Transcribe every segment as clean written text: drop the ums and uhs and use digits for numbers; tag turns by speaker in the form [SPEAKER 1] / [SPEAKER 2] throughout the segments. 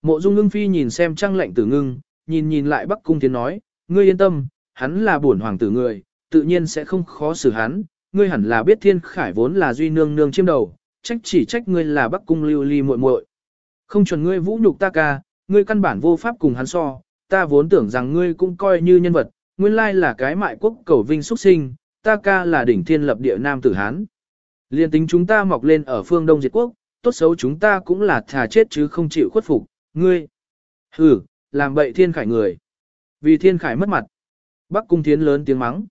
[SPEAKER 1] Mộ Dung Ưng Phi nhìn xem Trang Lệnh Tử Ngưng, nhìn lại Bắc Cung Thiến nói, ngươi yên tâm, hắn là bổn hoàng tử người, tự nhiên sẽ không khó xử hắn, ngươi hẳn là biết Thiên Khải vốn là duy nương nương chiêm đầu, trách ngươi là Bắc Cung Lưu Ly muội muội. Không chuẩn ngươi vũ nhục ta ca, ngươi căn bản vô pháp cùng hắn so, ta vốn tưởng rằng ngươi cũng coi như nhân vật, nguyên lai là cái mại quốc cầu vinh xuất sinh, ta ca là đỉnh thiên lập địa nam tử Hán. Liên tính chúng ta mọc lên ở phương Đông diệt quốc, tốt xấu chúng ta cũng là thà chết chứ không chịu khuất phục, ngươi. Hừ, làm bậy Thiên Khải người. Vì Thiên Khải mất mặt. Bắc Cung Thiến lớn tiếng mắng.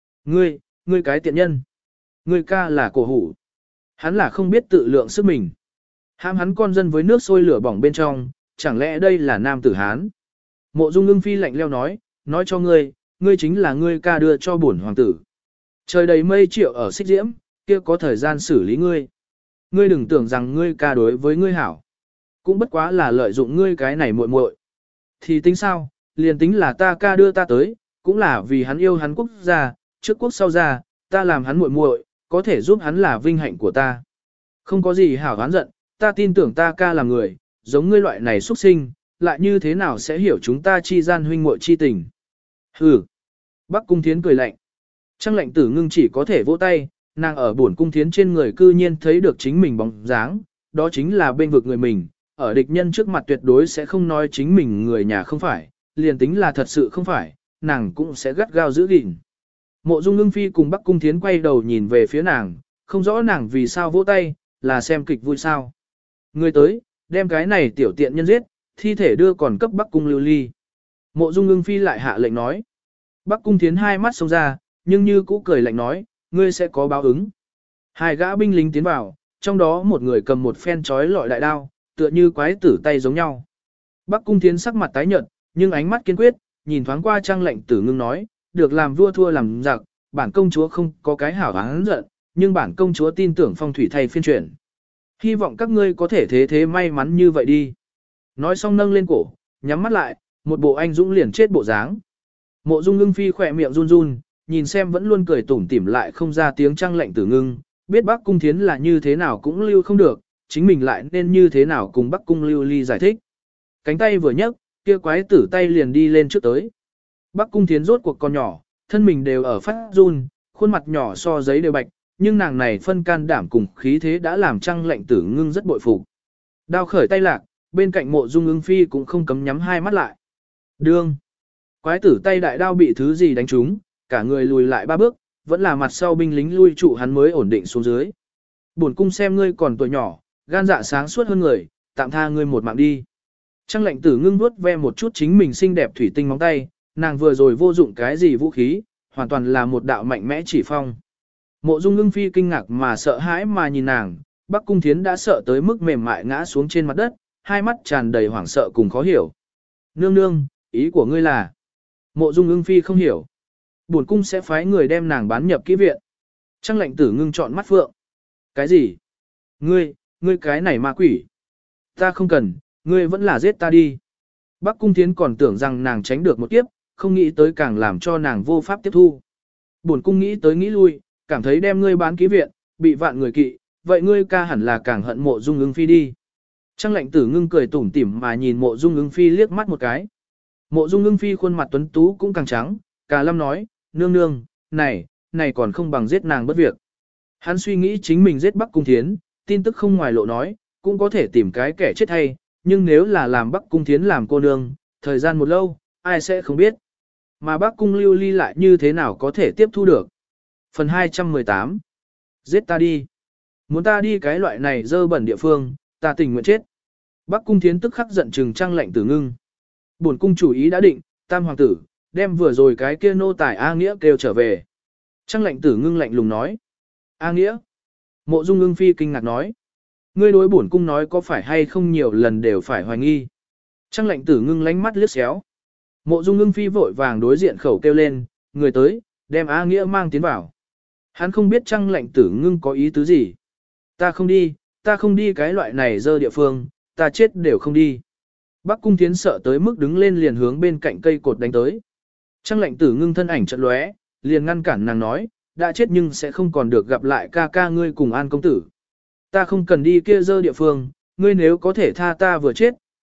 [SPEAKER 1] Ngươi cái tiện nhân. Ngươi ca là cổ hủ. Hắn là không biết tự lượng sức mình. Hãm hắn con dân với nước sôi lửa bỏng bên trong, chẳng lẽ đây là nam tử Hán. Mộ Dung Ưng Phi lạnh leo nói cho ngươi chính là ngươi ca đưa cho bổn hoàng tử. Trời đầy mây triệu ở xích diễm, kia có thời gian xử lý ngươi. Ngươi đừng tưởng rằng ngươi ca đối với ngươi hảo. Cũng bất quá là lợi dụng ngươi cái này muội muội. Thì tính sao, liền tính là ta ca đưa ta tới, cũng là vì hắn yêu hắn quốc gia, trước quốc sau gia, ta làm hắn muội muội, có thể giúp hắn là vinh hạnh của ta. Không có gì hảo oán giận, ta tin tưởng ta ca là người, giống ngươi loại này xuất sinh, lại như thế nào sẽ hiểu chúng ta chi gian huynh muội chi tình. Hừ. Bắc Cung Thiến cười lạnh. Trang Lệnh Tử Ngưng chỉ có thể vỗ tay, nàng ở bổn cung thiến trên người cư nhiên thấy được chính mình bóng dáng, đó chính là bên vực người mình, ở địch nhân trước mặt tuyệt đối sẽ không nói chính mình người nhà không phải, liền tính là thật sự không phải, nàng cũng sẽ gắt gao giữ gìn. Mộ Dung Ưng Phi cùng Bắc Cung Thiến quay đầu nhìn về phía nàng, không rõ nàng vì sao vỗ tay, là xem kịch vui sao. Người tới, đem cái này tiểu tiện nhân giết, thi thể đưa còn cấp Bắc Cung Lưu Ly. Mộ Dung Ưng Phi lại hạ lệnh nói. Bắc Cung Thiến hai mắt xông ra, nhưng như cũ cười lạnh nói, ngươi sẽ có báo ứng. Hai gã binh lính tiến vào, trong đó một người cầm một phen chói lọi đại đao, tựa như quái tử tay giống nhau. Bắc Cung Thiến sắc mặt tái nhợt, nhưng ánh mắt kiên quyết, nhìn thoáng qua Trang Lệnh Tử Ngưng nói, được làm vua thua làm giặc, bản công chúa không có cái hảo oán giận, nhưng bản công chúa tin tưởng phong thủy thay phiên chuyển. Hy vọng các ngươi có thể thế may mắn như vậy đi. Nói xong nâng lên cổ, nhắm mắt lại, một bộ anh dũng liền chết bộ dáng. Mộ Dung Ưng Phi khỏe miệng run run, nhìn xem vẫn luôn cười tủm tỉm lại không ra tiếng Trang Lệnh Tử Ngưng, biết Bắc Cung Thiến là như thế nào cũng lưu không được, chính mình lại nên như thế nào cùng Bắc Cung Lưu Ly giải thích. Cánh tay vừa nhấc, kia quái tử tay liền đi lên trước tới. Bắc Cung Thiến rốt cuộc còn nhỏ, thân mình đều ở phát run, khuôn mặt nhỏ so giấy đều bạch, nhưng nàng này phân can đảm cùng khí thế đã làm Trang Lệnh Tử Ngưng rất bội phục. Đao khởi tay lạc, bên cạnh Mộ Dung Ưng Phi cũng không cấm nhắm hai mắt lại. Đương! Quái tử tay đại đao bị thứ gì đánh trúng, cả người lùi lại ba bước, vẫn là mặt sau binh lính lui trụ hắn mới ổn định xuống dưới. Bổn cung xem ngươi còn tuổi nhỏ, gan dạ sáng suốt hơn người, tạm tha ngươi một mạng đi. Trang Lệnh Tử Ngưng vuốt ve một chút chính mình xinh đẹp thủy tinh móng tay, nàng vừa rồi vô dụng cái gì vũ khí, hoàn toàn là một đạo mạnh mẽ chỉ phong. Mộ Dung Ưng Phi kinh ngạc mà sợ hãi mà nhìn nàng, Bắc Cung Thiến đã sợ tới mức mềm mại ngã xuống trên mặt đất, hai mắt tràn đầy hoảng sợ cùng khó hiểu. Nương nương, ý của ngươi là? Mộ Dung Ưng Phi không hiểu. Bổn cung sẽ phái người đem nàng bán nhập kỹ viện. Trang Lệnh Tử Ngưng trọn mắt phượng. Cái gì? Ngươi cái này ma quỷ. Ta không cần, ngươi vẫn là giết ta đi. Bắc Cung Thiến còn tưởng rằng nàng tránh được một kiếp, không nghĩ tới càng làm cho nàng vô pháp tiếp thu. Bổn cung nghĩ tới nghĩ lui, cảm thấy đem ngươi bán kỹ viện, bị vạn người kỵ, vậy ngươi ca hẳn là càng hận Mộ Dung Ưng Phi đi. Trang Lệnh Tử Ngưng cười tủm tỉm mà nhìn Mộ Dung Ưng Phi liếc mắt một cái. Mộ Dung Ưng Phi khuôn mặt tuấn tú cũng càng trắng, Cà Lâm nói, nương nương, này còn không bằng giết nàng bất việc. Hắn suy nghĩ chính mình giết Bắc Cung Thiến, tin tức không ngoài lộ nói, cũng có thể tìm cái kẻ chết hay, nhưng nếu là làm Bắc Cung Thiến làm cô nương, thời gian một lâu, ai sẽ không biết. Mà Bắc Cung Lưu Ly lại như thế nào có thể tiếp thu được. Phần 218. Giết ta đi. Muốn ta đi cái loại này dơ bẩn địa phương, ta tình nguyện chết. Bắc Cung Thiến tức khắc giận trừng Trang Lệnh Tử Ngưng. Bổn cung chủ ý đã định, tam hoàng tử, đem vừa rồi cái kia nô tài A Nghĩa kêu trở về. Trang Lệnh Tử Ngưng lạnh lùng nói. A Nghĩa. Mộ Dung Ưng Phi kinh ngạc nói. Ngươi đối bổn cung nói có phải hay không nhiều lần đều phải hoài nghi. Trang Lệnh Tử Ngưng lánh mắt liếc xéo. Mộ Dung Ưng Phi vội vàng đối diện khẩu kêu lên, người tới, đem A Nghĩa mang tiến vào. Hắn không biết Trang Lệnh Tử Ngưng có ý tứ gì. Ta không đi cái loại này dơ địa phương, ta chết đều không đi. Bắc Cung Thiến sợ tới mức đứng lên liền hướng bên cạnh cây cột đánh tới. Trang Lệnh Tử Ngưng thân ảnh chợt lóe, liền ngăn cản nàng nói, đã chết nhưng sẽ không còn được gặp lại ca ca ngươi cùng An công tử. Ta không cần đi kia dơ địa phương, ngươi nếu có thể tha ta vừa chết,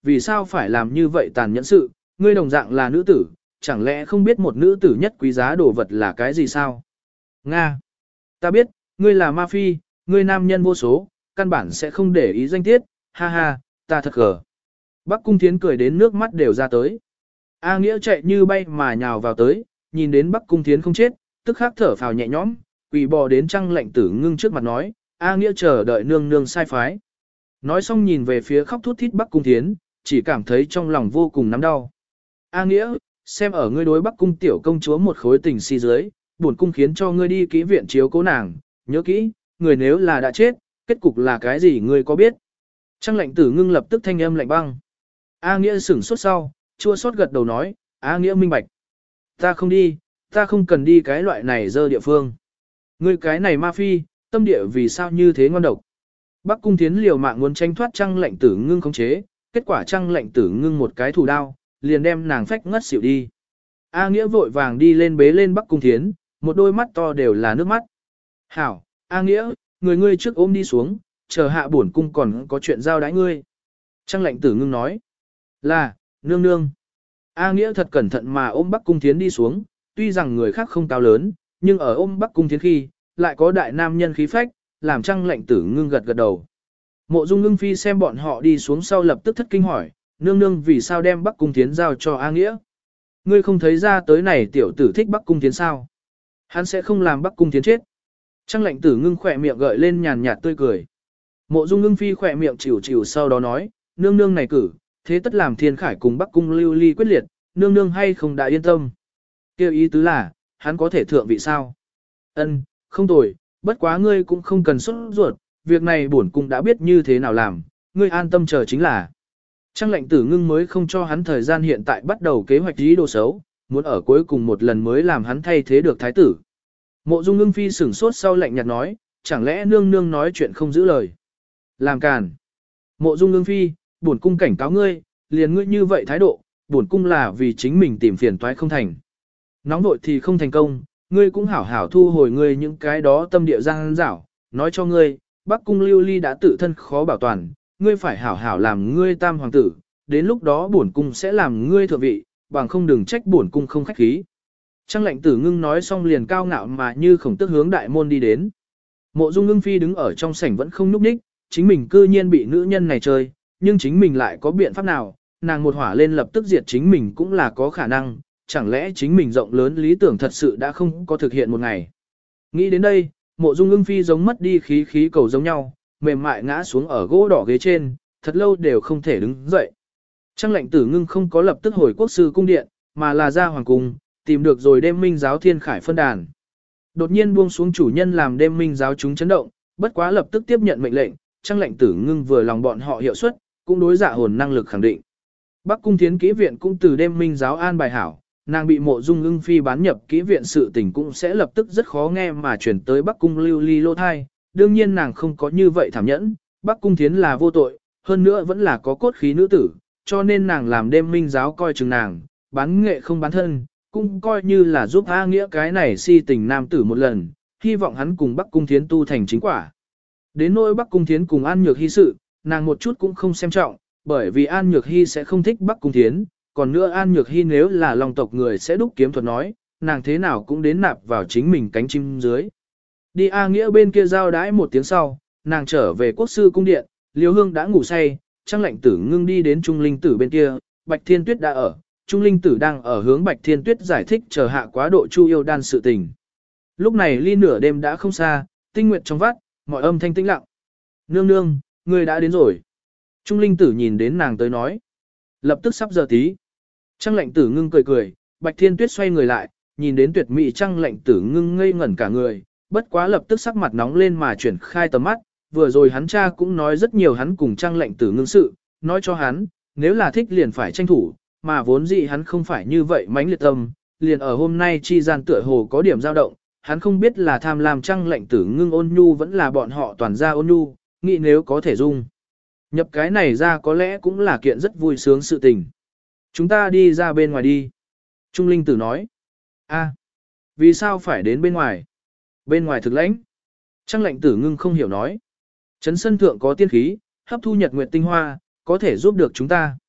[SPEAKER 1] vì sao phải làm như vậy tàn nhẫn sự, ngươi đồng dạng là nữ tử, chẳng lẽ không biết một nữ tử nhất quý giá đồ vật là cái gì sao? Nga! Ta biết, ngươi là ma phi, ngươi nam nhân vô số, căn bản sẽ không để ý danh tiết, ha ha, ta thật gờ. Bắc Cung Thiến cười đến nước mắt đều ra tới. A Nghĩa chạy như bay mà nhào vào tới, nhìn đến Bắc Cung Thiến không chết, tức khắc thở phào nhẹ nhõm, quỳ bò đến Trăng Lệnh Tử Ngưng trước mặt nói, A Nghĩa chờ đợi nương nương sai phái. Nói xong nhìn về phía khóc thút thít Bắc Cung Thiến, chỉ cảm thấy trong lòng vô cùng nắm đau. A Nghĩa, xem ở ngươi đối Bắc Cung tiểu công chúa một khối tình si dưới, bổn cung khiến cho ngươi đi kỹ viện chiếu cố nàng, nhớ kỹ, người nếu là đã chết, kết cục là cái gì ngươi có biết? Trăng Lệnh Tử Ngưng lập tức thanh âm lạnh băng. A Nghĩa sửng sốt sau, chua xót gật đầu nói, A Nghĩa minh bạch. Ta không đi, ta không cần đi cái loại này dơ địa phương. Ngươi cái này ma phi, tâm địa vì sao như thế ngon độc. Bắc Cung Thiến liều mạng muốn tranh thoát Trăng Lệnh Tử Ngưng khống chế, kết quả Trăng Lệnh Tử Ngưng một cái thủ đao, liền đem nàng phách ngất xỉu đi. A Nghĩa vội vàng đi lên bế lên Bắc Cung Thiến, một đôi mắt to đều là nước mắt. Hảo, A Nghĩa, ngươi trước ôm đi xuống, chờ hạ bổn cung còn có chuyện giao đái ngươi. Trăng Lệnh Tử Ngưng nói. Là, nương nương. A Nghĩa thật cẩn thận mà ôm Bắc Cung Thiến đi xuống, tuy rằng người khác không cao lớn, nhưng ở ôm Bắc Cung Thiến khi, lại có đại nam nhân khí phách, làm Trăng Lệnh Tử Ngưng gật gật đầu. Mộ Dung Ngưng Phi xem bọn họ đi xuống sau lập tức thất kinh hỏi, nương nương vì sao đem Bắc Cung Thiến giao cho A Nghĩa? Ngươi không thấy ra tới này tiểu tử thích Bắc Cung Thiến sao? Hắn sẽ không làm Bắc Cung Thiến chết. Trăng Lệnh Tử Ngưng khỏe miệng gợi lên nhàn nhạt tươi cười. Mộ Dung Ngưng Phi khỏe miệng chịu chịu sau đó nói, nương nương này cử, thế tất làm Thiên Khải cùng Bắc Cung lưu ly quyết liệt, nương nương hay không đã yên tâm. Kêu ý tứ là, hắn có thể thượng vị sao? Ân, không tồi, bất quá ngươi cũng không cần xuất ruột, việc này bổn cung đã biết như thế nào làm, ngươi an tâm chờ chính là. Trăng Lệnh Tử Ngưng mới không cho hắn thời gian hiện tại bắt đầu kế hoạch ý đồ xấu, muốn ở cuối cùng một lần mới làm hắn thay thế được thái tử. Mộ Dung Ngưng Phi sửng sốt sau lạnh nhạt nói, chẳng lẽ nương nương nói chuyện không giữ lời. Làm càn. Mộ Dung Ngưng Phi, bổn cung cảnh cáo ngươi, liền ngươi như vậy thái độ, bổn cung là vì chính mình tìm phiền toái không thành. Nóng vội thì không thành công, ngươi cũng hảo hảo thu hồi ngươi những cái đó tâm địa giang dảo, nói cho ngươi, Bắc Cung Lưu Ly đã tự thân khó bảo toàn, ngươi phải hảo hảo làm ngươi tam hoàng tử, đến lúc đó bổn cung sẽ làm ngươi thượng vị, bằng không đừng trách bổn cung không khách khí. Trăng Lệnh Tử Ngưng nói xong liền cao ngạo mà như khổng tức hướng đại môn đi đến. Mộ Dung Ngưng Phi đứng ở trong sảnh vẫn không nhúc nhích, chính mình cư nhiên bị nữ nhân này chơi, nhưng chính mình lại có biện pháp nào, nàng một hỏa lên lập tức diệt chính mình cũng là có khả năng, chẳng lẽ chính mình rộng lớn lý tưởng thật sự đã không có thực hiện một ngày. Nghĩ đến đây, Mộ Dung Ngưng Phi giống mất đi khí cầu giống nhau, mềm mại ngã xuống ở gỗ đỏ ghế trên, thật lâu đều không thể đứng dậy. Trăng Lệnh Tử Ngưng không có lập tức hồi quốc sư cung điện, mà là ra hoàng cung, tìm được rồi đêm minh giáo Thiên Khải phân đàn. Đột nhiên buông xuống chủ nhân làm đêm minh giáo chúng chấn động, bất quá lập tức tiếp nhận mệnh lệnh, Trăng Lệnh Tử Ngưng vừa lòng bọn họ hiệu suất, cũng đối dạ hồn năng lực khẳng định. Bắc Cung Thiến kỹ viện cũng từ đêm minh giáo an bài hảo, nàng bị Mộ Dung Ngưng Phi bán nhập kỹ viện sự tình cũng sẽ lập tức rất khó nghe mà chuyển tới Bắc Cung Lưu Ly lô thai, đương nhiên nàng không có như vậy thảm nhẫn, Bắc Cung Thiến là vô tội, hơn nữa vẫn là có cốt khí nữ tử, cho nên nàng làm đêm minh giáo coi chừng nàng, bán nghệ không bán thân, cũng coi như là giúp A Nghĩa cái này si tình nam tử một lần, hy vọng hắn cùng Bắc Cung Thiến tu thành chính quả. Đến nỗi Bắc Cung Thiến cùng An Nhược Hy sự, nàng một chút cũng không xem trọng, bởi vì An Nhược Hy sẽ không thích Bắc Cung Thiến, còn nữa An Nhược Hy nếu là Long tộc người sẽ đúc kiếm thuật nói, nàng thế nào cũng đến nạp vào chính mình cánh chim dưới. Đi A Nghĩa bên kia giao đái một tiếng sau, nàng trở về quốc sư cung điện, Liêu Hương đã ngủ say, Trăng Lệnh Tử Ngưng đi đến Trung Linh Tử bên kia, Bạch Thiên Tuyết đã ở, Trung Linh Tử đang ở hướng Bạch Thiên Tuyết giải thích chờ hạ quá độ Chu yêu đan sự tình. Lúc này ly nửa đêm đã không xa, tinh nguyệt trong vắt, mọi âm thanh tĩnh lặng. Nương nương, người đã đến rồi. Trung Linh Tử nhìn đến nàng tới nói. Lập tức sắp giờ tí. Trăng Lệnh Tử Ngưng cười cười, Bạch Thiên Tuyết xoay người lại, nhìn đến tuyệt mỹ Trăng Lệnh Tử Ngưng ngây ngẩn cả người, bất quá lập tức sắc mặt nóng lên mà chuyển khai tầm mắt, vừa rồi hắn cha cũng nói rất nhiều hắn cùng Trăng Lệnh Tử Ngưng sự, nói cho hắn, nếu là thích liền phải tranh thủ, mà vốn dĩ hắn không phải như vậy mãnh liệt tâm, liền ở hôm nay chi gian tựa hồ có điểm dao động, hắn không biết là tham lam Trăng Lệnh Tử Ngưng ôn nhu vẫn là bọn họ toàn ra ôn nhu, nghĩ nếu có thể dung. Nhập cái này ra có lẽ cũng là kiện rất vui sướng sự tình. Chúng ta đi ra bên ngoài đi. Trung Linh Tử nói. A, vì sao phải đến bên ngoài? Bên ngoài thực lãnh. Trăng Lệnh Tử Ngưng không hiểu nói. Trấn sân thượng có tiên khí, hấp thu nhật nguyệt tinh hoa, có thể giúp được chúng ta.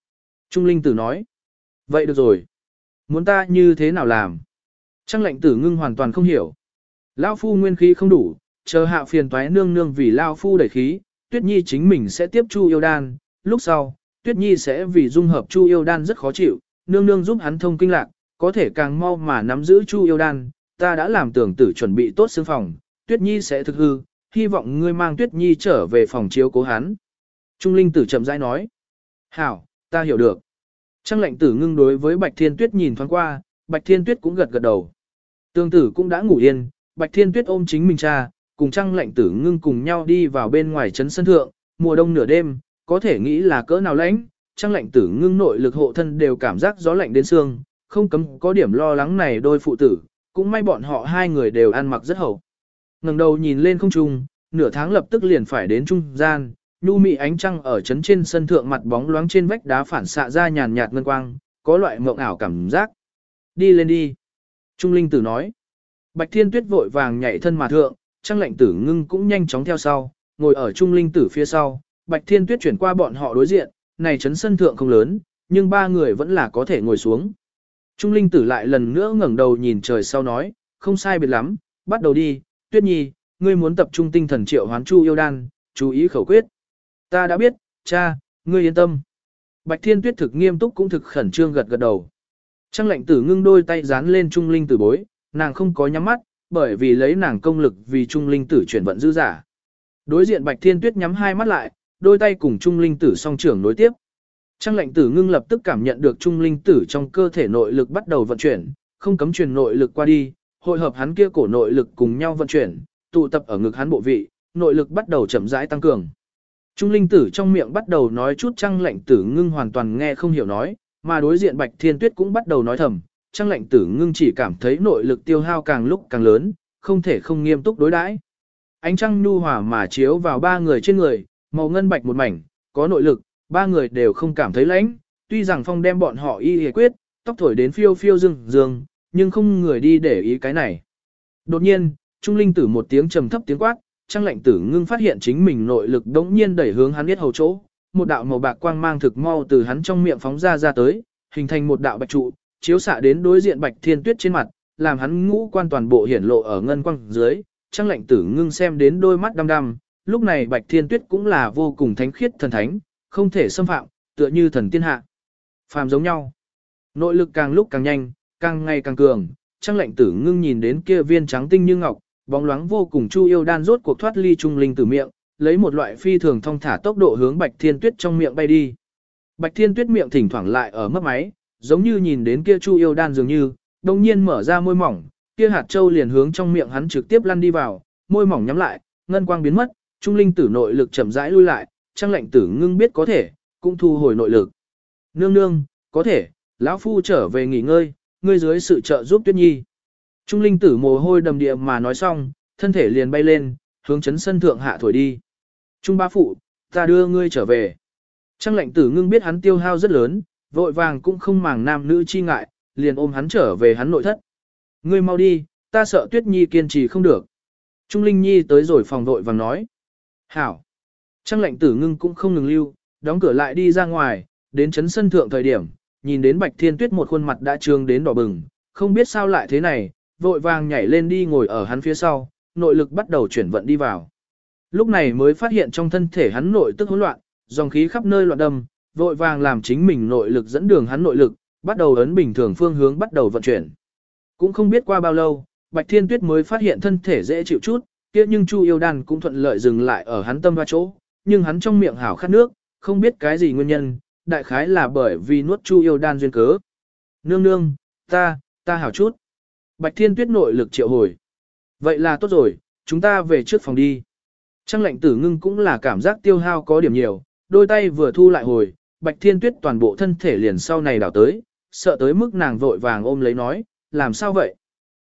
[SPEAKER 1] Trung linh tử nói. Vậy được rồi. Muốn ta như thế nào làm? Trăng lệnh tử ngưng hoàn toàn không hiểu. Lao phu nguyên khí không đủ, chờ hạ phiền toái nương nương vì Lao phu đẩy khí, Tuyết Nhi chính mình sẽ tiếp Chu yêu đan, lúc sau, Tuyết Nhi sẽ vì dung hợp Chu yêu đan rất khó chịu, nương nương giúp hắn thông kinh lạc, có thể càng mau mà nắm giữ Chu yêu đan, ta đã làm tưởng tử chuẩn bị tốt xương phòng, Tuyết Nhi sẽ thực hư, hy vọng ngươi mang Tuyết Nhi trở về phòng chiếu cố hắn. Trung linh tử chậm rãi nói. Hảo, ta hiểu được. Trăng lệnh tử ngưng đối với Bạch Thiên Tuyết nhìn thoáng qua, Bạch Thiên Tuyết cũng gật gật đầu. Tương tử cũng đã ngủ yên, Bạch Thiên Tuyết ôm chính mình cha, cùng Trăng lệnh tử ngưng cùng nhau đi vào bên ngoài trấn sân thượng, mùa đông nửa đêm, có thể nghĩ là cỡ nào lạnh, Trăng lệnh tử ngưng nội lực hộ thân đều cảm giác gió lạnh đến xương, không cấm có điểm lo lắng này đôi phụ tử, cũng may bọn họ hai người đều ăn mặc rất hậu. Ngẩng đầu nhìn lên không trung, nửa tháng lập tức liền phải đến trung gian, nhu mị ánh trăng ở trấn trên sân thượng mặt bóng loáng trên vách đá phản xạ ra nhàn nhạt ngân quang, có loại mộng ảo cảm giác. Đi lên đi. Trung linh tử nói. Bạch Thiên Tuyết vội vàng nhảy thân mà thượng, Trăng lệnh tử ngưng cũng nhanh chóng theo sau, ngồi ở Trung linh tử phía sau. Bạch Thiên Tuyết chuyển qua bọn họ đối diện, này trấn sân thượng không lớn, nhưng ba người vẫn là có thể ngồi xuống. Trung linh tử lại lần nữa ngẩng đầu nhìn trời sau nói, không sai biệt lắm, bắt đầu đi, Tuyết Nhi, ngươi muốn tập trung tinh thần triệu hoán Chu yêu đan, chú ý khẩu quyết. Ta đã biết, cha, ngươi yên tâm. Bạch Thiên Tuyết thực nghiêm túc cũng thực khẩn trương gật gật đầu. Trăng lệnh tử ngưng đôi tay dán lên Trung linh tử bối, nàng không có nhắm mắt, bởi vì lấy nàng công lực vì Trung linh tử chuyển vận dư giả. Đối diện Bạch Thiên Tuyết nhắm hai mắt lại, đôi tay cùng Trung linh tử song trưởng nối tiếp. Trăng lệnh tử ngưng lập tức cảm nhận được Trung linh tử trong cơ thể nội lực bắt đầu vận chuyển, không cấm truyền nội lực qua đi, hội hợp hắn kia cổ nội lực cùng nhau vận chuyển, tụ tập ở ngực hắn bộ vị, nội lực bắt đầu chậm rãi tăng cường. Trung linh tử trong miệng bắt đầu nói chút Trăng lệnh tử ngưng hoàn toàn nghe không hiểu nói, mà đối diện Bạch Thiên Tuyết cũng bắt đầu nói thầm, Trăng lệnh tử ngưng chỉ cảm thấy nội lực tiêu hao càng lúc càng lớn, không thể không nghiêm túc đối đãi. Ánh trăng nhu hòa mà chiếu vào ba người trên người, màu ngân bạch một mảnh, có nội lực, ba người đều không cảm thấy lạnh, tuy rằng phong đem bọn họ y hề quyết, tóc thổi đến phiêu phiêu dương dương, nhưng không người đi để ý cái này. Đột nhiên, Trung linh tử một tiếng trầm thấp tiếng quát, Trăng lệnh tử ngưng phát hiện chính mình nội lực đống nhiên đẩy hướng hắn biết hầu chỗ, một đạo màu bạc quang mang thực mau từ hắn trong miệng phóng ra tới, hình thành một đạo bạch trụ, chiếu xạ đến đối diện Bạch Thiên Tuyết trên mặt, làm hắn ngũ quan toàn bộ hiển lộ ở ngân quang dưới. Trăng lệnh tử ngưng xem đến đôi mắt đăm đăm, lúc này Bạch Thiên Tuyết cũng là vô cùng thánh khiết thần thánh, không thể xâm phạm, tựa như thần tiên hạ phàm giống nhau. Nội lực càng lúc càng nhanh, càng ngày càng cường, Trăng lệnh tử ngưng nhìn đến kia viên trắng tinh như ngọc, bóng loáng vô cùng Chu yêu đan rốt cuộc thoát ly Trung linh tử miệng, lấy một loại phi thường thong thả tốc độ hướng Bạch Thiên Tuyết trong miệng bay đi. Bạch Thiên Tuyết miệng thỉnh thoảng lại ở mấp máy, giống như nhìn đến kia Chu yêu đan dường như, đồng nhiên mở ra môi mỏng, kia hạt châu liền hướng trong miệng hắn trực tiếp lăn đi vào, môi mỏng nhắm lại, ngân quang biến mất, Trung linh tử nội lực chậm rãi lui lại, Trăng lệnh tử ngưng biết có thể, cũng thu hồi nội lực. Nương nương, có thể, lão phu trở về nghỉ ngơi, ngươi dưới sự trợ giúp Tuyết Nhi. Trung linh tử mồ hôi đầm địa mà nói xong, thân thể liền bay lên, hướng chấn sân thượng hạ thổi đi. Trung bá phụ, ta đưa ngươi trở về. Trăng lệnh tử ngưng biết hắn tiêu hao rất lớn, vội vàng cũng không màng nam nữ chi ngại, liền ôm hắn trở về hắn nội thất. Ngươi mau đi, ta sợ Tuyết Nhi kiên trì không được. Trung linh nhi tới rồi phòng vội vàng nói. Hảo. Trăng lệnh tử ngưng cũng không ngừng lưu, đóng cửa lại đi ra ngoài, đến chấn sân thượng thời điểm, nhìn đến Bạch Thiên Tuyết một khuôn mặt đã trương đến đỏ bừng, không biết sao lại thế này, vội vàng nhảy lên đi ngồi ở hắn phía sau, nội lực bắt đầu chuyển vận đi vào. Lúc này mới phát hiện trong thân thể hắn nội tức hỗn loạn, dòng khí khắp nơi loạn đâm, vội vàng làm chính mình nội lực dẫn đường hắn nội lực, bắt đầu ấn bình thường phương hướng bắt đầu vận chuyển. Cũng không biết qua bao lâu, Bạch Thiên Tuyết mới phát hiện thân thể dễ chịu chút, kia nhưng Chu yêu đan cũng thuận lợi dừng lại ở hắn tâm hoa chỗ, nhưng hắn trong miệng hảo khát nước, không biết cái gì nguyên nhân, đại khái là bởi vì nuốt Chu yêu đan duyên cớ. Nương nương, ta hảo chút. Bạch Thiên Tuyết nội lực triệu hồi. Vậy là tốt rồi, chúng ta về trước phòng đi. Trăng lệnh tử ngưng cũng là cảm giác tiêu hao có điểm nhiều, đôi tay vừa thu lại hồi, Bạch Thiên Tuyết toàn bộ thân thể liền sau này đảo tới, sợ tới mức nàng vội vàng ôm lấy nói, làm sao vậy?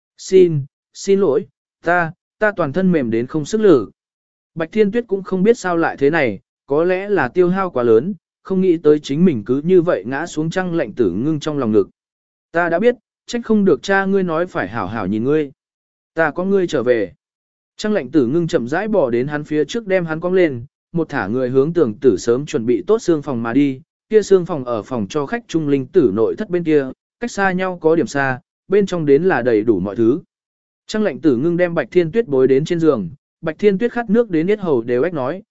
[SPEAKER 1] Xin lỗi, ta toàn thân mềm đến không sức lực. Bạch Thiên Tuyết cũng không biết sao lại thế này, có lẽ là tiêu hao quá lớn, không nghĩ tới chính mình cứ như vậy ngã xuống trăng lệnh tử ngưng trong lòng ngực. Ta đã biết, trách không được cha ngươi nói phải hảo hảo nhìn ngươi. Ta có ngươi trở về. Trăng lệnh tử ngưng chậm rãi bỏ đến hắn phía trước đem hắn cong lên, một thả người hướng tưởng tử sớm chuẩn bị tốt xương phòng mà đi, kia xương phòng ở phòng cho khách trung linh tử nội thất bên kia, cách xa nhau có điểm xa, bên trong đến là đầy đủ mọi thứ. Trang lệnh tử ngưng đem Bạch Thiên Tuyết bối đến trên giường, Bạch Thiên Tuyết khát nước đến yết hầu đều ếch nói,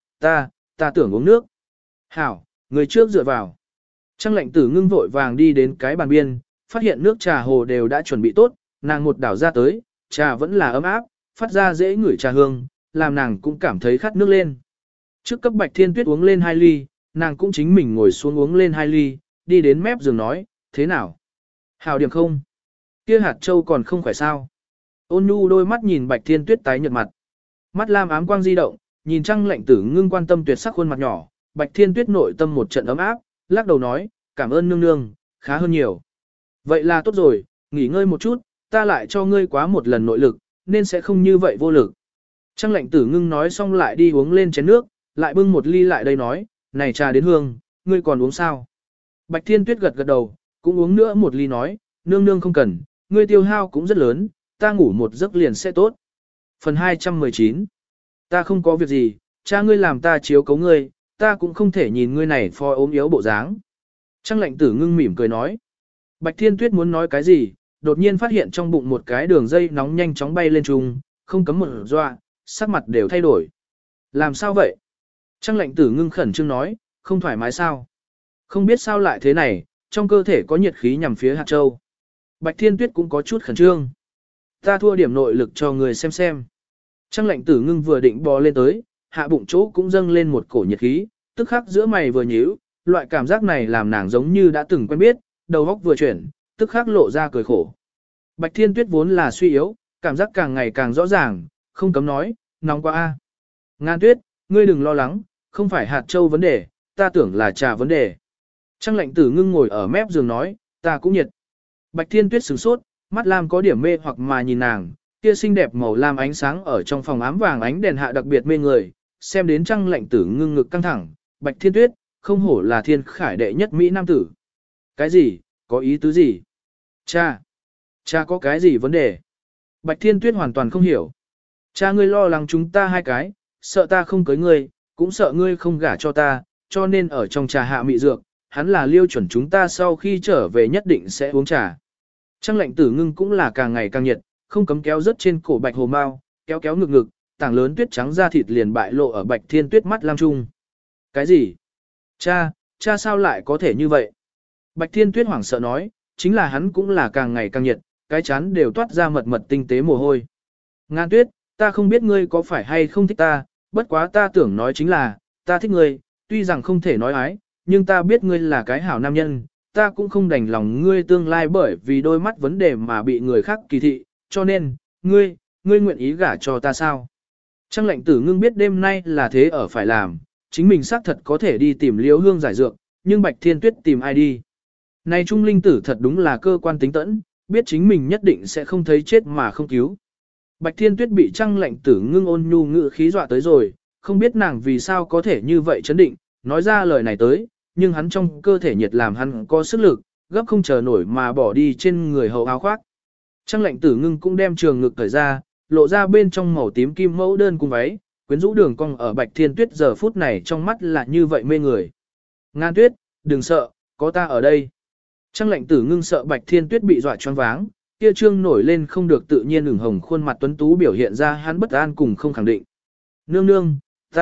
[SPEAKER 1] ta tưởng uống nước. Hảo, người trước dựa vào. Trang lệnh tử ngưng vội vàng đi đến cái bàn biên, phát hiện nước trà hồ đều đã chuẩn bị tốt, nàng một đảo ra tới, trà vẫn là ấm áp, phát ra dễ ngửi trà hương, làm nàng cũng cảm thấy khát nước lên. Trước cấp Bạch Thiên Tuyết uống lên 2 ly, nàng cũng chính mình ngồi xuống uống lên 2 ly, đi đến mép giường nói, thế nào? Hảo điểm không? Kia hạt châu còn không khỏe sao? Ôn nhu đôi mắt nhìn Bạch Thiên Tuyết tái nhợt mặt. Mắt lam ám quang di động, nhìn Trang lệnh tử ngưng quan tâm tuyệt sắc khuôn mặt nhỏ, Bạch Thiên Tuyết nội tâm một trận ấm áp, lắc đầu nói, cảm ơn nương nương, khá hơn nhiều. Vậy là tốt rồi, nghỉ ngơi một chút, ta lại cho ngươi quá một lần nội lực, nên sẽ không như vậy vô lực. Trang lệnh tử ngưng nói xong lại đi uống lên chén nước, lại bưng một ly lại đây nói, này trà đến hương, ngươi còn uống sao? Bạch Thiên Tuyết gật gật đầu, cũng uống nữa một ly nói, nương nương không cần, ngươi tiêu hao cũng rất lớn, ta ngủ một giấc liền sẽ tốt. Phần 219. Ta không có việc gì, cha ngươi làm ta chiếu cấu ngươi, ta cũng không thể nhìn ngươi này phò ốm yếu bộ dáng. Trang lệnh tử ngưng mỉm cười nói. Bạch Thiên Tuyết muốn nói cái gì, đột nhiên phát hiện trong bụng một cái đường dây nóng nhanh chóng bay lên trung, không cấm một dọa, sắc mặt đều thay đổi. Làm sao vậy? Trang lệnh tử ngưng khẩn trương nói, không thoải mái sao? Không biết sao lại thế này, trong cơ thể có nhiệt khí nhằm phía hạt châu. Bạch Thiên Tuyết cũng có chút khẩn trương. Ta thua điểm nội lực cho người xem. Trang lệnh tử ngưng vừa định bò lên tới, hạ bụng chỗ cũng dâng lên một cổ nhiệt khí, tức khắc giữa mày vừa nhíu, loại cảm giác này làm nàng giống như đã từng quen biết, đầu óc vừa chuyển, tức khắc lộ ra cười khổ. Bạch Thiên Tuyết vốn là suy yếu, cảm giác càng ngày càng rõ ràng, không cấm nói, nóng quá a. Ngan Tuyết, ngươi đừng lo lắng, không phải hạt châu vấn đề, ta tưởng là trà vấn đề. Trang lệnh tử ngưng ngồi ở mép giường nói, ta cũng nhiệt. Bạch Thiên Tuyết sửng sốt, mắt lam có điểm mê hoặc mà nhìn nàng, kia xinh đẹp màu lam ánh sáng ở trong phòng ám vàng ánh đèn hạ đặc biệt mê người, xem đến Trang lệnh tử ngưng ngực căng thẳng, Bạch Thiên Tuyết, không hổ là thiên khải đệ nhất Mỹ Nam tử. Cái gì, có ý tứ gì? Cha có cái gì vấn đề? Bạch Thiên Tuyết hoàn toàn không hiểu. Cha ngươi lo lắng chúng ta hai cái, sợ ta không cưới ngươi, cũng sợ ngươi không gả cho ta, cho nên ở trong trà hạ mị dược, hắn là liêu chuẩn chúng ta sau khi trở về nhất định sẽ uống trà. Trang lệnh tử ngưng cũng là càng ngày càng nhiệt, không cấm kéo rớt trên cổ Bạch Hồ Mao, kéo ngực, tảng lớn tuyết trắng da thịt liền bại lộ ở Bạch Thiên Tuyết mắt lam trung. Cái gì? Cha sao lại có thể như vậy? Bạch Thiên Tuyết hoảng sợ nói, chính là hắn cũng là càng ngày càng nhiệt, cái chán đều toát ra mật tinh tế mồ hôi. Ngan Tuyết, ta không biết ngươi có phải hay không thích ta, bất quá ta tưởng nói chính là, ta thích ngươi, tuy rằng không thể nói ái, nhưng ta biết ngươi là cái hảo nam nhân, ta cũng không đành lòng ngươi tương lai bởi vì đôi mắt vấn đề mà bị người khác kỳ thị, cho nên, ngươi nguyện ý gả cho ta sao? Trang lệnh tử ngưng biết đêm nay là thế ở phải làm, chính mình xác thật có thể đi tìm Liễu Hương giải dược, nhưng Bạch Thiên Tuyết tìm ai đi? Này Trung Linh tử thật đúng là cơ quan tính tẫn, biết chính mình nhất định sẽ không thấy chết mà không cứu. Bạch Thiên Tuyết bị Trang lệnh tử ngưng ôn nhu ngữ khí dọa tới rồi, không biết nàng vì sao có thể như vậy chấn định, nói ra lời này tới, nhưng hắn trong cơ thể nhiệt làm hắn có sức lực, gấp không chờ nổi mà bỏ đi trên người hậu áo khoác. Trang lệnh tử ngưng cũng đem trường ngực cởi ra, lộ ra bên trong màu tím kim mẫu đơn cùng váy, quyến rũ đường cong ở Bạch Thiên Tuyết giờ phút này trong mắt là như vậy mê người. Ngan Tuyết, đừng sợ, có ta ở đây. Trang lệnh tử ngưng sợ Bạch Thiên Tuyết bị dọa choáng váng, kia trương nổi lên không được tự nhiên ửng hồng khuôn mặt tuấn tú biểu hiện ra hắn bất an cùng không khẳng định. Nương,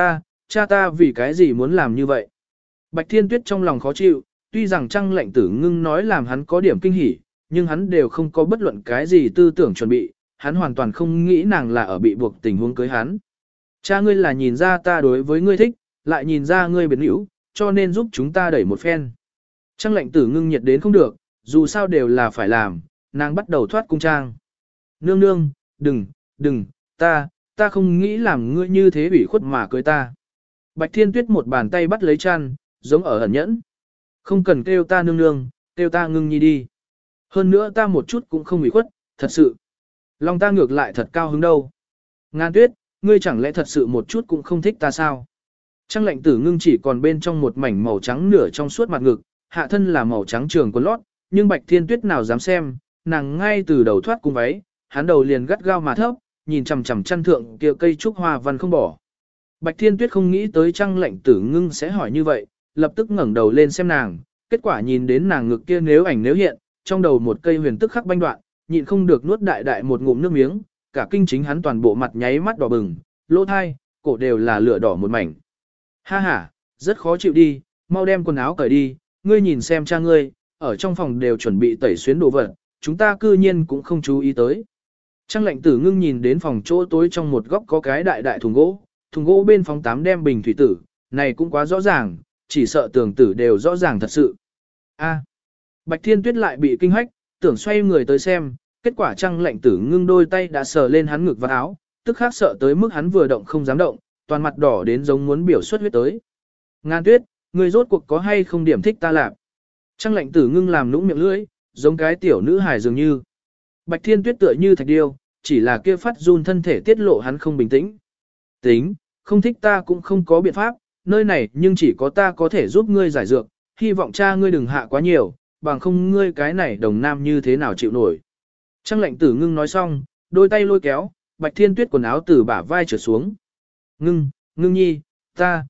[SPEAKER 1] cha ta vì cái gì muốn làm như vậy? Bạch Thiên Tuyết trong lòng khó chịu, tuy rằng Trang lệnh tử ngưng nói làm hắn có điểm kinh hỉ, nhưng hắn đều không có bất luận cái gì tư tưởng chuẩn bị, hắn hoàn toàn không nghĩ nàng là ở bị buộc tình huống cưới hắn. Cha ngươi là nhìn ra ta đối với ngươi thích, lại nhìn ra ngươi biến hữu, cho nên giúp chúng ta đẩy một phen. Trang lệnh tử ngưng nhiệt đến không được, dù sao đều là phải làm, nàng bắt đầu thoát cung trang. Nương, đừng, ta không nghĩ làm ngươi như thế ủy khuất mà cưới ta. Bạch Thiên Tuyết một bàn tay bắt lấy chăn, giống ở ẩn nhẫn. Không cần kêu ta nương, kêu ta ngưng nhi đi. Hơn nữa ta một chút cũng không ủy khuất, thật sự. Lòng ta ngược lại thật cao hứng đâu. Ngan Tuyết, ngươi chẳng lẽ thật sự một chút cũng không thích ta sao? Trang lệnh tử ngưng chỉ còn bên trong một mảnh màu trắng nửa trong suốt mặt ngực, hạ thân là màu trắng trường quần lót, nhưng Bạch Thiên Tuyết nào dám xem, nàng ngay từ đầu thoát cung váy, hắn đầu liền gắt gao mà thấp, nhìn chằm chằm chăn thượng kia cây trúc hoa văn không bỏ. Bạch Thiên Tuyết không nghĩ tới Trang lệnh tử ngưng sẽ hỏi như vậy, lập tức ngẩng đầu lên xem nàng, kết quả nhìn đến nàng ngực kia nếu ảnh nếu hiện, trong đầu một cây huyền tức khắc banh đoạn, nhịn không được nuốt đại đại một ngụm nước miếng, cả kinh chính hắn toàn bộ mặt nháy mắt đỏ bừng, lỗ thai, cổ đều là lửa đỏ một mảnh. Ha ha, rất khó chịu đi, mau đem quần áo cởi đi, ngươi nhìn xem cha ngươi, ở trong phòng đều chuẩn bị tẩy xuyến đồ vật, chúng ta cư nhiên cũng không chú ý tới. Trang lệnh tử ngưng nhìn đến phòng chỗ tối trong một góc có cái đại đại thùng gỗ bên phòng 8 đem bình thủy tử, này cũng quá rõ ràng, chỉ sợ tưởng tử đều rõ ràng thật sự. A. Bạch Thiên Tuyết lại bị kinh hách, tưởng xoay người tới xem, kết quả Trang lệnh tử ngưng đôi tay đã sờ lên hắn ngực và áo, tức khắc sợ tới mức hắn vừa động không dám động, toàn mặt đỏ đến giống muốn biểu xuất huyết tới. Ngàn Tuyết, ngươi rốt cuộc có hay không điểm thích ta làm? Trang lệnh tử ngưng làm nũng miệng lưỡi, giống cái tiểu nữ hài dường như. Bạch Thiên Tuyết tựa như thạch điêu, chỉ là kia phát run thân thể tiết lộ hắn không bình tĩnh. Tính, không thích ta cũng không có biện pháp, nơi này nhưng chỉ có ta có thể giúp ngươi giải dược, hy vọng cha ngươi đừng hạ quá nhiều, bằng không ngươi cái này đồng nam như thế nào chịu nổi. Trang lệnh tử ngưng nói xong, đôi tay lôi kéo, Bạch Thiên Tuyết quần áo từ bả vai trở xuống. Ngưng nhi, ta.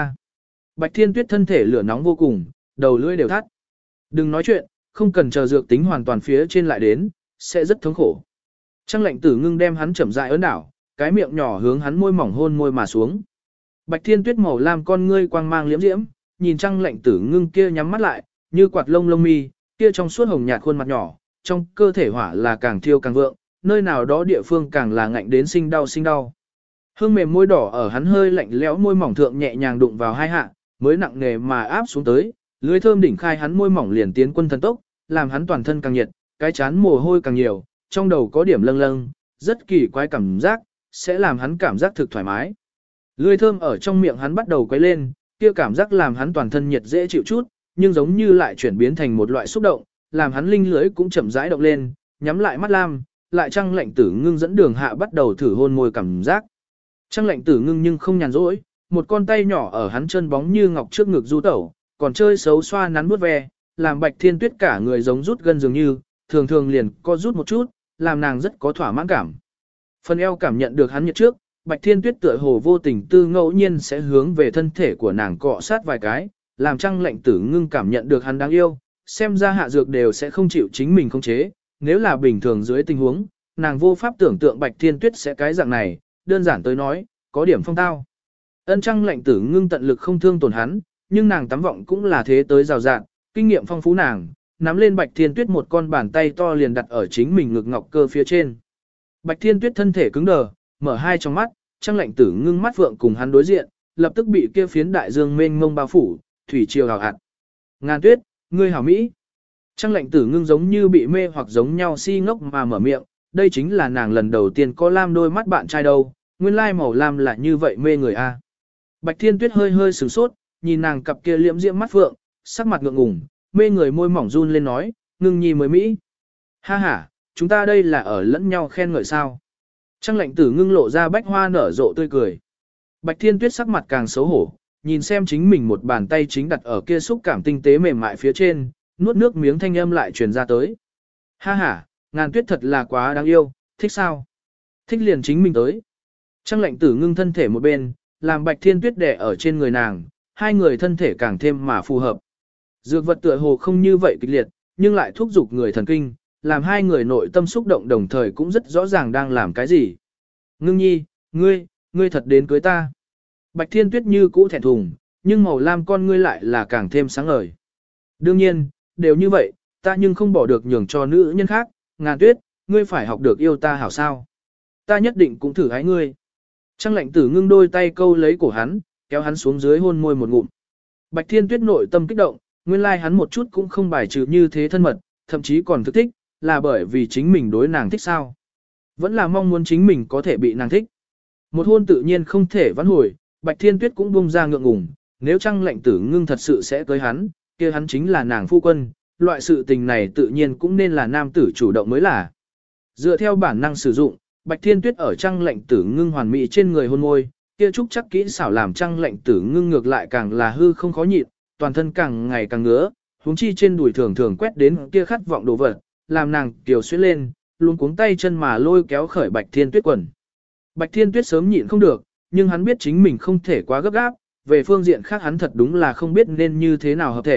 [SPEAKER 1] Bạch Thiên Tuyết thân thể lửa nóng vô cùng, đầu lưỡi đều thắt. Đừng nói chuyện, không cần chờ dược tính hoàn toàn phía trên lại đến, sẽ rất thống khổ. Trang lệnh tử ngưng đem hắn chậm rãi ấn đảo, cái miệng nhỏ hướng hắn môi mỏng hôn môi mà xuống. Bạch Thiên Tuyết màu lam con ngươi quang mang liễm diễm, nhìn Trang lệnh tử ngưng kia nhắm mắt lại, như quạt lông mi, kia trong suốt hồng nhạt khuôn mặt nhỏ, trong cơ thể hỏa là càng thiêu càng vượng, nơi nào đó địa phương càng là ngạnh đến sinh đau. Hương mềm môi đỏ ở hắn hơi lạnh lẽo môi mỏng thượng nhẹ nhàng đụng vào hai hạ, mới nặng nề mà áp xuống tới, lưỡi thơm đỉnh khai hắn môi mỏng liền tiến quân thần tốc, làm hắn toàn thân càng nhiệt, cái chán mồ hôi càng nhiều, trong đầu có điểm lâng lâng, rất kỳ quái cảm giác, sẽ làm hắn cảm giác thực thoải mái. Lưỡi thơm ở trong miệng hắn bắt đầu quấy lên, kia cảm giác làm hắn toàn thân nhiệt dễ chịu chút, nhưng giống như lại chuyển biến thành một loại xúc động, làm hắn linh lưỡi cũng chậm rãi động lên, nhắm lại mắt lam, lại Trang lệnh tử ngưng dẫn đường hạ bắt đầu thử hôn môi cảm giác. Trang lệnh tử ngưng nhưng không nhàn rỗi, một con tay nhỏ ở hắn chân bóng như ngọc trước ngực du tẩu, còn chơi xấu xoa nắn vuốt ve, làm Bạch Thiên Tuyết cả người giống rút gân dường như, thường liền co rút một chút, làm nàng rất có thỏa mãn cảm. Phần eo cảm nhận được hắn nhiệt trước, Bạch Thiên Tuyết tựa hồ vô tình tư ngẫu nhiên sẽ hướng về thân thể của nàng cọ sát vài cái, làm Trang lệnh tử ngưng cảm nhận được hắn đáng yêu, xem ra hạ dược đều sẽ không chịu chính mình khống chế, nếu là bình thường dưới tình huống, nàng vô pháp tưởng tượng Bạch Thiên Tuyết sẽ cái dạng này, đơn giản tới nói, có điểm phong tao. Ân Trang lệnh tử ngưng tận lực không thương tổn hắn, nhưng nàng tắm vọng cũng là thế tới rào rạng, kinh nghiệm phong phú nàng, nắm lên Bạch Thiên Tuyết một con bàn tay to liền đặt ở chính mình ngực ngọc cơ phía trên. Bạch Thiên Tuyết thân thể cứng đờ, mở hai trong mắt, Trang lệnh tử ngưng mắt vượng cùng hắn đối diện, lập tức bị kia phiến đại dương mênh mông bao phủ, thủy triều hào hạt. Ngàn Tuyết, ngươi hảo mỹ. Trang lệnh tử ngưng giống như bị mê hoặc giống nhau si ngốc mà mở miệng, đây chính là nàng lần đầu tiên có lam đôi mắt bạn trai đâu, nguyên lai màu lam là như vậy mê người a. Bạch Thiên Tuyết hơi sửng sốt, nhìn nàng cặp kia liễm diễm mắt phượng, sắc mặt ngượng ngùng, mê người môi mỏng run lên nói, ngưng nhi mới mỹ. Ha ha, chúng ta đây là ở lẫn nhau khen ngợi sao. Trang lệnh tử ngưng lộ ra bách hoa nở rộ tươi cười. Bạch Thiên Tuyết sắc mặt càng xấu hổ, nhìn xem chính mình một bàn tay chính đặt ở kia xúc cảm tinh tế mềm mại phía trên, nuốt nước miếng thanh âm lại truyền ra tới. Ha ha, Ngàn Tuyết thật là quá đáng yêu, thích sao? Thích liền chính mình tới. Trang lệnh tử ngưng thân thể một bên, làm Bạch Thiên Tuyết đè ở trên người nàng, hai người thân thể càng thêm mà phù hợp. Dược vật tựa hồ không như vậy kịch liệt, nhưng lại thúc giục người thần kinh, làm hai người nội tâm xúc động đồng thời cũng rất rõ ràng đang làm cái gì. Ngưng nhi, ngươi thật đến cưới ta. Bạch Thiên Tuyết như cũ thẹn thùng, nhưng màu lam con ngươi lại là càng thêm sáng ngời. Đương nhiên, đều như vậy, ta nhưng không bỏ được nhường cho nữ nhân khác, Ngàn Tuyết, ngươi phải học được yêu ta hảo sao. Ta nhất định cũng thử ái ngươi. Trang lệnh tử ngưng đôi tay câu lấy cổ hắn, kéo hắn xuống dưới hôn môi một ngụm. Bạch Thiên Tuyết nội tâm kích động, nguyên lai hắn một chút cũng không bài trừ như thế thân mật, thậm chí còn thức thích, là bởi vì chính mình đối nàng thích sao. Vẫn là mong muốn chính mình có thể bị nàng thích. Một hôn tự nhiên không thể vãn hồi, Bạch Thiên Tuyết cũng buông ra ngượng ngùng, nếu Trang lệnh tử ngưng thật sự sẽ cưới hắn, kia hắn chính là nàng phu quân, loại sự tình này tự nhiên cũng nên là nam tử chủ động mới là. Dựa theo bản năng sử dụng, Bạch Thiên Tuyết ở Trang lệnh tử ngưng hoàn mỹ trên người hôn môi, kia trúc chắc kỹ xảo làm Trang lệnh tử ngưng ngược lại càng là hư không khó nhịn, toàn thân càng ngày càng ngứa, huống chi trên đùi thường quét đến kia khát vọng đồ vật, làm nàng kiều xuyến lên, luôn cuống tay chân mà lôi kéo khởi Bạch Thiên Tuyết quần. Bạch Thiên Tuyết sớm nhịn không được, nhưng hắn biết chính mình không thể quá gấp gáp, về phương diện khác hắn thật đúng là không biết nên như thế nào hợp thể,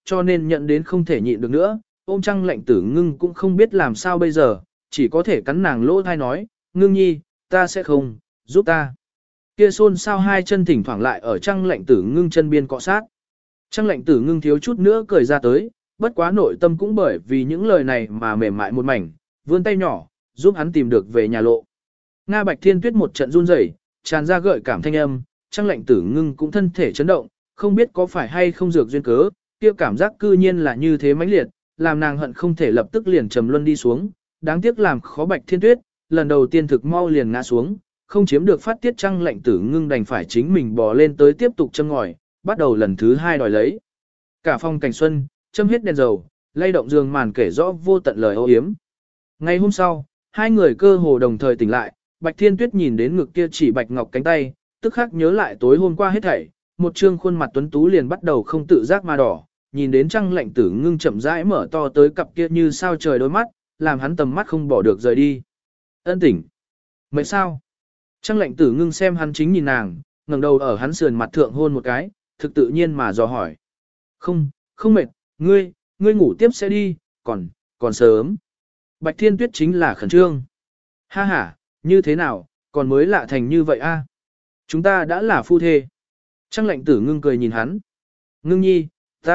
[SPEAKER 1] cho nên nhận đến không thể nhịn được nữa, ôm Trăng Lệnh Tử Ngưng cũng không biết làm sao bây giờ, chỉ có thể cắn nàng lỗ thai nói, Ngưng nhi, ta sẽ không, giúp ta. Kia xôn xao hai chân thỉnh thoảng lại ở Trăng Lệnh Tử Ngưng chân biên cọ sát. Trăng Lệnh Tử Ngưng thiếu chút nữa cười ra tới, bất quá nội tâm cũng bởi vì những lời này mà mềm mại một mảnh, vươn tay nhỏ, giúp hắn tìm được về nhà lộ. Nga Bạch Thiên Tuyết một trận run rẩy, tràn ra gợi cảm thanh âm, Trăng Lệnh Tử Ngưng cũng thân thể chấn động, không biết có phải hay không dược duyên cớ, kia cảm giác cư nhiên là như thế mãnh liệt, làm nàng hận không thể lập tức liền trầm luân đi xuống, đáng tiếc làm khó Bạch Thiên Tuyết, lần đầu tiên thực mau liền ngã xuống, không chiếm được phát tiết Trăng Lệnh Tử Ngưng đành phải chính mình bò lên tới tiếp tục châm ngòi, bắt đầu lần thứ hai đòi lấy. Cả phong cảnh xuân, châm hết đèn dầu, lay động giường màn kể rõ vô tận lời ô yếm. Ngày hôm sau, hai người cơ hồ đồng thời tỉnh lại, Bạch Thiên Tuyết nhìn đến ngực kia chỉ bạch ngọc cánh tay, tức khắc nhớ lại tối hôm qua hết thảy, một trương khuôn mặt tuấn tú liền bắt đầu không tự giác mà đỏ, nhìn đến Trăng Lệnh Tử Ngưng chậm rãi mở to tới cặp kia như sao trời đôi mắt, làm hắn tầm mắt không bỏ được rời đi. Ân tỉnh. Mệt sao? Trăng Lệnh Tử Ngưng xem hắn chính nhìn nàng, ngẩng đầu ở hắn sườn mặt thượng hôn một cái, thực tự nhiên mà dò hỏi. Không, không mệt, ngươi ngủ tiếp sẽ đi, còn sớm. Bạch Thiên Tuyết chính là khẩn trương. Ha ha, như thế nào, còn mới lạ thành như vậy a? Chúng ta đã là phu thê. Trăng Lệnh Tử Ngưng cười nhìn hắn. Ngưng nhi,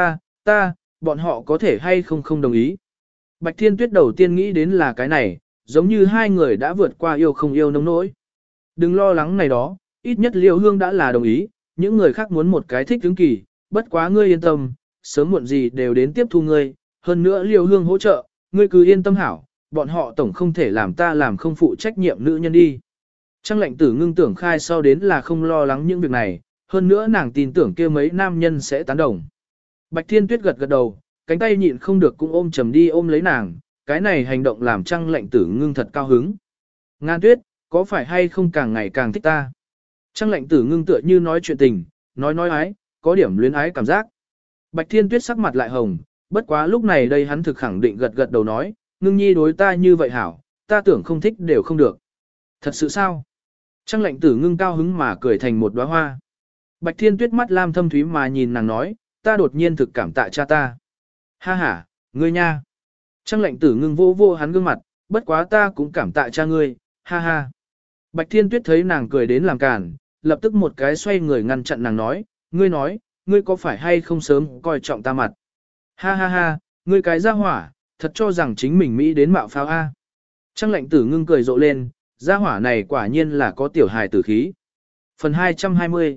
[SPEAKER 1] bọn họ có thể hay không đồng ý. Bạch Thiên Tuyết đầu tiên nghĩ đến là cái này, giống như hai người đã vượt qua yêu không yêu nông nỗi. Đừng lo lắng này đó, ít nhất Liêu Hương đã là đồng ý, những người khác muốn một cái thích ứng kỳ, bất quá ngươi yên tâm, sớm muộn gì đều đến tiếp thu ngươi, hơn nữa Liêu Hương hỗ trợ, ngươi cứ yên tâm hảo, bọn họ tổng không thể làm ta làm không phụ trách nhiệm nữ nhân đi. Trăng Lệnh Tử Ngưng tưởng khai sau đến là không lo lắng những việc này, hơn nữa nàng tin tưởng kia mấy nam nhân sẽ tán đồng. Bạch Thiên Tuyết gật gật đầu, cánh tay nhịn không được cũng ôm chầm đi ôm lấy nàng, cái này hành động làm Trăng Lệnh Tử Ngưng thật cao hứng. Ngan Tuyết, có phải hay không càng ngày càng thích ta? Trăng Lệnh Tử Ngưng tựa như nói chuyện tình, nói ái, có điểm luyến ái cảm giác. Bạch Thiên Tuyết sắc mặt lại hồng, bất quá lúc này đây hắn thực khẳng định gật đầu nói, Ngưng nhi đối ta như vậy hảo, ta tưởng không thích đều không được. Thật sự sao? Trăng Lệnh Tử Ngưng cao hứng mà cười thành một đóa hoa. Bạch Thiên Tuyết mắt lam thâm thúy mà nhìn nàng nói, ta đột nhiên thực cảm tạ cha ta. Ha ha, ngươi nha. Trăng Lệnh Tử Ngưng vô vô hắn gương mặt, bất quá ta cũng cảm tạ cha ngươi, ha ha. Bạch Thiên Tuyết thấy nàng cười đến làm cản, lập tức một cái xoay người ngăn chặn nàng nói, ngươi có phải hay không sớm coi trọng ta mặt. Ha ha ha, ngươi cái ra hỏa, thật cho rằng chính mình Mỹ đến mạo phao A. Trăng Lệnh Tử Ngưng cười rộ lên, gia hỏa này quả nhiên là có tiểu hài tử khí. Phần 220.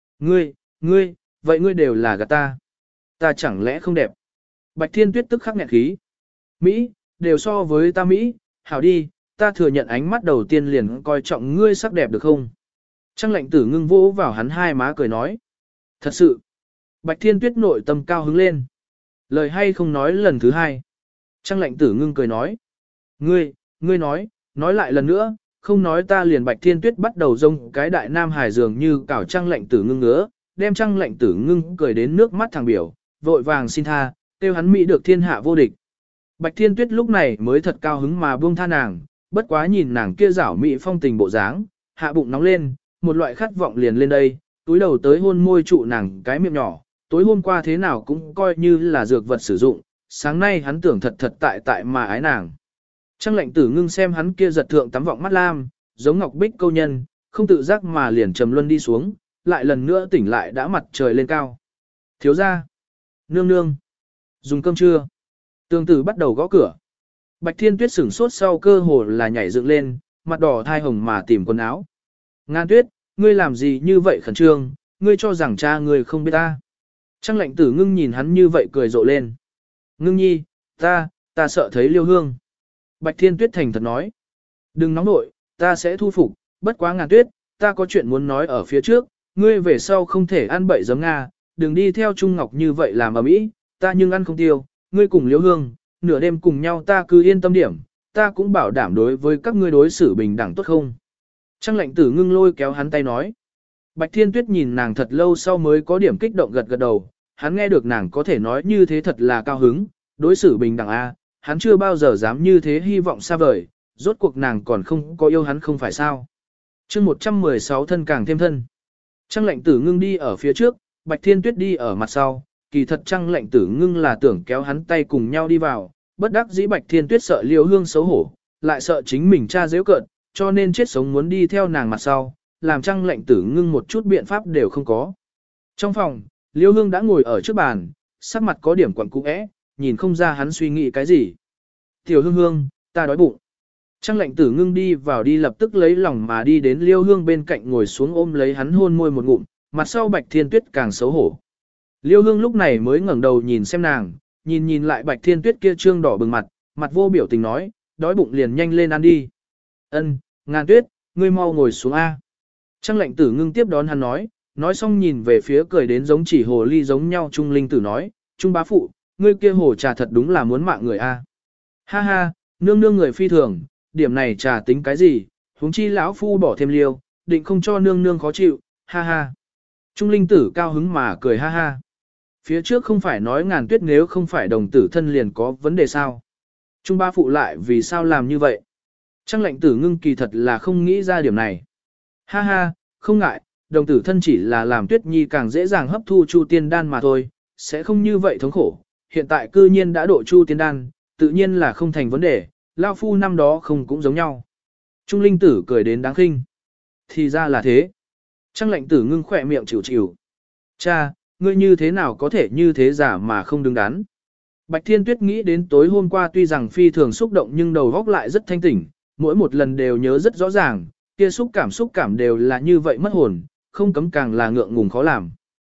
[SPEAKER 1] Vậy ngươi đều là gạt ta. Ta chẳng lẽ không đẹp? Bạch Thiên Tuyết tức khắc nghẹn khí. Mỹ, đều so với ta Mỹ, hảo đi, ta thừa nhận ánh mắt đầu tiên liền coi trọng ngươi sắc đẹp được không? Trăng Lệnh Tử Ngưng vỗ vào hắn hai má cười nói. Thật sự. Bạch Thiên Tuyết nội tâm cao hứng lên. Lời hay không nói lần thứ hai. Trăng Lệnh Tử Ngưng cười nói. Ngươi nói lại lần nữa, không nói ta liền Bạch Thiên Tuyết bắt đầu rông cái đại nam hài dường như cào Trăng Lệnh Tử Ngưng ngứa, đem Trăng Lệnh Tử Ngưng cười đến nước mắt thẳng biểu, vội vàng xin tha, kêu hắn Mỹ được thiên hạ vô địch. Bạch Thiên Tuyết lúc này mới thật cao hứng mà buông tha nàng, bất quá nhìn nàng kia rảo Mỹ phong tình bộ dáng, hạ bụng nóng lên, một loại khát vọng liền lên đây, túi đầu tới hôn môi trụ nàng cái miệng nhỏ, tối hôm qua thế nào cũng coi như là dược vật sử dụng, sáng nay hắn tưởng thật tại mà ái nàng. Trăng Lệnh Tử Ngưng xem hắn kia giật thượng tắm vọng mắt lam, giống ngọc bích câu nhân, không tự giác mà liền trầm luân đi xuống, lại lần nữa tỉnh lại đã mặt trời lên cao. Thiếu gia, nương, dùng cơm trưa. Tương Tử bắt đầu gõ cửa. Bạch Thiên Tuyết sửng sốt sau cơ hồ là nhảy dựng lên, mặt đỏ thai hồng mà tìm quần áo. Ngan Tuyết, ngươi làm gì như vậy khẩn trương, ngươi cho rằng cha ngươi không biết ta. Trăng Lệnh Tử Ngưng nhìn hắn như vậy cười rộ lên. Ngưng nhi, ta sợ thấy Liêu Hương. Bạch Thiên Tuyết thành thật nói. Đừng nóng nội, ta sẽ thu phục, bất quá Ngàn Tuyết, ta có chuyện muốn nói ở phía trước, ngươi về sau không thể ăn bậy giấm Nga, đừng đi theo Trung Ngọc như vậy làm ở mỹ, ta nhưng ăn không tiêu, ngươi cùng Liêu Hương, nửa đêm cùng nhau ta cứ yên tâm điểm, ta cũng bảo đảm đối với các ngươi đối xử bình đẳng tốt không. Trăng Lệnh Tử Ngưng lôi kéo hắn tay nói. Bạch Thiên Tuyết nhìn nàng thật lâu sau mới có điểm kích động gật gật đầu, hắn nghe được nàng có thể nói như thế thật là cao hứng, đối xử bình đẳng a, hắn chưa bao giờ dám như thế hy vọng xa vời, rốt cuộc nàng còn không có yêu hắn không phải sao. Chương 116 thân càng thêm thân. Trăng Lệnh Tử Ngưng đi ở phía trước, Bạch Thiên Tuyết đi ở mặt sau, kỳ thật Trăng Lệnh Tử Ngưng là tưởng kéo hắn tay cùng nhau đi vào, bất đắc dĩ Bạch Thiên Tuyết sợ Liêu Hương xấu hổ, lại sợ chính mình cha giễu cợt, cho nên chết sống muốn đi theo nàng mặt sau, làm Trăng Lệnh Tử Ngưng một chút biện pháp đều không có. Trong phòng, Liêu Hương đã ngồi ở trước bàn, sắc mặt có điểm quặn cũ é, nhìn không ra hắn suy nghĩ cái gì. Tiểu Hương Hương, ta đói bụng. Trăng Lệnh Tử Ngưng đi vào đi lập tức lấy lòng mà đi đến Liêu Hương bên cạnh ngồi xuống ôm lấy hắn hôn môi một ngụm, mặt sau Bạch Thiên Tuyết càng xấu hổ. Liêu Hương lúc này mới ngẩng đầu nhìn xem nàng, nhìn lại Bạch Thiên Tuyết kia trương đỏ bừng mặt, mặt vô biểu tình nói, đói bụng liền nhanh lên ăn đi. Ân, Ngàn Tuyết, ngươi mau ngồi xuống A. Trăng Lệnh Tử Ngưng tiếp đón hắn nói xong nhìn về phía cười đến giống chỉ hồ ly giống nhau Trung Linh Tử nói, Trung bá phụ, ngươi kia hồ trà thật đúng là muốn mạng người A. Ha ha, nương nương người phi thường, điểm này trà tính cái gì, huống chi lão phu bỏ thêm liêu, định không cho nương nương khó chịu, ha ha. Trung Linh Tử cao hứng mà cười ha ha. Phía trước không phải nói Ngàn Tuyết nếu không phải đồng tử thân liền có vấn đề sao. Trung bá phụ lại vì sao làm như vậy. Trăng Lệnh Tử Ngưng kỳ thật là không nghĩ ra điểm này. Ha ha, không ngại, đồng tử thân chỉ là làm Tuyết Nhi càng dễ dàng hấp thu Chu Tiên Đan mà thôi, sẽ không như vậy thống khổ. Hiện tại cư nhiên đã độ Chu Tiên Đan, tự nhiên là không thành vấn đề, lao phu năm đó không cũng giống nhau. Trung Linh Tử cười đến đáng khinh. Thì ra là thế. Trăng Lệnh Tử Ngưng khỏe miệng chịu chịu. Cha, ngươi như thế nào có thể như thế giả mà không đứng đắn. Bạch Thiên Tuyết nghĩ đến tối hôm qua tuy rằng phi thường xúc động nhưng đầu góc lại rất thanh tỉnh, mỗi một lần đều nhớ rất rõ ràng, kia xúc cảm đều là như vậy mất hồn, không cấm càng là ngượng ngùng khó làm.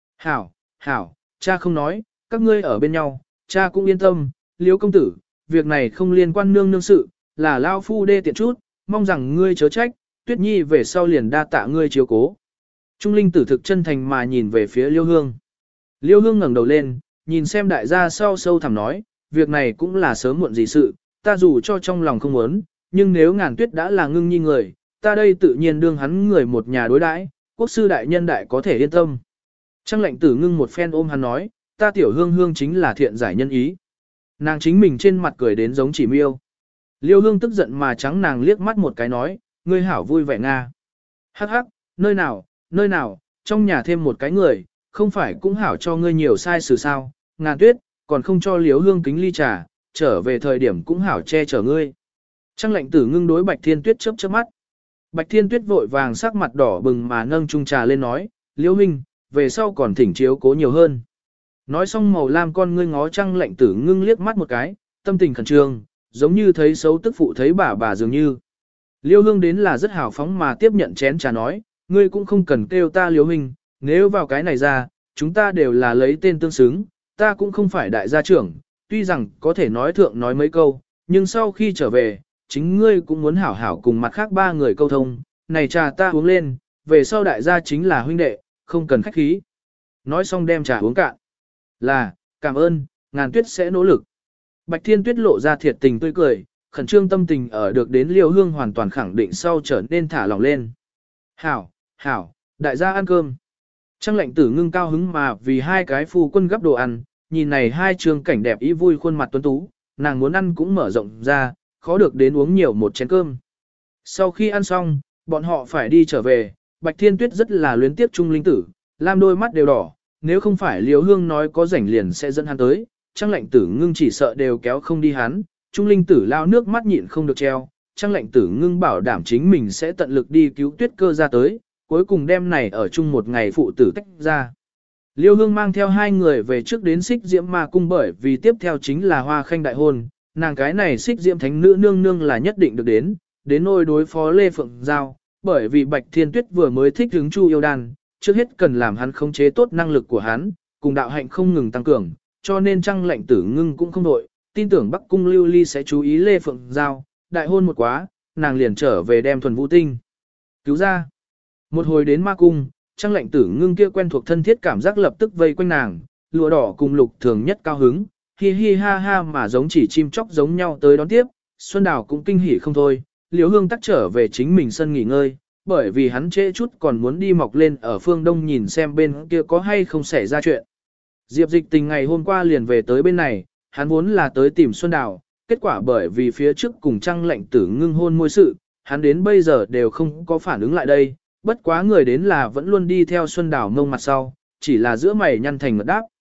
[SPEAKER 1] Hảo, cha không nói, các ngươi ở bên nhau, cha cũng yên tâm, Liễu công tử, việc này không liên quan nương nương sự, là lao phu đê tiện chút, mong rằng ngươi chớ trách, Tuyết Nhi về sau liền đa tạ ngươi chiếu cố. Trung Linh Tử thực chân thành mà nhìn về phía Liêu Hương. Liêu Hương ngẩng đầu lên, nhìn xem đại gia sau sâu thẳm nói, việc này cũng là sớm muộn gì sự, ta dù cho trong lòng không muốn, nhưng nếu Ngàn Tuyết đã là Ngưng Nhi người, ta đây tự nhiên đương hắn người một nhà đối đãi, quốc sư đại nhân đại có thể yên tâm. Trăng Lệnh Tử Ngưng một phen ôm hắn nói, ta Tiểu Hương Hương chính là thiện giải nhân ý. Nàng chính mình trên mặt cười đến giống chỉ miêu. Liêu Hương tức giận mà trắng nàng liếc mắt một cái nói, ngươi hảo vui vẻ Nga. Hắc hắc, nơi nào, trong nhà thêm một cái người, không phải cũng hảo cho ngươi nhiều sai sự sao, Ngàn Tuyết, còn không cho Liêu Hương kính ly trà, trở về thời điểm cũng hảo che chở ngươi. Trăng Lệnh Tử Ngưng đối Bạch Thiên Tuyết chớp chớp mắt. Bạch Thiên Tuyết vội vàng sắc mặt đỏ bừng mà nâng chung trà lên nói, Liêu huynh, về sau còn thỉnh chiếu cố nhiều hơn. Nói xong màu lam con ngươi ngó Trăng Lệnh Tử Ngưng liếc mắt một cái, tâm tình khẩn trương, giống như thấy xấu tức phụ thấy bà dường như. Liêu Hương đến là rất hào phóng mà tiếp nhận chén trà nói, ngươi cũng không cần kêu ta Liêu huynh, nếu vào cái này ra, chúng ta đều là lấy tên tương xứng, ta cũng không phải đại gia trưởng, tuy rằng có thể nói thượng nói mấy câu, nhưng sau khi trở về, chính ngươi cũng muốn hảo hảo cùng mặt khác ba người câu thông, này trà ta uống lên, về sau đại gia chính là huynh đệ, không cần khách khí. Nói xong đem trà uống cạn. Là, cảm ơn, Ngàn Tuyết sẽ nỗ lực. Bạch Thiên Tuyết lộ ra thiệt tình tươi cười, khẩn trương tâm tình ở được đến Liêu Hương hoàn toàn khẳng định sau trở nên thả lỏng lên. Hảo, đại gia ăn cơm. Trăng Lệnh Tử Ngưng cao hứng mà vì hai cái phu quân gấp đồ ăn, nhìn này hai trường cảnh đẹp ý vui khuôn mặt tuấn tú, nàng muốn ăn cũng mở rộng ra, khó được đến uống nhiều một chén cơm. Sau khi ăn xong, bọn họ phải đi trở về, Bạch Thiên Tuyết rất là luyến tiếc Trung Linh Tử, lam đôi mắt đều đỏ, nếu không phải Liêu Hương nói có rảnh liền sẽ dẫn hắn tới, Trăng Lệnh Tử Ngưng chỉ sợ đều kéo không đi hắn, Trung Linh Tử lao nước mắt nhịn không được treo, Trăng Lệnh Tử Ngưng bảo đảm chính mình sẽ tận lực đi cứu Tuyết Cơ ra tới, cuối cùng đêm này ở chung một ngày phụ tử tách ra. Liêu Hương mang theo hai người về trước đến Xích Diễm Ma Cung bởi vì tiếp theo chính là Hoa Khanh đại hôn, nàng cái này Xích Diễm Thánh nữ nương nương là nhất định được đến nôi đối phó Lê Phượng Giao, bởi vì Bạch Thiên Tuyết vừa mới thích hứng Chu Yêu Đan, trước hết cần làm hắn khống chế tốt năng lực của hắn, cùng đạo hạnh không ngừng tăng cường, cho nên Trăng Lệnh Tử Ngưng cũng không đội, tin tưởng Bắc Cung Lưu Ly sẽ chú ý Lê Phượng Giao, đại hôn một quá, nàng liền trở về đem Thuần Vũ Tinh cứu ra. Một hồi đến Ma Cung, Trăng Lệnh Tử Ngưng kia quen thuộc thân thiết cảm giác lập tức vây quanh nàng, lụa đỏ cùng lục thường nhất cao hứng, hi hi ha ha mà giống chỉ chim chóc giống nhau tới đón tiếp, Xuân Đào cũng kinh hỉ không thôi, Liễu Hương tắc trở về chính mình sân nghỉ ngơi, bởi vì hắn trễ chút còn muốn đi mọc lên ở phương đông nhìn xem bên kia có hay không xảy ra chuyện. Diệp Dịch Tình ngày hôm qua liền về tới bên này, hắn vốn là tới tìm Xuân Đào, kết quả bởi vì phía trước cùng Trăng Lệnh Tử Ngưng hôn môi sự, hắn đến bây giờ đều không có phản ứng lại đây, bất quá người đến là vẫn luôn đi theo Xuân Đào mông mặt sau, chỉ là giữa mày nhăn thành ngật đáp.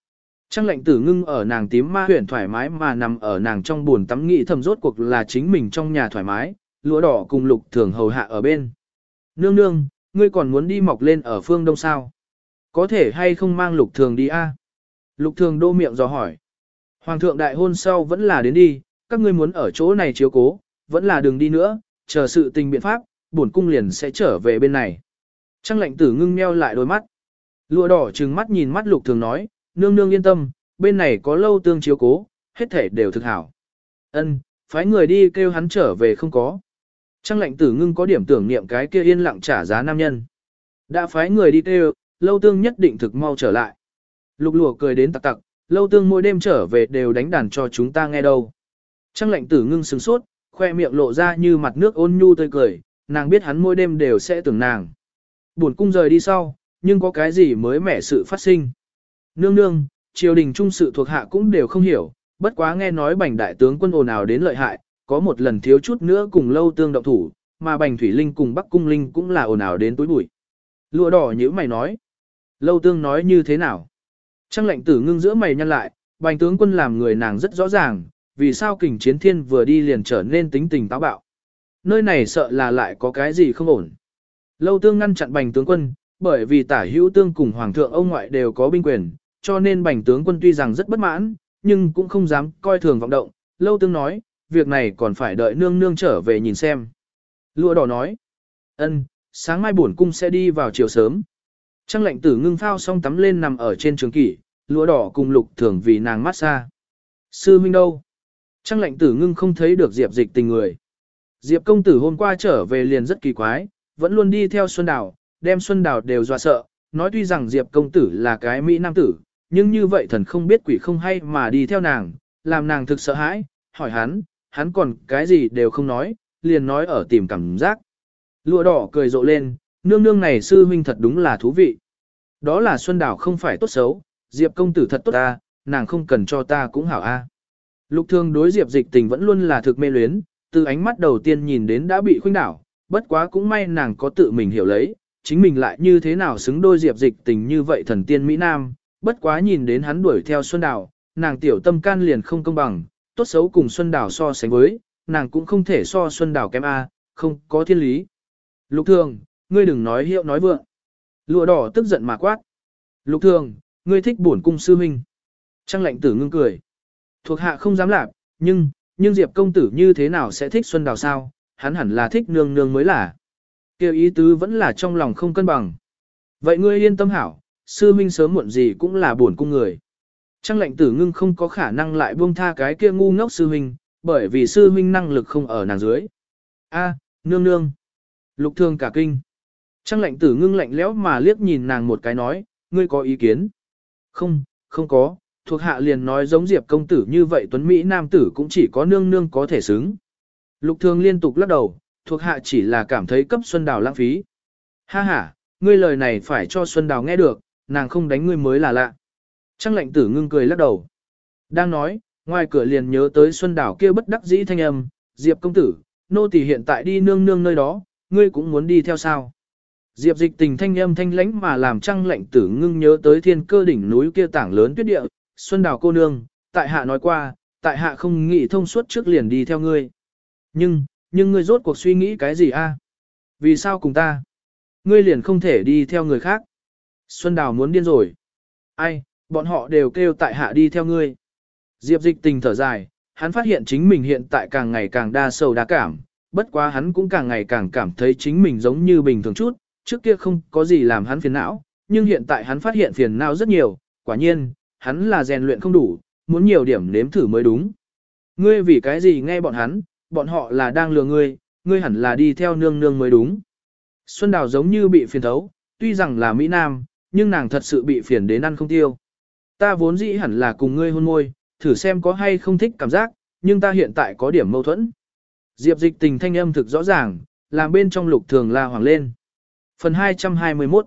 [SPEAKER 1] Trăng lạnh tử ngưng ở nàng tím ma huyền thoải mái mà nằm ở nàng trong buồn tắm nghĩ thầm rốt cuộc là chính mình trong nhà thoải mái, lụa đỏ cùng lục thường hầu hạ ở bên. Nương nương, ngươi còn muốn đi mọc lên ở phương đông sao? Có thể hay không mang lục thường đi a? Lục thường đô miệng dò hỏi. Hoàng thượng đại hôn sau vẫn là đến đi, các ngươi muốn ở chỗ này chiếu cố, vẫn là đừng đi nữa, chờ sự tình biện pháp, bổn cung liền sẽ trở về bên này. Trăng lạnh tử ngưng meo lại đôi mắt. Lụa đỏ trừng mắt nhìn mắt lục thường nói, nương nương yên tâm, bên này có lâu tương chiếu cố, hết thể đều thực hảo. Ân, phái người đi kêu hắn trở về không có. Trăng lạnh tử ngưng có điểm tưởng niệm cái kia yên lặng trả giá nam nhân. Đã phái người đi kêu, lâu tương nhất định thực mau trở lại. Lục lụa cười đến tặc tặc, lâu tương mỗi đêm trở về đều đánh đàn cho chúng ta nghe đâu. Trăng lạnh tử ngưng sừng sốt, khoe miệng lộ ra như mặt nước ôn nhu tươi cười, nàng biết hắn mỗi đêm đều sẽ tưởng nàng. Buồn cung rời đi sau, nhưng có cái gì mới mẻ sự phát sinh. Nương nương, triều đình trung sự thuộc hạ cũng đều không hiểu, bất quá nghe nói Bành đại tướng quân ồn ào đến lợi hại, có một lần thiếu chút nữa cùng lâu tương động thủ, mà Bành Thủy Linh cùng Bắc Cung Linh cũng là ồn ào đến tối bụi. Lụa đỏ như mày nói. Lâu tương nói như thế nào? Trăng lạnh tử ngưng giữa mày nhăn lại, Bành tướng quân làm người nàng rất rõ ràng, vì sao kình chiến thiên vừa đi liền trở nên tính tình táo bạo. Nơi này sợ là lại có cái gì không ổn. Lâu tương ngăn chặn Bành tướng quân, bởi vì tả hữu tương cùng hoàng thượng ông ngoại đều có binh quyền, cho nên Bành tướng quân tuy rằng rất bất mãn, nhưng cũng không dám coi thường vọng động. Lâu tương nói, việc này còn phải đợi nương nương trở về nhìn xem. Lụa đỏ nói, ân, sáng mai bổn cung sẽ đi vào chiều sớm. Trăng lạnh tử ngưng phao xong tắm lên nằm ở trên trường kỷ, lụa đỏ cùng lục thường vì nàng mát xa. Sư huynh đâu? Trăng lạnh tử ngưng không thấy được Diệp Dịch Tình người. Diệp công tử hôm qua trở về liền rất kỳ quái, vẫn luôn đi theo Xuân Đào, đem Xuân Đào đều dọa sợ, nói tuy rằng Diệp công tử là cái mỹ nam tử, nhưng như vậy thần không biết quỷ không hay mà đi theo nàng, làm nàng thực sợ hãi, hỏi hắn còn cái gì đều không nói, liền nói ở tìm cảm giác. Lụa đỏ cười rộ lên, nương nương này sư huynh thật đúng là thú vị. Đó là Xuân Đào không phải tốt xấu, Diệp công tử thật tốt ta, nàng không cần cho ta cũng hảo a. Lục Thường đối Diệp Dịch Tình vẫn luôn là thực mê luyến, từ ánh mắt đầu tiên nhìn đến đã bị khuynh đảo, bất quá cũng may nàng có tự mình hiểu lấy, chính mình lại như thế nào xứng đôi Diệp Dịch Tình như vậy thần tiên Mỹ Nam, bất quá nhìn đến hắn đuổi theo Xuân Đào, nàng tiểu tâm can liền không công bằng, tốt xấu cùng Xuân Đào so sánh với, nàng cũng không thể so Xuân Đào kém a, không có thiên lý. Lục Thường, ngươi đừng nói hiệu nói vượng. Lụa đỏ tức giận mà quát. Lục Thường, ngươi thích bổn cung sư huynh. Trăng lạnh tử ngưng cười. Thuộc hạ không dám lạp, nhưng Diệp công tử như thế nào sẽ thích Xuân Đào sao, hắn hẳn là thích nương nương mới là. Kêu ý tứ vẫn là trong lòng không cân bằng. Vậy ngươi yên tâm hảo, sư huynh sớm muộn gì cũng là bổn cung người. Trăng lạnh tử ngưng không có khả năng lại buông tha cái kia ngu ngốc sư huynh, bởi vì sư huynh năng lực không ở nàng dưới. A, nương nương. Lục Thường cả kinh. Trăng lạnh tử ngưng lạnh lẽo mà liếc nhìn nàng một cái nói, ngươi có ý kiến? Không có, thuộc hạ liền nói giống Diệp công tử như vậy tuấn Mỹ nam tử cũng chỉ có nương nương có thể xứng. Lục Thường liên tục lắc đầu, thuộc hạ chỉ là cảm thấy cấp Xuân Đào lãng phí. Ha ha, ngươi lời này phải cho Xuân Đào nghe được, nàng không đánh ngươi mới là lạ. Trăng lạnh tử ngưng cười lắc đầu. Đang nói, ngoài cửa liền nhớ tới Xuân Đào kia bất đắc dĩ thanh âm, Diệp công tử, nô tỳ hiện tại đi nương nương nơi đó, ngươi cũng muốn đi theo sao? Diệp Dịch Tình thanh âm thanh lãnh mà làm Trăng lạnh tử ngưng nhớ tới thiên cơ đỉnh núi kia tảng lớn tuyết địa, Xuân Đào cô nương, tại hạ nói qua, tại hạ không nghĩ thông suốt trước liền đi theo ngươi. Nhưng ngươi rốt cuộc suy nghĩ cái gì a? Vì sao cùng ta? Ngươi liền không thể đi theo người khác. Xuân Đào muốn điên rồi. Ai, bọn họ đều kêu tại hạ đi theo ngươi. Diệp Dịch Tình thở dài, hắn phát hiện chính mình hiện tại càng ngày càng đa sầu đa cảm, bất quá hắn cũng càng ngày càng cảm thấy chính mình giống như bình thường chút, trước kia không có gì làm hắn phiền não, nhưng hiện tại hắn phát hiện phiền não rất nhiều, quả nhiên, hắn là rèn luyện không đủ, muốn nhiều điểm nếm thử mới đúng. Ngươi vì cái gì nghe bọn họ là đang lừa ngươi, ngươi hẳn là đi theo nương nương mới đúng. Xuân Đào giống như bị phiền thấu, tuy rằng là Mỹ Nam, nhưng nàng thật sự bị phiền đến ăn không tiêu. Ta vốn dĩ hẳn là cùng ngươi hôn môi, thử xem có hay không thích cảm giác, nhưng ta hiện tại có điểm mâu thuẫn. Diệp Dịch Tình thanh âm thực rõ ràng, làm bên trong Lục Thường la hoàng lên. Phần 221.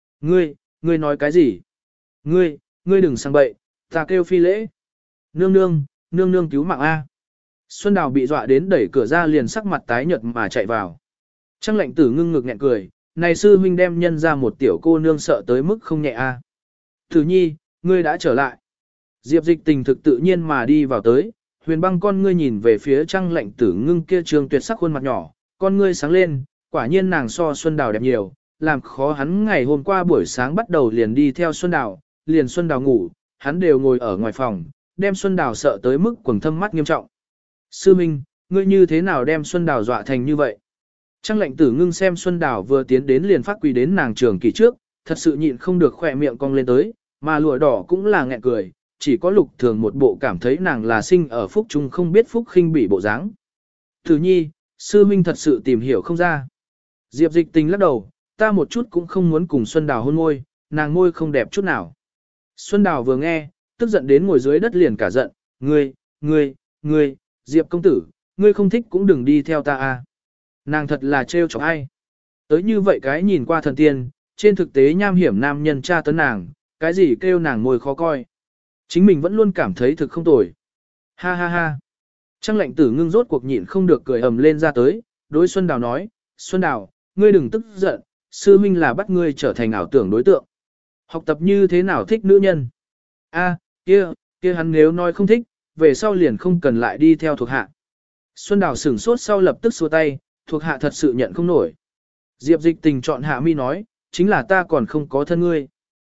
[SPEAKER 1] Ngươi nói cái gì? Ngươi đừng sang bậy, ta kêu phi lễ. Nương nương cứu mạng A. Xuân Đào bị dọa đến đẩy cửa ra liền sắc mặt tái nhợt mà chạy vào. Trăng lạnh tử ngưng ngực nghẹn cười, này sư huynh đem nhân ra một tiểu cô nương sợ tới mức không nhẹ A. Tử nhi, ngươi đã trở lại. Diệp Dịch Tình thực tự nhiên mà đi vào tới, Huyền Băng con ngươi nhìn về phía Trăng Lệnh Tử Ngưng kia trường tuyệt sắc khuôn mặt nhỏ, con ngươi sáng lên, quả nhiên nàng so Xuân Đào đẹp nhiều, làm khó hắn ngày hôm qua buổi sáng bắt đầu liền đi theo Xuân Đào, liền Xuân Đào ngủ, hắn đều ngồi ở ngoài phòng, đem Xuân Đào sợ tới mức quầng thâm mắt nghiêm trọng. Sư Minh, ngươi như thế nào đem Xuân Đào dọa thành như vậy? Trăng Lệnh Tử Ngưng xem Xuân Đào vừa tiến đến liền phát quỳ đến nàng trường kỳ trước, thật sự nhịn không được khỏe miệng cong lên tới, mà lụa đỏ cũng là nghẹn cười, chỉ có Lục Thường một bộ cảm thấy nàng là sinh ở phúc trung không biết phúc khinh bỉ bộ dáng. Tử Nhi, sư minh thật sự tìm hiểu không ra. Diệp Dịch Tình lắc đầu, ta một chút cũng không muốn cùng Xuân Đào hôn môi, nàng môi không đẹp chút nào. Xuân Đào vừa nghe, tức giận đến ngồi dưới đất liền cả giận, ngươi, Diệp công tử, ngươi không thích cũng đừng đi theo ta à. Nàng thật là trêu chọc ai. Tới như vậy cái nhìn qua thần tiên, trên thực tế nham hiểm nam nhân tra tấn nàng, cái gì kêu nàng môi khó coi. Chính mình vẫn luôn cảm thấy thực không tồi. Ha ha ha. Trăng Lệnh Tử Ngưng rốt cuộc nhịn không được cười ầm lên ra tới, đối Xuân Đào nói, Xuân Đào, ngươi đừng tức giận, sư minh là bắt ngươi trở thành ảo tưởng đối tượng. Học tập như thế nào thích nữ nhân? A, kia hắn nếu nói không thích, về sau liền không cần lại đi theo thuộc hạ. Xuân Đào sửng sốt sau lập tức xua tay, thuộc hạ thật sự nhận không nổi. Diệp Dịch Tình chọn hạ mi nói, chính là ta còn không có thân ngươi.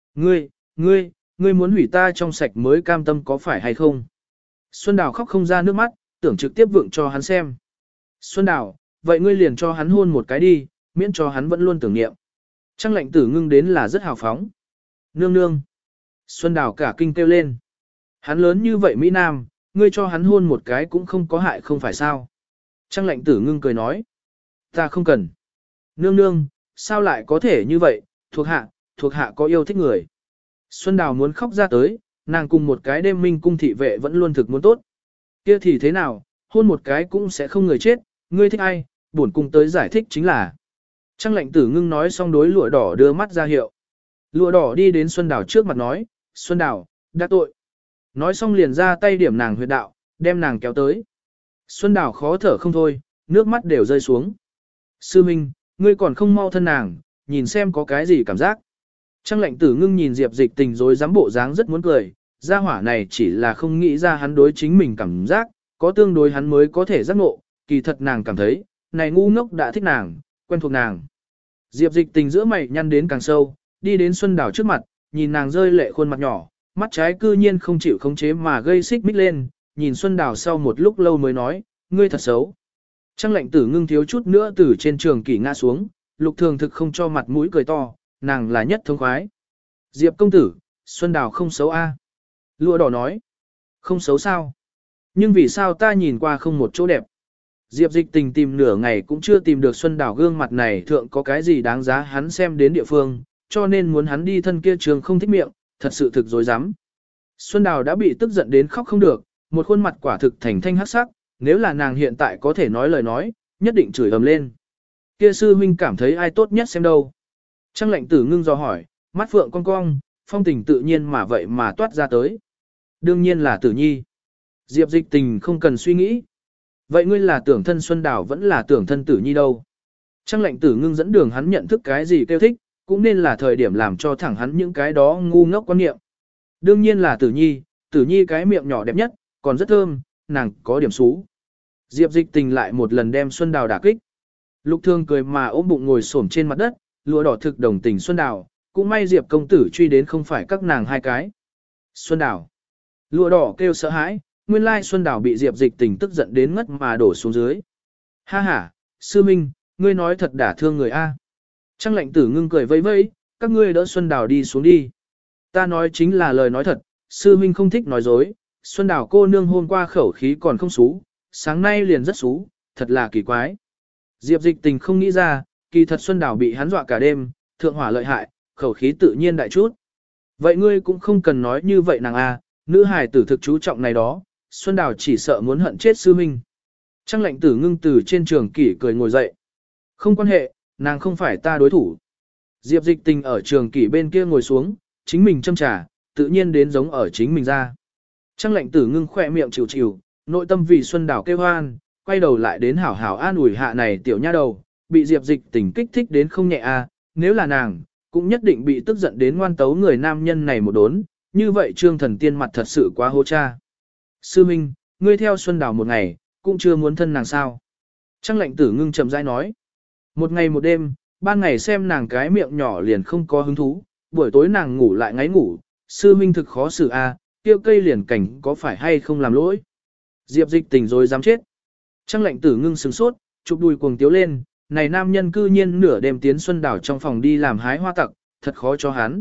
[SPEAKER 1] Ngươi muốn hủy ta trong sạch mới cam tâm có phải hay không? Xuân Đào khóc không ra nước mắt, tưởng trực tiếp vượng cho hắn xem. Xuân Đào, vậy ngươi liền cho hắn hôn một cái đi, miễn cho hắn vẫn luôn tưởng niệm. Trăng Lệnh Tử Ngưng đến là rất hào phóng. Nương nương. Xuân Đào cả kinh kêu lên. Hắn lớn như vậy Mỹ Nam, ngươi cho hắn hôn một cái cũng không có hại không phải sao. Trăng Lệnh Tử Ngưng cười nói. Ta không cần. Nương nương, sao lại có thể như vậy, thuộc hạ có yêu thích người. Xuân Đào muốn khóc ra tới, nàng cùng một cái đêm minh cung thị vệ vẫn luôn thực muốn tốt. Kia thì thế nào, hôn một cái cũng sẽ không người chết, ngươi thích ai, bổn cung tới giải thích chính là. Trăng Lệnh Tử Ngưng nói xong đối lụa đỏ đưa mắt ra hiệu. Lụa đỏ đi đến Xuân Đào trước mặt nói, Xuân Đào, đã tội. Nói xong liền ra tay điểm nàng huyệt đạo, đem nàng kéo tới. Xuân Đào khó thở không thôi, nước mắt đều rơi xuống. Sư Minh, ngươi còn không mau thân nàng, nhìn xem có cái gì cảm giác. Trăng Lệnh Tử Ngưng nhìn Diệp Dịch Tình rồi dám bộ dáng rất muốn cười, gia hỏa này chỉ là không nghĩ ra hắn đối chính mình cảm giác, có tương đối hắn mới có thể giác ngộ, kỳ thật nàng cảm thấy, này ngu ngốc đã thích nàng, quen thuộc nàng. Diệp Dịch Tình giữa mày nhăn đến càng sâu, đi đến Xuân Đào trước mặt, nhìn nàng rơi lệ khuôn mặt nhỏ, mắt trái cư nhiên không chịu khống chế mà gây xích mích lên, nhìn Xuân Đào sau một lúc lâu mới nói, ngươi thật xấu. Trăng Lệnh Tử Ngưng thiếu chút nữa từ trên trường kỷ ngã xuống, Lục Thường thực không cho mặt mũi cười to, nàng là nhất thông khoái. Diệp công tử, Xuân Đào không xấu a. Lụa đỏ nói, không xấu sao? Nhưng vì sao ta nhìn qua không một chỗ đẹp? Diệp Dịch Tình tìm nửa ngày cũng chưa tìm được Xuân Đào gương mặt này thượng có cái gì đáng giá hắn xem đến địa phương, cho nên muốn hắn đi thân kia trường không thích miệng, thật sự thực dối rắm. Xuân Đào đã bị tức giận đến khóc không được, một khuôn mặt quả thực thành thanh hắc sắc, nếu là nàng hiện tại có thể nói lời nói, nhất định chửi ầm lên. Kia sư huynh cảm thấy ai tốt nhất xem đâu? Trăng Lệnh Tử Ngưng dò hỏi, mắt phượng cong cong, phong tình tự nhiên mà vậy mà toát ra tới. Đương nhiên là Tử Nhi. Diệp Dịch Tình không cần suy nghĩ. Vậy ngươi là tưởng thân Xuân Đào vẫn là tưởng thân Tử Nhi đâu? Trăng Lệnh Tử Ngưng dẫn đường hắn nhận thức cái gì kêu thích, cũng nên là thời điểm làm cho thẳng hắn những cái đó ngu ngốc quan niệm. Đương nhiên là Tử Nhi, Tử Nhi cái miệng nhỏ đẹp nhất, còn rất thơm, nàng có điểm xú. Diệp Dịch Tình lại một lần đem Xuân Đào đả kích. Lục Thương cười mà ôm bụng ngồi xổm trên mặt đất, lụa đỏ thực đồng tình Xuân Đào, cũng may Diệp công tử truy đến không phải các nàng hai cái. Xuân Đào. Lụa đỏ kêu sợ hãi, nguyên lai Xuân Đào bị Diệp Dịch Tình tức giận đến ngất mà đổ xuống dưới. Ha ha, sư minh, ngươi nói thật đả thương người a. Trăng Lệnh Tử Ngưng cười vẫy vẫy, các ngươi đỡ Xuân Đào đi xuống đi. Ta nói chính là lời nói thật, sư minh không thích nói dối, Xuân Đào cô nương hôm qua khẩu khí còn không xú, sáng nay liền rất xú, thật là kỳ quái. Diệp Dịch Tình không nghĩ ra, kỳ thật Xuân Đào bị hắn dọa cả đêm, thượng hỏa lợi hại, khẩu khí tự nhiên đại chút. Vậy ngươi cũng không cần nói như vậy nàng a, nữ hài tử thực chú trọng này đó, Xuân Đào chỉ sợ muốn hận chết sư minh. Trăng Lệnh Tử Ngưng từ trên trường kỷ cười ngồi dậy. Không quan hệ, nàng không phải ta đối thủ. Diệp Dịch Tình ở trường kỷ bên kia ngồi xuống, chính mình châm trà, tự nhiên đến giống ở chính mình ra. Trăng Lệnh Tử Ngưng khỏe miệng chịu chịu, nội tâm vì Xuân Đào kêu hoan, quay đầu lại đến hảo hảo an ủi hạ này tiểu nha đầu, bị Diệp Dịch Tình kích thích đến không nhẹ a, nếu là nàng, cũng nhất định bị tức giận đến ngoan tấu người nam nhân này một đốn, như vậy Trương Thần Tiên mặt thật sự quá hố cha. Sư Minh, ngươi theo Xuân Đào một ngày, cũng chưa muốn thân nàng sao. Trang Lệnh Tử Ngưng chậm rãi nói. Một ngày một đêm, ban ngày xem nàng cái miệng nhỏ liền không có hứng thú, buổi tối nàng ngủ lại ngáy ngủ, sư minh thực khó xử a, tiêu cây liền cảnh có phải hay không làm lỗi. Diệp Dịch Tình rồi dám chết. Trang Lệnh Tử Ngưng sửng sốt, chụp đùi cuồng tiếu lên, này nam nhân cư nhiên nửa đêm tiến Xuân Đảo trong phòng đi làm hái hoa tặc, thật khó cho hắn.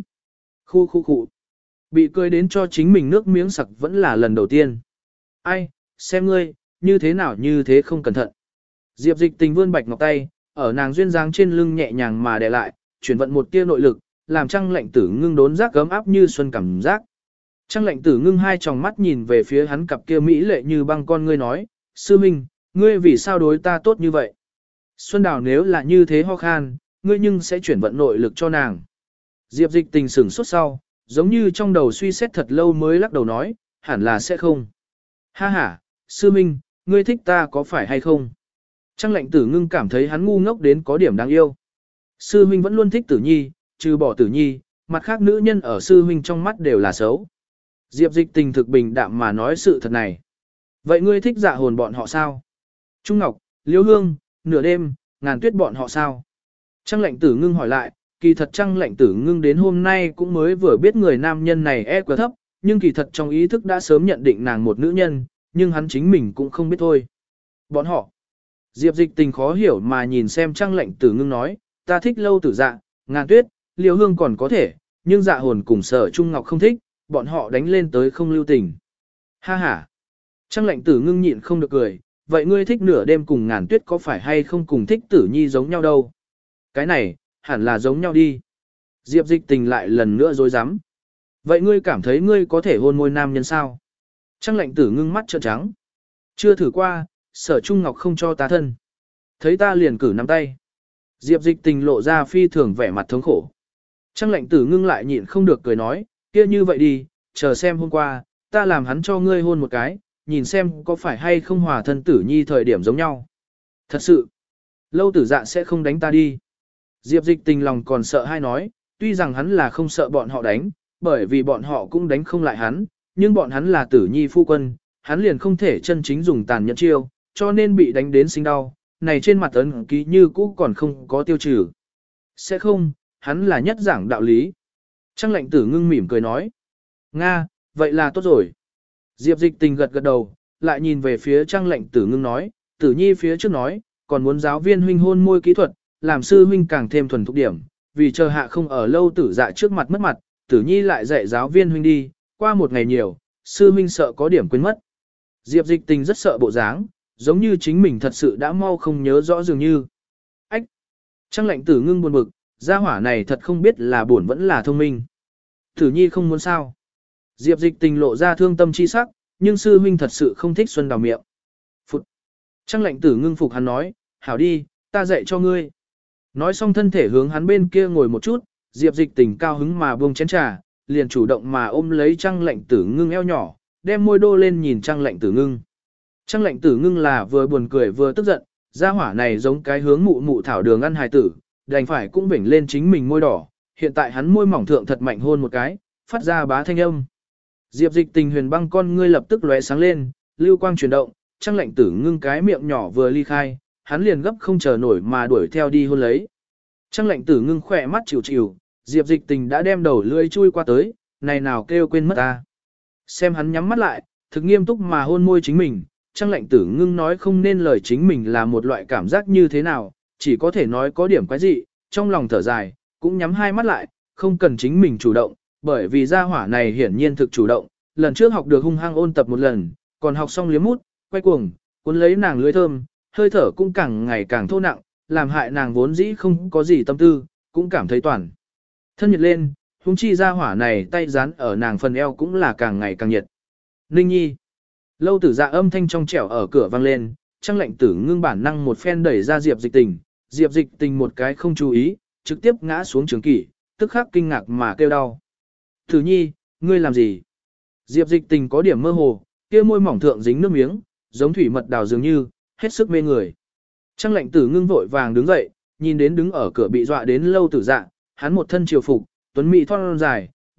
[SPEAKER 1] Khu. Bị cười đến cho chính mình nước miếng sặc vẫn là lần đầu tiên. Ai, xem ngươi, như thế nào như thế không cẩn thận. Diệp Dịch Tình vươn bạch ngọc tay, ở nàng duyên dáng trên lưng nhẹ nhàng mà đè lại, chuyển vận một tia nội lực, làm Trang Lệnh Tử Ngưng đốn giác gấm áp như xuân cảm giác. Trang Lệnh Tử Ngưng hai tròng mắt nhìn về phía hắn cặp kia mỹ lệ như băng con ngươi nói, sư minh, ngươi vì sao đối ta tốt như vậy? Xuân Đào nếu là như thế ho khan, ngươi nhưng sẽ chuyển vận nội lực cho nàng. Diệp Dịch Tình sửng sốt sau, giống như trong đầu suy xét thật lâu mới lắc đầu nói, hẳn là sẽ không. Ha ha, sư minh, ngươi thích ta có phải hay không? Trang Lệnh Tử Ngưng cảm thấy hắn ngu ngốc đến có điểm đáng yêu. Sư huynh vẫn luôn thích Tử Nhi, trừ bỏ Tử Nhi, mặt khác nữ nhân ở sư huynh trong mắt đều là xấu. Diệp Dịch Tình thực bình đạm mà nói sự thật này. Vậy ngươi thích Dạ Hồn bọn họ sao? Trung Ngọc, Liễu Hương, Nửa Đêm, Ngàn Tuyết bọn họ sao? Trang Lệnh Tử Ngưng hỏi lại, kỳ thật Trang Lệnh Tử Ngưng đến hôm nay cũng mới vừa biết người nam nhân này quá thấp, nhưng kỳ thật trong ý thức đã sớm nhận định nàng một nữ nhân, nhưng hắn chính mình cũng không biết thôi. Bọn họ. Diệp Dịch Tình khó hiểu mà nhìn xem Trang Lệnh Tử Ngưng nói, ta thích Lâu Tử Dạ, Ngàn Tuyết, Liễu Hương còn có thể, nhưng Dạ Hồn cùng Sở Trung Ngọc không thích, bọn họ đánh lên tới không lưu tình. Ha ha. Trang Lệnh Tử Ngưng nhịn không được cười, vậy ngươi thích Nửa Đêm cùng Ngàn Tuyết có phải hay không cùng thích Tử Nhi giống nhau đâu? Cái này, hẳn là giống nhau đi. Diệp Dịch Tình lại lần nữa dối rắm. Vậy ngươi cảm thấy ngươi có thể hôn môi nam nhân sao? Trang Lệnh Tử Ngưng mắt trợn trắng. Chưa thử qua, Sở Trung Ngọc không cho ta thân. Thấy ta liền cử nắm tay. Diệp Dịch Tình lộ ra phi thường vẻ mặt thống khổ. Trang Lệnh Tử Ngưng lại nhịn không được cười nói, kia như vậy đi, chờ xem hôm qua, ta làm hắn cho ngươi hôn một cái, nhìn xem có phải hay không hòa thân Tử Nhi thời điểm giống nhau. Thật sự, Lâu Tử Dạ sẽ không đánh ta đi. Diệp Dịch Tình lòng còn sợ hay nói, tuy rằng hắn là không sợ bọn họ đánh, bởi vì bọn họ cũng đánh không lại hắn, nhưng bọn hắn là Tử Nhi phu quân, hắn liền không thể chân chính dùng tàn nhẫn chiêu, cho nên bị đánh đến sinh đau, này trên mặt ấn ký như cũ còn không có tiêu trừ. Sẽ không, hắn là nhất giảng đạo lý. Trang Lệnh Tử Ngưng mỉm cười nói. Nga, vậy là tốt rồi. Diệp Dịch Tình gật gật đầu, lại nhìn về phía Trang Lệnh Tử Ngưng nói, Tử Nhi phía trước nói, còn muốn giáo viên huynh hôn môi kỹ thuật, làm sư huynh càng thêm thuần thục điểm, vì chờ hạ không ở Lâu Tử Dạ trước mặt mất mặt, Tử Nhi lại dạy giáo viên huynh đi, qua một ngày nhiều, sư huynh sợ có điểm quên mất. Diệp Dịch Tình rất sợ bộ dáng, giống như chính mình thật sự đã mau không nhớ rõ dường như. Ách! Trang Lệnh Tử Ngưng buồn bực, gia hỏa này thật không biết là buồn vẫn là thông minh. Tử Nhi không muốn sao. Diệp Dịch Tình lộ ra thương tâm chi sắc, nhưng sư huynh thật sự không thích Xuân Đào miệng. Phụt! Trang Lệnh Tử Ngưng phục hắn nói, hảo đi, ta dạy cho ngươi. Nói xong thân thể hướng hắn bên kia ngồi một chút, Diệp Dịch Tình cao hứng mà buông chén trà, liền chủ động mà ôm lấy Trang Lệnh Tử Ngưng eo nhỏ, đem môi đô lên nhìn Trang Lệnh Tử Ngưng. Trang Lệnh Tử Ngưng là vừa buồn cười vừa tức giận, gia hỏa này giống cái hướng mụ mụ thảo đường ăn hài tử, đành phải cũng vểnh lên chính mình môi đỏ, hiện tại hắn môi mỏng thượng thật mạnh hôn một cái, phát ra bá thanh âm. Diệp Dịch Tình huyền băng con ngươi lập tức lóe sáng lên, lưu quang chuyển động, Trang Lệnh Tử Ngưng cái miệng nhỏ vừa ly khai, hắn liền gấp không chờ nổi mà đuổi theo đi hôn lấy. Trang Lệnh Tử Ngưng khỏe mắt chịu chịu, Diệp Dịch Tình đã đem đầu lưỡi chui qua tới, này nào kêu quên mất ta. Xem hắn nhắm mắt lại, thực nghiêm túc mà hôn môi chính mình, Trang Lệnh Tử Ngưng nói không nên lời chính mình là một loại cảm giác như thế nào, chỉ có thể nói có điểm quái dị, trong lòng thở dài, cũng nhắm hai mắt lại, không cần chính mình chủ động, bởi vì gia hỏa này hiển nhiên thực chủ động, lần trước học được hung hăng ôn tập một lần, còn học xong liếm mút, quay cuồng, cuốn lấy nàng lưỡi thơm, hơi thở cũng càng ngày càng thô nặng, làm hại nàng vốn dĩ không có gì tâm tư, cũng cảm thấy toàn thân nhiệt lên, huống chi gia hỏa này tay dán ở nàng phần eo cũng là càng ngày càng nhiệt. Ninh Nhi. Lâu Tử Dạ âm thanh trong trẻo ở cửa vang lên, Trang Lệnh Tử Ngưng bản năng một phen đẩy ra Diệp Dịch Tình, Diệp Dịch Tình một cái không chú ý, trực tiếp ngã xuống trường kỷ, tức khắc kinh ngạc mà kêu đau. Tử Nhi, ngươi làm gì? Diệp Dịch Tình có điểm mơ hồ, kia môi mỏng thượng dính nước miếng, giống thủy mật đào dường như, hết sức mê người. Trang Lệnh Tử Ngưng vội vàng đứng dậy, nhìn đến đứng ở cửa bị dọa đến Lâu Tử Dạ, hắn một thân triều phục, tuấn mỹ thon dài,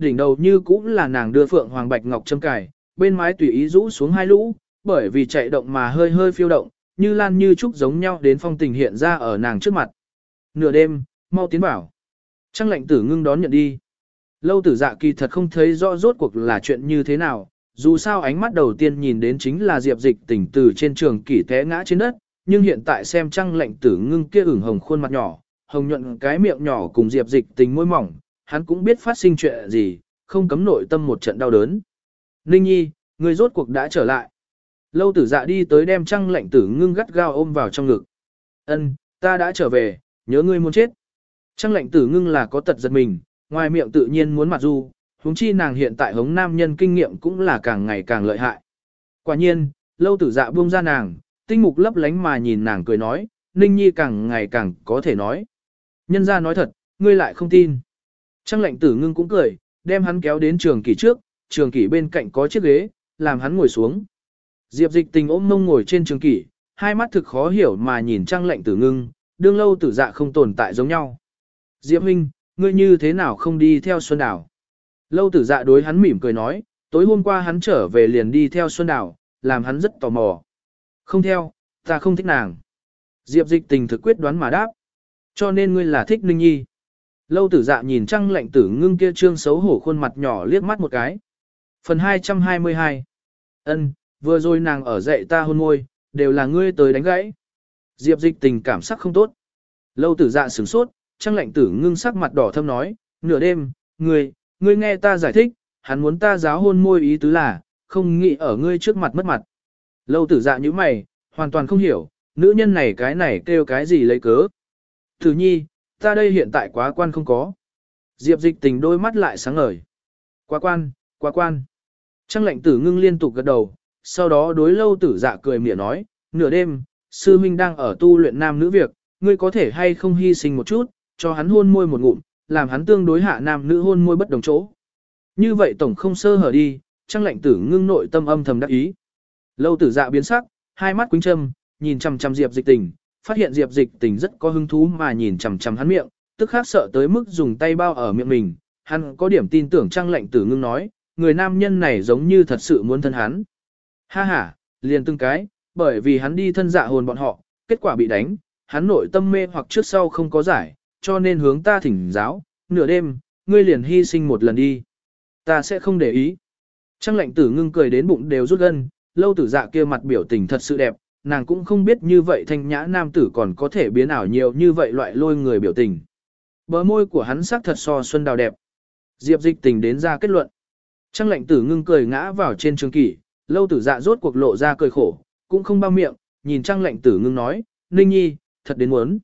[SPEAKER 1] đỉnh đầu như cũng là nàng đưa phượng hoàng bạch ngọc châm cài, bên mái tùy ý rũ xuống hai lũ, bởi vì chạy động mà hơi hơi phiêu động, như lan như trúc giống nhau đến phong tình hiện ra ở nàng trước mặt. Nửa đêm, mau tiến vào. Trăng lệnh tử ngưng đón nhận đi. Lâu tử dạ kỳ thật không thấy rõ rốt cuộc là chuyện như thế nào, dù sao ánh mắt đầu tiên nhìn đến chính là Diệp Dịch Tình từ trên trường kỷ té ngã trên đất, nhưng hiện tại xem Trăng lệnh tử ngưng kia ửng hồng khuôn mặt nhỏ, hồng nhuận cái miệng nhỏ cùng Diệp Dịch Tình môi mỏng, hắn cũng biết phát sinh chuyện gì, không cấm nội tâm một trận đau đớn. Ninh nhi, người rốt cuộc đã trở lại. Lâu tử dạ đi tới đem Trăng lệnh tử ngưng gắt gao ôm vào trong ngực. Ân, ta đã trở về, nhớ ngươi muốn chết. Trăng lệnh tử ngưng là có tật giật mình, ngoài miệng tự nhiên muốn mặt du, huống chi nàng hiện tại hống nam nhân kinh nghiệm cũng là càng ngày càng lợi hại. Quả nhiên, lâu tử dạ buông ra nàng, tinh mục lấp lánh mà nhìn nàng cười nói, Ninh nhi càng ngày càng có thể nói. Nhân ra nói thật, ngươi lại không tin. Trăng lệnh tử ngưng cũng cười, đem hắn kéo đến trường kỷ trước, trường kỷ bên cạnh có chiếc ghế, làm hắn ngồi xuống. Diệp Dịch Tình ôm mông ngồi trên trường kỷ, hai mắt thực khó hiểu mà nhìn Trăng lệnh tử ngưng, đương lâu tử dạ không tồn tại giống nhau. Diệp huynh, ngươi như thế nào không đi theo Xuân Đào? Lâu tử dạ đối hắn mỉm cười nói, tối hôm qua hắn trở về liền đi theo Xuân Đào, làm hắn rất tò mò. Không theo, ta không thích nàng. Diệp Dịch Tình thực quyết đoán mà đáp. Cho nên ngươi là thích Ninh nhi. Lâu tử dạ nhìn Trăng lệnh tử ngưng kia trương xấu hổ khuôn mặt nhỏ liếc mắt một cái. Phần 222. Ân, vừa rồi nàng ở dậy ta hôn môi, đều là ngươi tới đánh gãy. Diệp Dịch Tình cảm sắc không tốt. Lâu tử dạ sửng sốt, Trăng lệnh tử ngưng sắc mặt đỏ thâm nói, nửa đêm, ngươi nghe ta giải thích, hắn muốn ta giáo hôn môi ý tứ là, không nghĩ ở ngươi trước mặt mất mặt. Lâu tử dạ như mày, hoàn toàn không hiểu, nữ nhân này cái kêu cái gì lấy cớ. Tử nhi, ta đây hiện tại quá quan không có. Diệp Dịch Tình đôi mắt lại sáng ngời. Quá quan. Trăng lệnh tử ngưng liên tục gật đầu, sau đó đối lâu tử dạ cười mỉa nói, nửa đêm, sư huynh đang ở tu luyện nam nữ việc, ngươi có thể hay không hy sinh một chút, cho hắn hôn môi một ngụm, làm hắn tương đối hạ nam nữ hôn môi bất đồng chỗ. Như vậy tổng không sơ hở đi, Trăng lệnh tử ngưng nội tâm âm thầm đắc ý. Lâu tử dạ biến sắc, hai mắt quýnh châm, nhìn chằm chằm Diệp Dịch Tình, phát hiện Diệp Dịch Tình rất có hứng thú mà nhìn chằm chằm hắn miệng, tức khắc sợ tới mức dùng tay bao ở miệng mình, hắn có điểm tin tưởng Trăng lệnh tử ngưng nói, người nam nhân này giống như thật sự muốn thân hắn. Ha ha, liền từng cái, bởi vì hắn đi thân dạ hồn bọn họ, kết quả bị đánh, hắn nội tâm mê hoặc trước sau không có giải, cho nên hướng ta thỉnh giáo, nửa đêm, ngươi liền hy sinh một lần đi. Ta sẽ không để ý. Trăng lệnh tử ngưng cười đến bụng đều rút gân, lâu tử dạ kia mặt biểu tình thật sự đẹp, nàng cũng không biết như vậy thanh nhã nam tử còn có thể biến ảo nhiều như vậy loại lôi người biểu tình. Bờ môi của hắn sắc thật so Xuân Đào đẹp. Diệp Dịch Tình đến ra kết luận. Trăng lệnh tử ngưng cười ngã vào trên trường kỷ, lâu tử dạ rốt cuộc lộ ra cười khổ, cũng không bao miệng, nhìn Trăng lệnh tử ngưng nói, Ninh nhi, thật đến muốn.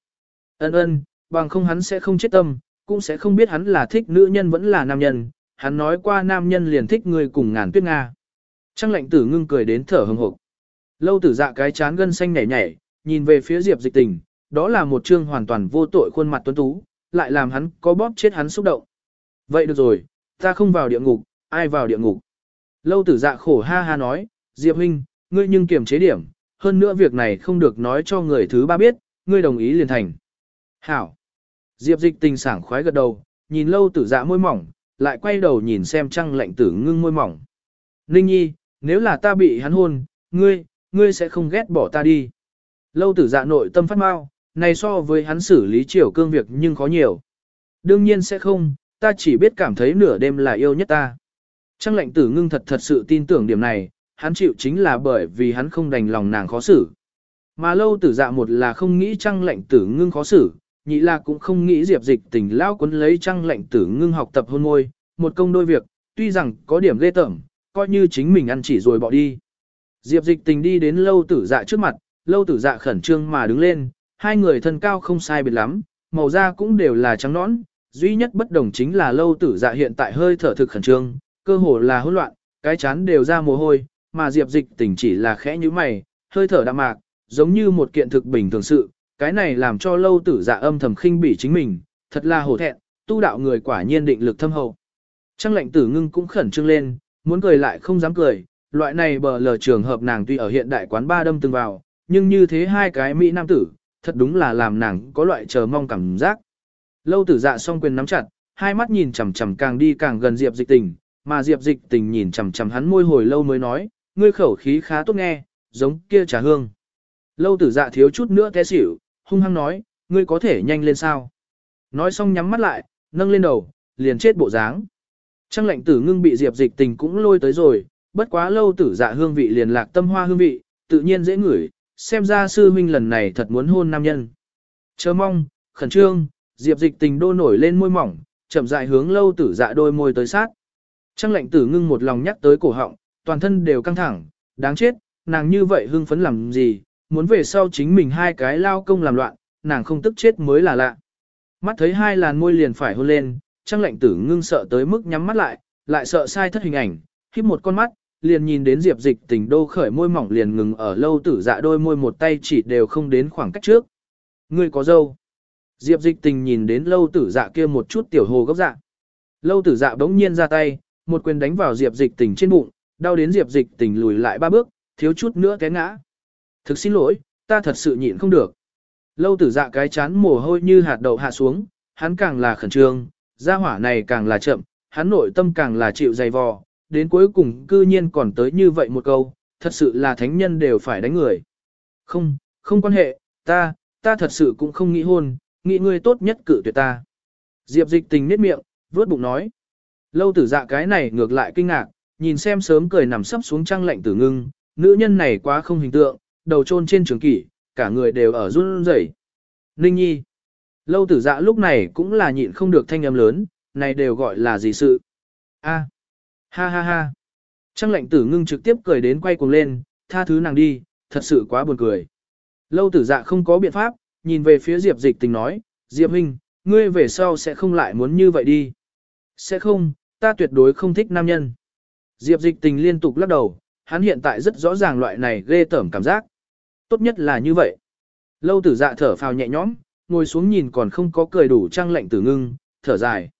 [SPEAKER 1] Ân, bằng không hắn sẽ không chết tâm, cũng sẽ không biết hắn là thích nữ nhân vẫn là nam nhân, hắn nói qua nam nhân liền thích người cùng Ngàn Tuyết Nga. Trăng lệnh tử ngưng cười đến thở hừng hực. Lâu tử dạ cái chán gân xanh nhảy nhảy, nhìn về phía Diệp Dịch Tình, đó là một trương hoàn toàn vô tội khuôn mặt tuấn tú, lại làm hắn có bóp chết hắn xúc động. Vậy được rồi, ta không vào địa ngục, ai vào địa ngục? Lâu tử dạ khổ ha ha nói, Diệp huynh, ngươi nhưng kiềm chế điểm, hơn nữa việc này không được nói cho người thứ ba biết, ngươi đồng ý liền thành. Hảo. Diệp Dịch Tình sảng khoái gật đầu, nhìn lâu tử dạ môi mỏng, lại quay đầu nhìn xem Trăng lệnh tử ngưng môi mỏng. Ninh nhi, nếu là ta bị hắn hôn, ngươi sẽ không ghét bỏ ta đi. Lâu tử dạ nội tâm phát mau, này so với hắn xử lý triều cương việc nhưng khó nhiều. Đương nhiên sẽ không, ta chỉ biết cảm thấy nửa đêm là yêu nhất ta. Trăng lệnh tử ngưng thật sự tin tưởng điểm này, hắn chịu chính là bởi vì hắn không đành lòng nàng khó xử. Mà lâu tử dạ một là không nghĩ Trăng lệnh tử ngưng khó xử, nhị là cũng không nghĩ Diệp Dịch Tình lao quấn lấy Trăng lệnh tử ngưng học tập hôn môi, một công đôi việc, tuy rằng có điểm ghê tởm, coi như chính mình ăn chỉ rồi bỏ đi. Diệp Dịch Tình đi đến lâu tử dạ trước mặt, lâu tử dạ khẩn trương mà đứng lên, hai người thân cao không sai biệt lắm, màu da cũng đều là trắng nõn, duy nhất bất đồng chính là lâu tử dạ hiện tại hơi thở thực khẩn trương, cơ hồ là hỗn loạn, cái chán đều ra mồ hôi, mà Diệp Dịch Tình chỉ là khẽ như mày, hơi thở đạm mạc, giống như một kiện thực bình thường sự, cái này làm cho lâu tử dạ âm thầm khinh bỉ chính mình, thật là hổ thẹn, tu đạo người quả nhiên định lực thâm hậu. Trăng lệnh tử ngưng cũng khẩn trương lên, muốn cười lại không dám cười, loại này bờ lờ trường hợp nàng tuy ở hiện đại quán ba đâm từng vào, nhưng như thế hai cái mỹ nam tử, thật đúng là làm nàng có loại chờ mong cảm giác. Lâu tử dạ song quyền nắm chặt, hai mắt nhìn chằm chằm càng đi càng gần Diệp Dịch Tình, mà Diệp Dịch Tình nhìn chằm chằm hắn môi hồi lâu mới nói, ngươi khẩu khí khá tốt nghe, giống kia trà hương. Lâu Tử Dạ thiếu chút nữa té xỉu, hung hăng nói, ngươi có thể nhanh lên sao? Nói xong nhắm mắt lại, nâng lên đầu, liền chết bộ dáng. Trăng Lệnh Tử Ngưng bị Diệp Dịch Tình cũng lôi tới rồi, bất quá Lâu Tử Dạ hương vị liền lạc tâm hoa hương vị, tự nhiên dễ ngửi, xem ra sư huynh lần này thật muốn hôn nam nhân. Chờ mong, khẩn trương, Diệp Dịch Tình đô nổi lên môi mỏng, chậm rãi hướng Lâu Tử Dạ đôi môi tới sát. Trăng Lệnh Tử Ngưng một lòng nhắc tới cổ họng, toàn thân đều căng thẳng, đáng chết, nàng như vậy hưng phấn làm gì, muốn về sau chính mình hai cái lao công làm loạn, nàng không tức chết mới là lạ. Mắt thấy hai làn môi liền phải hôn lên, Trăng Lệnh Tử Ngưng sợ tới mức nhắm mắt lại sợ sai thất hình ảnh, híp một con mắt, liền nhìn đến Diệp Dịch Tình đô khởi môi mỏng liền ngừng ở Lâu Tử Dạ đôi môi một tay chỉ đều không đến khoảng cách trước. Ngươi có dâu. Diệp Dịch Tình nhìn đến Lâu Tử Dạ kia một chút tiểu hồ gốc dạ. Lâu Tử Dạ bỗng nhiên ra tay, một quyền đánh vào Diệp Dịch Tình trên bụng, đau đến Diệp Dịch Tình lùi lại 3 bước, thiếu chút nữa té ngã. Thực xin lỗi, ta thật sự nhịn không được. Lâu Tử Dạ cái chán mồ hôi như hạt đậu hạ xuống, hắn càng là khẩn trương, gia hỏa này càng là chậm, hắn nội tâm càng là chịu dày vò, đến cuối cùng cư nhiên còn tới như vậy một câu, thật sự là thánh nhân đều phải đánh người. Không quan hệ, ta thật sự cũng không nghĩ hôn, nghĩ ngươi tốt nhất cự tuyệt ta. Diệp Dịch Tình nhếch miệng, vuốt bụng nói. Lâu Tử Dạ cái này ngược lại kinh ngạc, nhìn xem sớm cười nằm sấp xuống Trăng Lệnh Tử Ngưng, nữ nhân này quá không hình tượng, đầu chôn trên trường kỷ, cả người đều ở run rẩy. Ninh Nhi. Lâu Tử Dạ lúc này cũng là nhịn không được thanh âm lớn, này đều gọi là gì sự. A. Ha ha ha. Trăng Lệnh Tử Ngưng trực tiếp cười đến quay cuồng lên, tha thứ nàng đi, thật sự quá buồn cười. Lâu Tử Dạ không có biện pháp, nhìn về phía Diệp Dịch Tình nói, Diệp huynh, ngươi về sau sẽ không lại muốn như vậy đi. Sẽ không, ta tuyệt đối không thích nam nhân. Diệp Dịch Tình liên tục lắc đầu, hắn hiện tại rất rõ ràng loại này ghê tởm cảm giác. Tốt nhất là như vậy. Lâu Tử Dạ thở phào nhẹ nhõm, ngồi xuống nhìn còn không có cười đủ Trăng Lệnh Tử Ngưng, thở dài.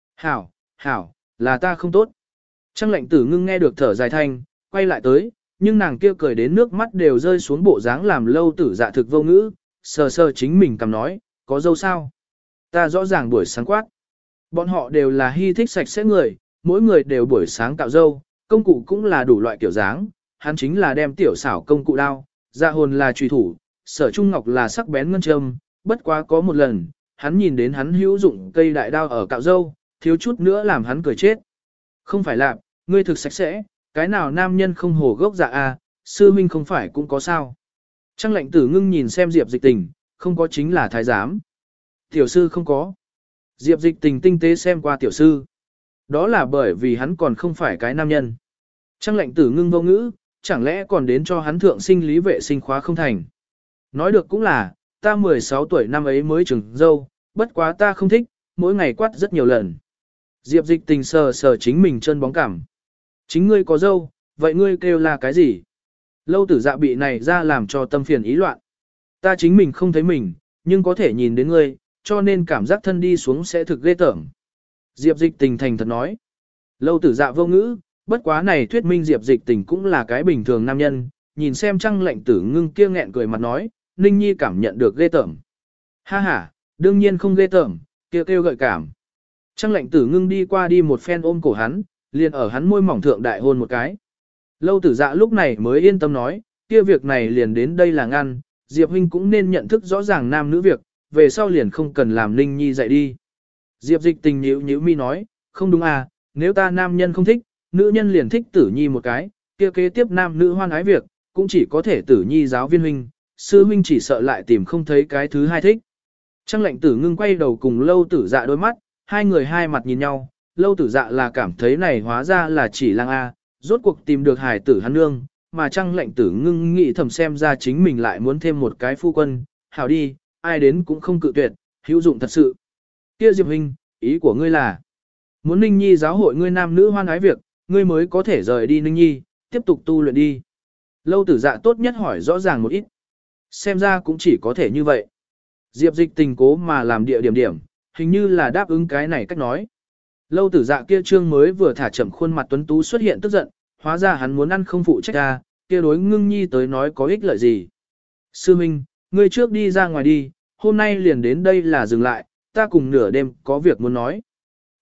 [SPEAKER 1] Hảo, là ta không tốt. Trăng Lệnh Tử Ngưng nghe được thở dài thanh, quay lại tới, nhưng nàng kia cười đến nước mắt đều rơi xuống bộ dáng làm Lâu Tử Dạ thực vô ngữ, sờ sờ chính mình cầm nói, có dâu sao? Ta rõ ràng buổi sáng quát. Bọn họ đều là hy thích sạch sẽ người, mỗi người đều buổi sáng cạo dâu, công cụ cũng là đủ loại kiểu dáng, hắn chính là đem tiểu xảo công cụ đao, dạ hồn là trùy thủ, Sở Trung Ngọc là sắc bén ngân châm, bất quá có một lần, hắn nhìn đến hắn hữu dụng cây đại đao ở cạo dâu, thiếu chút nữa làm hắn cười chết. Không phải là, ngươi thực sạch sẽ, cái nào nam nhân không hồ gốc dạ a, sư huynh không phải cũng có sao. Trăng Lệnh Tử Ngưng nhìn xem Diệp Dịch Tình, không có chính là thái giám. Tiểu sư không có. Diệp Dịch Tình tinh tế xem qua tiểu sư. Đó là bởi vì hắn còn không phải cái nam nhân. Trăng Lệnh Tử Ngưng vô ngữ, chẳng lẽ còn đến cho hắn thượng sinh lý vệ sinh khóa không thành. Nói được cũng là, ta 16 tuổi năm ấy mới trừng dâu, bất quá ta không thích, mỗi ngày quát rất nhiều lần. Diệp Dịch Tình sờ sờ chính mình chân bóng cảm. Chính ngươi có dâu, vậy ngươi kêu là cái gì? Lâu Tử Dạ bị này ra làm cho tâm phiền ý loạn. Ta chính mình không thấy mình, nhưng có thể nhìn đến ngươi, cho nên cảm giác thân đi xuống sẽ thực ghê tởm. Diệp Dịch Tình thành thật nói. Lâu Tử Dạ vô ngữ, bất quá này thuyết minh Diệp Dịch Tình cũng là cái bình thường nam nhân, nhìn xem Trăng Lệnh Tử Ngưng kia nghẹn cười mặt nói, Ninh Nhi cảm nhận được ghê tởm. Ha ha, đương nhiên không ghê tởm, kia kêu gợi cảm. Trăng Lệnh Tử Ngưng đi qua đi một phen ôm cổ hắn, liền ở hắn môi mỏng thượng đại hôn một cái. Lâu Tử Dạ lúc này mới yên tâm nói, kia việc này liền đến đây là ngăn, Diệp huynh cũng nên nhận thức rõ ràng nam nữ việc, về sau liền không cần làm Ninh Nhi dạy đi. Diệp Dịch Tình nhíu mi nói, không đúng à, nếu ta nam nhân không thích, nữ nhân liền thích Tử Nhi một cái, kia kế tiếp nam nữ hoan ái việc, cũng chỉ có thể Tử Nhi giáo viên huynh, sư huynh chỉ sợ lại tìm không thấy cái thứ hai thích. Trăng Lệnh Tử Ngưng quay đầu cùng Lâu Tử Dạ đôi mắt, hai người hai mặt nhìn nhau, Lâu Tử Dạ là cảm thấy này hóa ra là chỉ lang A, rốt cuộc tìm được hài tử hắn nương, mà Trăng Lệnh Tử Ngưng nghĩ thầm xem ra chính mình lại muốn thêm một cái phu quân, hảo đi, ai đến cũng không cự tuyệt, hữu dụng thật sự. Kia Diệp huynh, ý của ngươi là, muốn Ninh Nhi giáo hội ngươi nam nữ hoan ái việc, ngươi mới có thể rời đi Ninh Nhi, tiếp tục tu luyện đi. Lâu Tử Dạ tốt nhất hỏi rõ ràng một ít. Xem ra cũng chỉ có thể như vậy. Diệp Dịch Tình cố mà làm địa điểm, hình như là đáp ứng cái này cách nói. Lâu Tử Dạ kia trương mới vừa thả chậm khuôn mặt tuấn tú xuất hiện tức giận, hóa ra hắn muốn ăn không phụ trách ra, kia đối Ngưng Nhi tới nói có ích lợi gì. Sư Minh, ngươi trước đi ra ngoài đi, hôm nay liền đến đây là dừng lại, ta cùng nửa đêm có việc muốn nói.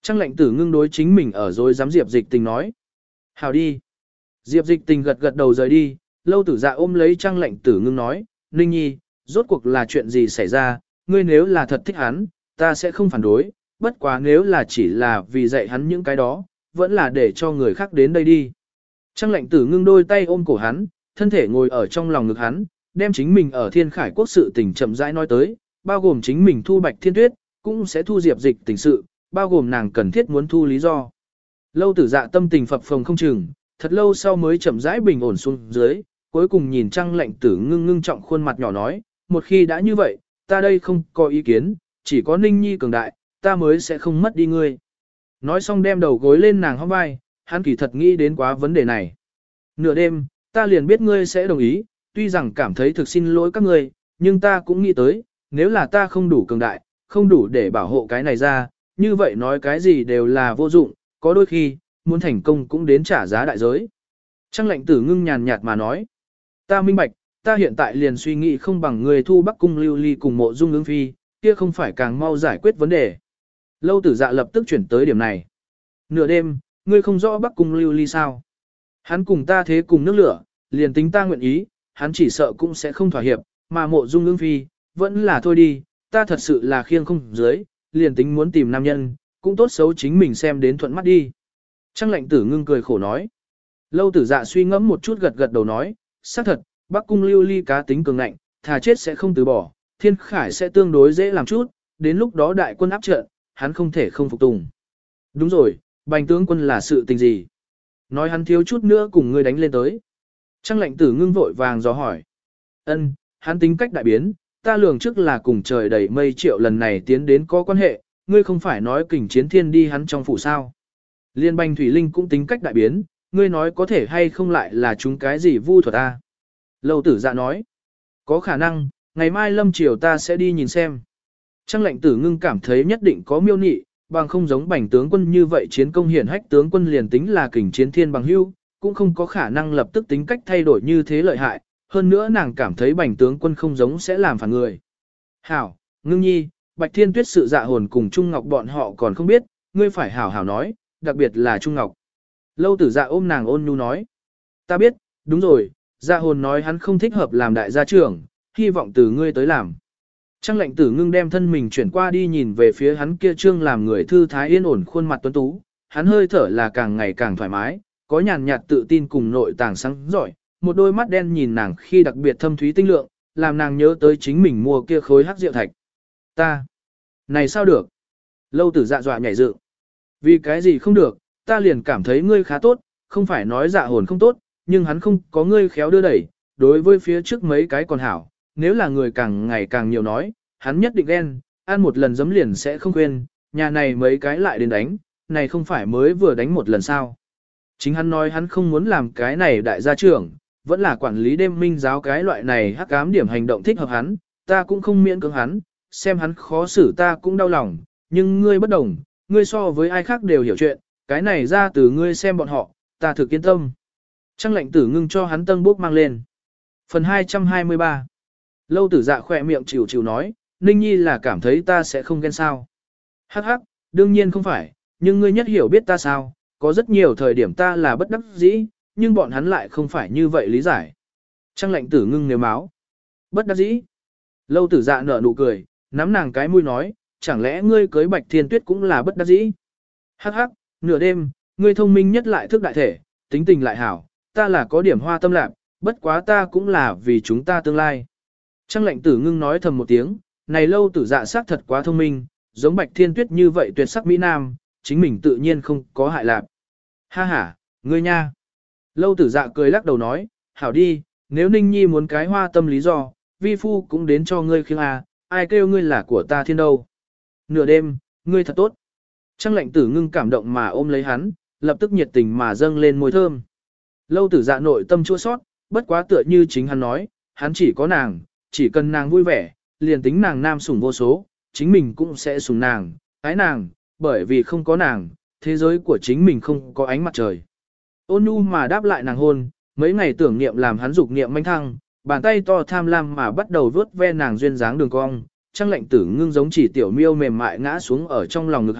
[SPEAKER 1] Trang lệnh tử ngưng đối chính mình ở rồi dám Diệp Dịch Tình nói. Hào đi. Diệp Dịch Tình gật gật đầu rời đi, Lâu Tử Dạ ôm lấy Trang lệnh tử ngưng nói, Ninh Nhi, rốt cuộc là chuyện gì xảy ra, ngươi nếu là thật thích hắn, ta sẽ không phản đối, bất quá nếu là chỉ là vì dạy hắn những cái đó, vẫn là để cho người khác đến đây đi. Trang lệnh tử ngưng đôi tay ôm cổ hắn, thân thể ngồi ở trong lòng ngực hắn, đem chính mình ở Thiên Khải Quốc sự tình chậm rãi nói tới, bao gồm chính mình thu Bạch Thiên Tuyết, cũng sẽ thu Diệp Dịch Tình sự, bao gồm nàng cần thiết muốn thu lý do. Lâu Tử Dạ tâm tình phập phồng không chừng, thật lâu sau mới chậm rãi bình ổn xuống dưới, cuối cùng nhìn Trang lệnh tử ngưng ngưng trọng khuôn mặt nhỏ nói, một khi đã như vậy, ta đây không có ý kiến, chỉ có Ninh Nhi cường đại, ta mới sẽ không mất đi ngươi. Nói xong đem đầu gối lên nàng hông vai, hắn kỳ thật nghĩ đến quá vấn đề này. Nửa đêm, ta liền biết ngươi sẽ đồng ý, tuy rằng cảm thấy thực xin lỗi các ngươi, nhưng ta cũng nghĩ tới, nếu là ta không đủ cường đại, không đủ để bảo hộ cái này ra, như vậy nói cái gì đều là vô dụng, có đôi khi, muốn thành công cũng đến trả giá đại giới. Trang lệnh tử ngưng nhàn nhạt mà nói, ta minh bạch, ta hiện tại liền suy nghĩ không bằng người thu Bắc Cung Lưu Ly cùng Mộ Dung Ưng Phi, kia không phải càng mau giải quyết vấn đề. Lâu Tử Dạ lập tức chuyển tới điểm này. Nửa đêm, ngươi không rõ Bắc Cung Lưu Ly sao? Hắn cùng ta thế cùng nước lửa, liền tính ta nguyện ý, hắn chỉ sợ cũng sẽ không thỏa hiệp, mà Mộ Dung Ưng Phi, vẫn là thôi đi, ta thật sự là khiêng không dưới, liền tính muốn tìm nam nhân, cũng tốt xấu chính mình xem đến thuận mắt đi. Trang lệnh tử ngưng cười khổ nói. Lâu Tử Dạ suy ngẫm một chút gật gật đầu nói, xác thật, Bắc Cung Lưu Ly cá tính cường ngạnh, thà chết sẽ không từ bỏ, Thiên Khải sẽ tương đối dễ làm chút, đến lúc đó đại quân áp trận, hắn không thể không phục tùng. Đúng rồi, Bành tướng quân là sự tình gì? Nói hắn thiếu chút nữa cùng ngươi đánh lên tới. Trang lệnh tử ngưng vội vàng dò hỏi. Ân, hắn tính cách đại biến, ta lường trước là cùng trời đầy mây triệu lần này tiến đến có quan hệ, ngươi không phải nói kình chiến thiên đi hắn trong phủ sao. Liên Bành Thủy Linh cũng tính cách đại biến, ngươi nói có thể hay không lại là chúng cái gì vu thuật ta. Lâu Tử Dạ nói, có khả năng, ngày mai lâm chiều ta sẽ đi nhìn xem. Trang lệnh tử ngưng cảm thấy nhất định có miêu nị, bằng không giống Bành tướng quân như vậy chiến công hiển hách tướng quân liền tính là kình chiến thiên bằng hưu, cũng không có khả năng lập tức tính cách thay đổi như thế lợi hại, hơn nữa nàng cảm thấy Bành tướng quân không giống sẽ làm phản người. Hảo, ngưng nhi, Bạch Thiên Tuyết sự dạ hồn cùng Trung Ngọc bọn họ còn không biết, ngươi phải hảo hảo nói, đặc biệt là Trung Ngọc. Lâu Tử Dạ ôm nàng ôn nhu nói, ta biết, đúng rồi, dạ hồn nói hắn không thích hợp làm đại gia trưởng, hy vọng từ ngươi tới làm. Trang lệnh tử ngưng đem thân mình chuyển qua đi nhìn về phía hắn kia trương làm người thư thái yên ổn khuôn mặt tuấn tú, hắn hơi thở là càng ngày càng thoải mái, có nhàn nhạt tự tin cùng nội tàng sáng giỏi, một đôi mắt đen nhìn nàng khi đặc biệt thâm thúy tinh lượng, làm nàng nhớ tới chính mình mua kia khối hắc rượu thạch. Ta, này sao được? Lâu Tử Dạ dọa nhảy dựng. Vì cái gì không được, ta liền cảm thấy ngươi khá tốt, không phải nói dạ hồn không tốt, nhưng hắn không có ngươi khéo đưa đẩy, đối với phía trước mấy cái còn hảo, nếu là người càng ngày càng nhiều nói, hắn nhất định ghen, ăn một lần giấm liền sẽ không quên, nhà này mấy cái lại đến đánh, này không phải mới vừa đánh một lần sao. Chính hắn nói hắn không muốn làm cái này đại gia trưởng, vẫn là quản lý đêm minh giáo cái loại này hắc ám điểm hành động thích hợp hắn, ta cũng không miễn cưỡng hắn, xem hắn khó xử ta cũng đau lòng, nhưng ngươi bất đồng, ngươi so với ai khác đều hiểu chuyện, cái này ra từ ngươi xem bọn họ, ta thực yên tâm. Trang lệnh tử ngưng cho hắn tân bốc mang lên. Phần 223 Lâu Tử Dạ khỏe miệng chịu chịu nói, Ninh Nhi là cảm thấy ta sẽ không ghen sao. Hắc hắc, đương nhiên không phải, nhưng ngươi nhất hiểu biết ta sao, có rất nhiều thời điểm ta là bất đắc dĩ, nhưng bọn hắn lại không phải như vậy lý giải. Trang lệnh tử ngưng nếu máu. Bất đắc dĩ. Lâu Tử Dạ nở nụ cười, nắm nàng cái mũi nói, chẳng lẽ ngươi cưới Bạch Thiên Tuyết cũng là bất đắc dĩ. Hắc hắc, nửa đêm, ngươi thông minh nhất lại thức đại thể, tính tình lại hảo, ta là có điểm hoa tâm lạc, bất quá ta cũng là vì chúng ta tương lai. Trang lệnh tử ngưng nói thầm một tiếng, này Lâu Tử Dạ xác thật quá thông minh, giống Bạch Thiên Tuyết như vậy tuyệt sắc Mỹ Nam, chính mình tự nhiên không có hại lạc. Ha ha, ngươi nha. Lâu Tử Dạ cười lắc đầu nói, hảo đi, nếu Ninh Nhi muốn cái hoa tâm lý do, vi phu cũng đến cho ngươi khiêng à, ai kêu ngươi là của ta thiên đâu. Nửa đêm, ngươi thật tốt. Trang lệnh tử ngưng cảm động mà ôm lấy hắn, lập tức nhiệt tình mà dâng lên môi thơm. Lâu Tử Dạ nội tâm chua sót, bất quá tựa như chính hắn nói, hắn chỉ có nàng, chỉ cần nàng vui vẻ, liền tính nàng nam sủng vô số, chính mình cũng sẽ sủng nàng, ái nàng, bởi vì không có nàng, thế giới của chính mình không có ánh mặt trời. Ôn nhu mà đáp lại nàng hôn, mấy ngày tưởng niệm làm hắn dục niệm manh thăng, bàn tay to tham lam mà bắt đầu vớt ve nàng duyên dáng đường cong, Trang lệnh tử ngưng giống chỉ tiểu miêu mềm mại ngã xuống ở trong lòng ngực hắn,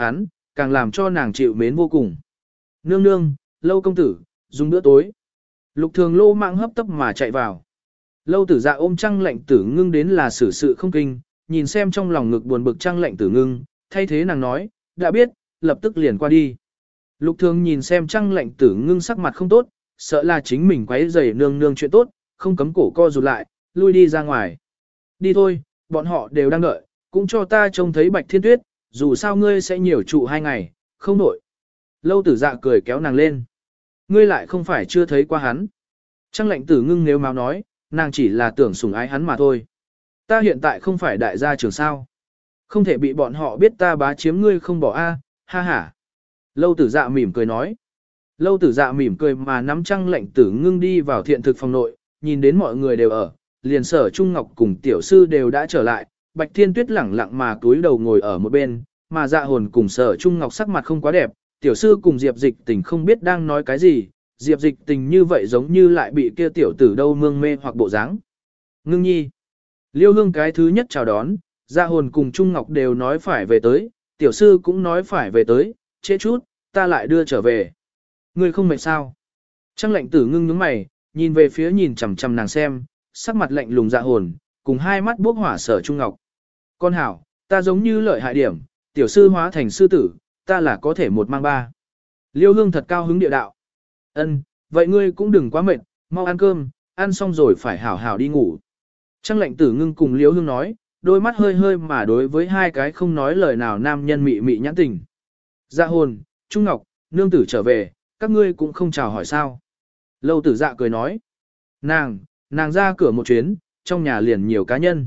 [SPEAKER 1] càng làm cho nàng chịu mến vô cùng. Nương nương, Lâu công tử, dùng bữa tối. Lục Thường lô mạng hấp tấp mà chạy vào. Lâu Tử Dạ ôm Trăng Lệnh Tử Ngưng đến là xử sự không kinh, nhìn xem trong lòng ngực buồn bực Trăng Lệnh Tử Ngưng, thay thế nàng nói, đã biết, lập tức liền qua đi. Lục Thường nhìn xem Trăng Lệnh Tử Ngưng sắc mặt không tốt, sợ là chính mình quấy rầy nương nương chuyện tốt, không cấm cổ co rụt lại, lui đi ra ngoài. Đi thôi, bọn họ đều đang đợi, cũng cho ta trông thấy Bạch Thiên Tuyết, dù sao ngươi sẽ nhiều trụ 2 ngày, không nổi. Lâu Tử Dạ cười kéo nàng lên. Ngươi lại không phải chưa thấy qua hắn. Trăng Lệnh Tử Ngưng nếu máu nói, nàng chỉ là tưởng sủng ái hắn mà thôi. Ta hiện tại không phải đại gia trưởng sao. Không thể bị bọn họ biết ta bá chiếm ngươi không bỏ a, ha ha. Lâu Tử Dạ mỉm cười nói. Lâu Tử Dạ mỉm cười mà nắm Trăng Lệnh Tử Ngưng đi vào thiện thực phòng nội, nhìn đến mọi người đều ở, liền Sở Trung Ngọc cùng tiểu sư đều đã trở lại, Bạch Thiên Tuyết lẳng lặng mà cúi đầu ngồi ở một bên, mà Dạ Hồn cùng Sở Trung Ngọc sắc mặt không quá đẹp, tiểu sư cùng Diệp Dịch Tình không biết đang nói cái gì, Diệp Dịch Tình như vậy giống như lại bị kia tiểu tử đâu mương mê hoặc bộ dáng. Ngưng nhi. Liêu Hương cái thứ nhất chào đón, Dạ Hồn cùng Trung Ngọc đều nói phải về tới, tiểu sư cũng nói phải về tới, trễ chút, ta lại đưa trở về. Ngươi không mệt sao? Trăng Lệnh Tử Ngưng nhướng mày, nhìn về phía nhìn chằm chằm nàng xem, sắc mặt lạnh lùng Dạ Hồn, cùng hai mắt bốc hỏa Sở Trung Ngọc. Con hảo, ta giống như lợi hại điểm, tiểu sư hóa thành sư tử, ta là có thể một mang ba. Liêu Hương thật cao hứng địa đạo. Ân, vậy ngươi cũng đừng quá mệt, mau ăn cơm, ăn xong rồi phải hảo hảo đi ngủ. Trăng Lệnh Tử Ngưng cùng Liêu Hương nói, đôi mắt hơi hơi mà đối với hai cái không nói lời nào nam nhân mị mị nhãn tình. Dạ Hồn, Trung Ngọc, nương tử trở về, các ngươi cũng không chào hỏi sao. Lâu Tử Dạ cười nói. Nàng ra cửa một chuyến, trong nhà liền nhiều cá nhân.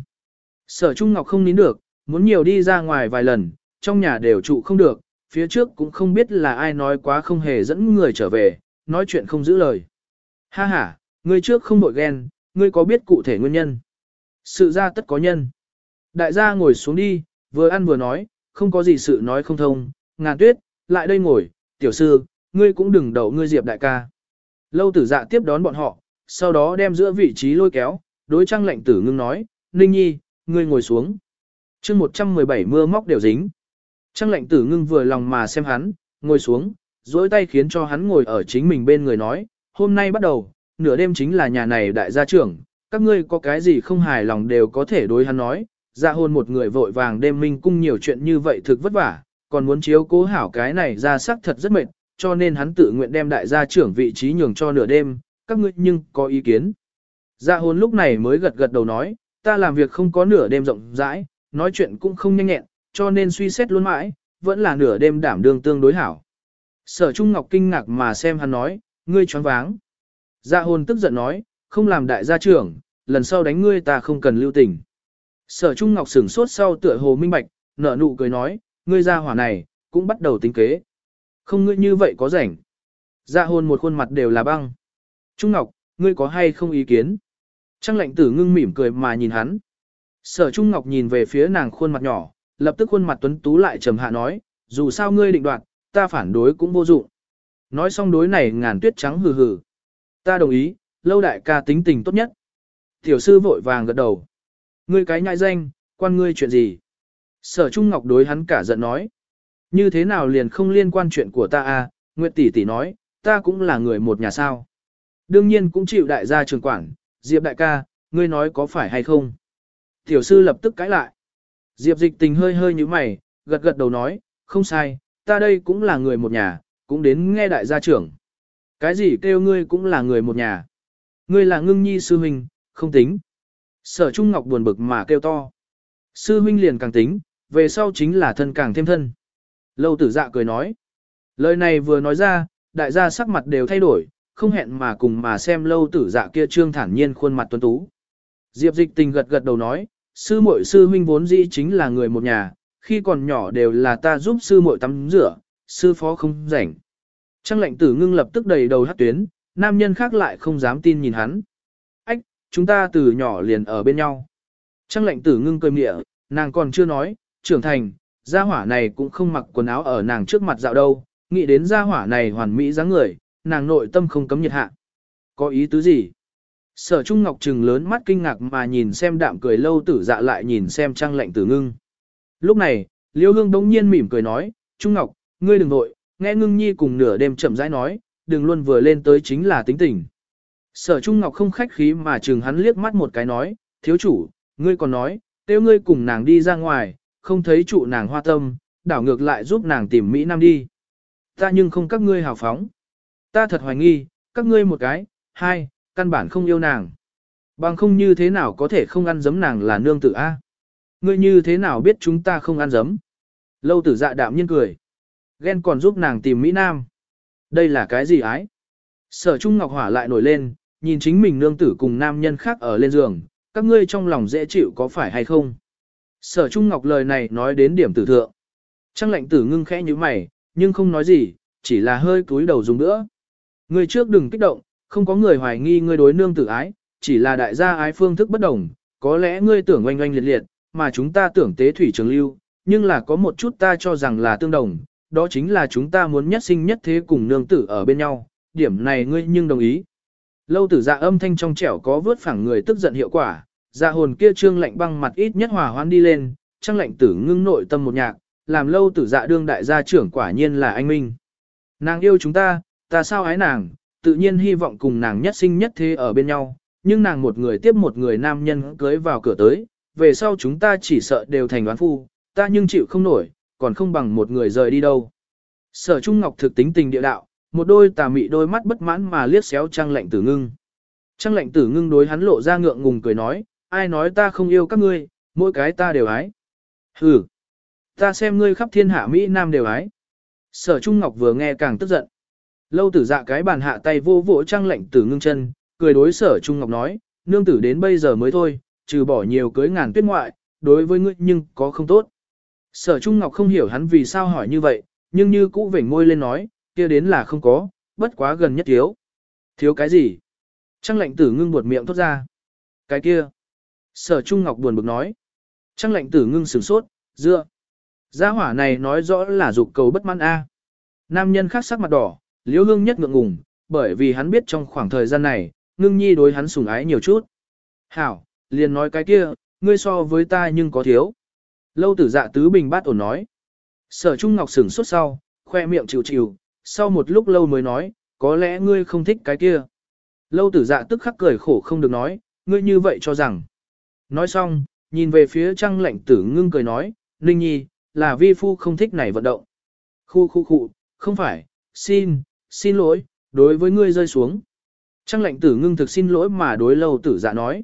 [SPEAKER 1] Sở Trung Ngọc không nín được, muốn nhiều đi ra ngoài vài lần, trong nhà đều trụ không được, phía trước cũng không biết là ai nói quá không hề dẫn người trở về, nói chuyện không giữ lời. Ha ha, ngươi trước không đội ghen, ngươi có biết cụ thể nguyên nhân. Sự ra tất có nhân. Đại gia ngồi xuống đi, vừa ăn vừa nói, không có gì sự nói không thông, Ngàn Tuyết, lại đây ngồi, tiểu sư, ngươi cũng đừng đậu ngươi Diệp đại ca. Lâu Tử Dạ tiếp đón bọn họ, sau đó đem giữa vị trí lôi kéo, đối Trăng Lệnh Tử Ngưng nói, Ninh Nhi, ngươi ngồi xuống. chương 117 mưa móc đều dính. Trăng Lệnh Tử Ngưng vừa lòng mà xem hắn, ngồi xuống, duỗi tay khiến cho hắn ngồi ở chính mình bên người nói, hôm nay bắt đầu, nửa đêm chính là nhà này đại gia trưởng, các ngươi có cái gì không hài lòng đều có thể đối hắn nói, Dạ Hồn một người vội vàng đêm minh cung nhiều chuyện như vậy thực vất vả, còn muốn chiếu cố hảo cái này ra sắc thật rất mệt, cho nên hắn tự nguyện đem đại gia trưởng vị trí nhường cho nửa đêm, các ngươi nhưng có ý kiến. Dạ Hồn lúc này mới gật gật đầu nói, ta làm việc không có nửa đêm rộng rãi, nói chuyện cũng không nhanh nhẹn, cho nên suy xét luôn mãi, vẫn là nửa đêm đảm đương tương đối hảo. Sở Trung Ngọc kinh ngạc mà xem hắn nói, ngươi choáng váng. Dạ Hồn tức giận nói, không làm đại gia trưởng, lần sau đánh ngươi ta không cần lưu tình. Sở Trung Ngọc sửng sốt sau tựa hồ minh bạch, nở nụ cười nói, ngươi gia hỏa này, cũng bắt đầu tính kế. Không ngươi như vậy có rảnh. Dạ Hồn một khuôn mặt đều là băng. Trung Ngọc, ngươi có hay không ý kiến? Trăng Lệnh Tử Ngưng mỉm cười mà nhìn hắn. Sở Trung Ngọc nhìn về phía nàng khuôn mặt nhỏ, lập tức khuôn mặt tuấn tú lại trầm hạ nói, dù sao ngươi định đoạt, ta phản đối cũng vô dụng. Nói xong đối này Ngàn Tuyết trắng hừ hừ. Ta đồng ý, Lâu đại ca tính tình tốt nhất. Tiểu sư vội vàng gật đầu. Ngươi cái nhãi danh, quan ngươi chuyện gì? Sở Trung Ngọc đối hắn cả giận nói. Như thế nào liền không liên quan chuyện của ta à, Nguyệt tỷ tỷ nói, ta cũng là người một nhà sao. Đương nhiên cũng chịu đại gia trường quản, Diệp đại ca, ngươi nói có phải hay không? Tiểu sư lập tức cãi lại. Diệp Dịch Tình hơi hơi như mày, gật gật đầu nói, không sai, ta đây cũng là người một nhà, cũng đến nghe đại gia trưởng. Cái gì kêu ngươi cũng là người một nhà? Ngươi là Ngưng Nhi sư huynh, không tính. Sở Trung Ngọc buồn bực mà kêu to. Sư huynh liền càng tính, về sau chính là thân càng thêm thân. Lâu Tử Dạ cười nói. Lời này vừa nói ra, đại gia sắc mặt đều thay đổi, không hẹn mà cùng mà xem Lâu Tử Dạ kia trương thản nhiên khuôn mặt tuấn tú. Diệp Dịch Tình gật gật đầu nói, sư muội sư huynh vốn dĩ chính là người một nhà, khi còn nhỏ đều là ta giúp sư muội tắm rửa, sư phó không rảnh. Trăng Lệnh Tử Ngưng lập tức đầy đầu hắt tuyến, nam nhân khác lại không dám tin nhìn hắn. Ách, chúng ta từ nhỏ liền ở bên nhau. Trăng Lệnh Tử Ngưng cười mỉa, nàng còn chưa nói, trưởng thành, gia hỏa này cũng không mặc quần áo ở nàng trước mặt dạo đâu, nghĩ đến gia hỏa này hoàn mỹ dáng người, nàng nội tâm không cấm nhiệt hạ. Có ý tứ gì? Sở Trung Ngọc trừng lớn mắt kinh ngạc mà nhìn xem đạm cười Lâu Tử Dạ lại nhìn xem Trăng Lệnh Tử Ngưng. Lúc này, Liêu Hương đống nhiên mỉm cười nói, Trung Ngọc, ngươi đừng vội, nghe ngưng nhi cùng nửa đêm chậm rãi nói, đừng luôn vừa lên tới chính là tính tình. Sở Trung Ngọc không khách khí mà chừng hắn liếc mắt một cái nói, thiếu chủ, ngươi còn nói, tiêu ngươi cùng nàng đi ra ngoài, không thấy trụ nàng hoa tâm, đảo ngược lại giúp nàng tìm Mỹ Nam đi. Ta nhưng không các ngươi hào phóng. Ta thật hoài nghi, các ngươi một cái, hai, căn bản không yêu nàng. Bằng không như thế nào có thể không ăn giấm nàng là nương tử A. Ngươi như thế nào biết chúng ta không ăn giấm? Lâu tử dạ đạm nhiên cười. Ghen còn giúp nàng tìm Mỹ Nam. Đây là cái gì ái? Sở Trung Ngọc hỏa lại nổi lên, nhìn chính mình nương tử cùng nam nhân khác ở lên giường, các ngươi trong lòng dễ chịu có phải hay không? Sở Trung Ngọc lời này nói đến điểm tử thượng. Trang lệnh tử ngưng khẽ như mày, nhưng không nói gì, chỉ là hơi cúi đầu dùng nữa. Ngươi trước đừng kích động, không có người hoài nghi ngươi đối nương tử ái, chỉ là đại gia ái phương thức bất đồng, có lẽ ngươi tưởng oanh oanh liệt liệt, mà chúng ta tưởng tế thủy trường lưu, nhưng là có một chút ta cho rằng là tương đồng, đó chính là chúng ta muốn nhất sinh nhất thế cùng nương tử ở bên nhau, điểm này ngươi nhưng đồng ý. Lâu tử dạ âm thanh trong trẻo có vớt phẳng người tức giận hiệu quả, dạ hồn kia trương lạnh băng mặt ít nhất hòa hoãn đi lên, trang lạnh tử ngưng nội tâm một nhạc, làm lâu tử dạ đương đại gia trưởng quả nhiên là anh minh. Nàng yêu chúng ta, ta sao ái nàng, tự nhiên hy vọng cùng nàng nhất sinh nhất thế ở bên nhau, nhưng nàng một người tiếp một người nam nhân cưới vào cửa tới, về sau chúng ta chỉ sợ đều thành oán phu, ta nhưng chịu không nổi, còn không bằng một người rời đi đâu. Sở Trung Ngọc thực tính tình địa đạo, một đôi tà mị đôi mắt bất mãn mà liếc xéo Trang Lệnh Tử Ngưng. Trang Lệnh Tử Ngưng đối hắn lộ ra ngượng ngùng cười nói, ai nói ta không yêu các ngươi, mỗi cái ta đều ái. Hừ, ta xem ngươi khắp thiên hạ Mỹ Nam đều ái. Sở Trung Ngọc vừa nghe càng tức giận. Lâu tử dạ cái bàn hạ tay vô vỗ Trang Lệnh Tử Ngưng chân, cười đối Sở Trung Ngọc nói, nương tử đến bây giờ mới thôi, trừ bỏ nhiều cưới ngàn tuyết ngoại, đối với ngươi nhưng có không tốt. Sở Trung Ngọc không hiểu hắn vì sao hỏi như vậy, nhưng như cũ vểnh môi lên nói, kia đến là không có, bất quá gần nhất thiếu. Thiếu cái gì? Trang Lệnh Tử Ngưng buột miệng thốt ra. Cái kia. Sở Trung Ngọc buồn bực nói. Trang Lệnh Tử Ngưng sửng sốt, dựa. Gia hỏa này nói rõ là dục cầu bất mãn a. Nam nhân khác sắc mặt đỏ, Liễu Hương nhất ngượng ngùng, bởi vì hắn biết trong khoảng thời gian này, Ngưng Nhi đối hắn sủng ái nhiều chút. Hảo, liền nói cái kia, ngươi so với ta nhưng có thiếu. Lâu tử dạ tứ bình bát ổn nói. Sở Trung Ngọc sửng sốt sau, khoe miệng chịu chịu, sau một lúc lâu mới nói, có lẽ ngươi không thích cái kia. Lâu tử dạ tức khắc cười khổ không được nói, ngươi như vậy cho rằng. Nói xong, nhìn về phía Trang Lệnh Tử Ngưng cười nói, Ninh Nhi, là vi phu không thích này vận động. Khu, không phải, xin lỗi, đối với ngươi rơi xuống. Trang Lệnh Tử Ngưng thực xin lỗi mà đối lâu tử dạ nói.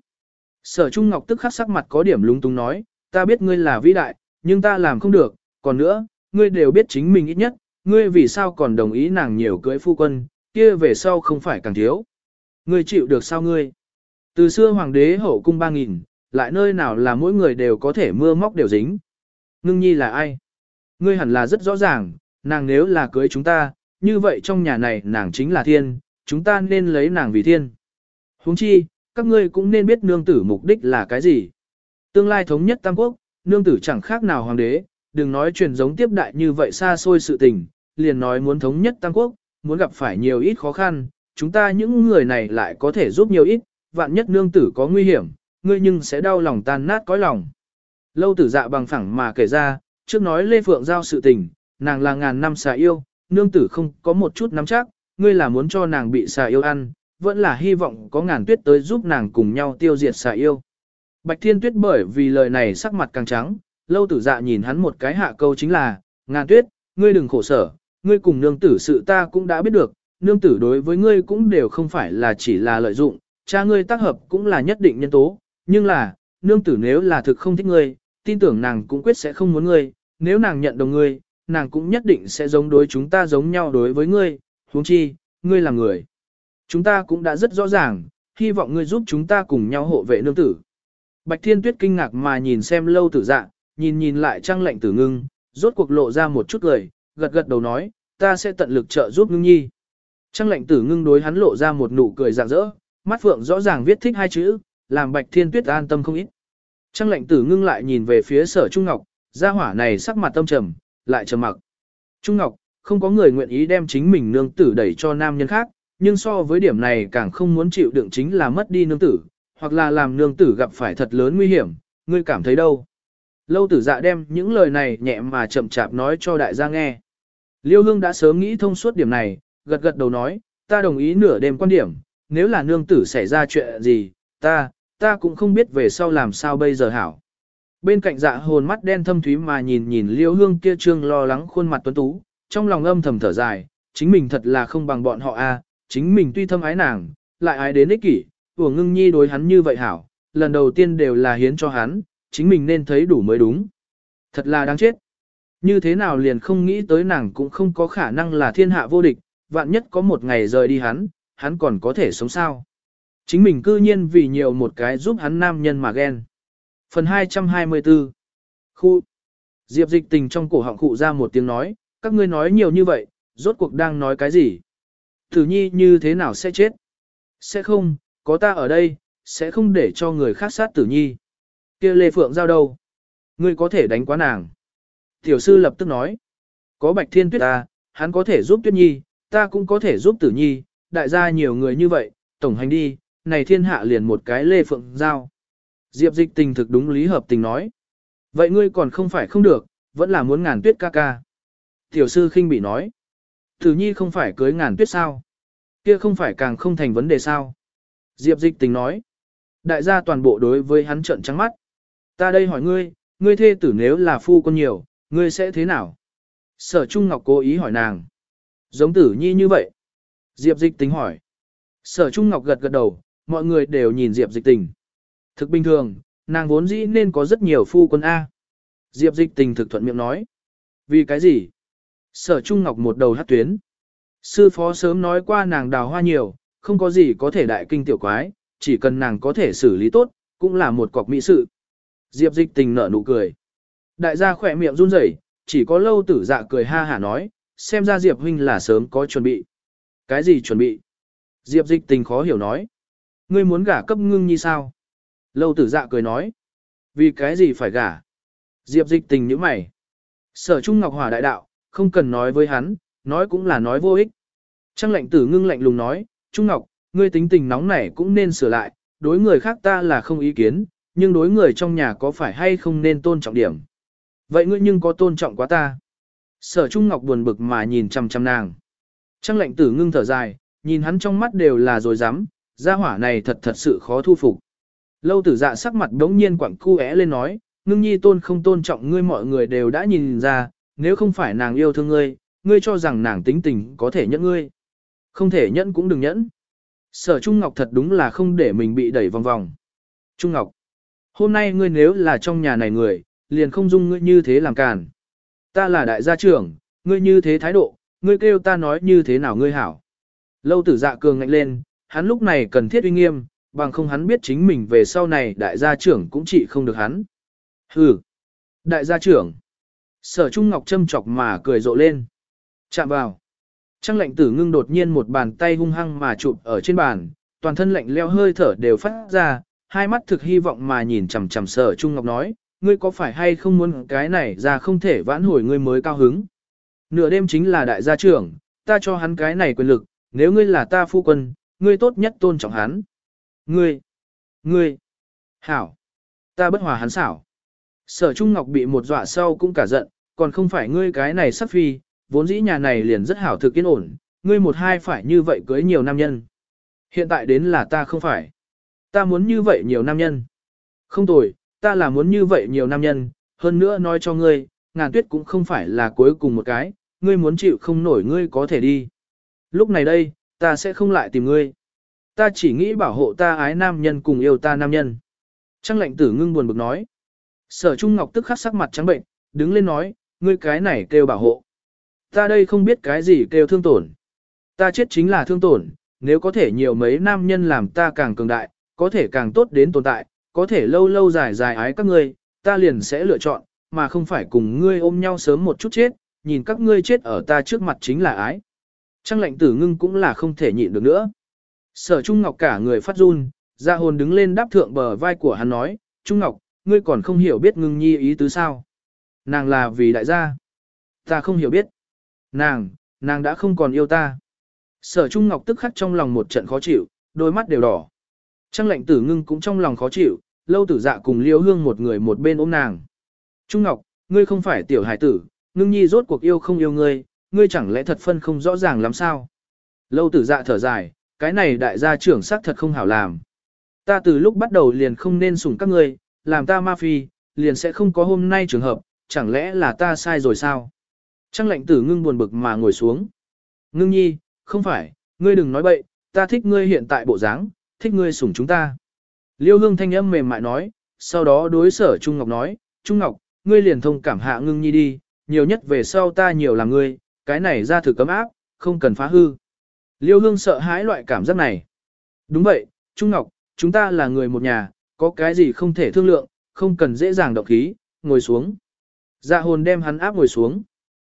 [SPEAKER 1] Sở Trung Ngọc tức khắc sắc mặt có điểm lúng túng nói, ta biết ngươi là vĩ đại, nhưng ta làm không được, còn nữa, ngươi đều biết chính mình ít nhất, ngươi vì sao còn đồng ý nàng nhiều cưới phu quân, kia về sau không phải càng thiếu. Ngươi chịu được sao ngươi? Từ xưa hoàng đế hậu cung 3000, lại nơi nào là mỗi người đều có thể mưa móc đều dính. Ngưng Nhi là ai? Ngươi hẳn là rất rõ ràng, nàng nếu là cưới chúng ta, như vậy trong nhà này nàng chính là thiên, chúng ta nên lấy nàng vì thiên. Huống chi, các ngươi cũng nên biết nương tử mục đích là cái gì. Tương lai thống nhất Tam Quốc, nương tử chẳng khác nào hoàng đế, đừng nói truyền giống tiếp đại như vậy xa xôi sự tình, liền nói muốn thống nhất Tam Quốc, muốn gặp phải nhiều ít khó khăn, chúng ta những người này lại có thể giúp nhiều ít, vạn nhất nương tử có nguy hiểm, ngươi nhưng sẽ đau lòng tan nát cõi lòng. Lâu tử dạ bằng phẳng mà kể ra, trước nói Lê Phượng Giao sự tình, nàng là ngàn năm xà yêu, nương tử không có một chút nắm chắc, ngươi là muốn cho nàng bị xà yêu ăn, vẫn là hy vọng có Ngàn Tuyết tới giúp nàng cùng nhau tiêu diệt xà yêu. Bạch Thiên Tuyết bởi vì lời này sắc mặt càng trắng, lâu tử dạ nhìn hắn một cái hạ câu chính là, Ngàn Tuyết, ngươi đừng khổ sở, ngươi cùng nương tử sự ta cũng đã biết được, nương tử đối với ngươi cũng đều không phải là chỉ là lợi dụng, cha ngươi tác hợp cũng là nhất định nhân tố, nhưng là, nương tử nếu là thực không thích ngươi, tin tưởng nàng cũng quyết sẽ không muốn ngươi, nếu nàng nhận đồng ngươi, nàng cũng nhất định sẽ giống đối chúng ta giống nhau đối với ngươi, huống chi, ngươi là người. Chúng ta cũng đã rất rõ ràng, hy vọng ngươi giúp chúng ta cùng nhau hộ vệ nương tử. Bạch Thiên Tuyết kinh ngạc mà nhìn xem lâu tử dạ, nhìn lại Trang Lệnh Tử Ngưng, rốt cuộc lộ ra một chút cười, gật gật đầu nói, ta sẽ tận lực trợ giúp Ngưng Nhi. Trang Lệnh Tử Ngưng đối hắn lộ ra một nụ cười rạng rỡ, mắt phượng rõ ràng viết thích hai chữ, làm Bạch Thiên Tuyết an tâm không ít. Trang Lệnh Tử Ngưng lại nhìn về phía Sở Trung Ngọc, gia hỏa này sắc mặt tâm trầm, lại trầm mặc. Trung Ngọc, không có người nguyện ý đem chính mình nương tử đẩy cho nam nhân khác, nhưng so với điểm này càng không muốn chịu đựng chính là mất đi nương tử, hoặc là làm nương tử gặp phải thật lớn nguy hiểm, ngươi cảm thấy đâu? Lâu tử dạ đem những lời này nhẹ mà chậm chạp nói cho đại gia nghe. Liêu Hương đã sớm nghĩ thông suốt điểm này, gật gật đầu nói, ta đồng ý nửa đêm quan điểm, nếu là nương tử xảy ra chuyện gì, ta cũng không biết về sau làm sao bây giờ hảo. Bên cạnh dạ hồn mắt đen thâm thúy mà nhìn nhìn Liêu Hương kia trương lo lắng khuôn mặt tuấn tú, trong lòng âm thầm thở dài, chính mình thật là không bằng bọn họ a, chính mình tuy thâm ái nàng, lại ái đến ích kỷ, của ngưng nhi đối hắn như vậy hảo, lần đầu tiên đều là hiến cho hắn, chính mình nên thấy đủ mới đúng. Thật là đáng chết. Như thế nào liền không nghĩ tới nàng cũng không có khả năng là thiên hạ vô địch, vạn nhất có một ngày rời đi hắn còn có thể sống sao. Chính mình cư nhiên vì nhiều một cái giúp hắn nam nhân mà ghen. Phần 224 Khu Diệp Dịch Tình trong cổ họng khụ ra một tiếng nói, các ngươi nói nhiều như vậy, rốt cuộc đang nói cái gì? Tử nhi như thế nào sẽ chết? Sẽ không, có ta ở đây, sẽ không để cho người khác sát tử nhi. Kia Lê Phượng Giao đâu? Ngươi có thể đánh quá nàng. Tiểu sư lập tức nói, có Bạch Thiên Tuyết ta, hắn có thể giúp Tuyết Nhi, ta cũng có thể giúp Tử Nhi, đại gia nhiều người như vậy, tổng hành đi, này thiên hạ liền một cái Lê Phượng Giao. Diệp Dịch Tình thực đúng lý hợp tình nói. Vậy ngươi còn không phải không được, vẫn là muốn Ngàn Tuyết ca ca. Tiểu sư khinh bị nói. Tử Nhi không phải cưới Ngàn Tuyết sao? Kia không phải càng không thành vấn đề sao? Diệp Dịch Tình nói. Đại gia toàn bộ đối với hắn trợn trắng mắt. Ta đây hỏi ngươi thê tử nếu là phu con nhiều, ngươi sẽ thế nào? Sở Trung Ngọc cố ý hỏi nàng. Giống Tử Nhi như vậy. Diệp Dịch Tình hỏi. Sở Trung Ngọc gật gật đầu, mọi người đều nhìn Diệp Dịch Tình. Thực bình thường, nàng vốn dĩ nên có rất nhiều phu quân A. Diệp Dịch Tình thực thuận miệng nói. Vì cái gì? Sở Trung Ngọc một đầu hát tuyến. Sư phó sớm nói qua nàng đào hoa nhiều, không có gì có thể đại kinh tiểu quái, chỉ cần nàng có thể xử lý tốt, cũng là một cọc mỹ sự. Diệp Dịch Tình nở nụ cười. Đại gia khỏe miệng run rẩy, chỉ có Lâu Tử Dạ cười ha hả nói, xem ra Diệp huynh là sớm có chuẩn bị. Cái gì chuẩn bị? Diệp Dịch Tình khó hiểu nói. Ngươi muốn gả cấp ngưng nhi sao? Lâu Tử Dạ cười nói. Vì cái gì phải gả? Diệp Dịch Tình nhíu mày. Sở Trung Ngọc Hỏa đại đạo, không cần nói với hắn, nói cũng là nói vô ích. Trang Lệnh Tử ngưng lạnh lùng nói, Trung Ngọc, ngươi tính tình nóng nảy cũng nên sửa lại, đối người khác ta là không ý kiến, nhưng đối người trong nhà có phải hay không nên tôn trọng điểm. Vậy ngươi nhưng có tôn trọng quá ta? Sở Trung Ngọc buồn bực mà nhìn chằm chằm nàng. Trang Lệnh Tử ngưng thở dài, nhìn hắn trong mắt đều là rồi dám, gia hỏa này thật sự khó thu phục. Lâu Tử Dạ sắc mặt đống nhiên quẳng cu é lên nói, ngưng nhi tôn không tôn trọng ngươi mọi người đều đã nhìn ra, nếu không phải nàng yêu thương ngươi, ngươi cho rằng nàng tính tình có thể nhẫn ngươi. Không thể nhẫn cũng đừng nhẫn. Sở Trung Ngọc thật đúng là không để mình bị đẩy vòng vòng. Trung Ngọc, hôm nay ngươi nếu là trong nhà này người, liền không dung ngươi như thế làm càn. Ta là đại gia trưởng, ngươi như thế thái độ, ngươi kêu ta nói như thế nào ngươi hảo. Lâu Tử Dạ cường ngạnh lên, hắn lúc này cần thiết uy nghiêm, bằng không hắn biết chính mình về sau này đại gia trưởng cũng trị không được hắn. Hừ, đại gia trưởng. Sở Trung Ngọc châm chọc mà cười rộ lên. Chạm vào. Trang Lệnh Tử ngưng đột nhiên một bàn tay hung hăng mà chụp ở trên bàn, toàn thân lạnh leo hơi thở đều phát ra, hai mắt thực hy vọng mà nhìn chằm chằm Sở Trung Ngọc nói, ngươi có phải hay không muốn cái này ra không thể vãn hồi ngươi mới cao hứng. Nửa đêm chính là đại gia trưởng, ta cho hắn cái này quyền lực, nếu ngươi là ta phu quân, ngươi tốt nhất tôn trọng hắn. Ngươi, hảo, ta bất hòa hắn xảo. Sở Trung Ngọc bị một dọa sau cũng cả giận, còn không phải ngươi cái này sắc phi, vốn dĩ nhà này liền rất hảo thực yên ổn, ngươi một hai phải như vậy cưới nhiều nam nhân. Hiện tại đến là ta không phải. Ta muốn như vậy nhiều nam nhân. Không tồi, ta là muốn như vậy nhiều nam nhân, hơn nữa nói cho ngươi, Ngàn Tuyết cũng không phải là cuối cùng một cái, ngươi muốn chịu không nổi ngươi có thể đi. Lúc này đây, ta sẽ không lại tìm ngươi. Ta chỉ nghĩ bảo hộ ta ái nam nhân cùng yêu ta nam nhân. Trang Lệnh Tử ngưng buồn bực nói. Sở Trung Ngọc tức khắc sắc mặt trắng bệnh, đứng lên nói, ngươi cái này kêu bảo hộ. Ta đây không biết cái gì kêu thương tổn. Ta chết chính là thương tổn, nếu có thể nhiều mấy nam nhân làm ta càng cường đại, có thể càng tốt đến tồn tại, có thể lâu lâu dài dài ái các ngươi, ta liền sẽ lựa chọn, mà không phải cùng ngươi ôm nhau sớm một chút chết, nhìn các ngươi chết ở ta trước mặt chính là ái. Trang Lệnh Tử ngưng cũng là không thể nhịn được nữa. Sở Trung Ngọc cả người phát run, Dạ hồn đứng lên đáp thượng bờ vai của hắn nói, Trung Ngọc, ngươi còn không hiểu biết ngưng nhi ý tứ sao. Nàng là vì đại gia. Ta không hiểu biết. Nàng đã không còn yêu ta. Sở Trung Ngọc tức khắc trong lòng một trận khó chịu, đôi mắt đều đỏ. Trang Lệnh Tử ngưng cũng trong lòng khó chịu, Lâu Tử Dạ cùng Liêu Hương một người một bên ôm nàng. Trung Ngọc, ngươi không phải tiểu hải tử, ngưng nhi rốt cuộc yêu không yêu ngươi, ngươi chẳng lẽ thật phân không rõ ràng lắm sao? Lâu Tử Dạ thở dài, cái này đại gia trưởng xác thật không hảo làm. Ta từ lúc bắt đầu liền không nên sủng các ngươi, làm ta ma phi, liền sẽ không có hôm nay trường hợp, chẳng lẽ là ta sai rồi sao? Trăng lệnh tử ngưng buồn bực mà ngồi xuống. Ngưng nhi, không phải, ngươi đừng nói bậy, ta thích ngươi hiện tại bộ dáng, thích ngươi sủng chúng ta. Liêu hương thanh âm mềm mại nói, sau đó đối Sở Trung Ngọc nói, Trung Ngọc, ngươi liền thông cảm hạ ngưng nhi đi, nhiều nhất về sau ta nhiều làm ngươi, cái này ra thử cấm áp, không cần phá hư. Liêu hương sợ hãi loại cảm giác này. Đúng vậy, Trung Ngọc, chúng ta là người một nhà, có cái gì không thể thương lượng, không cần dễ dàng động khí, ngồi xuống. Dạ hồn đem hắn áp ngồi xuống.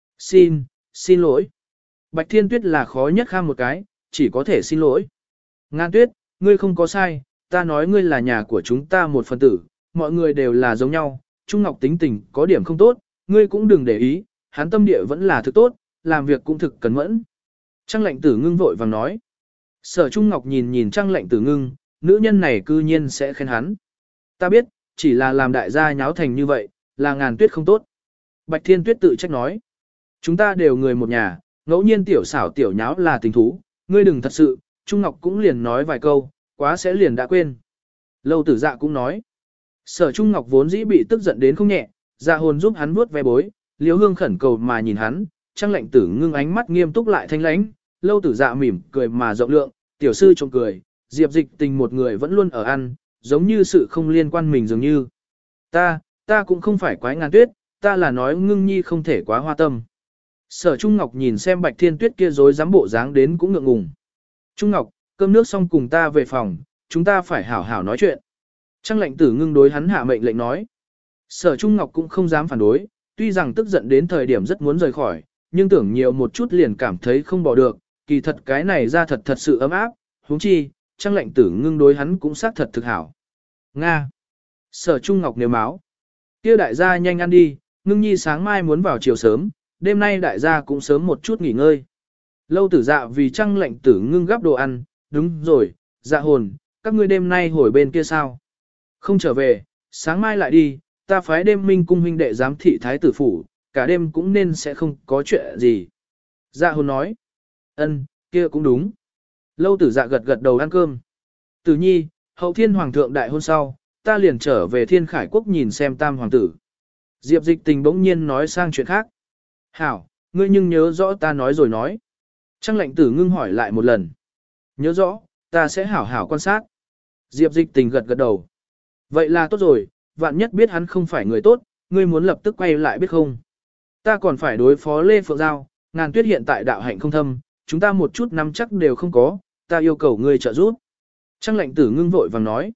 [SPEAKER 1] Xin lỗi. Bạch Thiên Tuyết là khó nhất kham một cái, chỉ có thể xin lỗi. Ngan Tuyết, ngươi không có sai, ta nói ngươi là nhà của chúng ta một phần tử, mọi người đều là giống nhau, Trung Ngọc tính tình có điểm không tốt, ngươi cũng đừng để ý, hắn tâm địa vẫn là thực tốt, làm việc cũng thực cẩn mẫn. Trang lệnh tử ngưng vội vàng nói. Sở Trung Ngọc nhìn Trang lệnh tử ngưng, nữ nhân này cư nhiên sẽ khen hắn. Ta biết, chỉ là làm đại gia nháo thành như vậy, là Ngàn Tuyết không tốt. Bạch Thiên Tuyết tự trách nói. Chúng ta đều người một nhà, ngẫu nhiên tiểu xảo tiểu nháo là tình thú, ngươi đừng thật sự, Trung Ngọc cũng liền nói vài câu, quá sẽ liền đã quên. Lâu Tử Dạ cũng nói. Sở Trung Ngọc vốn dĩ bị tức giận đến không nhẹ, dạ hồn giúp hắn vuốt ve bối, Liễu Hương khẩn cầu mà nhìn hắn, Trang lệnh tử ngưng ánh mắt nghiêm túc lại thanh lãnh, Lâu Tử Dạ mỉm cười mà rộng lượng, tiểu sư trông cười, Diệp Dịch Tình một người vẫn luôn ở ăn, giống như sự không liên quan mình dường như. Ta cũng không phải quái Ngàn Tuyết, ta là nói ngưng nhi không thể quá hoa tâm. Sở Trung Ngọc nhìn xem Bạch Thiên Tuyết kia rối dám bộ dáng đến cũng ngượng ngùng. Trung Ngọc, cơm nước xong cùng ta về phòng, chúng ta phải hảo hảo nói chuyện. Trang lệnh tử ngưng đối hắn hạ mệnh lệnh nói. Sở Trung Ngọc cũng không dám phản đối, tuy rằng tức giận đến thời điểm rất muốn rời khỏi, nhưng tưởng nhiều một chút liền cảm thấy không bỏ được, kỳ thật cái này ra thật sự ấm áp, huống chi, Trang lệnh tử ngưng đối hắn cũng xác thật thực hảo. Nga. Sở Trung Ngọc nếu máu. Kia đại gia nhanh ăn đi, ngưng nhi sáng mai muốn vào chiều sớm, đêm nay đại gia cũng sớm một chút nghỉ ngơi. Lâu Tử Dạ vì Trang lệnh tử ngưng gắp đồ ăn, đúng rồi, dạ hồn, các ngươi đêm nay hồi bên kia sao? Không trở về, sáng mai lại đi, ta phái đêm minh cung huynh đệ giám thị thái tử phủ, cả đêm cũng nên sẽ không có chuyện gì. Dạ hồn nói, kia cũng đúng. Lâu Tử Dạ gật đầu ăn cơm. Tử nhi, hậu thiên hoàng thượng đại hôn sau, ta liền trở về thiên khải quốc nhìn xem tam hoàng tử. Diệp Dịch Tình bỗng nhiên nói sang chuyện khác. Hảo, ngươi nhưng nhớ rõ ta nói rồi nói. Trang lệnh tử ngưng hỏi lại một lần. Nhớ rõ, ta sẽ hảo hảo quan sát. Diệp Dịch Tình gật đầu. Vậy là tốt rồi, vạn nhất biết hắn không phải người tốt, ngươi muốn lập tức quay lại biết không. Ta còn phải đối phó Lê Phượng Giao, Ngàn Tuyết hiện tại đạo hạnh không thâm, chúng ta một chút nắm chắc đều không có, ta yêu cầu ngươi trợ giúp. Trang lệnh tử ngưng vội vàng nói.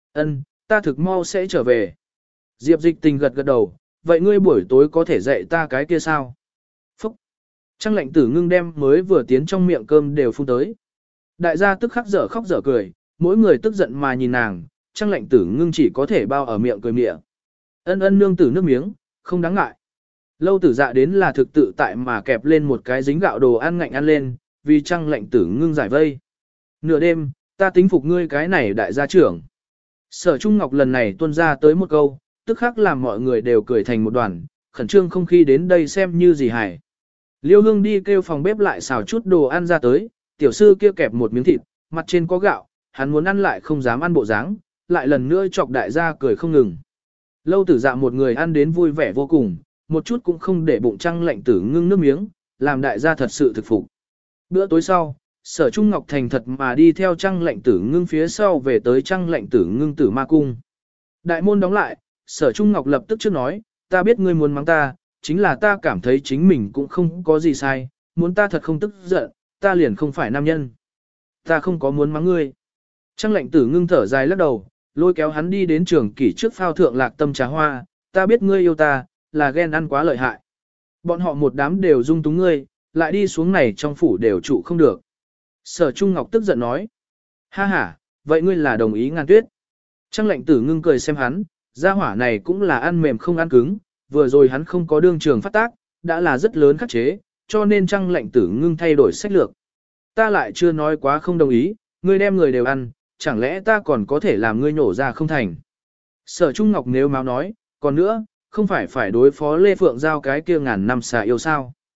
[SPEAKER 1] Ta thực mau sẽ trở về. Diệp Dịch Tình gật đầu, vậy ngươi buổi tối có thể dạy ta cái kia sao? Phúc! Trang lệnh tử ngưng đem mới vừa tiến trong miệng cơm đều phun tới. Đại gia tức khắc dở khóc dở cười, mỗi người tức giận mà nhìn nàng, Trang lệnh tử ngưng chỉ có thể bao ở miệng cười mịa. Nương tử nước miếng, không đáng ngại. Lâu Tử Dạ đến là thực tự tại mà kẹp lên một cái dính gạo đồ ăn ngạnh ăn lên, vì Trang lệnh tử ngưng giải vây. Nửa đêm, ta tính phục ngươi cái này đại gia trưởng. Sở Trung Ngọc lần này tuôn ra tới một câu, tức khắc làm mọi người đều cười thành một đoàn, khẩn trương không khí đến đây xem như gì hài. Liêu Hương đi kêu phòng bếp lại xào chút đồ ăn ra tới, tiểu sư kia kẹp một miếng thịt, mặt trên có gạo, hắn muốn ăn lại không dám ăn bộ dáng, lại lần nữa chọc đại gia cười không ngừng. Lâu Tử Dạ một người ăn đến vui vẻ vô cùng, một chút cũng không để bụng Trang lệnh tử ngưng nước miếng, làm đại gia thật sự thực phục. Bữa tối sau, Sở Trung Ngọc thành thật mà đi theo Trang lệnh tử ngưng phía sau về tới Trang lệnh tử ngưng tử ma cung. Đại môn đóng lại, Sở Trung Ngọc lập tức trước nói, ta biết ngươi muốn mắng ta, chính là ta cảm thấy chính mình cũng không có gì sai, muốn ta thật không tức giận, ta liền không phải nam nhân. Ta không có muốn mắng ngươi. Trang lệnh tử ngưng thở dài lắc đầu, lôi kéo hắn đi đến trường kỷ trước phao thượng lạc tâm trà hoa, ta biết ngươi yêu ta, là ghen ăn quá lợi hại. Bọn họ một đám đều dung túng ngươi, lại đi xuống này trong phủ đều trụ không được. Sở Trung Ngọc tức giận nói, ha ha, vậy ngươi là đồng ý Ngàn Tuyết. Trang lệnh tử ngưng cười xem hắn, gia hỏa này cũng là ăn mềm không ăn cứng, vừa rồi hắn không có đương trường phát tác, đã là rất lớn khắc chế, cho nên Trang lệnh tử ngưng thay đổi sách lược. Ta lại chưa nói quá không đồng ý, ngươi đem người đều ăn, chẳng lẽ ta còn có thể làm ngươi nhổ ra không thành. Sở Trung Ngọc nếu máu nói, còn nữa, không phải đối phó Lê Phượng Giao cái kia ngàn năm xà yêu sao.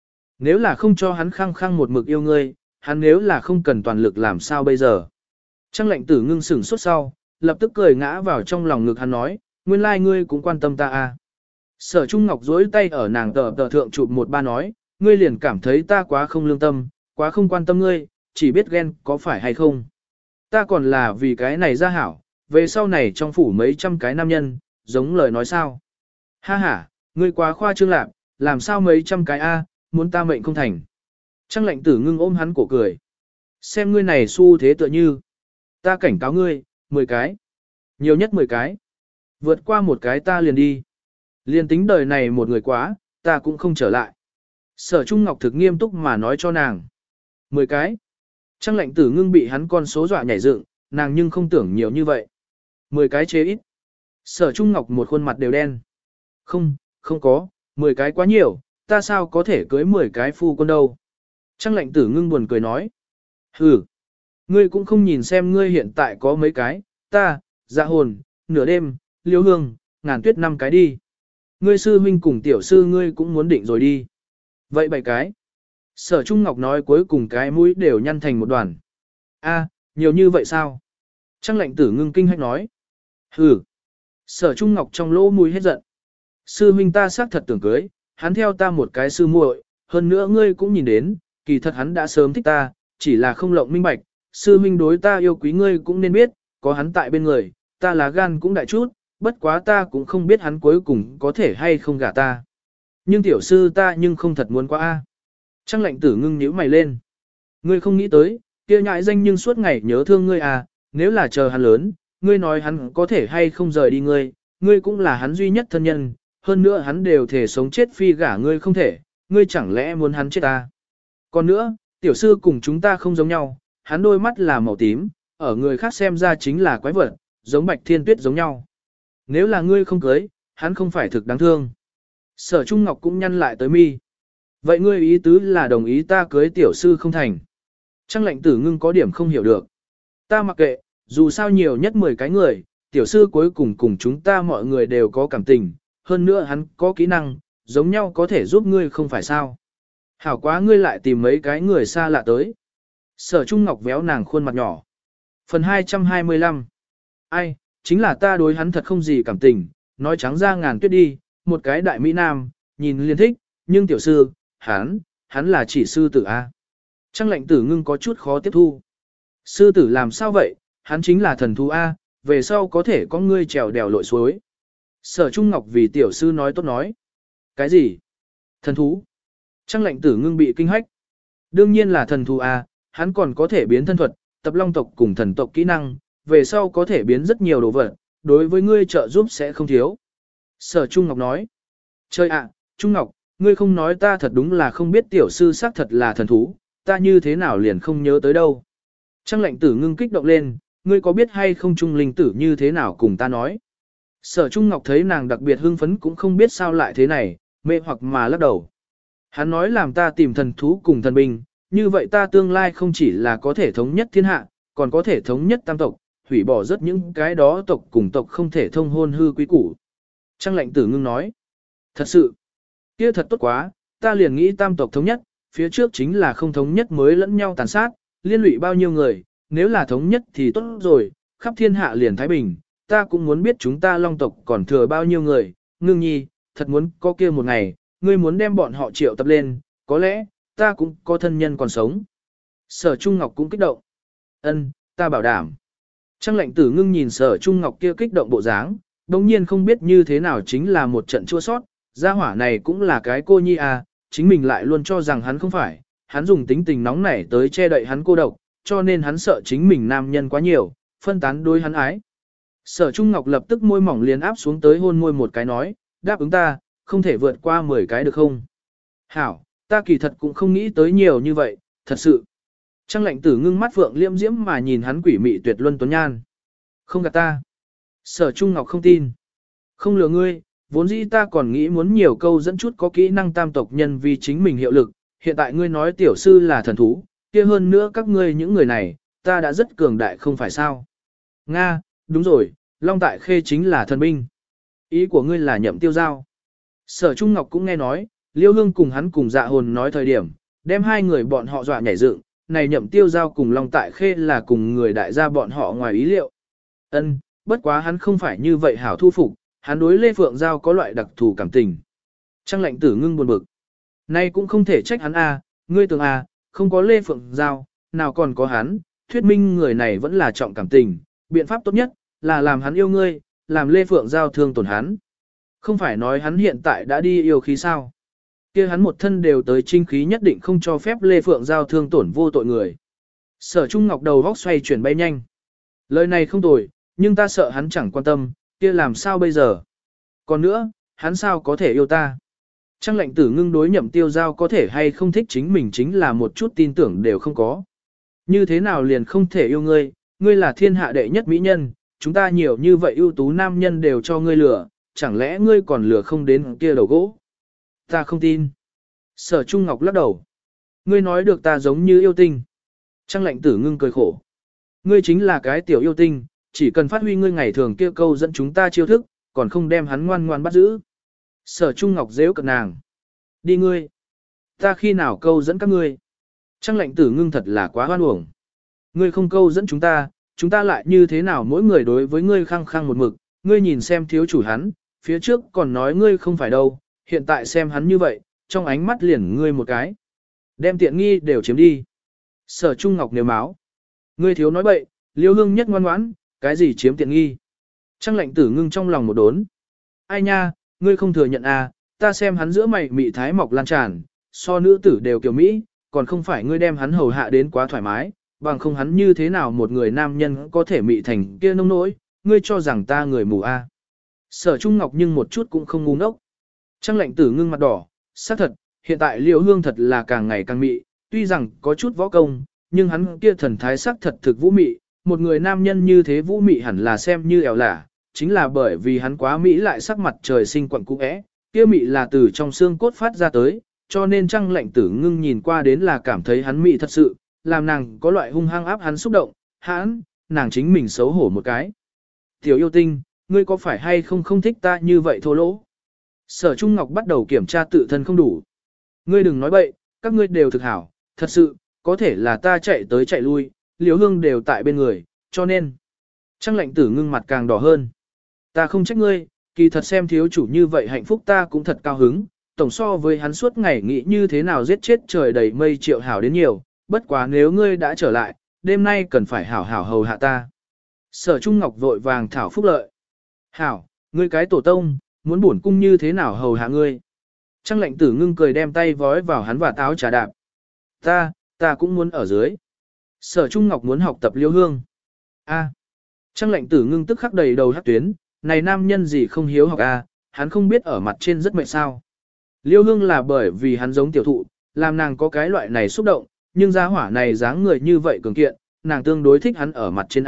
[SPEAKER 1] Nếu là không cho hắn khăng khăng một mực yêu ngươi, hắn nếu là không cần toàn lực làm sao bây giờ. Trang lệnh tử ngưng sửng sốt sau, lập tức cười ngã vào trong lòng ngực hắn nói, nguyên lai ngươi cũng quan tâm ta à. Sở Trung Ngọc duỗi tay ở nàng tờ thượng chụp một ba nói, ngươi liền cảm thấy ta quá không lương tâm, quá không quan tâm ngươi, chỉ biết ghen có phải hay không. Ta còn là vì cái này ra hảo, về sau này trong phủ mấy trăm cái nam nhân, giống lời nói sao. Ha ha, ngươi quá khoa trương lạc, làm sao mấy trăm cái a, muốn ta mệnh không thành. Trang lệnh tử ngưng ôm hắn cổ cười. Xem ngươi này xu thế tựa như. Ta cảnh cáo ngươi, 10 cái. Nhiều nhất 10 cái. Vượt qua một cái ta liền đi. Liền tính đời này một người quá, ta cũng không trở lại. Sở Trung Ngọc thực nghiêm túc mà nói cho nàng. 10 cái. Trang lệnh tử ngưng bị hắn con số dọa nhảy dựng, nàng nhưng không tưởng nhiều như vậy. 10 cái chế ít. Sở Trung Ngọc một khuôn mặt đều đen. Không, không có, 10 cái quá nhiều, ta sao có thể cưới 10 cái phu quân đâu. Trang lệnh tử ngưng buồn cười nói. Hừ, ngươi cũng không nhìn xem ngươi hiện tại có mấy cái, ta, dạ hồn, nửa đêm, liêu hương, ngàn tuyết 5 cái đi. Ngươi sư huynh cùng tiểu sư ngươi cũng muốn định rồi đi. Vậy 7 cái. Sở Trung Ngọc nói cuối cùng cái mũi đều nhăn thành một đoàn. A, nhiều như vậy sao? Trang lệnh tử ngưng kinh hách nói. Hừ. Sở Trung Ngọc trong lỗ mũi hết giận. Sư huynh ta xác thật tưởng cưới, hắn theo ta một cái sư muội, hơn nữa ngươi cũng nhìn đến, kỳ thật hắn đã sớm thích ta, chỉ là không lộng minh bạch, sư huynh đối ta yêu quý ngươi cũng nên biết, có hắn tại bên người, ta lá gan cũng đại chút, bất quá ta cũng không biết hắn cuối cùng có thể hay không gả ta. Nhưng tiểu sư ta nhưng không thật muốn quá a. Trang lệnh tử ngưng nhíu mày lên. Ngươi không nghĩ tới, kia nhãi danh nhưng suốt ngày nhớ thương ngươi à, nếu là chờ hắn lớn, ngươi nói hắn có thể hay không rời đi ngươi, ngươi cũng là hắn duy nhất thân nhân, hơn nữa hắn đều thể sống chết phi gả ngươi không thể, ngươi chẳng lẽ muốn hắn chết ta. Còn nữa, tiểu sư cùng chúng ta không giống nhau, hắn đôi mắt là màu tím, ở người khác xem ra chính là quái vật, giống bạch thiên tuyết giống nhau. Nếu là ngươi không cưới, hắn không phải thực đáng thương. Sở Trung Ngọc cũng nhăn lại tới mi. Vậy ngươi ý tứ là đồng ý ta cưới tiểu sư không thành. Trang lệnh tử ngưng có điểm không hiểu được. Ta mặc kệ, dù sao nhiều nhất 10 cái người, tiểu sư cuối cùng cùng chúng ta mọi người đều có cảm tình, hơn nữa hắn có kỹ năng, giống nhau có thể giúp ngươi không phải sao. Hảo quá ngươi lại tìm mấy cái người xa lạ tới. Sở Trung Ngọc véo nàng khuôn mặt nhỏ. Phần 225. Ai, chính là ta đối hắn thật không gì cảm tình, nói trắng ra ngàn tuyết đi, một cái đại Mỹ Nam, nhìn liên thích, nhưng tiểu sư, hắn là chỉ sư tử A. Trang lệnh tử ngưng có chút khó tiếp thu. Sư tử làm sao vậy, hắn chính là thần thú A, về sau có thể có ngươi trèo đèo lội suối. Sở Trung Ngọc vì tiểu sư nói tốt nói. Cái gì? Thần thú? Trang lệnh tử ngưng bị kinh hách. Đương nhiên là thần thú A, hắn còn có thể biến thân thuật, tập long tộc cùng thần tộc kỹ năng, về sau có thể biến rất nhiều đồ vật, đối với ngươi trợ giúp sẽ không thiếu. Sở Trung Ngọc nói. Trời ạ, Trung Ngọc, ngươi không nói ta thật đúng là không biết tiểu sư xác thật là thần thú, ta như thế nào liền không nhớ tới đâu. Trang lệnh tử ngưng kích động lên, ngươi có biết hay không Trung linh tử như thế nào cùng ta nói. Sở Trung Ngọc thấy nàng đặc biệt hưng phấn cũng không biết sao lại thế này, mê hoặc mà lắc đầu. Hắn nói làm ta tìm thần thú cùng thần binh, như vậy ta tương lai không chỉ là có thể thống nhất thiên hạ, còn có thể thống nhất tam tộc, hủy bỏ rất những cái đó tộc cùng tộc không thể thông hôn hư quý củ. Trang lệnh tử ngưng nói. Thật sự, kia thật tốt quá, ta liền nghĩ tam tộc thống nhất, phía trước chính là không thống nhất mới lẫn nhau tàn sát, liên lụy bao nhiêu người, nếu là thống nhất thì tốt rồi, khắp thiên hạ liền thái bình, ta cũng muốn biết chúng ta long tộc còn thừa bao nhiêu người, ngưng nhi, thật muốn có kia một ngày, ngươi muốn đem bọn họ triệu tập lên, có lẽ, ta cũng có thân nhân còn sống. Sở Trung Ngọc cũng kích động. Ân, ta bảo đảm. Trang lệnh tử ngưng nhìn Sở Trung Ngọc kia kích động bộ dáng, đồng nhiên không biết như thế nào chính là một trận chua sót, gia hỏa này cũng là cái cô nhi à, chính mình lại luôn cho rằng hắn không phải, hắn dùng tính tình nóng nảy tới che đậy hắn cô độc, cho nên hắn sợ chính mình nam nhân quá nhiều, phân tán đối hắn ái. Sở Trung Ngọc lập tức môi mỏng liền áp xuống tới hôn môi một cái nói, đáp ứng ta, không thể vượt qua 10 cái được không? Hảo, ta kỳ thật cũng không nghĩ tới nhiều như vậy, thật sự. Trang lệnh tử ngưng mắt phượng liễm diễm mà nhìn hắn quỷ mị tuyệt luân tuấn nhan. Không gạt ta. Sở Trung Ngọc không tin. Không lừa ngươi, vốn dĩ ta còn nghĩ muốn nhiều câu dẫn chút có kỹ năng tam tộc nhân vì chính mình hiệu lực, hiện tại ngươi nói tiểu sư là thần thú, kia hơn nữa các ngươi những người này, ta đã rất cường đại không phải sao. Nga, đúng rồi, Long Tại Khê chính là thần binh. Ý của ngươi là Nhậm Tiêu Giao. Sở Trung Ngọc cũng nghe nói, Liêu Hương cùng hắn cùng Dạ Hồn nói thời điểm, đem hai người bọn họ dọa nhảy dựng, này Nhậm Tiêu Giao cùng Long Tại Khê là cùng người đại gia bọn họ ngoài ý liệu. Ân, bất quá hắn không phải như vậy hảo thu phục, hắn đối Lê Phượng Giao có loại đặc thù cảm tình. Trang Lệnh Tử ngưng buồn bực. Nay cũng không thể trách hắn ngươi tưởng không có Lê Phượng Giao, nào còn có hắn, thuyết minh người này vẫn là trọng cảm tình, biện pháp tốt nhất là làm hắn yêu ngươi, làm Lê Phượng Giao thương tổn hắn. Không phải nói hắn hiện tại đã đi yêu khí sao? Kia hắn một thân đều tới trinh khí nhất định không cho phép Lê Phượng Giao thương tổn vô tội người. Sở Trung Ngọc đầu góc xoay chuyển bay nhanh. Lời này không tồi, nhưng ta sợ hắn chẳng quan tâm, kia làm sao bây giờ? Còn nữa, hắn sao có thể yêu ta? Trang Lệnh Tử ngưng đối Nhậm Tiêu Giao có thể hay không thích chính mình chính là một chút tin tưởng đều không có. Như thế nào liền không thể yêu ngươi, ngươi là thiên hạ đệ nhất mỹ nhân, chúng ta nhiều như vậy ưu tú nam nhân đều cho ngươi lừa, chẳng lẽ ngươi còn lừa không đến kia đầu gỗ? Ta không tin. Sở Trung Ngọc lắc đầu. Ngươi nói được ta giống như yêu tinh. Trang Lệnh Tử ngưng cười khổ. Ngươi chính là cái tiểu yêu tinh, chỉ cần phát huy ngươi ngày thường kia câu dẫn chúng ta chiêu thức, còn không đem hắn ngoan ngoan bắt giữ. Sở Trung Ngọc dễu cợt nàng. Đi ngươi. Ta khi nào câu dẫn các ngươi? Trang Lệnh Tử ngưng thật là quá hoan uổng. Ngươi không câu dẫn chúng ta lại như thế nào mỗi người đối với ngươi khăng khăng một mực, ngươi nhìn xem thiếu chủ hắn, phía trước còn nói ngươi không phải đâu, hiện tại xem hắn như vậy, trong ánh mắt liền ngươi một cái. Đem tiện nghi đều chiếm đi. Sở Trung Ngọc nếu máu. Ngươi thiếu nói bậy, Liêu Hương nhất ngoan ngoãn, cái gì chiếm tiện nghi. Trang Lệnh Tử ngưng trong lòng một đốn. Ai nha, ngươi không thừa nhận ta xem hắn giữa mày mị thái mọc lan tràn, so nữ tử đều kiểu Mỹ, còn không phải ngươi đem hắn hầu hạ đến quá thoải mái, bằng không hắn như thế nào một người nam nhân có thể mị thành kia nông nỗi, ngươi cho rằng ta người mù Sở Trung Ngọc nhưng một chút cũng không ngu ngốc. Trang Lệnh Tử ngưng mặt đỏ, xác thật, hiện tại Liễu Hương thật là càng ngày càng mị, tuy rằng có chút võ công, nhưng hắn kia thần thái sắc thật thực vũ mị, một người nam nhân như thế vũ mị hẳn là xem như ẻo lả, chính là bởi vì hắn quá mỹ lại sắc mặt trời sinh quặn cũ é, kia mị là từ trong xương cốt phát ra tới, cho nên Trang Lệnh Tử ngưng nhìn qua đến là cảm thấy hắn mị thật sự, làm nàng có loại hung hăng áp hắn xúc động, nàng chính mình xấu hổ một cái. Tiểu yêu tinh, ngươi có phải hay không thích ta như vậy thô lỗ? Sở Trung Ngọc bắt đầu kiểm tra tự thân không đủ. Ngươi đừng nói bậy, các ngươi đều thực hảo, thật sự, có thể là ta chạy tới chạy lui, Liễu Hương đều tại bên người, cho nên. Trang Lệnh Tử ngưng mặt càng đỏ hơn. Ta không trách ngươi, kỳ thật xem thiếu chủ như vậy hạnh phúc ta cũng thật cao hứng, tổng so với hắn suốt ngày nghĩ như thế nào giết chết trời đầy mây triệu hảo đến nhiều, bất quá nếu ngươi đã trở lại, đêm nay cần phải hảo hảo hầu hạ ta. Sở Trung Ngọc vội vàng thảo phúc lợi. Hảo, ngươi cái tổ tông, muốn bổn cung như thế nào hầu hạ ngươi. Trang Lệnh Tử ngưng cười đem tay vói vào hắn và táo trà đạp. Ta cũng muốn ở dưới. Sở Trung Ngọc muốn học tập Liêu Hương. Trang Lệnh Tử ngưng tức khắc đầy đầu hắc tuyến, này nam nhân gì không hiếu học hắn không biết ở mặt trên rất mệt sao. Liêu Hương là bởi vì hắn giống tiểu thụ, làm nàng có cái loại này xúc động, nhưng giá hỏa này dáng người như vậy cường kiện, nàng tương đối thích hắn ở mặt trên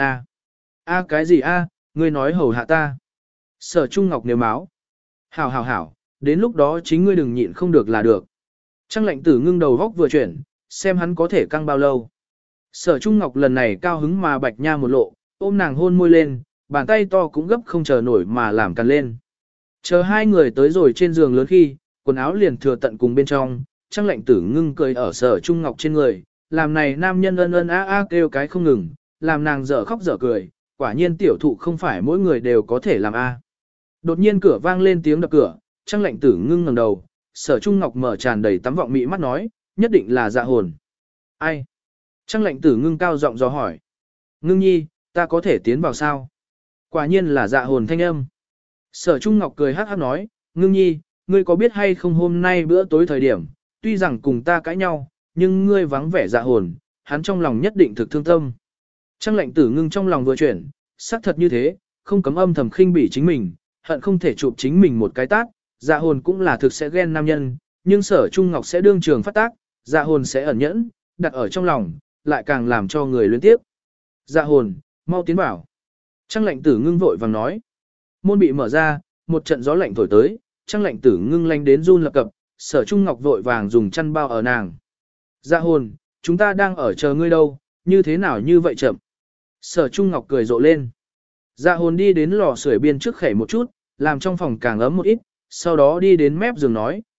[SPEAKER 1] cái gì ngươi nói hầu hạ ta. Sở Trung Ngọc nếu máu. Hảo, đến lúc đó chính ngươi đừng nhịn không được là được. Trang Lệnh Tử ngưng đầu góc vừa chuyển, xem hắn có thể căng bao lâu. Sở Trung Ngọc lần này cao hứng mà bạch nha một lộ, ôm nàng hôn môi lên, bàn tay to cũng gấp không chờ nổi mà làm cằn lên. Chờ hai người tới rồi trên giường lớn khi, quần áo liền thừa tận cùng bên trong, Trang Lệnh Tử ngưng cười ở Sở Trung Ngọc trên người, làm này nam nhân ân kêu cái không ngừng, làm nàng dở khóc dở cười, quả nhiên tiểu thụ không phải mỗi người đều có thể làm Đột nhiên cửa vang lên tiếng đập cửa, Trang Lệnh Tử ngưng ngẩng đầu, Sở Trung Ngọc mở tràn đầy tắm vọng mị mắt nói, nhất định là Dạ Hồn. Ai? Trang Lệnh Tử ngưng cao giọng dò hỏi. Ngưng nhi, ta có thể tiến vào sao? Quả nhiên là Dạ Hồn thanh âm. Sở Trung Ngọc cười hắc hắc nói, ngưng nhi, ngươi có biết hay không hôm nay bữa tối thời điểm, tuy rằng cùng ta cãi nhau, nhưng ngươi vắng vẻ Dạ Hồn, hắn trong lòng nhất định thực thương tâm. Trang Lệnh Tử ngưng trong lòng vừa chuyển, xác thật như thế, không cấm âm thầm khinh bỉ chính mình, hận không thể chụp chính mình một cái tát. Dạ Hồn cũng là thực sẽ ghen nam nhân, nhưng Sở Trung Ngọc sẽ đương trường phát tác, Dạ Hồn sẽ ẩn nhẫn, đặt ở trong lòng, lại càng làm cho người luyến tiếp. Dạ Hồn, mau tiến vào. Trang Lệnh Tử ngưng vội vàng nói. Môn bị mở ra, một trận gió lạnh thổi tới, Trang Lệnh Tử ngưng lanh đến run lập cập, Sở Trung Ngọc vội vàng dùng chăn bao ở nàng. Dạ Hồn, chúng ta đang ở chờ ngươi đâu, như thế nào như vậy chậm. Sở Trung Ngọc cười rộ lên. Dạ Hồn đi đến lò sưởi biên trước khẩy một chút, làm trong phòng càng ấm một ít, sau đó đi đến mép giường nói,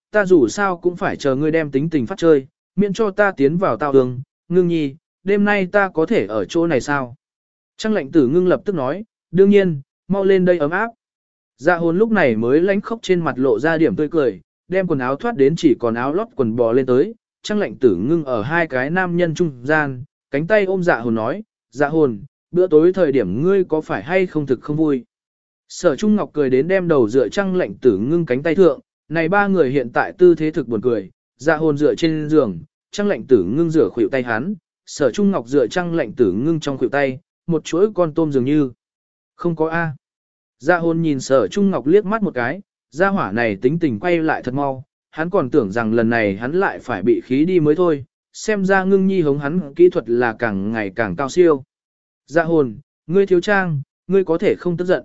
[SPEAKER 1] ta dù sao cũng phải chờ ngươi đem tính tình phát chơi, miễn cho ta tiến vào tao đường, ngưng nhi, đêm nay ta có thể ở chỗ này sao? Trăng lệnh tử ngưng lập tức nói, đương nhiên, mau lên đây ấm áp. Dạ hồn lúc này mới lánh khóc trên mặt lộ ra điểm tươi cười, đem quần áo thoát đến chỉ còn áo lót quần bò lên tới, trăng lệnh tử ngưng ở hai cái nam nhân trung gian, cánh tay ôm dạ hồn nói, dạ hồn, bữa tối thời điểm ngươi có phải hay không thực không vui? Sở Trung Ngọc cười đến đem đầu dựa trăng lệnh tử ngưng cánh tay thượng, này ba người hiện tại tư thế thực buồn cười, dạ hồn dựa trên giường, trăng lệnh tử ngưng rửa khuỷu tay hắn, Sở Trung Ngọc dựa trăng lệnh tử ngưng trong khuỷu tay, một chuỗi con tôm dường như. Không có A. Dạ hồn nhìn Sở Trung Ngọc liếc mắt một cái, gia hỏa này tính tình quay lại thật mau, hắn còn tưởng rằng lần này hắn lại phải bị khí đi mới thôi, xem ra ngưng nhi hống hắn kỹ thuật là càng ngày càng cao siêu. Dạ hồn, ngươi thiếu trang, ngươi có thể không tức giận.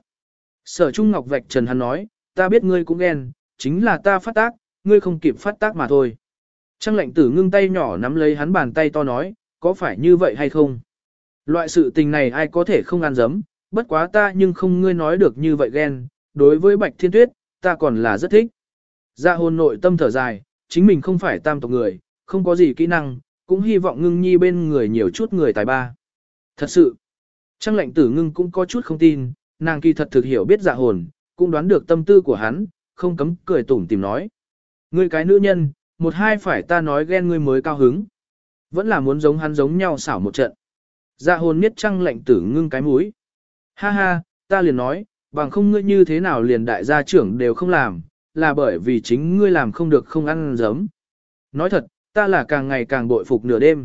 [SPEAKER 1] Sở Trung Ngọc vạch trần hắn nói, ta biết ngươi cũng ghen, chính là ta phát tác, ngươi không kịp phát tác mà thôi. Trăng lệnh tử ngưng tay nhỏ nắm lấy hắn bàn tay to nói, có phải như vậy hay không? Loại sự tình này ai có thể không ăn dấm, bất quá ta nhưng không ngươi nói được như vậy ghen, đối với Bạch Thiên Tuyết, ta còn là rất thích. Dạ hồn nội tâm thở dài, chính mình không phải tam tộc người, không có gì kỹ năng, cũng hy vọng ngưng nhi bên người nhiều chút người tài ba. Thật sự, Trăng lệnh tử ngưng cũng có chút không tin, nàng kỳ thật thực hiểu biết dạ hồn, cũng đoán được tâm tư của hắn, không cấm cười tủm tìm nói. Ngươi cái nữ nhân, một hai phải ta nói ghen ngươi mới cao hứng. Vẫn là muốn giống hắn giống nhau xảo một trận. Dạ hồn miết trăng lệnh tử ngưng cái mũi. Ha ha, ta liền nói, bằng không ngươi như thế nào liền đại gia trưởng đều không làm, là bởi vì chính ngươi làm không được không ăn giấm. Nói thật, ta là càng ngày càng bội phục nửa đêm.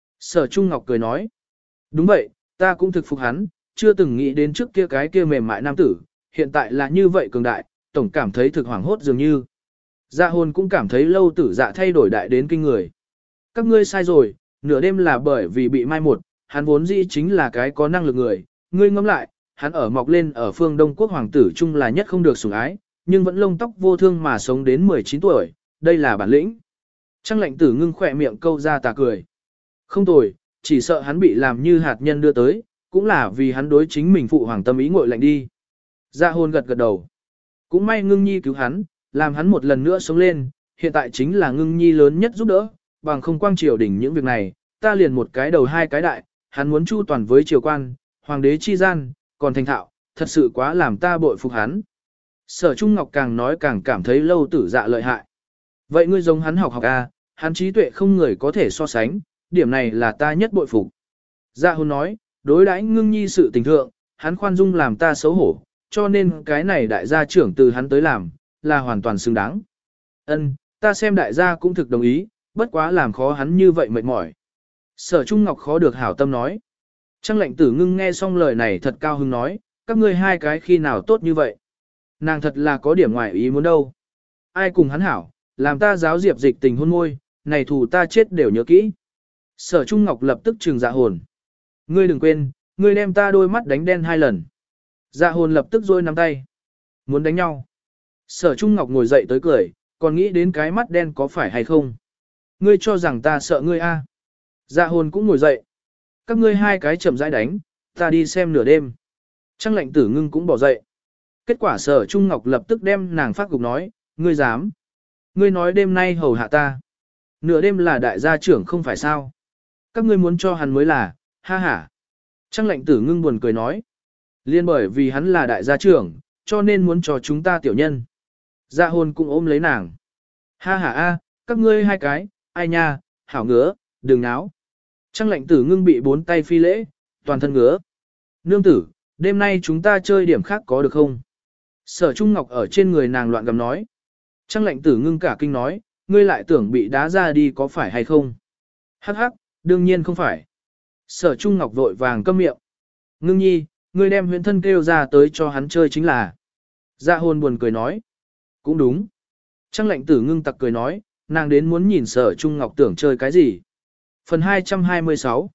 [SPEAKER 1] Sở Trung Ngọc cười nói. Đúng vậy, ta cũng thực phục hắn, chưa từng nghĩ đến trước kia cái kia mềm mại nam tử, hiện tại là như vậy cường đại, tổng cảm thấy thực hoảng hốt dường như. Dạ hồn cũng cảm thấy lâu tử dạ thay đổi đại đến kinh người. Các ngươi sai rồi, nửa đêm là bởi vì bị mai một, hắn vốn dĩ chính là cái có năng lực người, ngươi ngẫm lại, hắn ở mọc lên ở phương Đông Quốc hoàng tử chung là nhất không được sủng ái, nhưng vẫn lông tóc vô thương mà sống đến 19 tuổi, đây là bản lĩnh. Trăng lệnh tử ngưng khỏe miệng câu ra tà cười. Không tồi, chỉ sợ hắn bị làm như hạt nhân đưa tới, cũng là vì hắn đối chính mình phụ hoàng tâm ý ngội lạnh đi. Dạ hồn gật gật đầu. Cũng may ngưng nhi cứu hắn, làm hắn một lần nữa sống lên, hiện tại chính là ngưng nhi lớn nhất giúp đỡ, bằng không quang triều đỉnh những việc này, ta liền một cái đầu hai cái đại, hắn muốn chu toàn với triều quan, hoàng đế chi gian, còn thành thạo, thật sự quá làm ta bội phục hắn. Sở Trung Ngọc càng nói càng cảm thấy lâu tử dạ lợi hại. Vậy ngươi giống hắn học à, hắn trí tuệ không người có thể so sánh, điểm này là ta nhất bội phục. Dạ hồn nói, đối đãi ngưng nhi sự tình thượng, hắn khoan dung làm ta xấu hổ, cho nên cái này đại gia trưởng từ hắn tới làm, là hoàn toàn xứng đáng. Ân, ta xem đại gia cũng thực đồng ý, bất quá làm khó hắn như vậy mệt mỏi. Sở Trung Ngọc khó được hảo tâm nói. Trăng lệnh tử ngưng nghe xong lời này thật cao hứng nói, các ngươi hai cái khi nào tốt như vậy. Nàng thật là có điểm ngoài ý muốn đâu. Ai cùng hắn hảo, làm ta giáo diệp dịch tình hôn môi, này thù ta chết đều nhớ kỹ. Sở Trung Ngọc lập tức trừng dạ hồn. Ngươi đừng quên, ngươi đem ta đôi mắt đánh đen 2 lần. Dạ hồn lập tức rôi nắm tay. Muốn đánh nhau. Sở Trung Ngọc ngồi dậy tới cười, còn nghĩ đến cái mắt đen có phải hay không. Ngươi cho rằng ta sợ ngươi a? Dạ hồn cũng ngồi dậy. Các ngươi hai cái chậm rãi đánh, ta đi xem nửa đêm. Trăng lệnh tử ngưng cũng bỏ dậy. Kết quả Sở Trung Ngọc lập tức đem nàng phát gục nói, ngươi dám. Ngươi nói đêm nay hầu hạ ta. Nửa đêm là đại gia trưởng không phải sao. Các ngươi muốn cho hắn mới là, ha ha. Trăng lệnh tử ngưng buồn cười nói. Liên bởi vì hắn là đại gia trưởng, cho nên muốn cho chúng ta tiểu nhân. Dạ hồn cũng ôm lấy nàng. Ha ha a, các ngươi hai cái, ai nha, hảo ngứa, đừng náo. Trăng lệnh tử ngưng bị 4 tay phi lễ, toàn thân ngứa. Nương tử, đêm nay chúng ta chơi điểm khác có được không? Sở Trung Ngọc ở trên người nàng loạn gầm nói. Trăng lệnh tử ngưng cả kinh nói, ngươi lại tưởng bị đá ra đi có phải hay không? Hắc hắc, đương nhiên không phải. Sở Trung Ngọc vội vàng câm miệng. Ngưng nhi, ngươi đem huyện thân kêu ra tới cho hắn chơi chính là. Dạ hồn buồn cười nói. Cũng đúng. Trăng lệnh tử ngưng tặc cười nói, nàng đến muốn nhìn Sở Trung Ngọc tưởng chơi cái gì. Phần 226.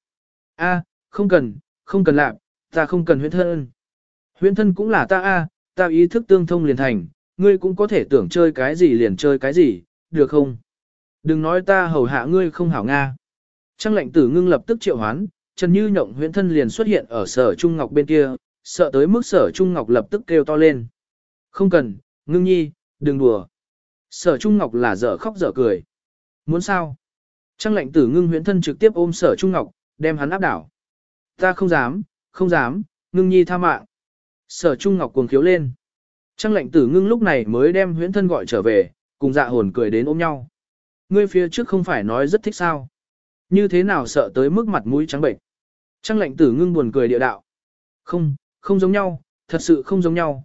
[SPEAKER 1] Không cần làm, ta không cần huyện thân. Huyện thân cũng là ta ta ý thức tương thông liền thành, ngươi cũng có thể tưởng chơi cái gì liền chơi cái gì, được không? Đừng nói ta hầu hạ ngươi không hảo Nga. Trăng lệnh tử ngưng lập tức triệu hoán, Trần Như Nhộng huyện thân liền xuất hiện ở Sở Trung Ngọc bên kia, sợ tới mức Sở Trung Ngọc lập tức kêu to lên. Không cần, ngưng nhi, đừng đùa. Sở Trung Ngọc là dở khóc dở cười. Muốn sao? Trang lệnh tử ngưng huyễn thân trực tiếp ôm Sở Trung Ngọc, đem hắn áp đảo. Ta không dám, không dám, ngưng nhi tha mạng. Sở Trung Ngọc cuồng khiếu lên. Trang lệnh tử ngưng lúc này mới đem huyễn thân gọi trở về, cùng dạ hồn cười đến ôm nhau. Ngươi phía trước không phải nói rất thích sao? Như thế nào sợ tới mức mặt mũi trắng bệnh? Trang lệnh tử ngưng buồn cười địa đạo. Không, không giống nhau, thật sự không giống nhau,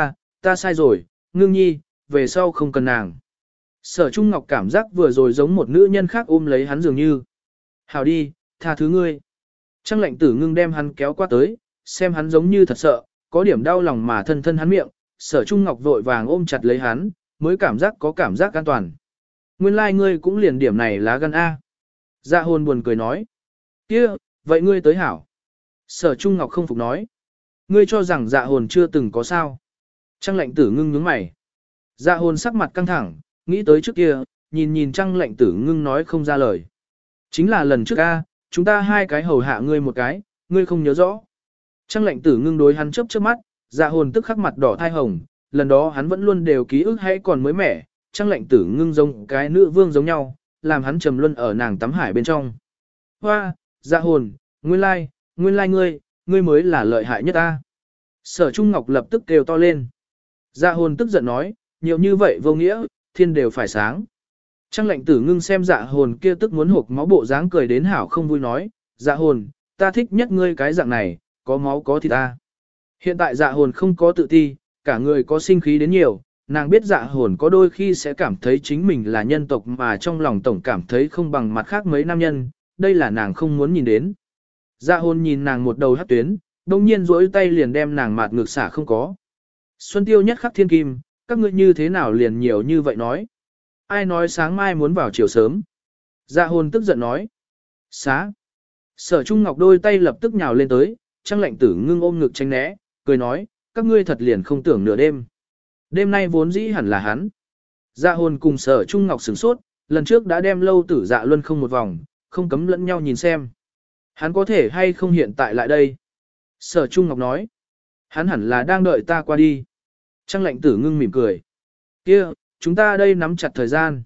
[SPEAKER 1] ta sai rồi, ngưng nhi, về sau không cần nàng. Sở Trung Ngọc cảm giác vừa rồi giống một nữ nhân khác ôm lấy hắn dường như. Hảo đi, tha thứ ngươi. Trang lệnh tử ngưng đem hắn kéo qua tới, xem hắn giống như thật sợ, có điểm đau lòng mà thân thân hắn miệng. Sở Trung Ngọc vội vàng ôm chặt lấy hắn, mới cảm giác có cảm giác an toàn. Nguyên lai like ngươi cũng liền điểm này lá gan A. Dạ hồn buồn cười nói. Kia, vậy ngươi tới hảo. Sở Trung Ngọc không phục nói. Ngươi cho rằng dạ hồn chưa từng có sao. Trang lệnh tử ngưng nhướng mày. Dạ hồn sắc mặt căng thẳng, nghĩ tới trước kia, nhìn trang lệnh tử ngưng nói không ra lời. Chính là lần trước A, chúng ta hai cái hầu hạ ngươi một cái, ngươi không nhớ rõ. Trang lệnh tử ngưng đối hắn chớp chớp mắt, dạ hồn tức khắc mặt đỏ thai hồng, lần đó hắn vẫn luôn đều ký ức hay còn mới mẻ, trang lệnh tử ngưng giống cái nữ vương giống nhau, làm hắn trầm luân ở nàng tắm hải bên trong. Hoa, dạ hồn, nguyên lai ngươi mới là lợi hại nhất ta. Sở Trung Ngọc lập tức kêu to lên. Dạ hồn tức giận nói, nhiều như vậy vô nghĩa, thiên đều phải sáng. Trang lệnh tử ngưng xem dạ hồn kia tức muốn hộp máu bộ dáng cười đến hảo không vui nói, dạ hồn, ta thích nhất ngươi cái dạng này, có máu có thịt ta. Hiện tại dạ hồn không có tự ti, cả người có sinh khí đến nhiều, nàng biết dạ hồn có đôi khi sẽ cảm thấy chính mình là nhân tộc mà trong lòng tổng cảm thấy không bằng mặt khác mấy nam nhân, đây là nàng không muốn nhìn đến. Dạ hồn nhìn nàng một đầu hắt tuyến, đồng nhiên rỗi tay liền đem nàng mạt ngược xả không có. Xuân tiêu nhất khắc thiên kim, các ngươi như thế nào liền nhiều như vậy nói. Ai nói sáng mai muốn vào chiều sớm. Dạ hồn tức giận nói. Xá. Sở Trung Ngọc đôi tay lập tức nhào lên tới, trang lệnh tử ngưng ôm ngực tránh né, cười nói, các ngươi thật liền không tưởng nửa đêm. Đêm nay vốn dĩ hẳn là hắn. Dạ hồn cùng Sở Trung Ngọc sửng sốt, lần trước đã đem lâu tử dạ luân không một vòng, không cấm lẫn nhau nhìn xem. Hắn có thể hay không hiện tại lại đây? Sở Trung Ngọc nói. Hắn hẳn là đang đợi ta qua đi. Trang lệnh tử ngưng mỉm cười. Kia, chúng ta đây nắm chặt thời gian.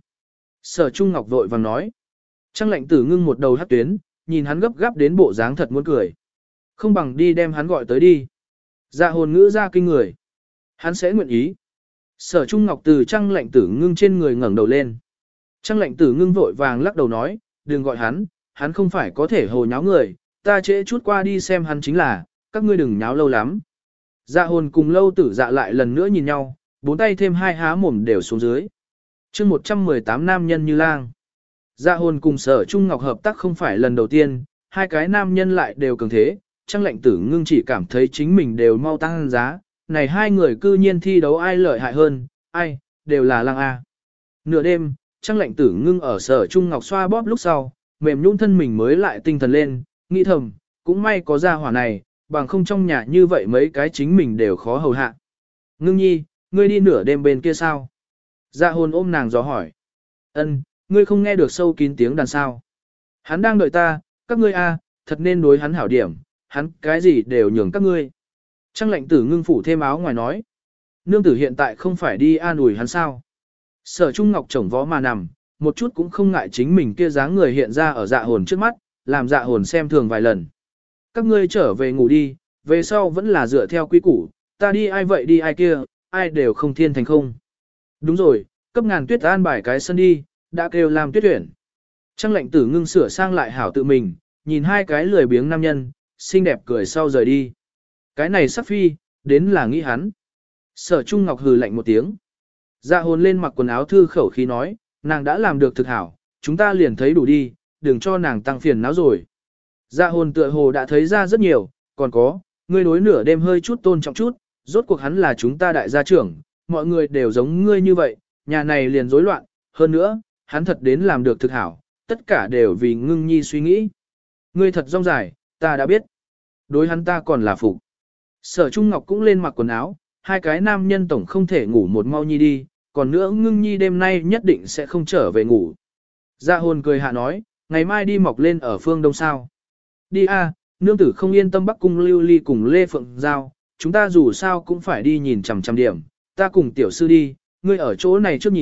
[SPEAKER 1] Sở Trung Ngọc vội vàng nói. Trang lệnh tử ngưng một đầu hắt tuyến, nhìn hắn gấp gáp đến bộ dáng thật muốn cười. Không bằng đi đem hắn gọi tới đi. Dạ hồn ngữ ra kinh người. Hắn sẽ nguyện ý. Sở Trung Ngọc từ trang lệnh tử ngưng trên người ngẩng đầu lên. Trang lệnh tử ngưng vội vàng lắc đầu nói, đừng gọi hắn không phải có thể hồ nháo người, ta trễ chút qua đi xem hắn chính là, các ngươi đừng nháo lâu lắm. Dạ hồn cùng lâu tử dạ lại lần nữa nhìn nhau, bốn tay thêm hai há mồm đều xuống dưới. chương 118 nam nhân như lang. Dạ hồn cùng Sở Trung Ngọc hợp tác không phải lần đầu tiên, hai cái nam nhân lại đều cường thế, trang lệnh tử ngưng chỉ cảm thấy chính mình đều mau tăng giá, này hai người cư nhiên thi đấu ai lợi hại hơn, ai, đều là lang A. Nửa đêm, trang lệnh tử ngưng ở Sở Trung Ngọc xoa bóp lúc sau, mềm nhũn thân mình mới lại tinh thần lên, nghĩ thầm, cũng may có gia hỏa này, bằng không trong nhà như vậy mấy cái chính mình đều khó hầu hạ. Ngưng nhi, ngươi đi nửa đêm bên kia sao? Dạ hồn ôm nàng gió hỏi. Ân, ngươi không nghe được sâu kín tiếng đàn sao? Hắn đang đợi ta, các ngươi a, thật nên đối hắn hảo điểm, hắn cái gì đều nhường các ngươi. Trang lệnh tử ngưng phủ thêm áo ngoài nói. Nương tử hiện tại không phải đi an ủi hắn sao? Sở Trung Ngọc chổng vó mà nằm, một chút cũng không ngại chính mình kia dáng người hiện ra ở dạ hồn trước mắt, làm dạ hồn xem thường vài lần. Các ngươi trở về ngủ đi, về sau vẫn là dựa theo quy củ, ta đi ai vậy đi ai kia, ai đều không thiên thành không. Đúng rồi, cấp Ngàn Tuyết an bài cái sân đi, đã kêu làm tuyết tuyển. Trang lệnh tử ngưng sửa sang lại hảo tự mình, nhìn hai cái lười biếng nam nhân, xinh đẹp cười sau rời đi. Cái này sắc phi, đến là nghĩ hắn. Sở Trung Ngọc hừ lạnh một tiếng. Dạ hồn lên mặc quần áo thư khẩu khí nói, nàng đã làm được thực hảo, chúng ta liền thấy đủ đi, đừng cho nàng tăng phiền não rồi. Dạ hồn tựa hồ đã thấy ra rất nhiều, còn có, ngươi đối nửa đêm hơi chút tôn trọng chút, rốt cuộc hắn là chúng ta đại gia trưởng, mọi người đều giống ngươi như vậy, nhà này liền rối loạn, hơn nữa, hắn thật đến làm được thực hảo, tất cả đều vì ngưng nhi suy nghĩ. Ngươi thật rong dài, ta đã biết. Đối hắn ta còn là phục. Sở Trung Ngọc cũng lên mặc quần áo, hai cái nam nhân tổng không thể ngủ một mau nhi đi, còn nữa ngưng nhi đêm nay nhất định sẽ không trở về ngủ. Dạ hồn cười hạ nói, ngày mai đi mọc lên ở phương đông sao. Đi a, nương tử không yên tâm Bắc Cung Lưu Ly cùng Lê Phượng Giao, chúng ta dù sao cũng phải đi nhìn chằm chằm điểm, ta cùng tiểu sư đi, ngươi ở chỗ này trước nhìn,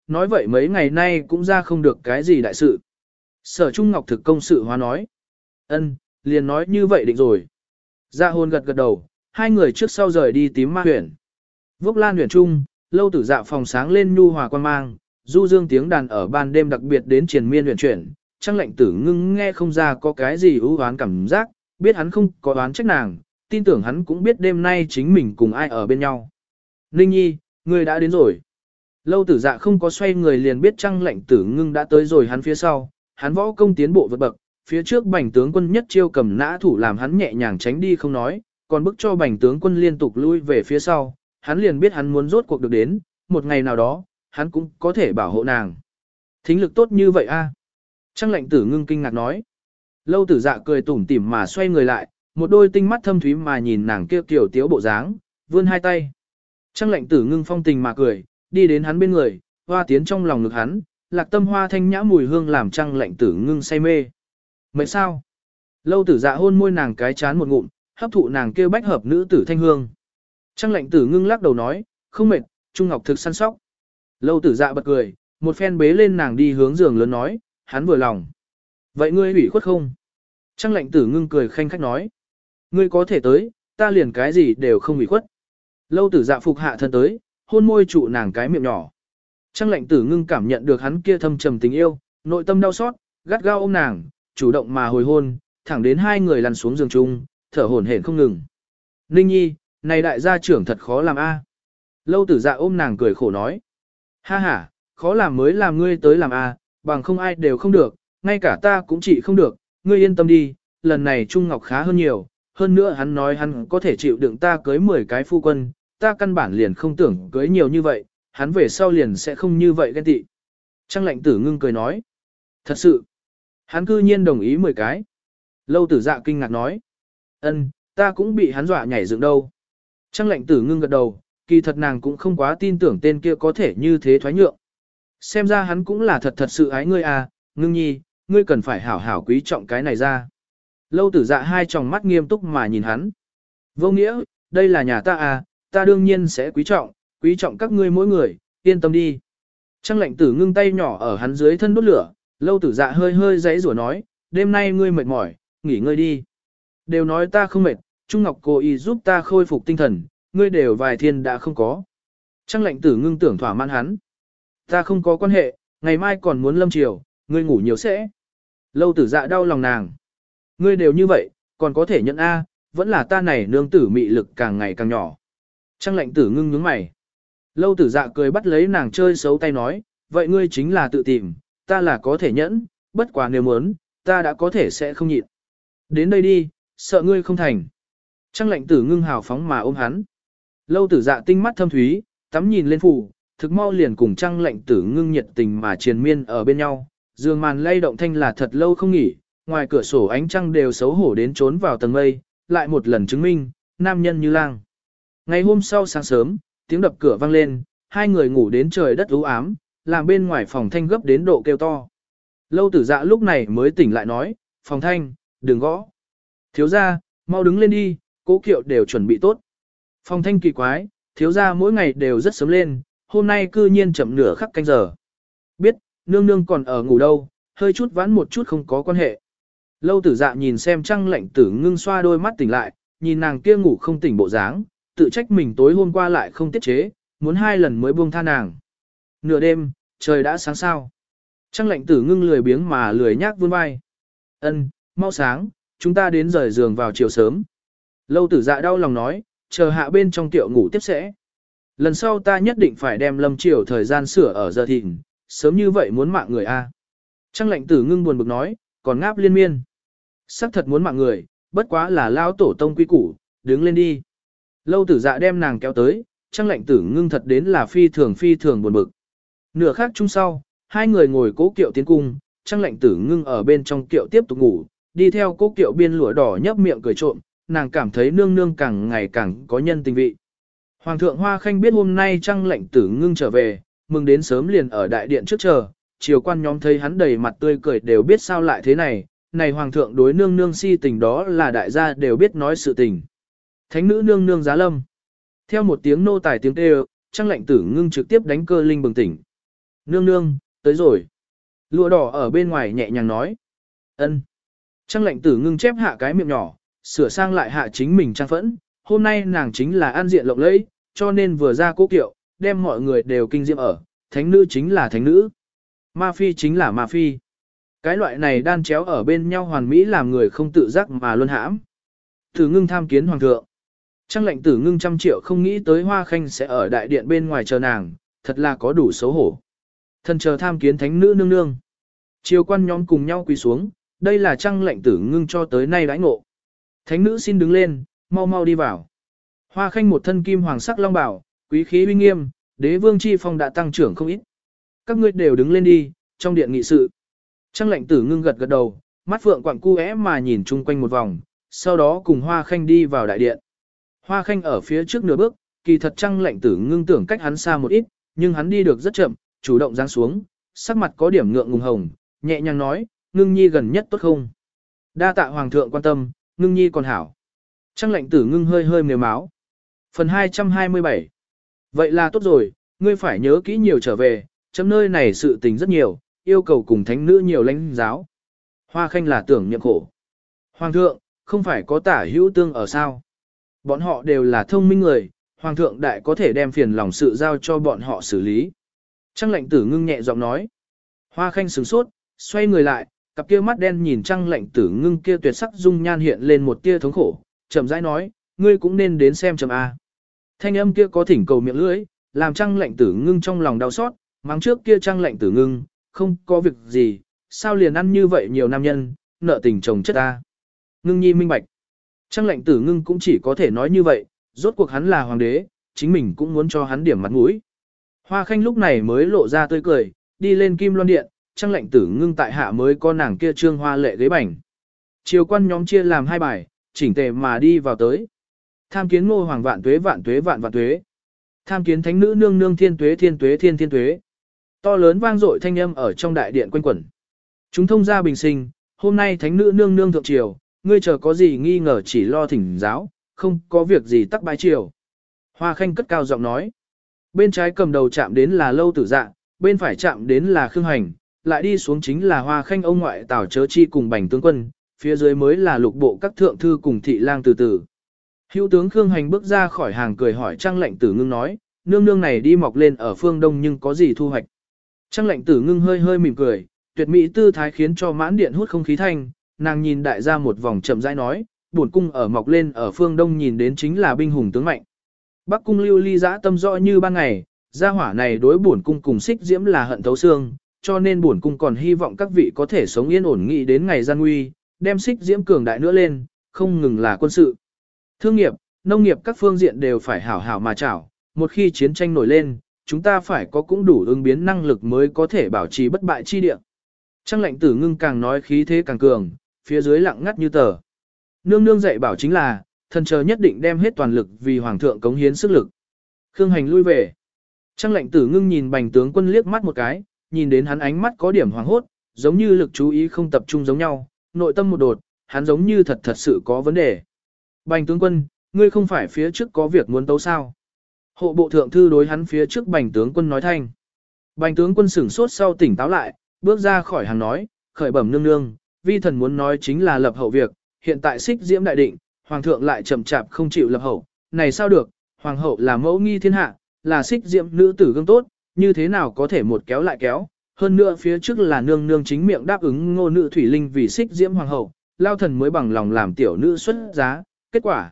[SPEAKER 1] nói vậy mấy ngày nay cũng ra không được cái gì đại sự. Sở Trung Ngọc thực công sự hóa nói. Ân, liền nói như vậy định rồi. Dạ hôn gật gật đầu, hai người trước sau rời đi tím ma huyện. Vốc Lan huyện trung, lâu tử dạ phòng sáng lên nhu hòa quan mang, du dương tiếng đàn ở ban đêm đặc biệt đến triền miên huyền chuyển, Trang Lệnh Tử Ngưng nghe không ra có cái gì ưu oán cảm giác, biết hắn không có oán trách nàng, tin tưởng hắn cũng biết đêm nay chính mình cùng ai ở bên nhau. Ninh Nhi, ngươi đã đến rồi. Lâu tử dạ không có xoay người liền biết Trang Lệnh Tử Ngưng đã tới rồi hắn phía sau, hắn võ công tiến bộ vượt bậc, phía trước Bành tướng quân nhất chiêu cầm nã thủ làm hắn nhẹ nhàng tránh đi không nói, còn bức cho Bành tướng quân liên tục lui về phía sau, hắn liền biết hắn muốn rốt cuộc được đến, một ngày nào đó, hắn cũng có thể bảo hộ nàng. Thính lực tốt như vậy a? Trang Lệnh Tử Ngưng kinh ngạc nói. Lâu tử dạ cười tủm tỉm mà xoay người lại, một đôi tinh mắt thâm thúy mà nhìn nàng kia kiểu tiếu bộ dáng, vươn hai tay. Trang Lệnh Tử Ngưng phong tình mà cười, đi đến hắn bên người, hoa tiến trong lòng ngực hắn, lạc tâm hoa thanh nhã mùi hương làm Trang Lệnh Tử Ngưng say mê. Mệt sao? Lâu tử dạ hôn môi nàng cái chán một ngụm, hấp thụ nàng kia bách hợp nữ tử thanh hương. Trang Lệnh Tử Ngưng lắc đầu nói, không mệt, Trung Ngọc thực săn sóc. Lâu tử dạ bật cười, một phen bế lên nàng đi hướng giường lớn nói, hắn vừa lòng. Vậy ngươi ủy khuất không? Trang Lệnh Tử Ngưng cười khanh khách nói, ngươi có thể tới, ta liền cái gì đều không ủy khuất. Lâu tử dạ phục hạ thân tới, hôn môi trụ nàng cái miệng nhỏ. Trang Lệnh Tử Ngưng cảm nhận được hắn kia thâm trầm tình yêu, nội tâm đau xót, gắt gao ôm nàng, chủ động mà hồi hôn, thẳng đến hai người lăn xuống giường chung, thở hổn hển không ngừng. Ninh Nhi, này đại gia trưởng thật khó làm a. Lâu tử dạ ôm nàng cười khổ nói. Ha ha, khó làm mới làm ngươi tới làm a, bằng không ai đều không được, ngay cả ta cũng chỉ không được, ngươi yên tâm đi, lần này Trung Ngọc khá hơn nhiều, hơn nữa hắn nói hắn có thể chịu đựng ta cưới 10 cái phu quân, ta căn bản liền không tưởng cưới nhiều như vậy, hắn về sau liền sẽ không như vậy ghen tị. Trang Lệnh Tử Ngưng cười nói. Thật sự, hắn cư nhiên đồng ý 10 cái. Lâu tử dạ kinh ngạc nói. Ân, ta cũng bị hắn dọa nhảy dựng đâu. Trang Lệnh Tử Ngưng gật đầu, kỳ thật nàng cũng không quá tin tưởng tên kia có thể như thế thoái nhượng. Xem ra hắn cũng là thật sự ái ngươi à, Ngưng Nhi, ngươi cần phải hảo hảo quý trọng cái này ra. Lâu tử dạ hai tròng mắt nghiêm túc mà nhìn hắn. Vô nghĩa, đây là nhà ta à, ta đương nhiên sẽ quý trọng các ngươi mỗi người, yên tâm đi. Trang Lệnh Tử Ngưng tay nhỏ ở hắn dưới thân đốt lửa, lâu tử dạ hơi hơi giãy rủa nói, đêm nay ngươi mệt mỏi, nghỉ ngơi đi. Đều nói ta không mệt, Trung Ngọc cô y giúp ta khôi phục tinh thần, ngươi đều vài thiên đã không có. Trang Lệnh Tử Ngưng tưởng thỏa mãn hắn. Ta không có quan hệ, ngày mai còn muốn lâm chiều, ngươi ngủ nhiều sẽ. Lâu tử dạ đau lòng nàng. Ngươi đều như vậy, còn có thể nhận A, vẫn là ta này nương tử mị lực càng ngày càng nhỏ. Trang Lệnh Tử Ngưng nhướng mày. Lâu tử dạ cười bắt lấy nàng chơi xấu tay nói, vậy ngươi chính là tự tìm, ta là có thể nhẫn, bất quá nếu muốn, ta đã có thể sẽ không nhịn. Đến đây đi, sợ ngươi không thành. Trang Lệnh Tử Ngưng hào phóng mà ôm hắn. Lâu tử dạ tinh mắt thâm thúy, tắm nhìn lên phủ, thực mau liền cùng Trang Lệnh Tử Ngưng nhiệt tình mà triền miên ở bên nhau. Giường màn lay động thanh là thật lâu không nghỉ, ngoài cửa sổ ánh trăng đều xấu hổ đến trốn vào tầng mây, lại một lần chứng minh, nam nhân như lang. Ngày hôm sau sáng sớm, tiếng đập cửa vang lên, hai người ngủ đến trời đất u ám, làm bên ngoài phòng thanh gấp đến độ kêu to. Lâu tử dạ lúc này mới tỉnh lại nói, phòng thanh, đừng gõ. Thiếu gia, mau đứng lên đi, cố kiệu đều chuẩn bị tốt. Phòng thanh kỳ quái, thiếu gia mỗi ngày đều rất sớm lên, hôm nay cư nhiên chậm nửa khắc canh giờ. Biết, nương nương còn ở ngủ đâu, hơi chút vãn một chút không có quan hệ. Lâu tử dạ nhìn xem Trang Lệnh Tử Ngưng xoa đôi mắt tỉnh lại, nhìn nàng kia ngủ không tỉnh bộ dáng, tự trách mình tối hôm qua lại không tiết chế, muốn 2 lần mới buông tha nàng. Nửa đêm, trời đã sáng sao. Trang Lệnh Tử Ngưng lười biếng mà lười nhác vươn vai. Ân, mau sáng, chúng ta đến rời giường vào chiều sớm. Lâu tử dạ đau lòng nói, chờ hạ bên trong tiệu ngủ tiếp sẽ. Lần sau ta nhất định phải đem lâm chiều thời gian sửa ở giờ thịnh, sớm như vậy muốn mạng người a. Trang Lệnh Tử Ngưng buồn bực nói, còn ngáp liên miên. Sắc thật muốn mạng người, bất quá là lao tổ tông quy củ, đứng lên đi. Lâu tử dạ đem nàng kéo tới, Trang Lệnh Tử Ngưng thật đến là phi thường buồn bực. Nửa khắc chung sau, hai người ngồi cố kiệu tiến cung, Trang Lệnh Tử Ngưng ở bên trong kiệu tiếp tục ngủ, đi theo cố kiệu biên lụa đỏ nhấp miệng cười trộm, nàng cảm thấy nương nương càng ngày càng có nhân tình vị. Hoàng thượng Hoa Khanh biết hôm nay Trang Lệnh Tử Ngưng trở về, mừng đến sớm liền ở đại điện trước chờ, triều quan nhóm thấy hắn đầy mặt tươi cười đều biết sao lại thế này, này hoàng thượng đối nương nương si tình đó là đại gia đều biết nói sự tình. Thánh nữ nương nương giá lâm. Theo một tiếng nô tài tiếng kêu, Trang Lệnh Tử Ngưng trực tiếp đánh cơ linh bừng tỉnh. Nương nương, tới rồi. Lụa đỏ ở bên ngoài nhẹ nhàng nói. Ân. Trang lệnh tử ngưng chép hạ cái miệng nhỏ, sửa sang lại hạ chính mình trang phẫn. Hôm nay nàng chính là an diện lộng lẫy, cho nên vừa ra cố kiệu, đem mọi người đều kinh diệm ở. Thánh nữ chính là thánh nữ. Ma phi chính là ma phi. Cái loại này đan chéo ở bên nhau hoàn mỹ làm người không tự giác mà luân hãm. Tử ngưng tham kiến hoàng thượng. Trang lệnh tử ngưng 100 triệu không nghĩ tới Hoa Khanh sẽ ở đại điện bên ngoài chờ nàng, thật là có đủ xấu hổ. Thần chờ tham kiến thánh nữ nương nương. Triều quan nhóm cùng nhau quỳ xuống, đây là trang lệnh tử ngưng cho tới nay đãi ngộ. Thánh nữ xin đứng lên, mau mau đi vào. Hoa Khanh một thân kim hoàng sắc long bảo, quý khí uy nghiêm, đế vương chi phong đã tăng trưởng không ít. Các ngươi đều đứng lên đi, trong điện nghị sự. Trang lệnh tử ngưng gật gật đầu, mắt phượng quặng cu mà nhìn chung quanh một vòng, sau đó cùng Hoa Khanh đi vào đại điện. Hoa Khanh ở phía trước nửa bước, kỳ thật trang lệnh tử ngưng tưởng cách hắn xa một ít, nhưng hắn đi được rất chậm, chủ động giáng xuống, sắc mặt có điểm ngượng ngùng hồng, nhẹ nhàng nói, ngưng nhi gần nhất tốt không? Đa tạ hoàng thượng quan tâm, ngưng nhi còn hảo. Trang lệnh tử ngưng hơi hơi mềm máu. Phần 227. Vậy là tốt rồi, ngươi phải nhớ kỹ nhiều trở về, chấm nơi này sự tình rất nhiều, yêu cầu cùng thánh nữ nhiều lãnh giáo. Hoa Khanh là tưởng nhậm khổ. Hoàng thượng, không phải có tả hữu tương ở sao? Bọn họ đều là thông minh người, hoàng thượng đại có thể đem phiền lòng sự giao cho bọn họ xử lý. Trang lệnh tử ngưng nhẹ giọng nói. Hoa Khanh sửng sốt, xoay người lại, cặp kia mắt đen nhìn trang lệnh tử ngưng kia tuyệt sắc dung nhan hiện lên một tia thống khổ, chậm rãi nói, ngươi cũng nên đến xem chấm A. Thanh âm kia có thỉnh cầu miệng lưỡi, làm trang lệnh tử ngưng trong lòng đau xót, mắng trước kia trang lệnh tử ngưng, không có việc gì, sao liền ăn như vậy nhiều nam nhân, nợ tình chồng chất ta. Ngưng nhi minh bạch. Trang lệnh tử ngưng cũng chỉ có thể nói như vậy, rốt cuộc hắn là hoàng đế, chính mình cũng muốn cho hắn điểm mặt mũi. Hoa Khanh lúc này mới lộ ra tươi cười, đi lên Kim Loan Điện, trang lệnh tử ngưng tại hạ mới có nàng kia trương hoa lệ ghế bành. Triều quan nhóm chia làm 2 bài, chỉnh tề mà đi vào tới. Tham kiến Ngô hoàng vạn tuế vạn tuế vạn vạn tuế. Tham kiến thánh nữ nương nương thiên tuế thiên tuế thiên thiên tuế. To lớn vang dội thanh âm ở trong đại điện quanh quẩn. Chúng thông gia bình sinh, hôm nay thánh nữ nương nương thượng triều, ngươi chờ có gì nghi ngờ chỉ lo thỉnh giáo, không có việc gì tắc bái triều. Hoa Khanh cất cao giọng nói. Bên trái cầm đầu chạm đến là Lâu Tử Dạ, bên phải chạm đến là Khương Hành, lại đi xuống chính là Hoa Khanh ông ngoại Tào Chớ Chi cùng Bành tướng quân, phía dưới mới là lục bộ các thượng thư cùng thị lang từ từ. Hữu tướng Khương Hành bước ra khỏi hàng cười hỏi Trang lệnh tử ngưng nói, nương nương này đi mọc lên ở phương đông nhưng có gì thu hoạch. Trang lệnh tử ngưng hơi hơi mỉm cười, tuyệt mỹ tư thái khiến cho mãn điện hút không khí thanh, nàng nhìn đại gia một vòng chậm rãi nói, bổn cung ở mọc lên ở phương đông nhìn đến chính là binh hùng tướng mạnh. Bắc cung lưu ly dã tâm rõ như ban ngày, gia hỏa này đối bổn cung cùng xích diễm là hận thấu xương, cho nên bổn cung còn hy vọng các vị có thể sống yên ổn nghị đến ngày gian nguy, đem xích diễm cường đại nữa lên, không ngừng là quân sự. Thương nghiệp, nông nghiệp các phương diện đều phải hảo hảo mà chảo, một khi chiến tranh nổi lên, chúng ta phải có cũng đủ ứng biến năng lực mới có thể bảo trì bất bại chi địa. Trang lệnh tử ngưng càng nói khí thế càng cường, phía dưới lặng ngắt như tờ. Nương nương dạy bảo chính là, thần chờ nhất định đem hết toàn lực vì hoàng thượng cống hiến sức lực. Khương Hành lui về. Trang lệnh tử ngưng nhìn Bành tướng quân liếc mắt một cái, nhìn đến hắn ánh mắt có điểm hoàng hốt, giống như lực chú ý không tập trung giống nhau, nội tâm một đột, hắn giống như thật sự có vấn đề. Bành tướng quân, ngươi không phải phía trước có việc muốn tấu sao? Hộ bộ thượng thư đối hắn phía trước Bành tướng quân nói thanh. Bành tướng quân sửng sốt sau tỉnh táo lại, bước ra khỏi hàng nói, khởi bẩm nương nương, vi thần muốn nói chính là lập hậu việc, hiện tại xích diễm đại định, hoàng thượng lại chậm chạp không chịu lập hậu, này sao được, hoàng hậu là mẫu nghi thiên hạ, là xích diễm nữ tử gương tốt, như thế nào có thể một kéo lại kéo, hơn nữa phía trước là nương nương chính miệng đáp ứng Ngô nữ thủy linh vì xích diễm hoàng hậu, lao thần mới bằng lòng làm tiểu nữ xuất giá, kết quả,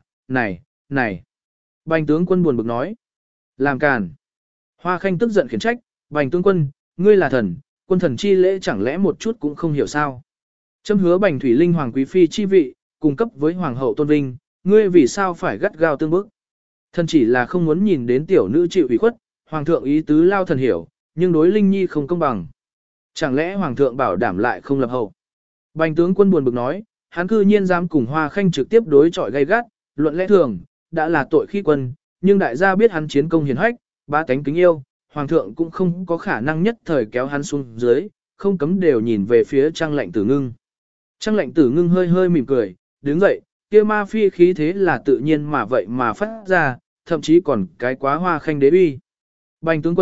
[SPEAKER 1] này. Bành tướng quân buồn bực nói, làm càn. Hoa Khanh tức giận khiển trách, Bành tướng quân, ngươi là thần, quân thần chi lễ chẳng lẽ một chút cũng không hiểu sao. Chấm hứa Bành thủy linh hoàng quý phi chi vị, cung cấp với hoàng hậu tôn vinh, ngươi vì sao phải gắt gao tương bức. Thần chỉ là không muốn nhìn đến tiểu nữ chịu ủy khuất, hoàng thượng ý tứ lao thần hiểu, nhưng đối Linh Nhi không công bằng. Chẳng lẽ hoàng thượng bảo đảm lại không lập hậu. Bành tướng quân buồn bực nói, hắn cư nhiên dám cùng Hoa Khanh trực tiếp đối chọi gay gắt, luận lẽ thường, đã là tội khi quân, nhưng đại gia biết hắn chiến công hiển hách, ba tánh kính yêu, hoàng thượng cũng không có khả năng nhất thời kéo hắn xuống dưới, không cấm đều nhìn về phía Trang lệnh tử ngưng. Trang lệnh tử ngưng hơi hơi mỉm cười, đứng dậy, kia ma phi khí thế là tự nhiên mà vậy mà phát ra, thậm chí còn cái quá Hoa Khanh đế uy. Bành tướng quân,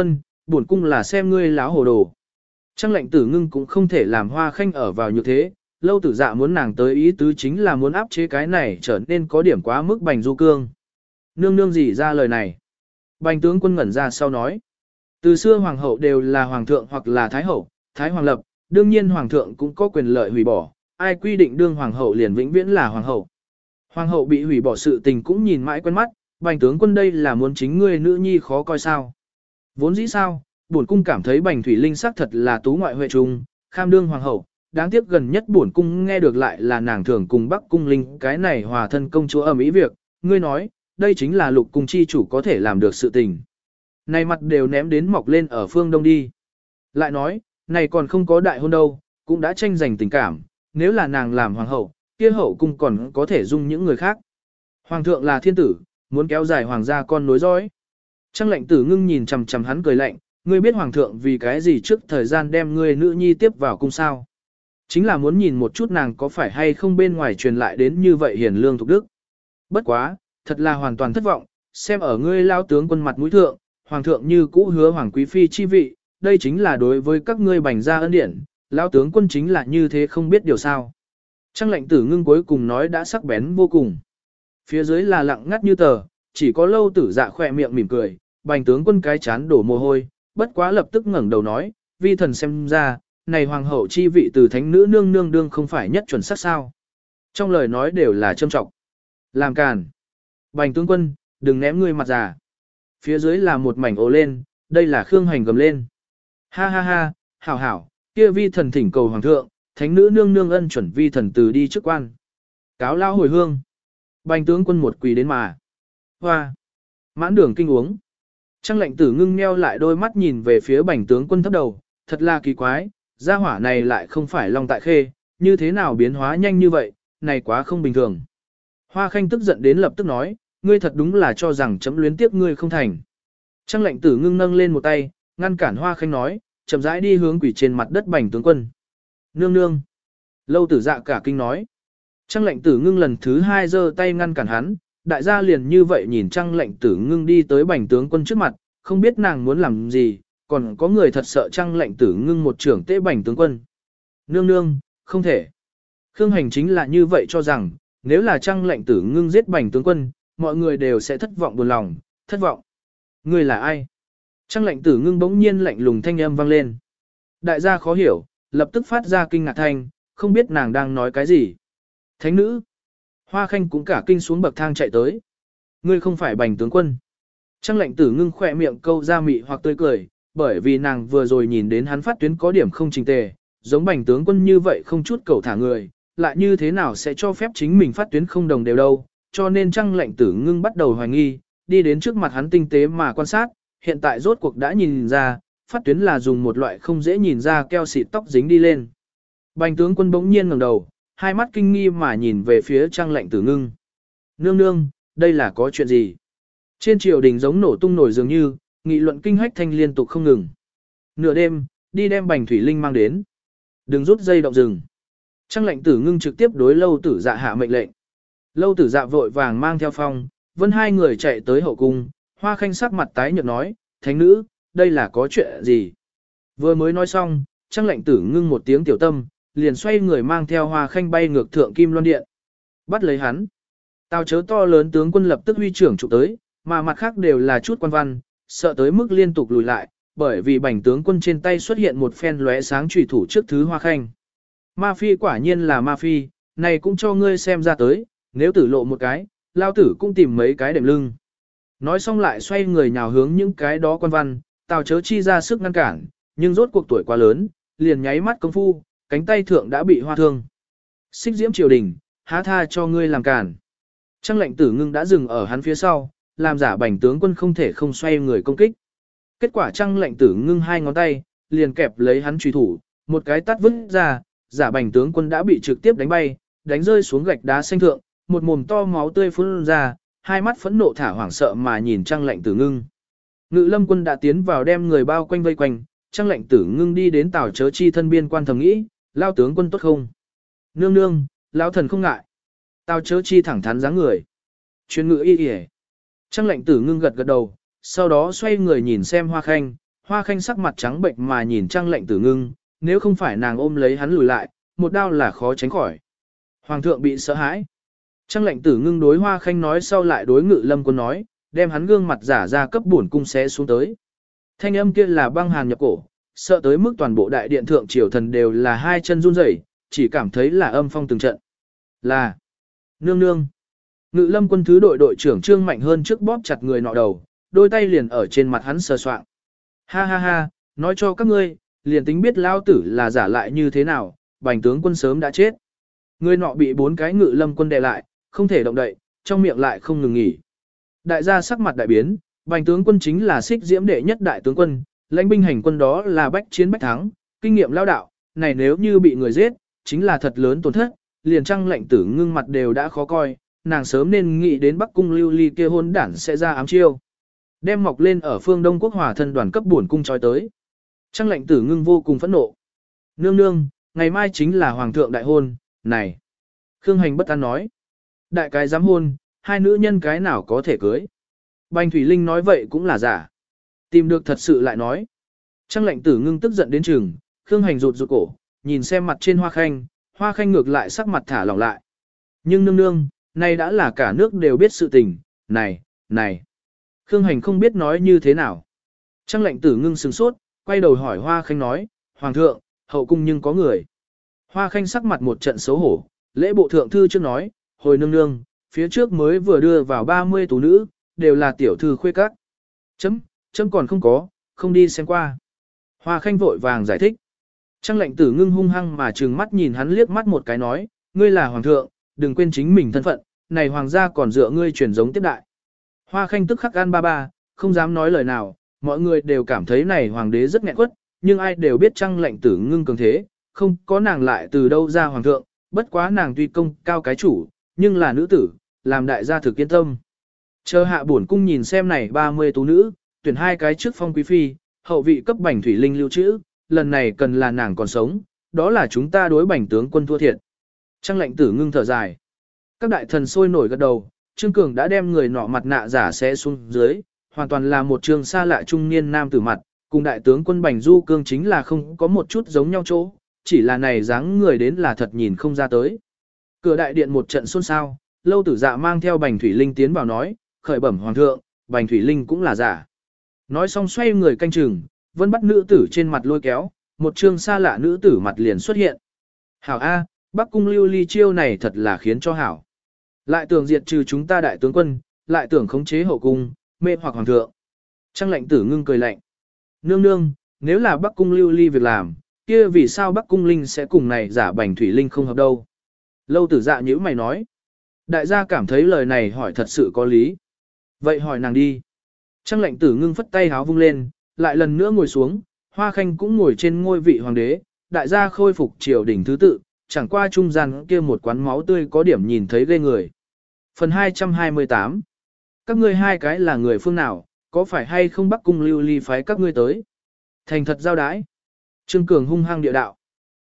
[SPEAKER 1] bổn cung là xem ngươi láo hồ đồ. Trang lệnh tử ngưng cũng không thể làm Hoa Khanh ở vào như thế, Lâu Tử Dạ muốn nàng tới ý tứ chính là muốn áp chế cái này trở nên có điểm quá mức Bành Du Cương. Nương nương gì ra lời này? Bành tướng quân ngẩn ra sau nói. Từ xưa hoàng hậu đều là hoàng thượng hoặc là thái hậu, thái hoàng lập, đương nhiên hoàng thượng cũng có quyền lợi hủy bỏ, ai quy định đương hoàng hậu liền vĩnh viễn là hoàng hậu. Hoàng hậu bị hủy bỏ sự tình cũng nhìn mãi quen mắt, Bành tướng quân đây là muốn chính ngươi nữ nhi khó coi sao? Vốn dĩ sao, bổn cung cảm thấy Bành Thủy Linh xác thật là tú ngoại huệ trung, kham đương hoàng hậu, đáng tiếc gần nhất bổn cung nghe được lại là nàng thường cùng Bắc cung Linh cái này hòa thân công chúa ầm ĩ việc, ngươi nói, đây chính là lục cung chi chủ có thể làm được sự tình. Này mặt đều ném đến mọc lên ở phương đông đi. Lại nói, này còn không có đại hôn đâu, cũng đã tranh giành tình cảm, nếu là nàng làm hoàng hậu, kia hậu cung còn có thể dung những người khác. Hoàng thượng là thiên tử, muốn kéo dài hoàng gia con nối dõi. Trang lệnh tử ngưng nhìn chằm chằm hắn cười lạnh, ngươi biết hoàng thượng vì cái gì trước thời gian đem ngươi nữ nhi tiếp vào cung sao? Chính là muốn nhìn một chút nàng có phải hay không bên ngoài truyền lại đến như vậy hiền lương thục đức. Bất quá, thật là hoàn toàn thất vọng, xem ở ngươi lao tướng quân mặt mũi thượng, hoàng thượng như cũ hứa hoàng quý phi chi vị, đây chính là đối với các ngươi Bành gia ân điển, lao tướng quân chính là như thế không biết điều sao. Trang lệnh tử ngưng cuối cùng nói đã sắc bén vô cùng. Phía dưới là lặng ngắt như tờ, chỉ có Lâu Tử Dạ khỏe miệng mỉm cười, Bành tướng quân cái chán đổ mồ hôi, bất quá lập tức ngẩng đầu nói, vi thần xem ra, này hoàng hậu chi vị từ thánh nữ nương nương đương không phải nhất chuẩn xác sao. Trong lời nói đều là châm trọng. Làm càn. Bành tướng quân, đừng ném ngươi mặt già. Phía dưới là một mảnh ồ lên, đây là Khương Hành gầm lên. Ha ha ha, hảo hảo, kia vi thần thỉnh cầu hoàng thượng, thánh nữ nương nương ân chuẩn vi thần từ đi chức quan. Cáo lao hồi hương. Bành tướng quân một quỳ đến mà. Hoa. Mãn đường kinh uống. Trang lệnh tử ngưng meo lại đôi mắt nhìn về phía bành tướng quân thấp đầu, thật là kỳ quái, gia hỏa này lại không phải Long Tại Khê, như thế nào biến hóa nhanh như vậy, này quá không bình thường. Hoa Khanh tức giận đến lập tức nói, ngươi thật đúng là cho rằng chấm luyến tiếc ngươi không thành. Trang lệnh tử ngưng nâng lên một tay, ngăn cản Hoa Khanh nói, chậm rãi đi hướng quỷ trên mặt đất bành tướng quân. Nương nương. Lâu Tử Dạ cả kinh nói. Trang lệnh tử ngưng lần thứ hai giơ tay ngăn cản hắn, đại gia liền như vậy nhìn Trang lệnh tử ngưng đi tới bành tướng quân trước mặt, không biết nàng muốn làm gì, còn có người thật sợ Trang lệnh tử ngưng một trưởng tế bành tướng quân. Nương nương, không thể. Khương Hành chính là như vậy cho rằng, nếu là Trang lệnh tử ngưng giết bành tướng quân, mọi người đều sẽ thất vọng buồn lòng, thất vọng. Ngươi là ai? Trang lệnh tử ngưng bỗng nhiên lạnh lùng thanh âm vang lên. Đại gia khó hiểu, lập tức phát ra kinh ngạc thanh, không biết nàng đang nói cái gì. Thánh nữ. Hoa Khanh cũng cả kinh xuống bậc thang chạy tới. Ngươi không phải bành tướng quân. Trang lệnh tử ngưng khỏe miệng câu ra mị hoặc tươi cười, bởi vì nàng vừa rồi nhìn đến hắn phát tuyến có điểm không trình tề, giống bành tướng quân như vậy không chút cầu thả người, lại như thế nào sẽ cho phép chính mình phát tuyến không đồng đều đâu, cho nên Trang lệnh tử ngưng bắt đầu hoài nghi, đi đến trước mặt hắn tinh tế mà quan sát, hiện tại rốt cuộc đã nhìn ra, phát tuyến là dùng một loại không dễ nhìn ra keo xịt tóc dính đi lên. Bành tướng quân bỗng nhiên ngẩng đầu, hai mắt kinh nghi mà nhìn về phía Trang lệnh tử ngưng. Nương nương, đây là có chuyện gì? Trên triều đình giống nổ tung nổi dường như, nghị luận kinh hách thanh liên tục không ngừng. Nửa đêm, đi đem Bành Thủy Linh mang đến. Đừng rút dây động rừng. Trang lệnh tử ngưng trực tiếp đối Lâu Tử Dạ hạ mệnh lệnh. Lâu Tử Dạ vội vàng mang theo Phong, Vân hai người chạy tới hậu cung. Hoa Khanh sắc mặt tái nhợt nói, thánh nữ, đây là có chuyện gì? Vừa mới nói xong, Trang lệnh tử ngưng một tiếng tiểu tâm, liền xoay người mang theo Hoa Khanh bay ngược thượng Kim Loan Điện. Bắt lấy hắn. Tào chớ to lớn tướng quân lập tức huy trưởng chụp tới, mà mặt khác đều là chút quan văn, sợ tới mức liên tục lùi lại, bởi vì bành tướng quân trên tay xuất hiện một phen lóe sáng chủy thủ trước thứ Hoa Khanh. Ma phi quả nhiên là ma phi, này cũng cho ngươi xem ra tới, nếu tử lộ một cái, lao tử cũng tìm mấy cái đệm lưng. Nói xong lại xoay người nhào hướng những cái đó quan văn, Tào chớ chi ra sức ngăn cản, nhưng rốt cuộc tuổi quá lớn, liền nháy mắt công phu, cánh tay thượng đã bị hoa thương. Xích diễm triều đình, há tha cho ngươi làm cản. Trang lệnh tử ngưng đã dừng ở hắn phía sau, làm giả bành tướng quân không thể không xoay người công kích. Kết quả trang lệnh tử ngưng hai ngón tay, liền kẹp lấy hắn truy thủ, một cái tát vứt ra, giả bành tướng quân đã bị trực tiếp đánh bay, đánh rơi xuống gạch đá xanh thượng, một mồm to máu tươi phun ra, hai mắt phẫn nộ thả hoảng sợ mà nhìn trang lệnh tử ngưng. Ngự lâm quân đã tiến vào đem người bao quanh vây quanh, trang lệnh tử ngưng đi đến Tào chớ chi thân biên quan thầm nghĩ, lao tướng quân tốt không? Nương nương, lao thần không ngại. Tào chớ chi thẳng thắn dáng người. Chuyên ngự y y. Trang lệnh tử ngưng gật gật đầu, sau đó xoay người nhìn xem Hoa Khanh. Hoa Khanh sắc mặt trắng bệnh mà nhìn Trang Lệnh Tử Ngưng, nếu không phải nàng ôm lấy hắn lùi lại, một đao là khó tránh khỏi. Hoàng thượng bị sợ hãi. Trang Lệnh Tử Ngưng đối Hoa Khanh nói sau lại đối Ngự Lâm Quân nói, đem hắn gương mặt giả ra cấp bổn cung xé xuống tới. Thanh âm kia là băng hàn nhập cổ, sợ tới mức toàn bộ đại điện thượng triều thần đều là hai chân run rẩy, chỉ cảm thấy là âm phong từng trận. Là nương nương. Ngự Lâm Quân thứ đội đội trưởng Trương Mạnh Hơn trước bóp chặt người nọ đầu, đôi tay liền ở trên mặt hắn sờ soạng. Ha ha ha, nói cho các ngươi, liền tính biết lao tử là giả lại như thế nào, Bành tướng quân sớm đã chết. Người nọ bị 4 cái Ngự Lâm Quân đè lại, không thể động đậy, trong miệng lại không ngừng nghỉ. Đại gia sắc mặt đại biến, Bành tướng quân chính là xích diễm đệ nhất đại tướng quân, lãnh binh hành quân đó là bách chiến bách thắng, kinh nghiệm lao đạo, này nếu như bị người giết, chính là thật lớn tổn thất, liền Trang Lệnh Tử Ngưng mặt đều đã khó coi, nàng sớm nên nghĩ đến Bắc Cung Lưu Ly kia hôn đản sẽ ra ám chiêu. Đem mọc lên ở phương Đông Quốc Hòa thân đoàn cấp bổn cung trói tới. Trang Lệnh Tử Ngưng vô cùng phẫn nộ. Nương nương, ngày mai chính là hoàng thượng đại hôn, này. Khương Hành bất an nói. Đại cái dám hôn, hai nữ nhân cái nào có thể cưới. Bành Thủy Linh nói vậy cũng là giả. Tìm được thật sự lại nói. Trang Lệnh Tử Ngưng tức giận đến chừng, Khương Hành rụt rụt cổ, nhìn xem mặt trên Hoa Khanh ngược lại sắc mặt thả lỏng lại. Nhưng nương nương, này đã là cả nước đều biết sự tình, này. Khương Hành không biết nói như thế nào. Trang Lệnh Tử Ngưng sửng sốt, quay đầu hỏi Hoa Khanh nói, Hoàng thượng, hậu cung nhưng có người. Hoa Khanh sắc mặt một trận xấu hổ, lễ bộ thượng thư trước nói, hồi nương nương, phía trước mới vừa đưa vào 30 tú nữ, đều là tiểu thư khuê các. Chấm còn không có, không đi xem qua. Hoa Khanh vội vàng giải thích. Trang Lệnh Tử Ngưng hung hăng mà trừng mắt nhìn hắn liếc mắt một cái nói, ngươi là hoàng thượng, đừng quên chính mình thân phận, này hoàng gia còn dựa ngươi truyền giống tiếp đại. Hoa Khanh tức khắc gan ba, không dám nói lời nào, mọi người đều cảm thấy này hoàng đế rất nghẹn quất, nhưng ai đều biết Trang Lệnh Tử Ngưng cường thế, không có nàng lại từ đâu ra hoàng thượng, bất quá nàng tuy công cao cái chủ, nhưng là nữ tử, làm đại gia thực yên tâm. Chờ hạ bổn cung nhìn xem này 30 tú nữ, tuyển 2 cái trước phong quý phi, hậu vị cấp Bành Thủy Linh lưu trữ, lần này cần là nàng còn sống, đó là chúng ta đối Bành tướng quân thua thiệt. Trang Lệnh Tử Ngưng thở dài. Các đại thần sôi nổi gật đầu, Trương Cường đã đem người nọ mặt nạ giả xé xuống dưới, hoàn toàn là một trường xa lạ trung niên nam tử mặt, cùng đại tướng quân Bành Du Cương chính là không có một chút giống nhau chỗ, chỉ là này dáng người đến là thật nhìn không ra tới. Cửa đại điện một trận xôn xao, Lâu Tử Dạ mang theo Bành Thủy Linh tiến vào nói, khởi bẩm hoàng thượng, Bành Thủy Linh cũng là giả. Nói xong xoay người canh chừng, vân bắt nữ tử trên mặt lôi kéo, một trương xa lạ nữ tử mặt liền xuất hiện. Hảo A, Bắc Cung Lưu Ly chiêu này thật là khiến cho hảo. Lại tưởng diệt trừ chúng ta đại tướng quân, lại tưởng khống chế hậu cung, mê hoặc hoàng thượng. Trang Lệnh Tử Ngưng cười lạnh. Nương nương, nếu là Bắc Cung Lưu Ly việc làm, kia vì sao Bắc Cung Linh sẽ cùng này giả Bành Thủy Linh không hợp đâu? Lâu Tử Dạ nhíu mày nói. Đại gia cảm thấy lời này hỏi thật sự có lý. Vậy hỏi nàng đi. Trang Lệnh Tử Ngưng phất tay háo vung lên, lại lần nữa ngồi xuống, Hoa Khanh cũng ngồi trên ngôi vị hoàng đế, đại gia khôi phục triều đình thứ tự, chẳng qua trung gian kia một quán máu tươi có điểm nhìn thấy ghê người. Phần 228. Các ngươi 2 cái là người phương nào, có phải hay không Bắc Cung Lưu Ly phái các ngươi tới? Thành thật giao đái. Trương Cường hung hăng địa đạo.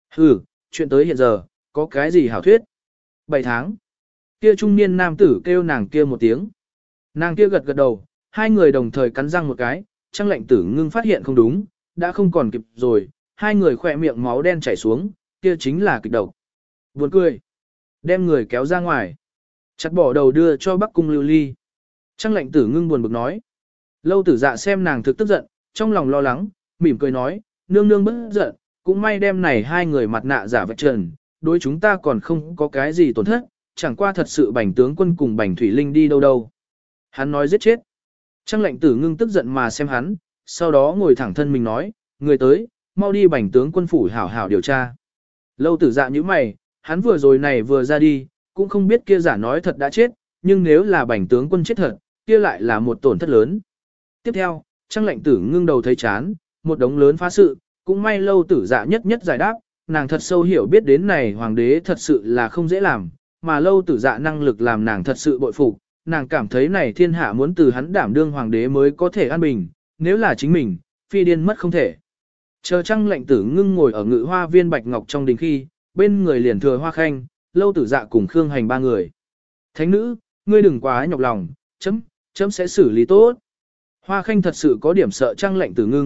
[SPEAKER 1] Chuyện tới hiện giờ, có cái gì hảo thuyết? 7 tháng. Kia trung niên nam tử kêu nàng kia một tiếng. Nàng kia gật gật đầu, 2 người đồng thời cắn răng một cái, Trang Lệnh Tử Ngưng phát hiện không đúng, đã không còn kịp rồi, 2 người khỏe miệng máu đen chảy xuống, kia chính là kịch độc. Buồn cười. Đem người kéo ra ngoài. Chặt bỏ đầu đưa cho Bắc Cung Lưu Ly. Trang Lệnh Tử Ngưng buồn bực nói. Lâu Tử Dạ xem nàng thực tức giận, trong lòng lo lắng, mỉm cười nói, nương nương bất giận, cũng may đem này 2 người mặt nạ giả vạch trần, đối chúng ta còn không có cái gì tổn thất, chẳng qua thật sự Bành tướng quân cùng Bành Thủy Linh đi đâu đâu. Hắn nói giết chết. Trang Lệnh Tử Ngưng tức giận mà xem hắn, sau đó ngồi thẳng thân mình nói, người tới, mau đi Bành tướng quân phủ hảo hảo điều tra. Lâu Tử Dạ như mày, hắn vừa rồi này vừa ra đi, cũng không biết kia giả nói thật đã chết, nhưng nếu là Bành tướng quân chết thật, kia lại là một tổn thất lớn. Tiếp theo, Trang Lệnh Tử Ngưng đầu thấy chán, một đống lớn phá sự, cũng may Lâu Tử Dạ nhất nhất giải đáp, nàng thật sâu hiểu biết đến này hoàng đế thật sự là không dễ làm, mà Lâu Tử Dạ năng lực làm nàng thật sự bội phục, nàng cảm thấy này thiên hạ muốn từ hắn đảm đương hoàng đế mới có thể an bình, nếu là chính mình, phi điên mất không thể. Chờ Trang Lệnh Tử Ngưng ngồi ở Ngự Hoa Viên bạch ngọc trong đình khi, bên người liền thừa Hoa Khanh, Lâu Tử Dạ cùng Khương Hành 3 người. Thánh nữ, ngươi đừng quá nhọc lòng, chấm sẽ xử lý tốt. Hoa Khanh thật sự có điểm sợ Trang Lệnh Tử Ngưng,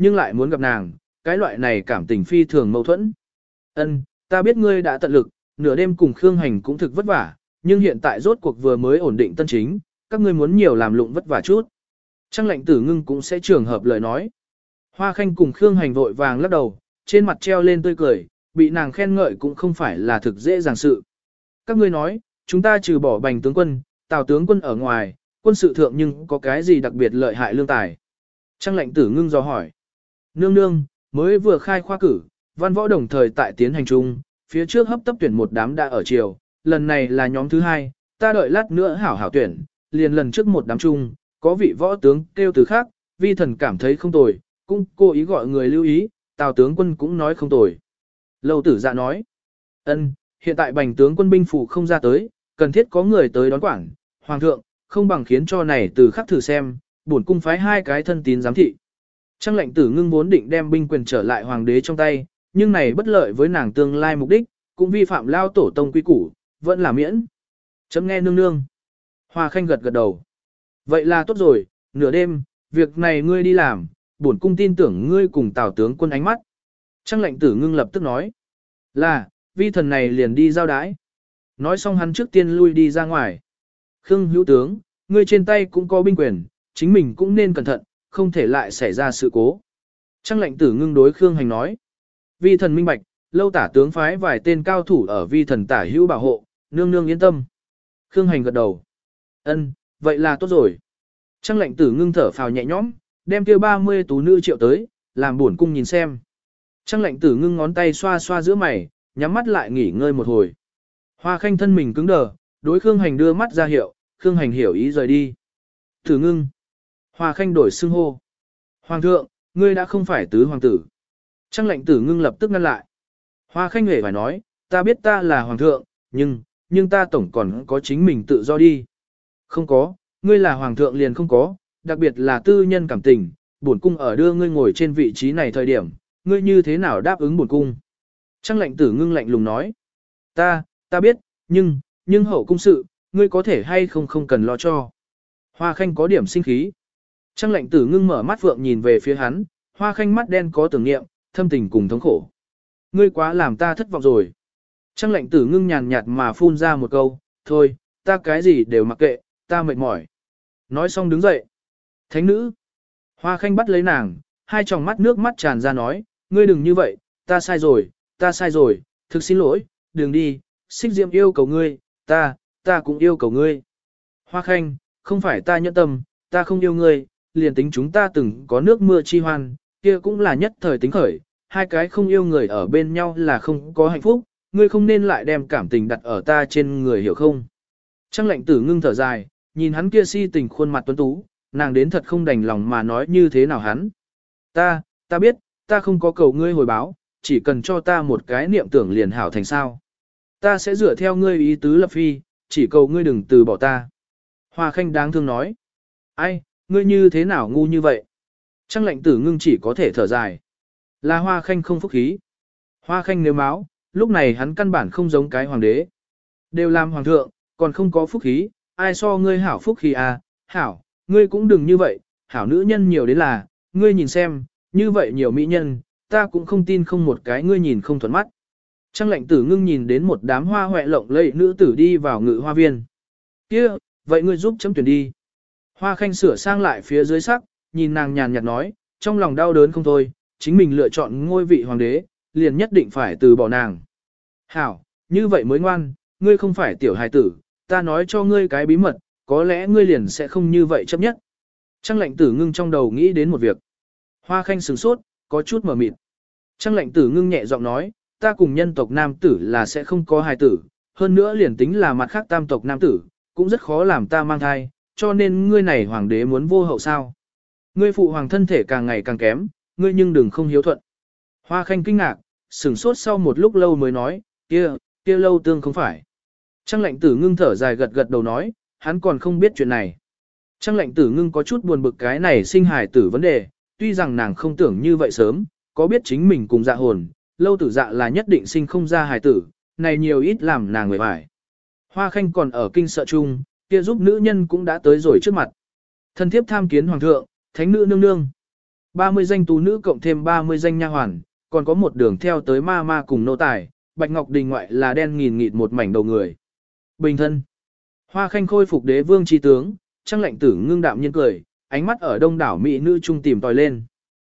[SPEAKER 1] nhưng lại muốn gặp nàng, cái loại này cảm tình phi thường mâu thuẫn. Ân, ta biết ngươi đã tận lực, nửa đêm cùng Khương Hành cũng thực vất vả, nhưng hiện tại rốt cuộc vừa mới ổn định tân chính, các ngươi muốn nhiều làm lụng vất vả chút. Trang lệnh tử ngưng cũng sẽ trường hợp lời nói. Hoa Khanh cùng Khương Hành vội vàng lắc đầu, trên mặt treo lên tươi cười, bị nàng khen ngợi cũng không phải là thực dễ dàng sự. Các ngươi nói, chúng ta trừ bỏ Bành tướng quân, Tào tướng quân ở ngoài, quân sự thượng nhưng có cái gì đặc biệt lợi hại lương tài? Trang lệnh tử ngưng do hỏi. Nương nương, mới vừa khai khoa cử, văn võ đồng thời tại tiến hành chung, phía trước hấp tấp tuyển một đám đã ở chiều, lần này là nhóm thứ hai, ta đợi lát nữa hảo hảo tuyển, liền lần trước một đám chung, có vị võ tướng kêu từ khác, vi thần cảm thấy không tồi, cũng cố ý gọi người lưu ý, Tào tướng quân cũng nói không tồi. Lâu tử dạ nói, ân, hiện tại Bành tướng quân binh phủ không ra tới, cần thiết có người tới đón quản, hoàng thượng, không bằng khiến cho này từ khắc thử xem, bổn cung phái hai cái thân tín giám thị. Trang lệnh tử ngưng vốn định đem binh quyền trở lại hoàng đế trong tay, nhưng này bất lợi với nàng tương lai mục đích, cũng vi phạm lao tổ tông quy củ, vẫn là miễn. Chấm nghe nương nương. Hoa Khanh gật gật đầu. Vậy là tốt rồi, nửa đêm, việc này ngươi đi làm, bổn cung tin tưởng ngươi cùng Tào tướng quân ánh mắt. Trang lệnh tử ngưng lập tức nói. Là, vi thần này liền đi giao đái. Nói xong hắn trước tiên lui đi ra ngoài. Khương hữu tướng, ngươi trên tay cũng có binh quyền, chính mình cũng nên cẩn thận, không thể lại xảy ra sự cố. Trang lệnh tử ngưng đối Khương Hành nói. Vi thần minh bạch, lâu tả tướng phái vài tên cao thủ ở vi thần tả hữu bảo hộ, nương nương yên tâm. Khương Hành gật đầu. Ân, vậy là tốt rồi. Trang lệnh tử ngưng thở phào nhẹ nhõm, đem kia 30 tú nữ triệu tới, làm buồn cung nhìn xem. Trang lệnh tử ngưng ngón tay xoa xoa giữa mày, nhắm mắt lại nghỉ ngơi một hồi. Hoa Khanh thân mình cứng đờ, đối Khương Hành đưa mắt ra hiệu, Khương Hành hiểu ý rời đi. Tử ngưng. Hoa Khanh đổi xưng hô. Hoàng thượng, ngươi đã không phải tứ hoàng tử. Trang lệnh tử ngưng lập tức ngăn lại. Hoa Khanh hề phải nói, ta biết ta là hoàng thượng, nhưng ta tổng còn có chính mình tự do đi. Không có, ngươi là hoàng thượng liền không có, đặc biệt là tư nhân cảm tình, bổn cung ở đưa ngươi ngồi trên vị trí này thời điểm, ngươi như thế nào đáp ứng bổn cung. Trang lệnh tử ngưng lạnh lùng nói, ta biết, nhưng hậu cung sự, ngươi có thể hay không cần lo cho. Hoa Khanh có điểm sinh khí. Trang lệnh tử ngưng mở mắt vượng nhìn về phía hắn, Hoa Khanh mắt đen có tưởng niệm, thâm tình cùng thống khổ. Ngươi quá làm ta thất vọng rồi. Trang lệnh tử ngưng nhàn nhạt mà phun ra một câu, thôi, ta cái gì đều mặc kệ, ta mệt mỏi. Nói xong đứng dậy. Thánh nữ. Hoa Khanh bắt lấy nàng, hai tròng mắt nước mắt tràn ra nói, ngươi đừng như vậy, ta sai rồi, thực xin lỗi, đừng đi, Xích Diệm yêu cầu ngươi, ta cũng yêu cầu ngươi. Hoa Khanh, không phải ta nhẫn tâm, ta không yêu ngươi, liền tính chúng ta từng có nước mưa chi hoan, kia cũng là nhất thời tính khởi, hai cái không yêu người ở bên nhau là không có hạnh phúc, ngươi không nên lại đem cảm tình đặt ở ta trên người hiểu không. Trang lệnh tử ngưng thở dài, nhìn hắn kia si tình khuôn mặt tuấn tú, nàng đến thật không đành lòng mà nói như thế nào hắn. Ta biết, ta không có cầu ngươi hồi báo, chỉ cần cho ta một cái niệm tưởng liền hảo thành sao. Ta sẽ dựa theo ngươi ý tứ lập phi, chỉ cầu ngươi đừng từ bỏ ta. Hoa Khanh đáng thương nói. Ai, ngươi như thế nào ngu như vậy? Trang lệnh tử ngưng chỉ có thể thở dài. Là Hoa Khanh không phúc khí. Hoa Khanh nếu máu, lúc này hắn căn bản không giống cái hoàng đế. Đều làm hoàng thượng, còn không có phúc khí, ai so ngươi hảo phúc khí à, hảo, ngươi cũng đừng như vậy, hảo nữ nhân nhiều đến là, ngươi nhìn xem, như vậy nhiều mỹ nhân, ta cũng không tin không một cái ngươi nhìn không thuận mắt. Trang lệnh tử ngưng nhìn đến một đám hoa hoẹ lộng lẫy nữ tử đi vào ngự hoa viên. Kia, vậy ngươi giúp chấm tuyển đi. Hoa Khanh sửa sang lại phía dưới sắc, nhìn nàng nhàn nhạt nói, trong lòng đau đớn không thôi, chính mình lựa chọn ngôi vị hoàng đế, liền nhất định phải từ bỏ nàng. Hảo, như vậy mới ngoan, ngươi không phải tiểu hài tử, ta nói cho ngươi cái bí mật, có lẽ ngươi liền sẽ không như vậy chấp nhất. Trang lệnh tử ngưng trong đầu nghĩ đến một việc. Hoa Khanh sửng sốt, có chút mờ mịt. Trang lệnh tử ngưng nhẹ giọng nói, ta cùng nhân tộc nam tử là sẽ không có hài tử, hơn nữa liền tính là mặt khác tam tộc nam tử, cũng rất khó làm ta mang thai, cho nên ngươi này hoàng đế muốn vô hậu sao. Ngươi phụ hoàng thân thể càng ngày càng kém, ngươi nhưng đừng không hiếu thuận. Hoa Khanh kinh ngạc, sửng sốt sau một lúc lâu mới nói, kia lâu tương không phải. Trang lệnh tử ngưng thở dài gật gật đầu nói, hắn còn không biết chuyện này. Trang lệnh tử ngưng có chút buồn bực cái này sinh hài tử vấn đề, tuy rằng nàng không tưởng như vậy sớm, có biết chính mình cùng dạ hồn, lâu tử dạ là nhất định sinh không ra hài tử, này nhiều ít làm nàng người phải. Hoa Khanh còn ở kinh sợ chung, kia giúp nữ nhân cũng đã tới rồi trước mặt. Thân thiếp tham kiến hoàng thượng, thánh nữ nương nương. 30 danh tú nữ cộng thêm 30 danh nha hoàn, còn có một đường theo tới ma ma cùng nô tài, Bạch Ngọc Đình ngoại là đen nghìn nghịt một mảnh đầu người. Bình thân. Hoa Khanh khôi phục đế vương chi tướng, Trang Lệnh Tử ngưng đạm nhiên cười, ánh mắt ở đông đảo mỹ nữ trung tìm tòi lên.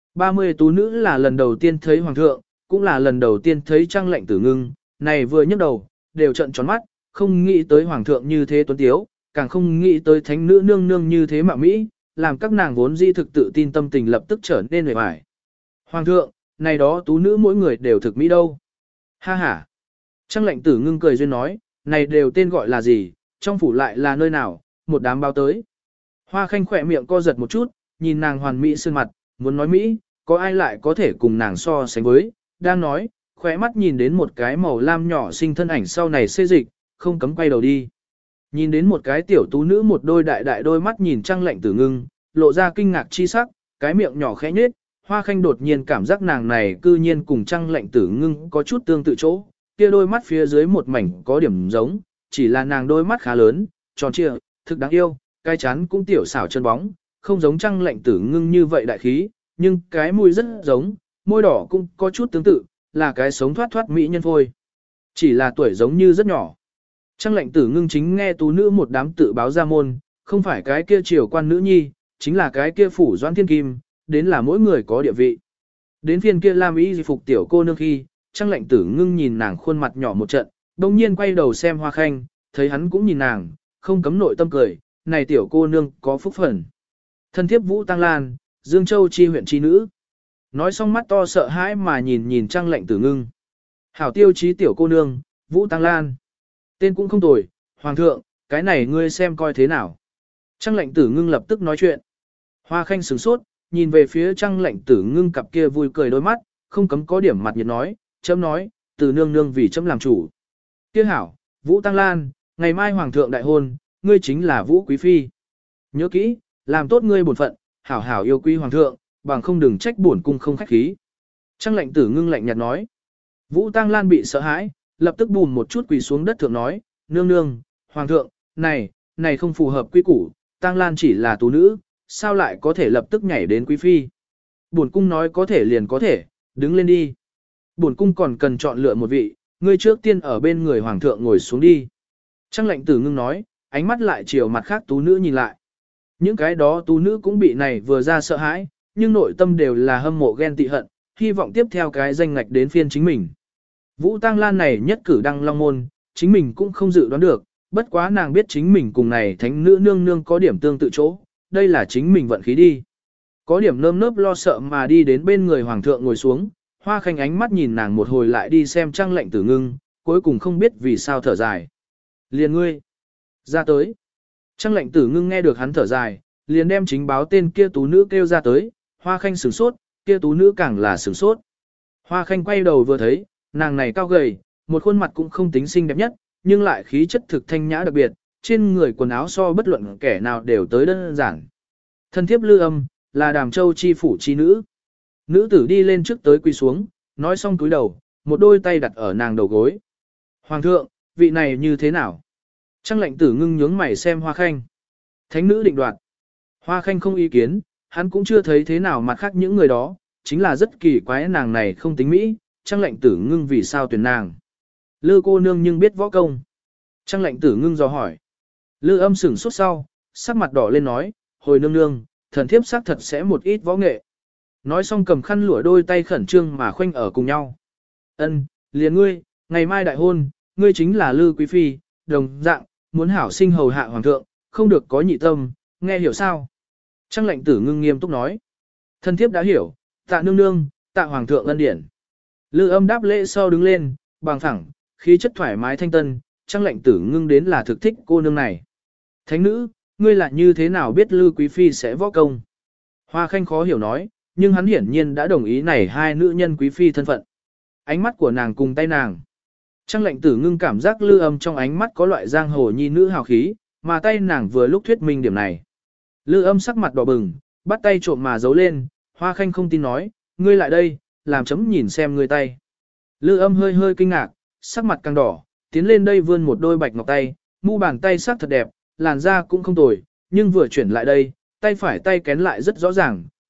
[SPEAKER 1] 30 tú nữ là lần đầu tiên thấy hoàng thượng, cũng là lần đầu tiên thấy Trang Lệnh Tử ngưng, này vừa nhấc đầu, đều trợn tròn mắt, không nghĩ tới hoàng thượng như thế tuấn tiếu, càng không nghĩ tới thánh nữ nương nương như thế mạo mỹ, làm các nàng vốn di thực tự tin tâm tình lập tức trở nên uể oải. Hoàng thượng, này đó tú nữ mỗi người đều thực mỹ đâu. Ha ha. Trang Lệnh Tử ngưng cười duyên nói, này đều tên gọi là gì, trong phủ lại là nơi nào, một đám báo tới. Hoa Khanh khỏe miệng co giật một chút, nhìn nàng hoàn mỹ sơn mặt, muốn nói mỹ, có ai lại có thể cùng nàng so sánh với, đang nói, khỏe mắt nhìn đến một cái màu lam nhỏ xinh thân ảnh sau này xê dịch, không cấm quay đầu đi. Nhìn đến một cái tiểu tú nữ một đôi đại đại đôi mắt nhìn Trang Lệnh Tử ngưng, lộ ra kinh ngạc chi sắc, cái miệng nhỏ khẽ nhếch, Hoa Khanh đột nhiên cảm giác nàng này cư nhiên cùng Trang Lệnh Tử ngưng có chút tương tự chỗ, kia đôi mắt phía dưới một mảnh có điểm giống, chỉ là nàng đôi mắt khá lớn, tròn trịa, thực đáng yêu, cái chán cũng tiểu xảo chân bóng, không giống Trang Lệnh Tử ngưng như vậy đại khí, nhưng cái mũi rất giống, môi đỏ cũng có chút tương tự, là cái sống thoát thoát mỹ nhân phôi. Chỉ là tuổi giống như rất nhỏ. Trang Lệnh Tử ngưng chính nghe tú nữ một đám tự báo ra môn, không phải cái kia triều quan nữ nhi, chính là cái kia phủ doãn thiên kim, đến là mỗi người có địa vị. Đến phiên kia Lam Y phục tiểu cô nương khi, Trang Lệnh Tử ngưng nhìn nàng khuôn mặt nhỏ một trận, đồng nhiên quay đầu xem Hoa Khanh, thấy hắn cũng nhìn nàng, không cấm nội tâm cười, này tiểu cô nương có phúc phần. Thân thiếp Vũ Tăng Lan, Dương Châu chi huyện chi nữ. Nói xong mắt to sợ hãi mà nhìn Trang Lệnh Tử ngưng. Hảo tiêu chí tiểu cô nương, Vũ Tăng Lan. Tên cũng không tồi, Hoàng thượng, cái này ngươi xem coi thế nào. Trang Lệnh Tử ngưng lập tức nói chuyện. Hoa Khanh sửng sốt, nhìn về phía Trang Lệnh Tử ngưng cặp kia vui cười đôi mắt, không cấm có điểm mặt nhiệt nói, chấm nói, từ nương nương vì chấm làm chủ. Kia hảo, Vũ Tăng Lan, ngày mai Hoàng thượng đại hôn, ngươi chính là Vũ Quý Phi. Nhớ kỹ, làm tốt ngươi bổn phận, hảo hảo yêu quý Hoàng thượng, bằng không đừng trách bổn cung không khách khí. Trang Lệnh Tử ngưng lạnh nhạt nói. Vũ Tăng Lan bị sợ hãi, lập tức bùm một chút quỳ xuống đất thượng nói, nương nương, Hoàng thượng, này không phù hợp quy củ, Tăng Lan chỉ là tú nữ, sao lại có thể lập tức nhảy đến Quý Phi. Bổn cung nói có thể liền có thể, đứng lên đi. Bổn cung còn cần chọn lựa một vị, ngươi trước tiên ở bên người Hoàng thượng ngồi xuống đi. Trang Lệnh Tử ngưng nói, ánh mắt lại chiều mặt khác tú nữ nhìn lại. Những cái đó tú nữ cũng bị này vừa ra sợ hãi, nhưng nội tâm đều là hâm mộ ghen tị hận, hy vọng tiếp theo cái danh ngạch đến phiên chính mình. Vũ Tăng Lan này nhất cử đăng long môn, chính mình cũng không dự đoán được, bất quá nàng biết chính mình cùng này thánh nữ nương nương có điểm tương tự chỗ, đây là chính mình vận khí đi. Có điểm nơm nớp lo sợ mà đi đến bên người Hoàng thượng ngồi xuống, Hoa Khanh ánh mắt nhìn nàng một hồi lại đi xem Trang Lệnh Tử ngưng, cuối cùng không biết vì sao thở dài. Liền ngươi, ra tới. Trang Lệnh Tử ngưng nghe được hắn thở dài, liền đem chính báo tên kia tú nữ kêu ra tới, Hoa Khanh sửng sốt, kia tú nữ càng là sửng sốt. Hoa Khanh quay đầu vừa thấy, nàng này cao gầy, một khuôn mặt cũng không tính xinh đẹp nhất, nhưng lại khí chất thực thanh nhã đặc biệt, trên người quần áo so bất luận kẻ nào đều tới đơn giản. Thân thiếp Lư Âm, là Đàm Châu chi phủ chi nữ. Nữ tử đi lên trước tới quỳ xuống, nói xong cúi đầu, một đôi tay đặt ở nàng đầu gối. Hoàng thượng, vị này như thế nào? Trang Lệnh Tử ngưng nhướng mày xem Hoa Khanh. Thánh nữ định đoạt. Hoa Khanh không ý kiến, hắn cũng chưa thấy thế nào mặt khác những người đó, chính là rất kỳ quái nàng này không tính mỹ, Trang Lệnh Tử ngưng vì sao tuyển nàng. Lư cô nương nhưng biết võ công. Trang Lệnh Tử ngưng dò hỏi. Lư Âm sửng sốt sau, sắc mặt đỏ lên nói, hồi nương nương, thần thiếp xác thật sẽ một ít võ nghệ. Nói xong cầm khăn lụa đôi tay khẩn trương mà khoanh ở cùng nhau. Ân, liền ngươi, ngày mai đại hôn, ngươi chính là Lư Quý Phi, đồng dạng, muốn hảo sinh hầu hạ Hoàng thượng, không được có nhị tâm, nghe hiểu sao? Trang Lệnh Tử ngưng nghiêm túc nói. Thần thiếp đã hiểu, tạ nương nương, tạ Hoàng thượng ân điển. Lư Âm đáp lễ sau đứng lên, bằng phẳng, khí chất thoải mái thanh tân, Trang Lệnh Tử ngưng đến là thực thích cô nương này. Thánh nữ, ngươi lại như thế nào biết Lư Quý Phi sẽ võ công? Hoa Khanh khó hiểu nói, nhưng hắn hiển nhiên đã đồng ý này hai nữ nhân Quý Phi thân phận. Ánh mắt của nàng cùng tay nàng. Trang Lệnh Tử ngưng cảm giác Lư Âm trong ánh mắt có loại giang hồ nhi nữ hào khí, mà tay nàng vừa lúc thuyết minh điểm này. Lư Âm sắc mặt đỏ bừng, bắt tay trộm mà giấu lên, Hoa Khanh không tin nói, ngươi lại đây, làm chấm nhìn xem ngươi tay. Lư Âm hơi hơi kinh ngạc, sắc mặt càng đỏ, tiến lên đây vươn một đôi bạch ngọc tay, mu bàn tay sắc thật đẹp, làn da cũng không tồi, nhưng vừa chuyển lại đây, tay phải tay kén lại rất rõ ràng,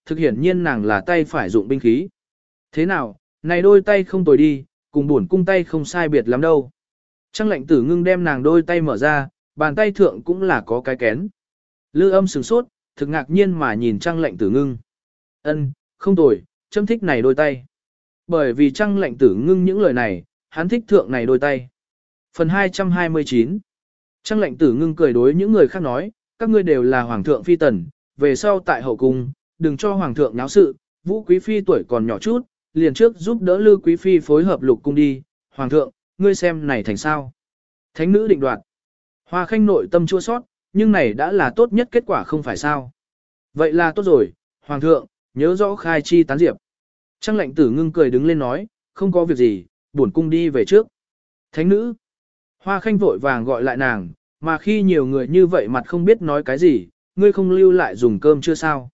[SPEAKER 1] thực hiển nhiên nàng là tay phải dụng binh khí. Thế nào, này đôi tay không tồi đi, cùng buồn cung tay không sai biệt lắm đâu. Trang lệnh tử ngưng đem nàng đôi tay mở ra, bàn tay thượng cũng là có cái kén. Lư âm sửng sốt, thực ngạc nhiên mà nhìn trang lệnh tử ngưng. Ân, không tồi, châm thích này đôi tay. Bởi vì trang lệnh tử ngưng những lời này, hắn thích thượng này đôi tay. Phần 229. Trang lệnh tử ngưng cười đối những người khác nói, các ngươi đều là hoàng thượng phi tần, về sau tại hậu cung, đừng cho hoàng thượng náo sự, Vũ quý phi tuổi còn nhỏ chút, liền trước giúp đỡ Lư quý phi phối hợp lục cung đi, hoàng thượng, ngươi xem này thành sao. Thánh nữ định đoạt. Hoa khanh nội tâm chua sót, nhưng này đã là tốt nhất kết quả không phải sao. Vậy là tốt rồi, hoàng thượng, nhớ rõ khai chi tán diệp. Trang lệnh tử ngưng cười đứng lên nói, không có việc gì, bổn cung đi về trước. Thánh nữ. Hoa khanh vội vàng gọi lại nàng, mà khi nhiều người như vậy mặt không biết nói cái gì, ngươi không lưu lại dùng cơm chưa sao.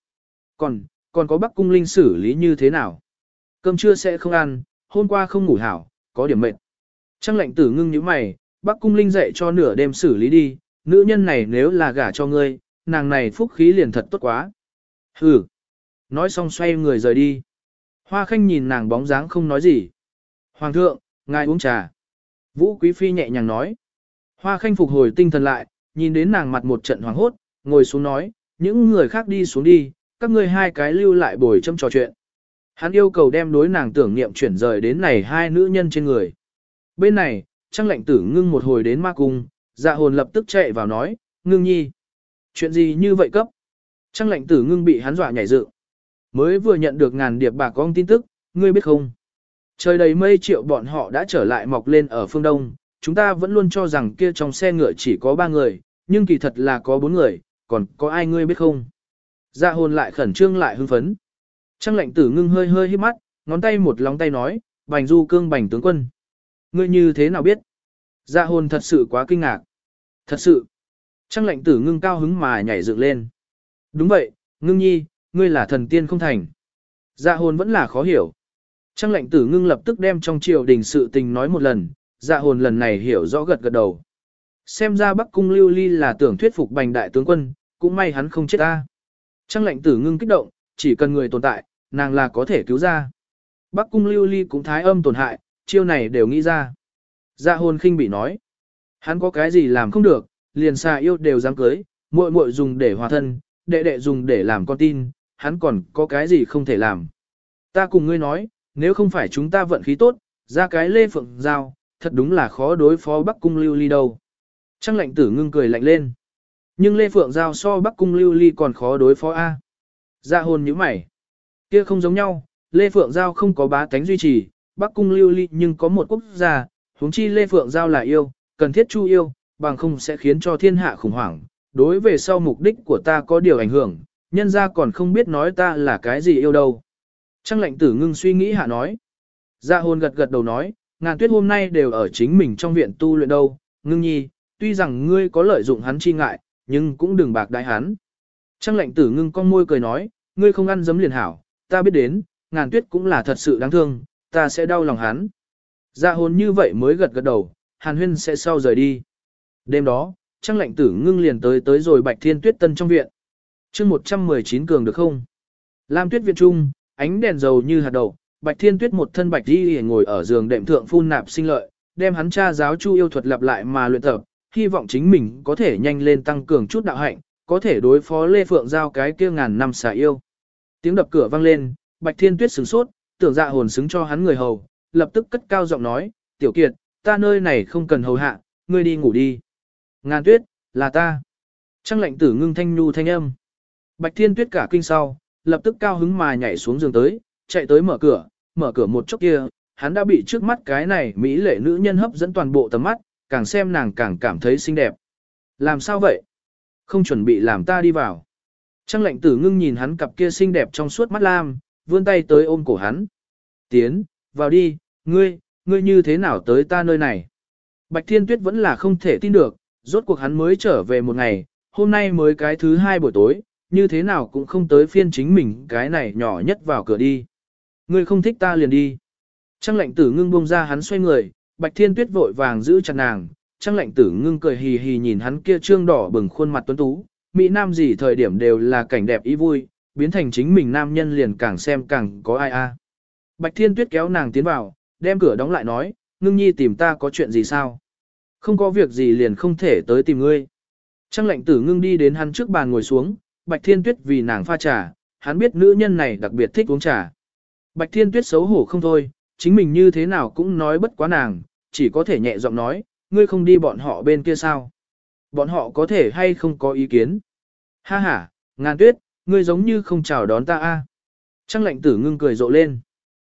[SPEAKER 1] Còn có Bắc cung linh xử lý như thế nào? Cơm trưa sẽ không ăn, hôm qua không ngủ hảo, có điểm mệt. Trang lệnh tử ngưng như mày, Bắc cung linh dạy cho nửa đêm xử lý đi, nữ nhân này nếu là gả cho ngươi, nàng này phúc khí liền thật tốt quá. Hừ. Nói xong xoay người rời đi. Hoa khanh nhìn nàng bóng dáng không nói gì. Hoàng thượng, ngài uống trà. Vũ quý phi nhẹ nhàng nói. Hoa khanh phục hồi tinh thần lại, nhìn đến nàng mặt một trận hoảng hốt, ngồi xuống nói, những người khác đi xuống đi, các ngươi hai cái lưu lại bồi châm trò chuyện. Hắn yêu cầu đem đối nàng tưởng niệm chuyển rời đến này hai nữ nhân trên người. Bên này, trang lệnh tử ngưng một hồi đến ma cung, dạ hồn lập tức chạy vào nói, ngưng nhi. Chuyện gì như vậy cấp? Trang lệnh tử ngưng bị hắn dọa nhảy dựng. Mới vừa nhận được ngàn điệp bạc con tin tức, ngươi biết không? Trời đầy mây triệu bọn họ đã trở lại mọc lên ở phương Đông, chúng ta vẫn luôn cho rằng kia trong xe ngựa chỉ có 3 người, nhưng kỳ thật là có 4 người, còn có ai ngươi biết không? Dạ hồn lại khẩn trương lại hưng phấn. Trang lệnh tử ngưng hơi hơi hít mắt, ngón tay một lóng tay nói, Bành Du Cương Bành tướng quân. Ngươi như thế nào biết? Dạ hồn thật sự quá kinh ngạc. Thật sự. Trang lệnh tử ngưng cao hứng mà nhảy dựng lên. Đúng vậy, ngưng nhi, ngươi là thần tiên không thành. Dạ hồn vẫn là khó hiểu. Trang lệnh tử ngưng lập tức đem trong triều đình sự tình nói một lần, dạ hồn lần này hiểu rõ gật gật đầu. Xem ra Bắc cung Lưu Ly là tưởng thuyết phục Bành đại tướng quân, cũng may hắn không chết ta. Trang lệnh tử ngưng kích động, chỉ cần người tồn tại, nàng là có thể cứu ra. Bắc cung Lưu Ly cũng thái âm tổn hại, chiêu này đều nghĩ ra. Dạ hồn khinh bị nói, hắn có cái gì làm không được, liền xà yêu đều dám cưới, muội muội dùng để hòa thân, đệ đệ dùng để làm con tin, hắn còn có cái gì không thể làm. Ta cùng ngươi nói, nếu không phải chúng ta vận khí tốt, ra cái Lê Phượng Giao, thật đúng là khó đối phó Bắc cung Lưu Ly đâu. Trang lệnh tử ngưng cười lạnh lên. Nhưng Lê Phượng Giao so Bắc cung Lưu Ly còn khó đối phó A. Dạ hồn như mày. Kia không giống nhau, Lê Phượng Giao không có bá tánh duy trì, Bắc cung Lưu Ly nhưng có một quốc gia, huống chi Lê Phượng Giao là yêu, cần thiết chu yêu, bằng không sẽ khiến cho thiên hạ khủng hoảng. Đối về sau mục đích của ta có điều ảnh hưởng, nhân ra còn không biết nói ta là cái gì yêu đâu. Trang lệnh tử ngưng suy nghĩ hạ nói. Dạ hồn gật gật đầu nói, Ngàn Tuyết hôm nay đều ở chính mình trong viện tu luyện đâu, ngưng nhi, tuy rằng ngươi có lợi dụng hắn chi ngại, nhưng cũng đừng bạc đái hắn. Trang lệnh tử ngưng con môi cười nói, ngươi không ăn dấm liền hảo, ta biết đến, Ngàn Tuyết cũng là thật sự đáng thương, ta sẽ đau lòng hắn. Dạ hồn như vậy mới gật gật đầu, Hàn Huyên sẽ sau rời đi. Đêm đó, Trang lệnh tử ngưng liền tới rồi Bạch Thiên Tuyết Tân trong viện. chương 119 cường được không? Lam Tuyết viện trung, ánh đèn dầu như hạt đậu, Bạch Thiên Tuyết một thân bạch y ngồi ở giường đệm thượng phun nạp sinh lợi, đem hắn cha giáo chu yêu thuật lặp lại mà luyện tập, hy vọng chính mình có thể nhanh lên tăng cường chút đạo hạnh, có thể đối phó Lê Phượng Giao cái kia ngàn năm xà yêu. Tiếng đập cửa vang lên, Bạch Thiên Tuyết sửng sốt, tưởng dạ hồn xứng cho hắn người hầu, lập tức cất cao giọng nói, Tiểu Kiệt, ta nơi này không cần hầu hạ, ngươi đi ngủ đi. Ngàn Tuyết, là ta. Trang lệnh tử ngưng thanh nhu thanh âm. Bạch Thiên Tuyết cả kinh sau, lập tức cao hứng mà nhảy xuống giường tới, chạy tới mở cửa một chốc kia, hắn đã bị trước mắt cái này mỹ lệ nữ nhân hấp dẫn toàn bộ tầm mắt, càng xem nàng càng cảm thấy xinh đẹp. Làm sao vậy? Không chuẩn bị làm ta đi vào. Trang lệnh tử ngưng nhìn hắn cặp kia xinh đẹp trong suốt mắt lam, vươn tay tới ôm cổ hắn. Tiến, vào đi, ngươi như thế nào tới ta nơi này? Bạch Thiên Tuyết vẫn là không thể tin được, rốt cuộc hắn mới trở về một ngày, hôm nay mới cái thứ 2 buổi tối, như thế nào cũng không tới phiên chính mình cái này nhỏ nhất vào cửa đi. Ngươi không thích ta liền đi. Trang lệnh tử ngưng buông ra hắn xoay người, Bạch Thiên Tuyết vội vàng giữ chặt nàng, Trang lệnh tử ngưng cười hì hì nhìn hắn kia trương đỏ bừng khuôn mặt tuấn tú, mỹ nam gì thời điểm đều là cảnh đẹp ý vui, biến thành chính mình nam nhân liền càng xem càng có ai a. Bạch Thiên Tuyết kéo nàng tiến vào, đem cửa đóng lại nói, ngưng nhi tìm ta có chuyện gì sao? Không có việc gì liền không thể tới tìm ngươi. Trang lệnh tử ngưng đi đến hắn trước bàn ngồi xuống, Bạch Thiên Tuyết vì nàng pha trà, hắn biết nữ nhân này đặc biệt thích uống trà. Bạch Thiên Tuyết xấu hổ không thôi, chính mình như thế nào cũng nói bất quá nàng, chỉ có thể nhẹ giọng nói, ngươi không đi bọn họ bên kia sao? Bọn họ có thể hay không có ý kiến? Ha ha, Ngàn Tuyết, ngươi giống như không chào đón ta a. Trang lệnh tử ngưng cười rộ lên.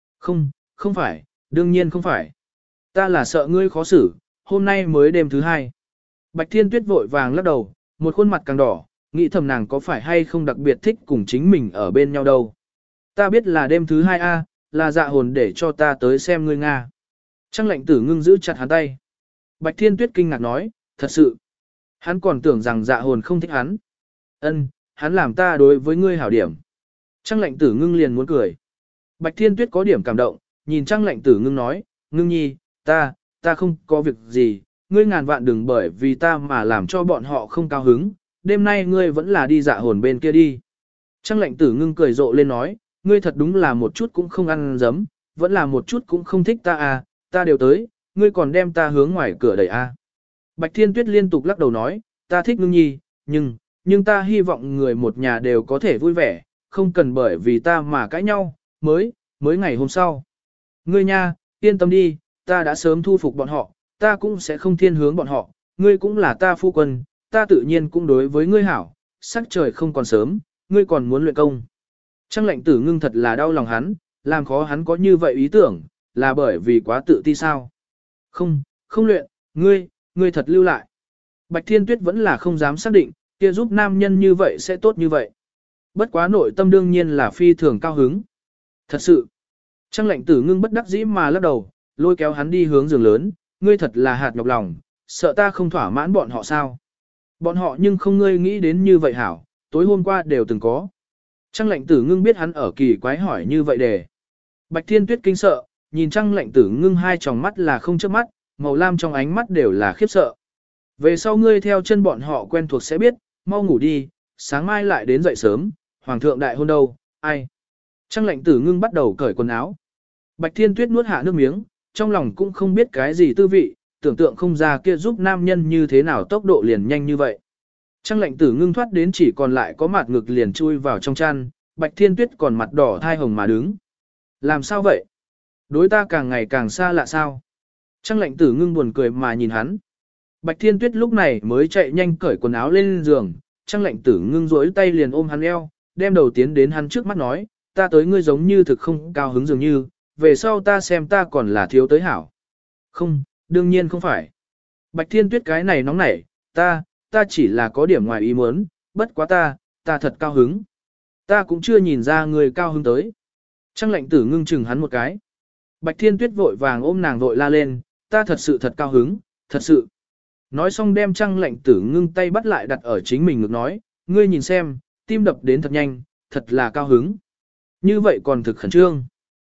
[SPEAKER 1] Không phải, đương nhiên không phải. Ta là sợ ngươi khó xử, hôm nay mới đêm thứ hai. Bạch Thiên Tuyết vội vàng lắc đầu, một khuôn mặt càng đỏ, nghĩ thầm nàng có phải hay không đặc biệt thích cùng chính mình ở bên nhau đâu. Ta biết là đêm thứ hai a, là dạ hồn để cho ta tới xem ngươi Nga. Trang lệnh tử ngưng giữ chặt hắn tay. Bạch Thiên Tuyết kinh ngạc nói, thật sự. Hắn còn tưởng rằng dạ hồn không thích hắn. Ân, hắn làm ta đối với ngươi hảo điểm. Trang lệnh tử ngưng liền muốn cười. Bạch Thiên Tuyết có điểm cảm động, nhìn Trang lệnh tử ngưng nói, ngưng nhi, ta không có việc gì, ngươi ngàn vạn đừng bởi vì ta mà làm cho bọn họ không cao hứng, đêm nay ngươi vẫn là đi dạ hồn bên kia đi. Trang lệnh tử ngưng cười rộ lên nói, ngươi thật đúng là một chút cũng không ăn dấm, vẫn là một chút cũng không thích ta à, ta đều tới, ngươi còn đem ta hướng ngoài cửa đẩy à. Bạch Thiên Tuyết liên tục lắc đầu nói, ta thích ngưng nhi, nhưng ta hy vọng người một nhà đều có thể vui vẻ, không cần bởi vì ta mà cãi nhau, mới ngày hôm sau. Ngươi nha, yên tâm đi, ta đã sớm thu phục bọn họ, ta cũng sẽ không thiên hướng bọn họ, ngươi cũng là ta phu quân, ta tự nhiên cũng đối với ngươi hảo, sắc trời không còn sớm, ngươi còn muốn luyện công. Trang lệnh tử ngưng thật là đau lòng hắn, làm khó hắn có như vậy ý tưởng, là bởi vì quá tự ti sao. Không luyện, ngươi thật lưu lại. Bạch Thiên Tuyết vẫn là không dám xác định, kia giúp nam nhân như vậy sẽ tốt như vậy. Bất quá nội tâm đương nhiên là phi thường cao hứng. Thật sự. Trang lệnh tử ngưng bất đắc dĩ mà lắc đầu, lôi kéo hắn đi hướng giường lớn, ngươi thật là hạt nhọc lòng, sợ ta không thỏa mãn bọn họ sao. Bọn họ nhưng không ngươi nghĩ đến như vậy hảo, tối hôm qua đều từng có. Trang lệnh tử ngưng biết hắn ở kỳ quái hỏi như vậy để. Bạch Thiên Tuyết kinh sợ, nhìn Trang lệnh tử ngưng hai tròng mắt là không chớp mắt, màu lam trong ánh mắt đều là khiếp sợ. Về sau ngươi theo chân bọn họ quen thuộc sẽ biết, mau ngủ đi, sáng mai lại đến dậy sớm, hoàng thượng đại hôn đâu, ai. Trang lệnh tử ngưng bắt đầu cởi quần áo. Bạch Thiên Tuyết nuốt hạ nước miếng, trong lòng cũng không biết cái gì tư vị, tưởng tượng không ra kia giúp nam nhân như thế nào tốc độ liền nhanh như vậy. Trang lệnh tử ngưng thoát đến chỉ còn lại có mặt ngực liền chui vào trong chăn, Bạch Thiên Tuyết còn mặt đỏ thai hồng mà đứng. Làm sao vậy? Đối ta càng ngày càng xa lạ sao? Trang lệnh tử ngưng buồn cười mà nhìn hắn. Bạch Thiên Tuyết lúc này mới chạy nhanh cởi quần áo lên giường, Trang lệnh tử ngưng rỗi tay liền ôm hắn eo, đem đầu tiến đến hắn trước mắt nói, ta tới ngươi giống như thực không cao hứng dường như, về sau ta xem ta còn là thiếu tới hảo. Không, đương nhiên không phải. Bạch Thiên Tuyết cái này nóng nảy, ta chỉ là có điểm ngoài ý muốn, bất quá ta thật cao hứng. Ta cũng chưa nhìn ra người cao hứng tới. Trang lệnh tử ngưng chừng hắn một cái. Bạch Thiên Tuyết vội vàng ôm nàng vội la lên, ta thật sự thật cao hứng, thật sự. Nói xong đem Trang lệnh tử ngưng tay bắt lại đặt ở chính mình ngực nói, ngươi nhìn xem, tim đập đến thật nhanh, thật là cao hứng. Như vậy còn thực khẩn trương.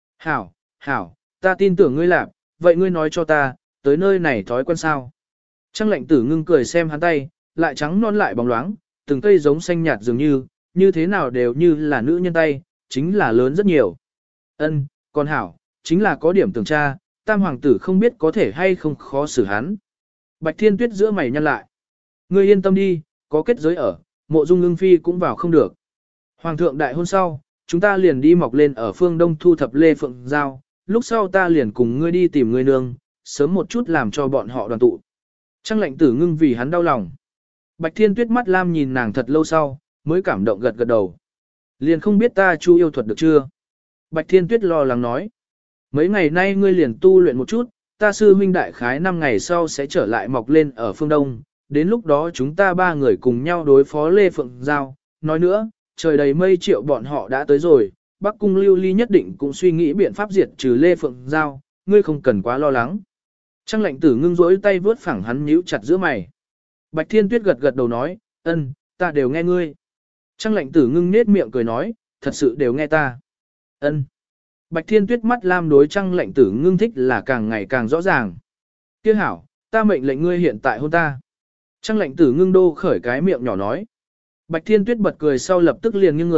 [SPEAKER 1] Hảo, ta tin tưởng ngươi làm, vậy ngươi nói cho ta, tới nơi này thói quen sao. Trang lệnh tử ngưng cười xem hắn tay, lại trắng non lại bóng loáng, từng cây giống xanh nhạt dường như thế nào đều như là nữ nhân tay, chính là lớn rất nhiều. Ân, còn hảo, chính là có điểm tưởng tra, tam hoàng tử không biết có thể hay không khó xử hắn. Bạch Thiên Tuyết giữa mày nhăn lại. Ngươi yên tâm đi, có kết giới ở, Mộ Dung Ưng Phi cũng vào không được. Hoàng thượng đại hôn sau, chúng ta liền đi mọc lên ở phương đông thu thập lê phượng giao, lúc sau ta liền cùng ngươi đi tìm ngươi nương, sớm một chút làm cho bọn họ đoàn tụ. Trang lệnh tử ngưng vì hắn đau lòng. Bạch Thiên Tuyết mắt lam nhìn nàng thật lâu sau, mới cảm động gật gật đầu. Liền không biết ta chu yêu thuật được chưa? Bạch Thiên Tuyết lo lắng nói. Mấy ngày nay ngươi liền tu luyện một chút, ta sư huynh đại khái 5 ngày sau sẽ trở lại mọc lên ở phương đông, đến lúc đó chúng ta 3 người cùng nhau đối phó Lê Phượng Giao. Nói nữa, trời đầy mây triệu bọn họ đã tới rồi, Bắc Cung Lưu Ly nhất định cũng suy nghĩ biện pháp diệt trừ Lê Phượng Giao, ngươi không cần quá lo lắng. Trang lệnh tử ngưng rỗi tay vướt phẳng hắn nhíu chặt giữa mày. Bạch Thiên Tuyết gật gật đầu nói, ân, ta đều nghe ngươi. Trang lệnh tử ngưng nết miệng cười nói, thật sự đều nghe ta. Ân. Bạch Thiên Tuyết mắt lam đối Trang lệnh tử ngưng thích là càng ngày càng rõ ràng. Kia hảo, ta mệnh lệnh ngươi hiện tại hôn ta. Trang lệnh tử ngưng đô khởi cái miệng nhỏ nói. Bạch Thiên Tuyết bật cười sau lập tức liền nghiêng người,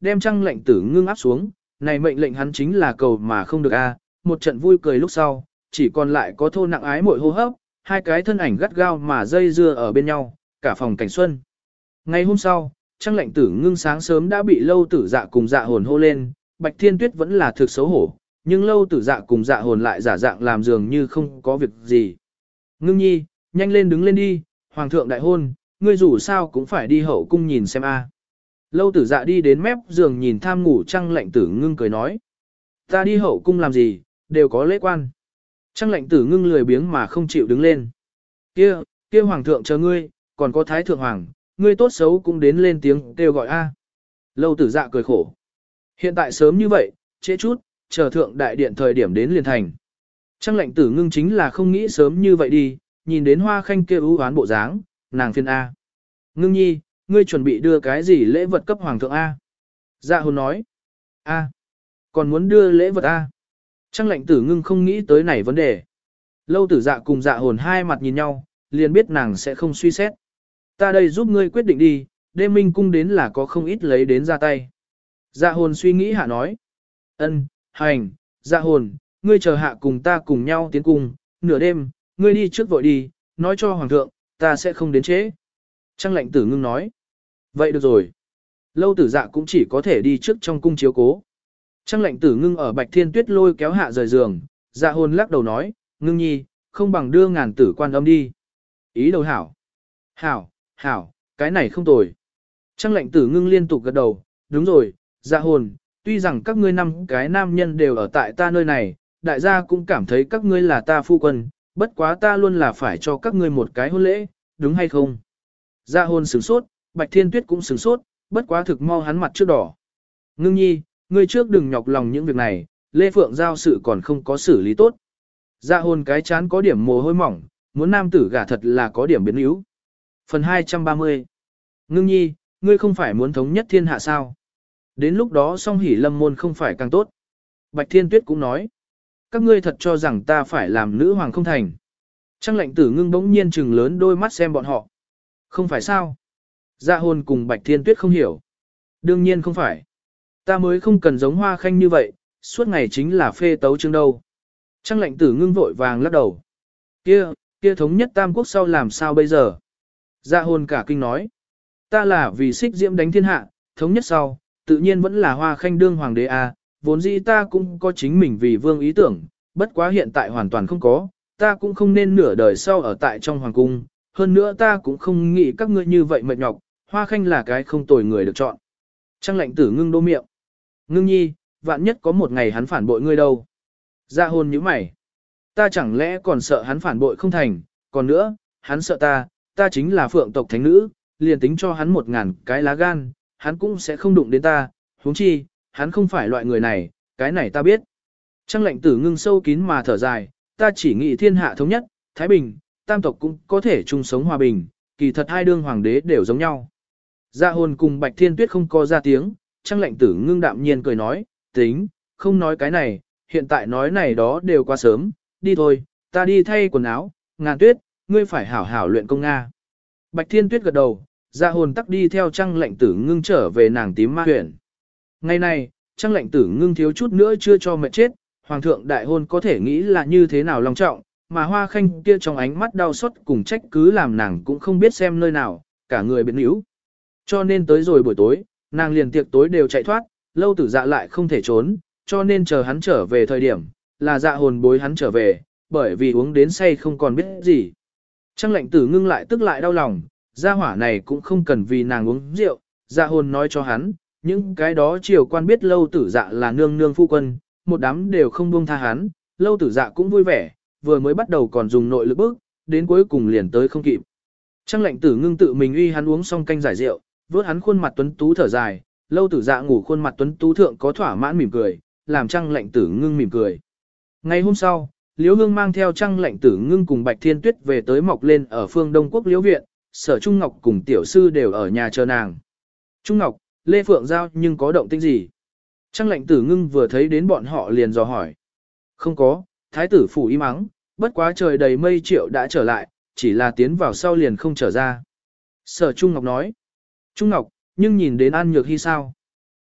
[SPEAKER 1] đem Trăng Lệnh Tử Ngưng áp xuống, này mệnh lệnh hắn chính là cầu mà không được a. Một trận vui cười lúc sau, chỉ còn lại có thô nặng ái muội hô hấp, hai cái thân ảnh gắt gao mà dây dưa ở bên nhau, cả phòng cảnh xuân. Ngày hôm sau, Trăng Lệnh Tử Ngưng sáng sớm đã bị Lâu Tử Dạ cùng Dạ Hồn hô lên, Bạch Thiên Tuyết vẫn là thực xấu hổ, nhưng Lâu Tử Dạ cùng Dạ Hồn lại giả dạng làm dường như không có việc gì. Ngưng nhi, nhanh lên đứng lên đi, Hoàng thượng đại hôn, ngươi dù sao cũng phải đi hậu cung nhìn xem a. Lâu Tử Dạ đi đến mép giường nhìn tham ngủ Trăng Lệnh Tử Ngưng cười nói. Ta đi hậu cung làm gì, đều có lễ quan. Trăng Lệnh Tử Ngưng lười biếng mà không chịu đứng lên. Kia Hoàng thượng chờ ngươi, còn có Thái Thượng Hoàng, ngươi tốt xấu cũng đến lên tiếng kêu gọi a. Lâu Tử Dạ cười khổ. Hiện tại sớm như vậy, trễ chút, chờ thượng đại điện thời điểm đến liền thành. Trăng Lệnh Tử Ngưng chính là không nghĩ sớm như vậy đi, nhìn đến Hoa Khanh kia ưu oán bộ dáng, nàng phiền a. Ngưng nhi, ngươi chuẩn bị đưa cái gì lễ vật cấp Hoàng thượng a? Dạ Hồn nói. A, còn muốn đưa lễ vật a? Trăng Lệnh Tử Ngưng không nghĩ tới này vấn đề. Lâu Tử Dạ cùng Dạ Hồn hai mặt nhìn nhau, liền biết nàng sẽ không suy xét. Ta đây giúp ngươi quyết định đi, đêm minh cung đến là có không ít lấy đến ra tay. Dạ Hồn suy nghĩ hạ nói. Ân, hành, Dạ Hồn, ngươi chờ hạ cùng ta cùng nhau tiến cung, nửa đêm, ngươi đi trước vội đi, nói cho Hoàng thượng, ta sẽ không đến trễ. Trăng Lệnh Tử Ngưng nói. Vậy được rồi. Lâu Tử Dạ cũng chỉ có thể đi trước trong cung chiếu cố. Trăng Lệnh Tử Ngưng ở Bạch Thiên Tuyết lôi kéo hạ rời giường, Dạ Hồn lắc đầu nói, Ngưng nhi, không bằng đưa Ngàn Tử Quan Âm đi. Ý đầu hảo. Hảo, cái này không tồi. Trăng Lệnh Tử Ngưng liên tục gật đầu, đúng rồi, Dạ Hồn, tuy rằng các ngươi năm cái nam nhân đều ở tại ta nơi này, đại gia cũng cảm thấy các ngươi là ta phu quân, bất quá ta luôn là phải cho các ngươi một cái hôn lễ, đúng hay không? Dạ Hồn sửng sốt, Bạch Thiên Tuyết cũng sửng sốt, bất quá thực mau hắn mặt trước đỏ. Ngưng nhi, ngươi trước đừng nhọc lòng những việc này, Lê Phượng giao sự còn không có xử lý tốt. Dạ Hồn cái chán có điểm mồ hôi mỏng, muốn nam tử gả thật là có điểm biến yếu. Phần 230. Ngưng nhi, ngươi không phải muốn thống nhất thiên hạ sao? Đến lúc đó song hỉ lâm môn không phải càng tốt. Bạch Thiên Tuyết cũng nói. Các ngươi thật cho rằng ta phải làm nữ hoàng không thành. Trăng Lệnh Tử Ngưng bỗng nhiên trừng lớn đôi mắt xem bọn họ. Không phải sao? Dạ Hồn cùng Bạch Thiên Tuyết không hiểu. Đương nhiên không phải. Ta mới không cần giống Hoa Khanh như vậy, suốt ngày chính là phê tấu chương đâu. Trăng Lệnh Tử Ngưng vội vàng lắc đầu. Kia thống nhất tam quốc sau làm sao bây giờ? Dạ Hồn cả kinh nói. Ta là vì xích diễm đánh thiên hạ, thống nhất sau, tự nhiên vẫn là Hoa Khanh đương hoàng đế a. Vốn dĩ ta cũng có chính mình vì vương ý tưởng, bất quá hiện tại hoàn toàn không có, ta cũng không nên nửa đời sau ở tại trong hoàng cung, hơn nữa ta cũng không nghĩ các ngươi như vậy mệt nhọc, Hoa Khanh là cái không tồi người được chọn. Trăng Lệnh Tử Ngưng đô miệng. Ngưng nhi, vạn nhất có một ngày hắn phản bội ngươi đâu. Dạ Hồn nhíu mày. Ta chẳng lẽ còn sợ hắn phản bội không thành, còn nữa, hắn sợ ta chính là phượng tộc thánh nữ, liền tính cho hắn 1000 cái lá gan, hắn cũng sẽ không đụng đến ta, huống chi, hắn không phải loại người này, cái này ta biết. Trăng Lệnh Tử Ngưng sâu kín mà thở dài, ta chỉ nghĩ thiên hạ thống nhất, Thái Bình, tam tộc cũng có thể chung sống hòa bình, kỳ thật hai đương hoàng đế đều giống nhau. Dạ Hồn cùng Bạch Thiên Tuyết không có ra tiếng, Trăng Lệnh Tử Ngưng đạm nhiên cười nói, tính, không nói cái này, hiện tại nói này đó đều quá sớm, đi thôi, ta đi thay quần áo, Ngàn Tuyết, ngươi phải hảo hảo luyện công Nga. Bạch Thiên Tuyết gật đầu, Dạ Hồn tắc đi theo Trăng Lệnh Tử Ngưng trở về nàng tím ma huyện. Ngày này, Trăng Lệnh Tử Ngưng thiếu chút nữa chưa cho mẹ chết, Hoàng thượng đại hôn có thể nghĩ là như thế nào long trọng, mà Hoa Khanh kia trong ánh mắt đau xót cùng trách cứ làm nàng cũng không biết xem nơi nào, cả người biến yếu. Cho nên tới rồi buổi tối, nàng liền tiệc tối đều chạy thoát, Lâu Tử Dạ lại không thể trốn, cho nên chờ hắn trở về thời điểm, là Dạ Hồn bối hắn trở về, bởi vì uống đến say không còn biết gì. Trăng Lệnh Tử Ngưng lại tức lại đau lòng, gia hỏa này cũng không cần vì nàng uống rượu, Dạ Hồn nói cho hắn, những cái đó triều quan biết Lâu Tử Dạ là nương nương phu quân, một đám đều không buông tha hắn, Lâu Tử Dạ cũng vui vẻ, vừa mới bắt đầu còn dùng nội lực bức, đến cuối cùng liền tới không kịp. Trăng Lệnh Tử Ngưng tự mình uy hắn uống xong canh giải rượu, vớt hắn khuôn mặt tuấn tú thở dài, Lâu Tử Dạ ngủ khuôn mặt tuấn tú thượng có thỏa mãn mỉm cười, làm Trăng Lệnh Tử Ngưng mỉm cười. Ngày hôm sau, Liễu Hương mang theo Trăng Lệnh Tử Ngưng cùng Bạch Thiên Tuyết về tới mọc lên ở phương Đông Quốc Liễu viện, Sở Trung Ngọc cùng tiểu sư đều ở nhà chờ nàng. Trung Ngọc, Lê Phượng Giao nhưng có động tĩnh gì? Trăng Lệnh Tử Ngưng vừa thấy đến bọn họ liền dò hỏi. Không có, thái tử phủ im ắng, bất quá trời đầy mây triệu đã trở lại, chỉ là tiến vào sau liền không trở ra. Sở Trung Ngọc nói. Trung Ngọc, nhưng nhìn đến An Nhược Hy sao?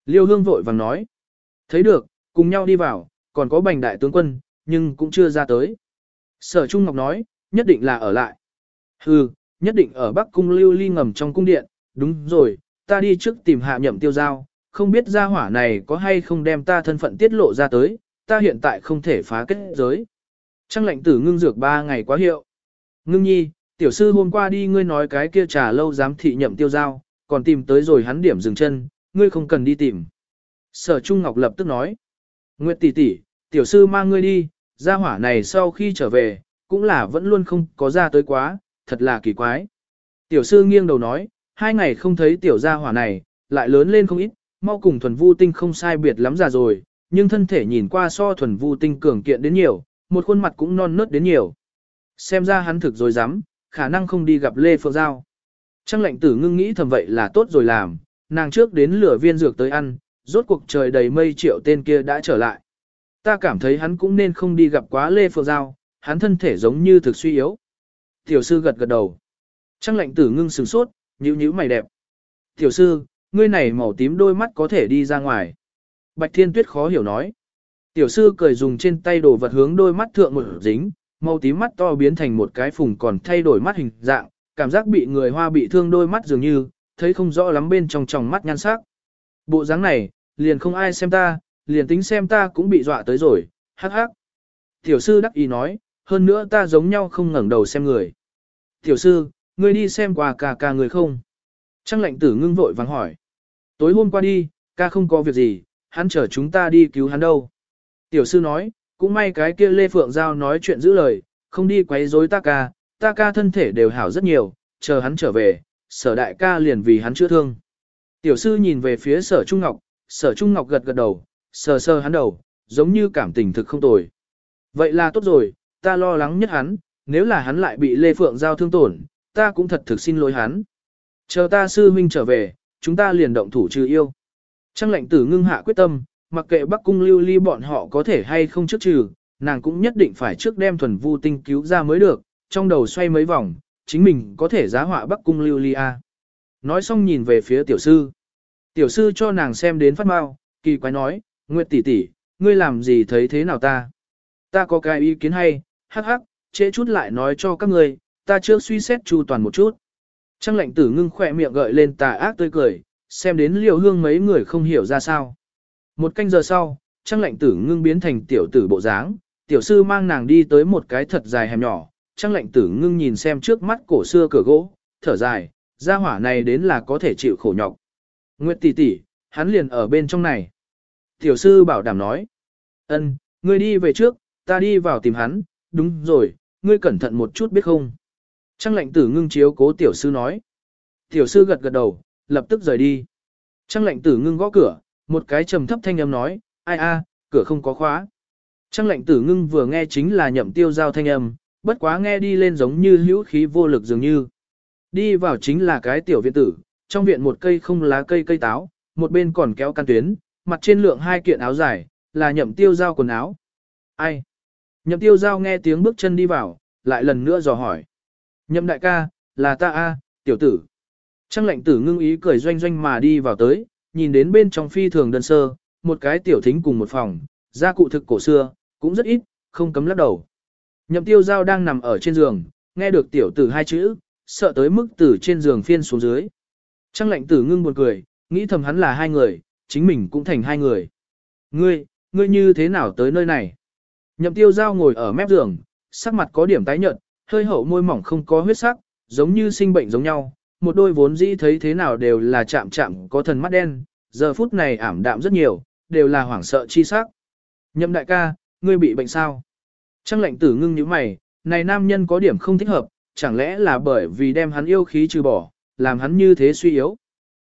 [SPEAKER 1] Liêu Hương vội vàng nói. Thấy được, cùng nhau đi vào, còn có Bành đại tướng quân, nhưng cũng chưa ra tới. Sở Trung Ngọc nói, nhất định là ở lại. Hừ, nhất định ở Bắc Cung Lưu Ly ngầm trong cung điện, đúng rồi, ta đi trước tìm hạ Nhậm Tiêu Giao, không biết gia hỏa này có hay không đem ta thân phận tiết lộ ra tới, ta hiện tại không thể phá kết giới. Trăng lệnh tử ngưng dược 3 ngày quá hiệu. Ngưng nhi, tiểu sư hôm qua đi ngươi nói cái kia trà lâu giám thị Nhậm Tiêu Giao, còn tìm tới rồi hắn điểm dừng chân, ngươi không cần đi tìm. Sở Trung Ngọc lập tức nói, Nguyệt tỷ tỷ, tiểu sư mang ngươi đi, gia hỏa này sau khi trở về, cũng là vẫn luôn không có ra tới quá, thật là kỳ quái. Tiểu sư nghiêng đầu nói, 2 ngày không thấy tiểu gia hỏa này, lại lớn lên không ít, mau cùng thuần vu tinh không sai biệt lắm già rồi, nhưng thân thể nhìn qua so thuần vu tinh cường kiện đến nhiều, một khuôn mặt cũng non nớt đến nhiều. Xem ra hắn thực rồi dám, khả năng không đi gặp Lê Phượng Giao. Trăng lệnh tử ngưng nghĩ thầm vậy là tốt rồi làm, nàng trước đến lửa viên dược tới ăn, rốt cuộc trời đầy mây triệu tên kia đã trở lại. Ta cảm thấy hắn cũng nên không đi gặp quá Lê Phượng Giao, hắn thân thể giống như thực suy yếu. Tiểu sư gật gật đầu. Trăng lệnh tử ngưng sừng sốt, nhíu nhíu mày đẹp. Tiểu sư, ngươi này màu tím đôi mắt có thể đi ra ngoài. Bạch Thiên Tuyết khó hiểu nói. Tiểu sư cười dùng trên tay đồ vật hướng đôi mắt thượng một dính, màu tím mắt to biến thành một cái phùng còn thay đổi mắt hình dạng, cảm giác bị người hoa bị thương đôi mắt dường như, thấy không rõ lắm bên trong tròng mắt nhan sắc. Bộ dáng này, liền không ai xem ta, liền tính xem ta cũng bị dọa tới rồi, hắc hắc. Tiểu sư đắc ý nói, hơn nữa ta giống nhau không ngẩng đầu xem người. Tiểu sư, ngươi đi xem qua ca người không? Trăng lệnh tử ngưng vội vàng hỏi. Tối hôm qua đi, ca không có việc gì, hắn chở chúng ta đi cứu hắn đâu. Tiểu sư nói, cũng may cái kia Lê Phượng Giao nói chuyện giữ lời, không đi quấy rối ta ca thân thể đều hảo rất nhiều, chờ hắn trở về, sở đại ca liền vì hắn chữa thương. Tiểu sư nhìn về phía sở Trung Ngọc gật gật đầu, sờ sờ hắn đầu, giống như cảm tình thực không tồi. Vậy là tốt rồi, ta lo lắng nhất hắn, nếu là hắn lại bị Lê Phượng Giao thương tổn, ta cũng thật thực xin lỗi hắn. Chờ ta sư huynh trở về, chúng ta liền động thủ trừ yêu. Trăng lệnh tử ngưng hạ quyết tâm, mặc kệ Bắc Cung Lưu Ly bọn họ có thể hay không trước trừ, nàng cũng nhất định phải trước đem thuần vu tinh cứu ra mới được, trong đầu xoay mấy vòng, chính mình có thể giá họa Bắc Cung Lưu Ly a. Nói xong nhìn về phía tiểu sư. Tiểu sư cho nàng xem đến phát mau, kỳ quái nói, Nguyệt tỷ tỷ, ngươi làm gì thấy thế nào ta? Ta có cái ý kiến hay, hắc hắc, trễ chút lại nói cho các ngươi, ta trước suy xét chu toàn một chút. Trăng lệnh tử ngưng khỏe miệng gợi lên tà ác tươi cười, xem đến Liêu Hương mấy người không hiểu ra sao. Một canh giờ sau, Trăng lệnh tử ngưng biến thành tiểu tử bộ dáng, tiểu sư mang nàng đi tới một cái thật dài hẻm nhỏ, Trăng lệnh tử ngưng nhìn xem trước mắt cổ xưa cửa gỗ, thở dài, gia hỏa này đến là có thể chịu khổ nhọc. Nguyệt tỷ tỷ, hắn liền ở bên trong này. Tiểu sư bảo đảm nói, ân, ngươi đi về trước, ta đi vào tìm hắn, đúng rồi, ngươi cẩn thận một chút biết không. Trăng lệnh tử ngưng chiếu cố tiểu sư nói. Tiểu sư gật gật đầu, lập tức rời đi. Trăng lệnh tử ngưng gõ cửa, một cái trầm thấp thanh âm nói, ai a, cửa không có khóa. Trăng lệnh tử ngưng vừa nghe chính là Nhậm Tiêu Giao thanh âm, bất quá nghe đi lên giống như hữu khí vô lực dường như. Đi vào chính là cái tiểu viện tử, trong viện một cây không lá cây táo, một bên còn kéo căn tuyến, mặt trên lượng 2 kiện áo dài, là Nhậm Tiêu Giao quần áo. Ai? Nhậm Tiêu Giao nghe tiếng bước chân đi vào, lại lần nữa dò hỏi. Nhậm đại ca, là ta a, tiểu tử. Trăng lệnh tử ngưng ý cười doanh doanh mà đi vào tới, nhìn đến bên trong phi thường đơn sơ, một cái tiểu thính cùng một phòng, gia cụ thực cổ xưa, cũng rất ít, không cấm lắc đầu. Nhậm Tiêu Giao đang nằm ở trên giường, nghe được tiểu tử 2 chữ, sợ tới mức từ trên giường phiên xuống dưới. Trăng lệnh tử ngưng buồn cười, nghĩ thầm hắn là 2 người, chính mình cũng thành 2 người. Ngươi như thế nào tới nơi này? Nhậm Tiêu Giao ngồi ở mép giường, sắc mặt có điểm tái nhợt, hơi hậu môi mỏng không có huyết sắc, giống như sinh bệnh giống nhau, một đôi vốn dĩ thấy thế nào đều là chạm chạm có thần mắt đen, giờ phút này ảm đạm rất nhiều, đều là hoảng sợ chi sắc. Nhậm đại ca, ngươi bị bệnh sao? Trăng lệnh tử ngưng nhíu mày, này nam nhân có điểm không thích hợp, chẳng lẽ là bởi vì đem hắn yêu khí trừ bỏ, làm hắn như thế suy yếu?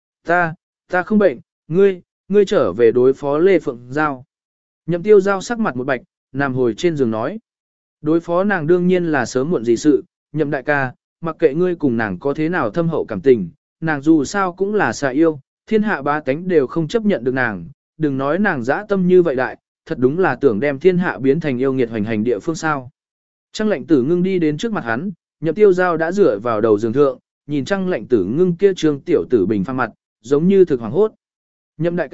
[SPEAKER 1] Ta không bệnh, ngươi trở về đối phó Lê Phượng Giao. Nhậm Tiêu Giao sắc mặt một bạch, nằm hồi trên giường nói. Đối phó nàng đương nhiên là sớm muộn gì sự, Nhậm đại ca, mặc kệ ngươi cùng nàng có thế nào thâm hậu cảm tình, nàng dù sao cũng là xà yêu, thiên hạ bá tánh đều không chấp nhận được nàng, đừng nói nàng dã tâm như vậy đại, thật đúng là tưởng đem thiên hạ biến thành yêu nghiệt hoành hành địa phương sao. Trăng lệnh tử ngưng đi đến trước mặt hắn, Nhậm Tiêu Giao đã rửa vào đầu giường thượng, nhìn trăng lệnh tử ngưng kia trương tiểu tử bình phang mặt, giống như thực hoàng hốt. Nhậm đại ca,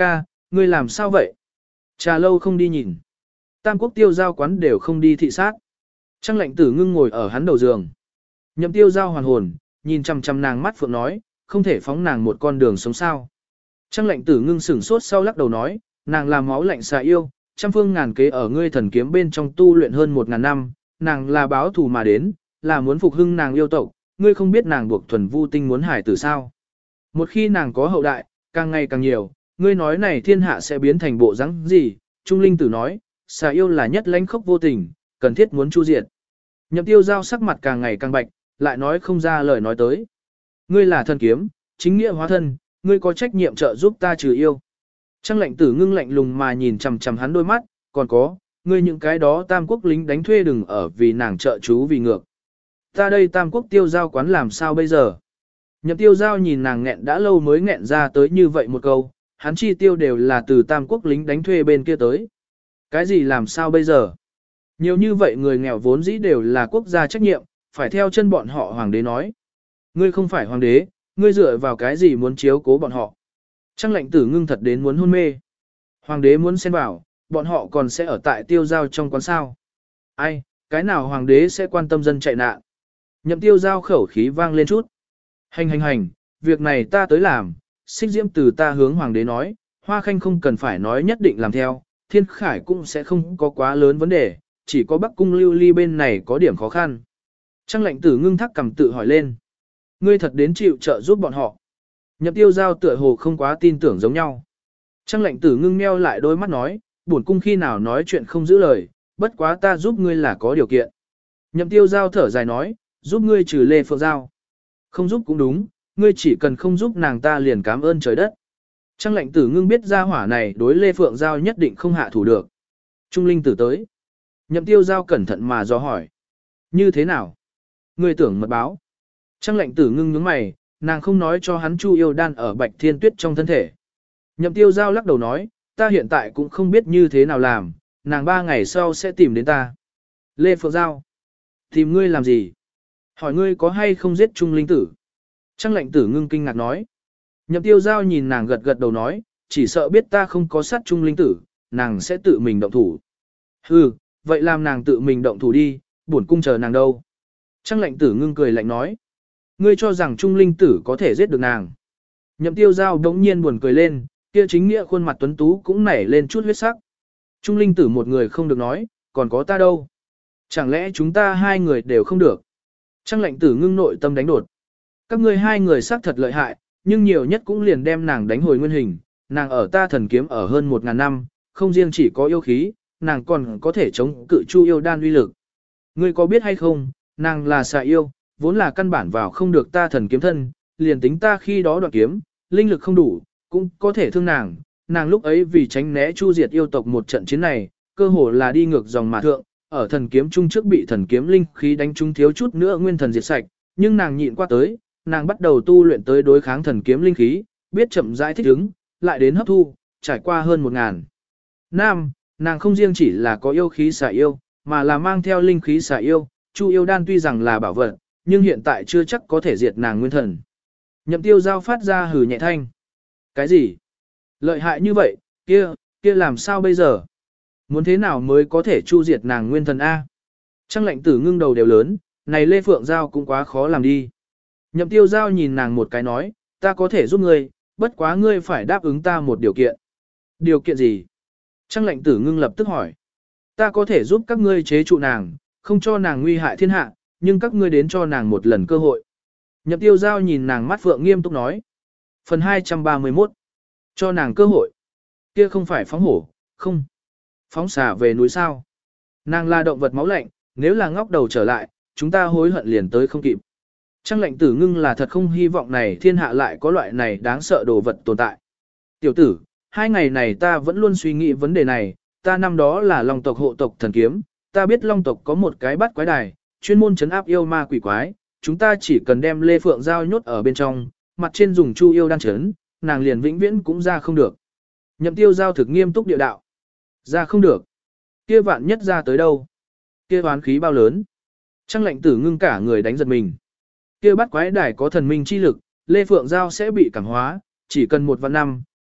[SPEAKER 1] ngươi làm sao vậy? Trà lâu không đi nhìn. Tam quốc tiêu giao quán đều không đi thị sát. Trăng lệnh tử ngưng ngồi ở hắn đầu giường. Nhậm tiêu giao hoàn hồn, nhìn chằm chằm nàng mắt phượng nói, không thể phóng nàng một con đường sống sao. Trăng lệnh tử ngưng sửng sốt sau lắc đầu nói, nàng là máu lạnh xà yêu, trăm phương ngàn kế ở ngươi thần kiếm bên trong tu luyện hơn 1000 năm, nàng là báo thù mà đến, là muốn phục hưng nàng yêu tộc, ngươi không biết nàng buộc thuần vu tinh muốn hải tử sao. Một khi nàng có hậu đại, càng ngày càng nhiều, ngươi nói này thiên hạ sẽ biến thành bộ dáng gì, Trung Linh Tử nói, xà yêu là nhất lãnh khốc vô tình, cần thiết muốn chu diệt. Nhậm tiêu giao sắc mặt càng ngày càng bạch, lại nói không ra lời nói tới. Ngươi là thần kiếm, chính nghĩa hóa thân, ngươi có trách nhiệm trợ giúp ta trừ yêu. Trăng lệnh tử ngưng lạnh lùng mà nhìn chằm chằm hắn đôi mắt, còn có, ngươi những cái đó tam quốc lính đánh thuê đừng ở vì nàng trợ chú vì ngược. Ta đây tam quốc tiêu giao quán làm sao bây giờ? Nhậm tiêu giao nhìn nàng nghẹn đã lâu mới nghẹn ra tới như vậy một câu, hắn chi tiêu đều là từ tam quốc lính đánh thuê bên kia tới. Cái gì làm sao bây giờ? Nhiều như vậy người nghèo vốn dĩ đều là quốc gia trách nhiệm, phải theo chân bọn họ hoàng đế nói. Ngươi không phải hoàng đế, ngươi dựa vào cái gì muốn chiếu cố bọn họ? Trăng lệnh tử ngưng thật đến muốn hôn mê. Hoàng đế muốn xen vào, bọn họ còn sẽ ở tại tiêu giao trong quán sao. Ai, cái nào hoàng đế sẽ quan tâm dân chạy nạn? Nhậm tiêu giao khẩu khí vang lên chút. Hành, việc này ta tới làm, xích diễm từ ta hướng hoàng đế nói, Hoa Khanh không cần phải nói nhất định làm theo, Thiên Khải cũng sẽ không có quá lớn vấn đề, chỉ có Bắc Cung Lưu Ly bên này có điểm khó khăn. Trăng lệnh tử ngưng thắc cầm tự hỏi lên. Ngươi thật đến chịu trợ giúp bọn họ. Nhậm tiêu giao tựa hồ không quá tin tưởng giống nhau. Trăng lệnh tử ngưng meo lại đôi mắt nói, bổn cung khi nào nói chuyện không giữ lời, bất quá ta giúp ngươi là có điều kiện. Nhậm tiêu giao thở dài nói, giúp ngươi trừ Lê Phượng Giao. Không giúp cũng đúng, ngươi chỉ cần không giúp nàng ta liền cảm ơn trời đất. Trăng lệnh tử ngưng biết ra hỏa này đối Lê Phượng Giao nhất định không hạ thủ được. Trung Linh Tử tới. Nhậm tiêu giao cẩn thận mà do hỏi. Như thế nào? Ngươi tưởng mật báo. Trăng lệnh tử ngưng nhướng mày, nàng không nói cho hắn Chu Yêu Đan ở Bạch Thiên Tuyết trong thân thể. Nhậm tiêu giao lắc đầu nói, ta hiện tại cũng không biết như thế nào làm, nàng 3 ngày sau sẽ tìm đến ta. Lê Phượng Giao. Tìm ngươi làm gì? Hỏi ngươi có hay không giết Trung Linh Tử? Trăng lệnh tử ngưng kinh ngạc nói. Nhậm tiêu giao nhìn nàng gật gật đầu nói, chỉ sợ biết ta không có sát Trung Linh Tử, nàng sẽ tự mình động thủ. Hừ, vậy làm nàng tự mình động thủ đi, bổn cung chờ nàng đâu. Trăng lệnh tử ngưng cười lạnh nói. Ngươi cho rằng Trung Linh Tử có thể giết được nàng. Nhậm tiêu giao đống nhiên buồn cười lên, kia chính nghĩa khuôn mặt tuấn tú cũng nảy lên chút huyết sắc. Trung Linh Tử một người không được nói, còn có ta đâu. Chẳng lẽ chúng ta 2 người đều không được. Trăng lệnh tử ngưng nội tâm đánh đột. Các ngươi 2 người xác thật lợi hại, nhưng nhiều nhất cũng liền đem nàng đánh hồi nguyên hình. Nàng ở ta thần kiếm ở hơn 1000 năm, không riêng chỉ có yêu khí, nàng còn có thể chống cự Chu Yêu Đan uy lực. Ngươi có biết hay không, nàng là xà yêu, vốn là căn bản vào không được ta thần kiếm thân, liền tính ta khi đó đoạn kiếm, linh lực không đủ, cũng có thể thương nàng. Nàng lúc ấy vì tránh né chu diệt yêu tộc một trận chiến này, cơ hồ là đi ngược dòng mà thượng, ở thần kiếm trung trước bị thần kiếm linh khí đánh trúng thiếu chút nữa nguyên thần diệt sạch, nhưng nàng nhịn qua tới, nàng bắt đầu tu luyện tới đối kháng thần kiếm linh khí, biết chậm rãi thích ứng, lại đến hấp thu, trải qua hơn 1000 năm, nàng không riêng chỉ là có yêu khí xà yêu, mà là mang theo linh khí xà yêu, Chu Yêu Đan tuy rằng là bảo vật, nhưng hiện tại chưa chắc có thể diệt nàng nguyên thần. Nhậm tiêu giao phát ra hừ nhẹ thanh. Cái gì? Lợi hại như vậy, kia làm sao bây giờ? Muốn thế nào mới có thể chu diệt nàng nguyên thần A? Trăng lệnh tử ngưng đầu đều lớn, này Lê Phượng Giao cũng quá khó làm đi. Nhậm tiêu giao nhìn nàng một cái nói, ta có thể giúp ngươi, bất quá ngươi phải đáp ứng ta một điều kiện. Điều kiện gì? Trăng lệnh tử ngưng lập tức hỏi. Ta có thể giúp các ngươi chế trụ nàng, không cho nàng nguy hại thiên hạ, nhưng các ngươi đến cho nàng một lần cơ hội. Nhậm tiêu giao nhìn nàng mắt phượng nghiêm túc nói. Phần 231. Cho nàng cơ hội. Kia không phải phóng hổ, không. Phóng xả về núi sao. Nàng là động vật máu lạnh, nếu là ngóc đầu trở lại, chúng ta hối hận liền tới không kịp. Trăng lệnh tử ngưng là thật không hy vọng này thiên hạ lại có loại này đáng sợ đồ vật tồn tại. Tiểu tử, 2 ngày này ta vẫn luôn suy nghĩ vấn đề này, ta năm đó là Long tộc hộ tộc thần kiếm, ta biết Long tộc có một cái bắt quái đài, chuyên môn trấn áp yêu ma quỷ quái, chúng ta chỉ cần đem Lê Phượng Giao nhốt ở bên trong, mặt trên dùng Chu Yêu Đan trấn, nàng liền vĩnh viễn cũng ra không được. Nhậm tiêu giao thực nghiêm túc địa đạo. Ra không được. Kia vạn nhất ra tới đâu? Kia oán khí bao lớn? Trăng lệnh tử ngưng cả người đánh giật mình. Kia bắt quái đài có thần minh chi lực, Lê Phượng Giao sẽ bị cảm hóa, chỉ cần 1 vạn năm,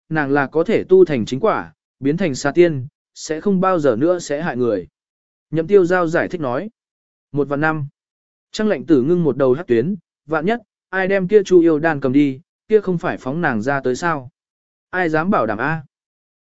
[SPEAKER 1] nàng là có thể tu thành chính quả, biến thành xà tiên, sẽ không bao giờ nữa sẽ hại người. Nhậm tiêu giao giải thích nói. 1 vạn năm. Trăng lệnh tử ngưng một đầu hắc tuyến, vạn nhất, ai đem kia Chu yêu đan cầm đi, kia không phải phóng nàng ra tới sao. Ai dám bảo đảm a?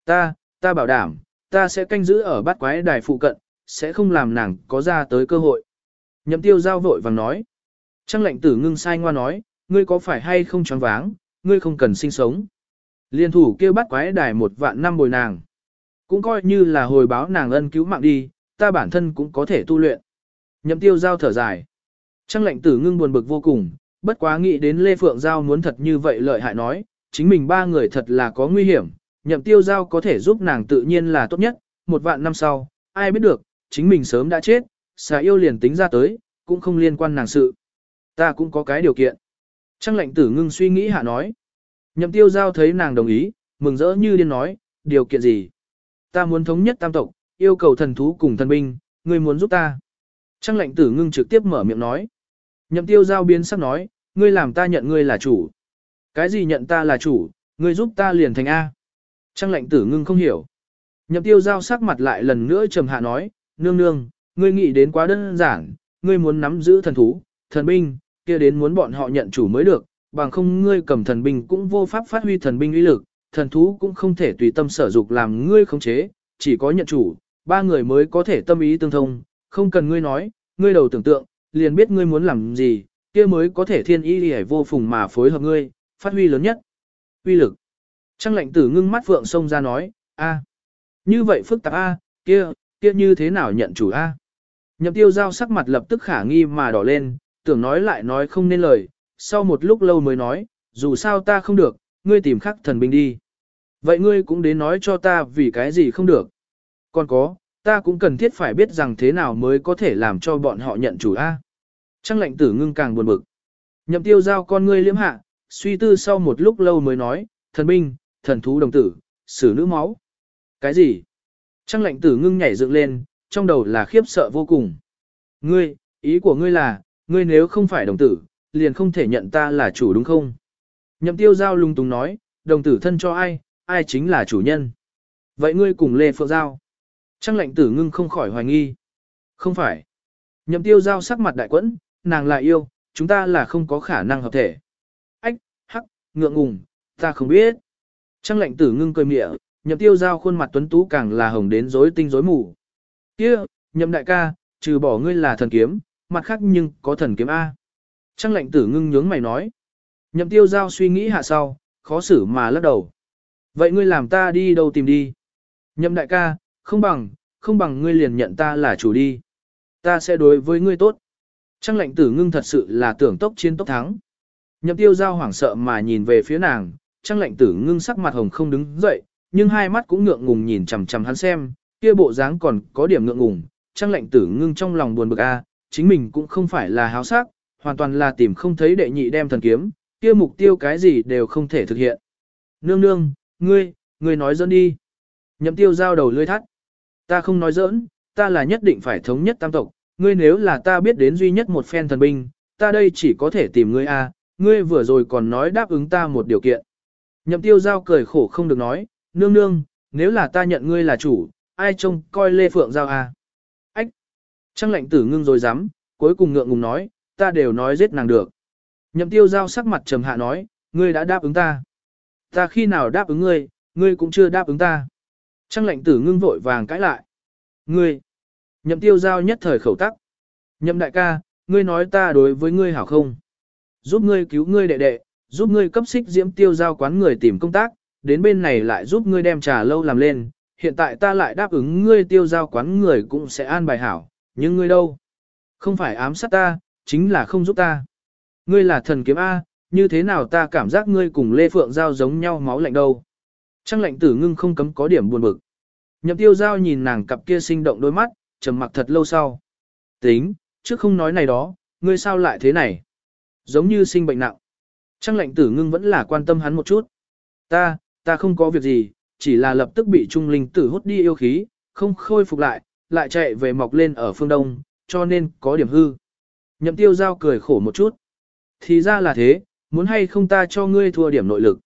[SPEAKER 1] Ta bảo đảm, ta sẽ canh giữ ở bát quái đài phụ cận, sẽ không làm nàng có ra tới cơ hội. Nhậm tiêu giao vội vàng nói. Trăng lệnh tử ngưng sai ngoa nói, ngươi có phải hay không choáng váng, ngươi không cần sinh sống. Liên thủ kêu bát quái đài 1 vạn năm bồi nàng. Cũng coi như là hồi báo nàng ân cứu mạng đi, ta bản thân cũng có thể tu luyện. Nhậm tiêu giao thở dài. Trăng lệnh tử ngưng buồn bực vô cùng, bất quá nghĩ đến Lê Phượng Giao muốn thật như vậy lợi hại nói, chính mình 3 người thật là có nguy hiểm, nhậm tiêu giao có thể giúp nàng tự nhiên là tốt nhất, 1 vạn năm sau, ai biết được, chính mình sớm đã chết, xà yêu liền tính ra tới, cũng không liên quan nàng sự. Ta cũng có cái điều kiện. Trăng lệnh tử ngưng suy nghĩ hạ nói. Nhậm tiêu giao thấy nàng đồng ý, mừng rỡ như điên nói, điều kiện gì? Ta muốn thống nhất tam tộc, yêu cầu thần thú cùng thần binh, ngươi muốn giúp ta. Trăng lệnh tử ngưng trực tiếp mở miệng nói. Nhậm tiêu giao biến sắc nói, ngươi làm ta nhận ngươi là chủ. Cái gì nhận ta là chủ, ngươi giúp ta liền thành A. Trăng lệnh tử ngưng không hiểu. Nhậm tiêu giao sắc mặt lại lần nữa trầm hạ nói, nương nương, ngươi nghĩ đến quá đơn giản, ngươi muốn nắm giữ thần thú, thần binh, kia đến muốn bọn họ nhận chủ mới được, bằng không ngươi cầm thần binh cũng vô pháp phát huy thần binh uy lực, thần thú cũng không thể tùy tâm sở dục làm ngươi khống chế, chỉ có nhận chủ, 3 người mới có thể tâm ý tương thông, không cần ngươi nói, ngươi đầu tưởng tượng, liền biết ngươi muốn làm gì, kia mới có thể thiên ý liễu vô phùng mà phối hợp ngươi, phát huy lớn nhất. Uy lực. Trăng lệnh tử ngưng mắt vượng xông ra nói, a, như vậy phức tạp a, kia như thế nào nhận chủ a? Nhậm tiêu giao sắc mặt lập tức khả nghi mà đỏ lên, tưởng nói lại nói không nên lời, sau một lúc lâu mới nói, dù sao ta không được, ngươi tìm khắc thần binh đi. Vậy ngươi cũng đến nói cho ta vì cái gì không được. Còn có, ta cũng cần thiết phải biết rằng thế nào mới có thể làm cho bọn họ nhận chủ a. Trăng lệnh tử ngưng càng buồn bực. Nhậm tiêu giao con ngươi liếm hạ, suy tư sau một lúc lâu mới nói, thần binh, thần thú đồng tử, sử nữ máu. Cái gì? Trăng lệnh tử ngưng nhảy dựng lên, trong đầu là khiếp sợ vô cùng. Ngươi, ý của ngươi là, ngươi nếu không phải đồng tử, liền không thể nhận ta là chủ đúng không? Nhậm tiêu giao lung tung nói, đồng tử thân cho ai, ai chính là chủ nhân. Vậy ngươi cùng Lê Phượng Giao. Trăng lệnh tử ngưng không khỏi hoài nghi. Không phải. Nhậm tiêu giao sắc mặt đại quẫn, nàng là yêu, chúng ta là không có khả năng hợp thể. Ách, hắc, ngượng ngùng, ta không biết. Trăng lệnh tử ngưng cười mịa, nhậm tiêu giao khuôn mặt tuấn tú càng là hồng đến rối tinh rối mù. Kia, nhậm đại ca, trừ bỏ ngươi là thần kiếm, mặt khác nhưng có thần kiếm A. Trăng lệnh tử ngưng nhướng mày nói. Nhậm tiêu giao suy nghĩ hạ sau, khó xử mà lắc đầu. Vậy ngươi làm ta đi đâu tìm đi? Nhậm đại ca, không bằng ngươi liền nhận ta là chủ đi. Ta sẽ đối với ngươi tốt. Trăng lệnh tử ngưng thật sự là tưởng tốc chiến tốc thắng. Nhậm tiêu giao hoảng sợ mà nhìn về phía nàng, trăng lệnh tử ngưng sắc mặt hồng không đứng dậy, nhưng hai mắt cũng ngượng ngùng nhìn chằm chằm hắn xem, kia bộ dáng còn có điểm ngượng ngùng. Trăng lệnh tử ngưng trong lòng buồn bực a, chính mình cũng không phải là háo sắc, hoàn toàn là tìm không thấy đệ nhị đem thần kiếm, kia mục tiêu cái gì đều không thể thực hiện. Nương nương, ngươi nói giỡn đi. Nhậm tiêu giao đầu lưỡi thắt. Ta không nói giỡn, ta là nhất định phải thống nhất tam tộc, ngươi nếu là ta biết đến duy nhất một phen thần binh, ta đây chỉ có thể tìm ngươi a, ngươi vừa rồi còn nói đáp ứng ta một điều kiện. Nhậm tiêu giao cười khổ không được nói, nương nương, nếu là ta nhận ngươi là chủ, ai trông coi Lê Phượng Giao a? Ách! Trăng lệnh tử ngưng rồi dám, cuối cùng ngượng ngùng nói, ta đều nói giết nàng được. Nhậm tiêu giao sắc mặt trầm hạ nói, ngươi đã đáp ứng ta. Ta khi nào đáp ứng ngươi, ngươi cũng chưa đáp ứng ta. Trăng lệnh tử ngưng vội vàng cãi lại. Ngươi! Nhậm tiêu giao nhất thời khẩu tắc. Nhậm đại ca, ngươi nói ta đối với ngươi hảo không? Giúp ngươi cứu ngươi đệ đệ, giúp ngươi cấp xích diễm tiêu giao quán người tìm công tác, đến bên này lại giúp ngươi đem trà lâu làm lên. Hiện tại ta lại đáp ứng ngươi tiêu giao quán người cũng sẽ an bài hảo, nhưng ngươi đâu? Không phải ám sát ta, chính là không giúp ta. Ngươi là thần kiếm A, như thế nào ta cảm giác ngươi cùng Lê Phượng Giao giống nhau máu lạnh đâu. Trăng lệnh tử ngưng không cấm có điểm buồn bực. Nhậm tiêu giao nhìn nàng cặp kia sinh động đôi mắt, trầm mặc thật lâu sau. Tính, trước không nói này đó, ngươi sao lại thế này? Giống như sinh bệnh nặng. Trăng lệnh tử ngưng vẫn là quan tâm hắn một chút. Ta không có việc gì, chỉ là lập tức bị trung linh tử hút đi yêu khí, không khôi phục lại chạy về mọc lên ở phương đông, cho nên có điểm hư. Nhậm tiêu giao cười khổ một chút. Thì ra là thế, muốn hay không ta cho ngươi thua điểm nội lực.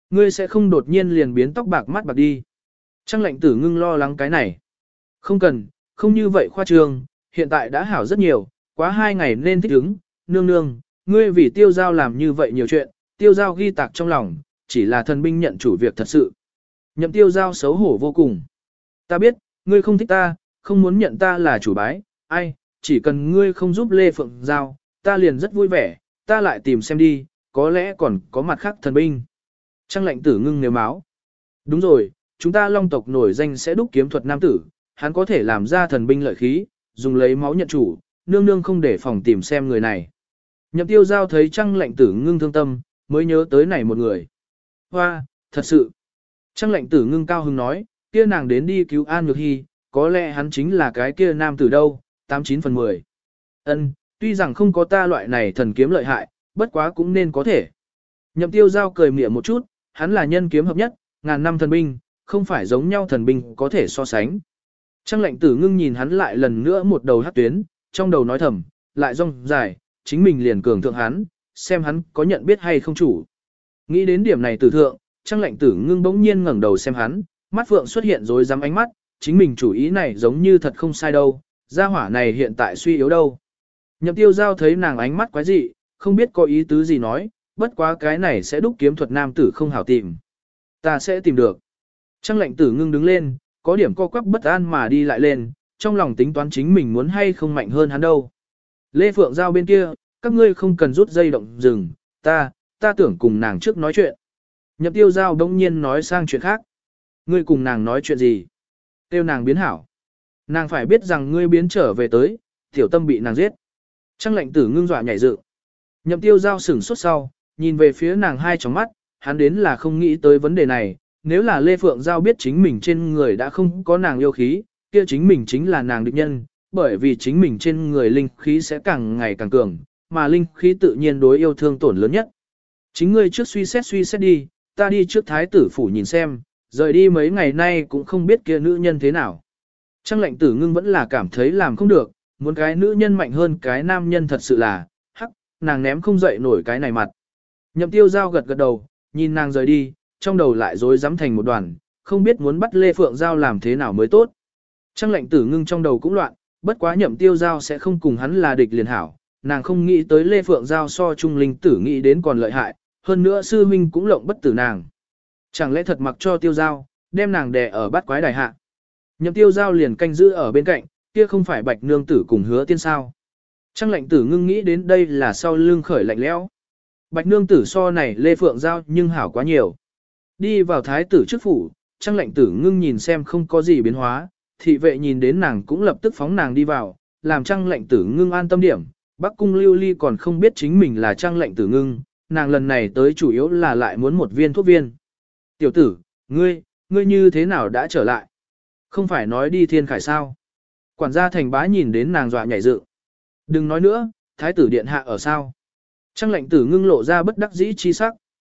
[SPEAKER 1] Ngươi sẽ không đột nhiên liền biến tóc bạc mắt bạc đi. Trang lệnh tử ngưng lo lắng cái này. Không cần, không như vậy khoa trương, hiện tại đã hảo rất nhiều, quá 2 ngày nên thích ứng, nương nương, ngươi vì tiêu giao làm như vậy nhiều chuyện, tiêu giao ghi tạc trong lòng, chỉ là thần binh nhận chủ việc thật sự. Nhậm tiêu giao xấu hổ vô cùng. Ta biết, ngươi không thích ta, không muốn nhận ta là chủ bái, ai, chỉ cần ngươi không giúp Lê Phượng Giao, ta liền rất vui vẻ, ta lại tìm xem đi, có lẽ còn có mặt khác thần binh. Trang lệnh tử ngưng nếu máu. Đúng rồi, chúng ta long tộc nổi danh sẽ đúc kiếm thuật nam tử, hắn có thể làm ra thần binh lợi khí, dùng lấy máu nhận chủ, nương nương không để phòng tìm xem người này. Nhậm tiêu giao thấy Trang lệnh tử ngưng thương tâm, mới nhớ tới này một người. Hoa, thật sự. Trang lệnh tử ngưng cao hứng nói, kia nàng đến đi cứu An Nhược Hy, có lẽ hắn chính là cái kia nam tử đâu, 89 phần 10. Ân, tuy rằng không có ta loại này thần kiếm lợi hại, bất quá cũng nên có thể. Nhậm tiêu giao cười mỉa một chút, hắn là nhân kiếm hợp nhất, ngàn năm thần binh, không phải giống nhau thần binh có thể so sánh. Trang lệnh tử ngưng nhìn hắn lại lần nữa một đầu hát tuyến, trong đầu nói thầm, lại rong dài, chính mình liền cường thượng hắn, xem hắn có nhận biết hay không chủ. Nghĩ đến điểm này tử thượng, Trang lệnh tử ngưng bỗng nhiên ngẩng đầu xem hắn, mắt phượng xuất hiện rồi dám ánh mắt, chính mình chủ ý này giống như thật không sai đâu, gia hỏa này hiện tại suy yếu đâu. Nhậm tiêu giao thấy nàng ánh mắt quái dị, không biết có ý tứ gì nói, bất quá cái này sẽ đúc kiếm thuật nam tử không hảo tìm. Ta sẽ tìm được. Trang lệnh tử ngưng đứng lên, có điểm co quắp bất an mà đi lại lên, trong lòng tính toán chính mình muốn hay không mạnh hơn hắn đâu. Lê Phượng Giao bên kia, các ngươi không cần rút dây động rừng, ta tưởng cùng nàng trước nói chuyện. Nhậm tiêu giao đông nhiên nói sang chuyện khác. Ngươi cùng nàng nói chuyện gì? Tiêu nàng biến hảo. Nàng phải biết rằng ngươi biến trở về tới, tiểu tâm bị nàng giết. Trang lệnh tử ngưng dọa nhảy dựng. Nhậm tiêu giao sửng sốt sau, nhìn về phía nàng hai tròng mắt, hắn đến là không nghĩ tới vấn đề này. Nếu là Lê Phượng Giao biết chính mình trên người đã không có nàng yêu khí, kia chính mình chính là nàng địch nhân, bởi vì chính mình trên người linh khí sẽ càng ngày càng cường, mà linh khí tự nhiên đối yêu thương tổn lớn nhất. Chính ngươi trước suy xét đi, ta đi trước thái tử phủ nhìn xem, rời đi mấy ngày nay cũng không biết kia nữ nhân thế nào. Trang lệnh tử ngưng vẫn là cảm thấy làm không được, muốn cái nữ nhân mạnh hơn cái nam nhân thật sự là, hắc, nàng ném không dậy nổi cái này mặt. Nhậm tiêu giao gật gật đầu, nhìn nàng rời đi, trong đầu lại rối rắm thành một đoàn, không biết muốn bắt Lê Phượng Giao làm thế nào mới tốt. Trang lệnh tử ngưng trong đầu cũng loạn, bất quá nhậm tiêu giao sẽ không cùng hắn là địch liền hảo, nàng không nghĩ tới Lê Phượng Giao so trung linh tử nghĩ đến còn lợi hại, hơn nữa sư huynh cũng lộng bất tử nàng. Chẳng lẽ thật mặc cho tiêu giao, đem nàng đè ở bát quái đài hạ. Nhậm tiêu giao liền canh giữ ở bên cạnh, kia không phải bạch nương tử cùng hứa tiên sao. Trang lệnh tử ngưng nghĩ đến đây là sau lưng khởi lạnh lẽo. Bạch nương tử so này Lê Phượng Giao nhưng hảo quá nhiều. Đi vào thái tử trước phủ, trang lệnh tử ngưng nhìn xem không có gì biến hóa, thị vệ nhìn đến nàng cũng lập tức phóng nàng đi vào, làm trang lệnh tử ngưng an tâm điểm. Bắc cung Lưu Ly còn không biết chính mình là trang lệnh tử ngưng, nàng lần này tới chủ yếu là lại muốn một viên thuốc viên. Tiểu tử, ngươi như thế nào đã trở lại? Không phải nói đi thiên khải sao? Quản gia thành bá nhìn đến nàng dọa nhảy dựng. Đừng nói nữa, thái tử điện hạ ở sao? Trang lệnh tử ngưng lộ ra bất đắc dĩ chi sắc.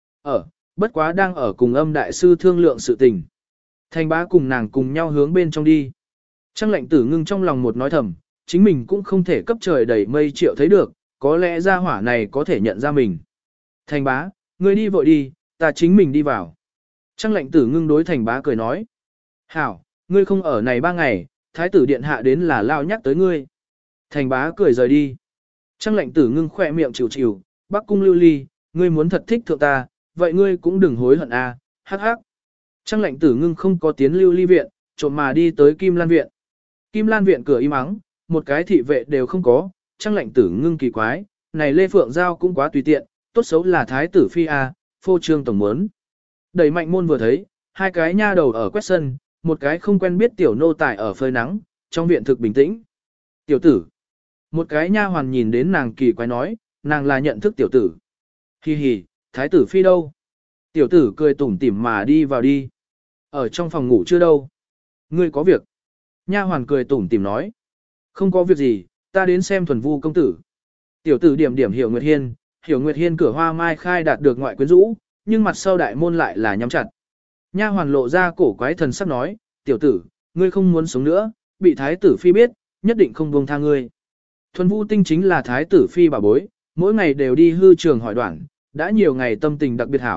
[SPEAKER 1] Bất quá đang ở cùng âm đại sư thương lượng sự tình. Thành bá cùng nàng cùng nhau hướng bên trong đi. Trang lệnh tử ngưng trong lòng một nói thầm, chính mình cũng không thể cấp trời đầy mây triệu thấy được, có lẽ gia hỏa này có thể nhận ra mình. Thành bá, ngươi đi vội đi, ta chính mình đi vào. Trang lệnh tử ngưng đối thành bá cười nói. Hảo, ngươi không ở này 3 ngày, thái tử điện hạ đến là lao nhắc tới ngươi. Thành bá cười rời đi. Trang lệnh tử ngưng khỏe miệng chịu chịu, Bắc cung Lưu Ly, ngươi muốn thật thích thượng ta, vậy ngươi cũng đừng hối hận a, hắc hắc. Trang lệnh tử ngưng không có tiến Lưu Ly viện, trộm mà đi tới Kim Lan viện. Kim Lan viện cửa im ắng, một cái thị vệ đều không có, trang lệnh tử ngưng kỳ quái, này Lê Phượng Giao cũng quá tùy tiện, tốt xấu là thái tử phi a, phô trương tổng muốn. Đẩy mạnh môn vừa thấy, 2 cái nha đầu ở quét sân, một cái không quen biết tiểu nô tài ở phơi nắng, trong viện thực bình tĩnh. Tiểu tử. Một cái nha hoàn nhìn đến nàng kỳ quái nói, nàng là nhận thức tiểu tử. Hi hi, thái tử phi đâu? Tiểu tử cười tủm tỉm mà đi vào đi. Ở trong phòng ngủ chưa đâu? Ngươi có việc. Nha hoàn cười tủm tỉm nói. Không có việc gì, ta đến xem thuần vu công tử. Tiểu tử điểm điểm Hiểu Nguyệt Hiên cửa hoa mai khai đạt được ngoại quyến rũ, nhưng mặt sau đại môn lại là nhắm chặt. Nha hoàn lộ ra cổ quái thần sắc nói, tiểu tử, ngươi không muốn sống nữa, bị thái tử phi biết, nhất định không buông tha ngươi. Thuần Vu Tinh chính là thái tử phi bà bối, mỗi ngày đều đi hư trường hỏi đoạn, đã nhiều ngày tâm tình đặc biệt hảo,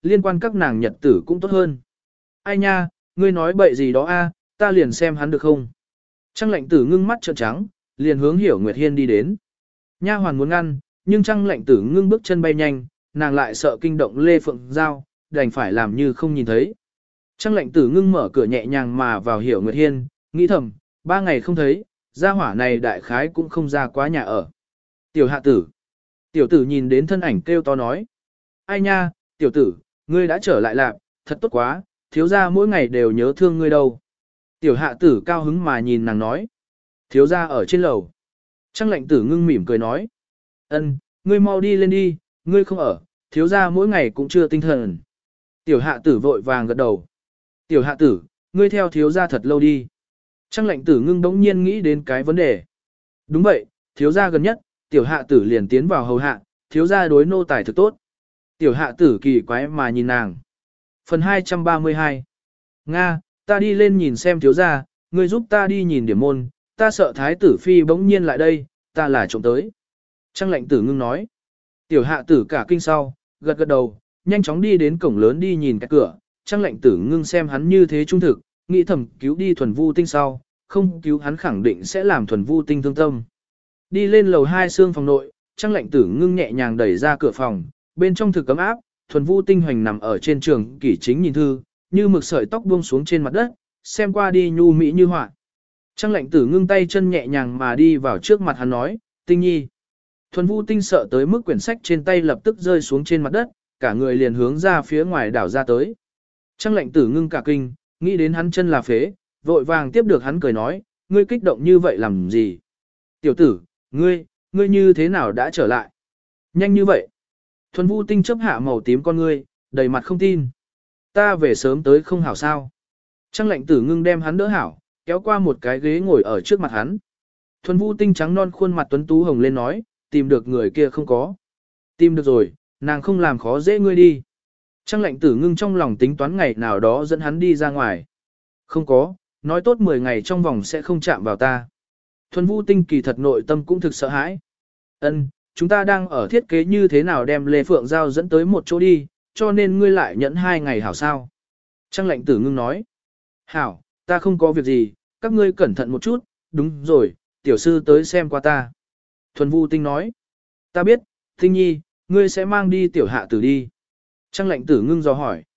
[SPEAKER 1] liên quan các nàng nhật tử cũng tốt hơn. Ai nha, ngươi nói bậy gì đó a, ta liền xem hắn được không? Trăng lệnh tử ngưng mắt trợn trắng, liền hướng Hiểu Nguyệt Hiên đi đến. Nha hoàn muốn ngăn, nhưng Trăng lệnh tử ngưng bước chân bay nhanh, nàng lại sợ kinh động Lê Phượng Giao, đành phải làm như không nhìn thấy. Trăng lệnh tử ngưng mở cửa nhẹ nhàng mà vào Hiểu Nguyệt Hiên, nghĩ thầm, 3 ngày không thấy, gia hỏa này đại khái cũng không ra quá nhà ở. Tiểu hạ tử. Tiểu tử nhìn đến thân ảnh kêu to nói. Ai nha, tiểu tử, ngươi đã trở lại lạc, thật tốt quá, thiếu gia mỗi ngày đều nhớ thương ngươi đâu. Tiểu hạ tử cao hứng mà nhìn nàng nói. Thiếu gia ở trên lầu. Trăng lệnh tử ngưng mỉm cười nói. Ân, ngươi mau đi lên đi, ngươi không ở, thiếu gia mỗi ngày cũng chưa tinh thần. Tiểu hạ tử vội vàng gật đầu. Tiểu hạ tử, ngươi theo thiếu gia thật lâu đi. Trăng lệnh tử ngưng đống nhiên nghĩ đến cái vấn đề. Đúng vậy, thiếu gia gần nhất, tiểu hạ tử liền tiến vào hầu hạ, thiếu gia đối nô tài thực tốt. Tiểu hạ tử kỳ quái mà nhìn nàng. Phần 232 Nga, ta đi lên nhìn xem thiếu gia, ngươi giúp ta đi nhìn điểm môn, ta sợ thái tử phi bỗng nhiên lại đây, ta là trộm tới. Trăng lệnh tử ngưng nói. Tiểu hạ tử cả kinh sau, gật gật đầu, nhanh chóng đi đến cổng lớn đi nhìn cái cửa. Trăng lệnh tử ngưng xem hắn như thế trung thực, nghĩ thầm cứu đi thuần vu tinh sau, không cứu hắn khẳng định sẽ làm thuần vu tinh thương tâm. Đi lên lầu 2 xương phòng nội, Trăng lệnh tử ngưng nhẹ nhàng đẩy ra cửa phòng, bên trong thực ấm áp, thuần vu tinh hoành nằm ở trên trường kỷ chính nhìn thư, như mực sợi tóc buông xuống trên mặt đất, xem qua đi nhu mỹ như họa. Trăng lệnh tử ngưng tay chân nhẹ nhàng mà đi vào trước mặt hắn nói, tinh nhi. Thuần vu tinh sợ tới mức quyển sách trên tay lập tức rơi xuống trên mặt đất, cả người liền hướng ra phía ngoài đảo ra tới. Trăng lệnh tử ngưng cả kinh, nghĩ đến hắn chân là phế, vội vàng tiếp được hắn cười nói, ngươi kích động như vậy làm gì? Tiểu tử, ngươi như thế nào đã trở lại? Nhanh như vậy. Thuần vu tinh chấp hạ màu tím con ngươi, đầy mặt không tin. Ta về sớm tới không hảo sao. Trăng lệnh tử ngưng đem hắn đỡ hảo, kéo qua một cái ghế ngồi ở trước mặt hắn. Thuần vu tinh trắng non khuôn mặt tuấn tú hồng lên nói, tìm được người kia không có. Tìm được rồi, nàng không làm khó dễ ngươi đi. Trăng lệnh tử ngưng trong lòng tính toán ngày nào đó dẫn hắn đi ra ngoài. Không có, nói tốt 10 ngày trong vòng sẽ không chạm vào ta. Thuần vu tinh kỳ thật nội tâm cũng thực sợ hãi. Ân, chúng ta đang ở thiết kế như thế nào đem Lê Phượng Giao dẫn tới một chỗ đi, cho nên ngươi lại nhẫn 2 ngày hảo sao. Trăng lệnh tử ngưng nói. Hảo, ta không có việc gì, các ngươi cẩn thận một chút, đúng rồi, tiểu sư tới xem qua ta. Thuần vu tinh nói. Ta biết, tinh nhi, ngươi sẽ mang đi tiểu hạ tử đi. Trăng lệnh tử ngưng dò hỏi.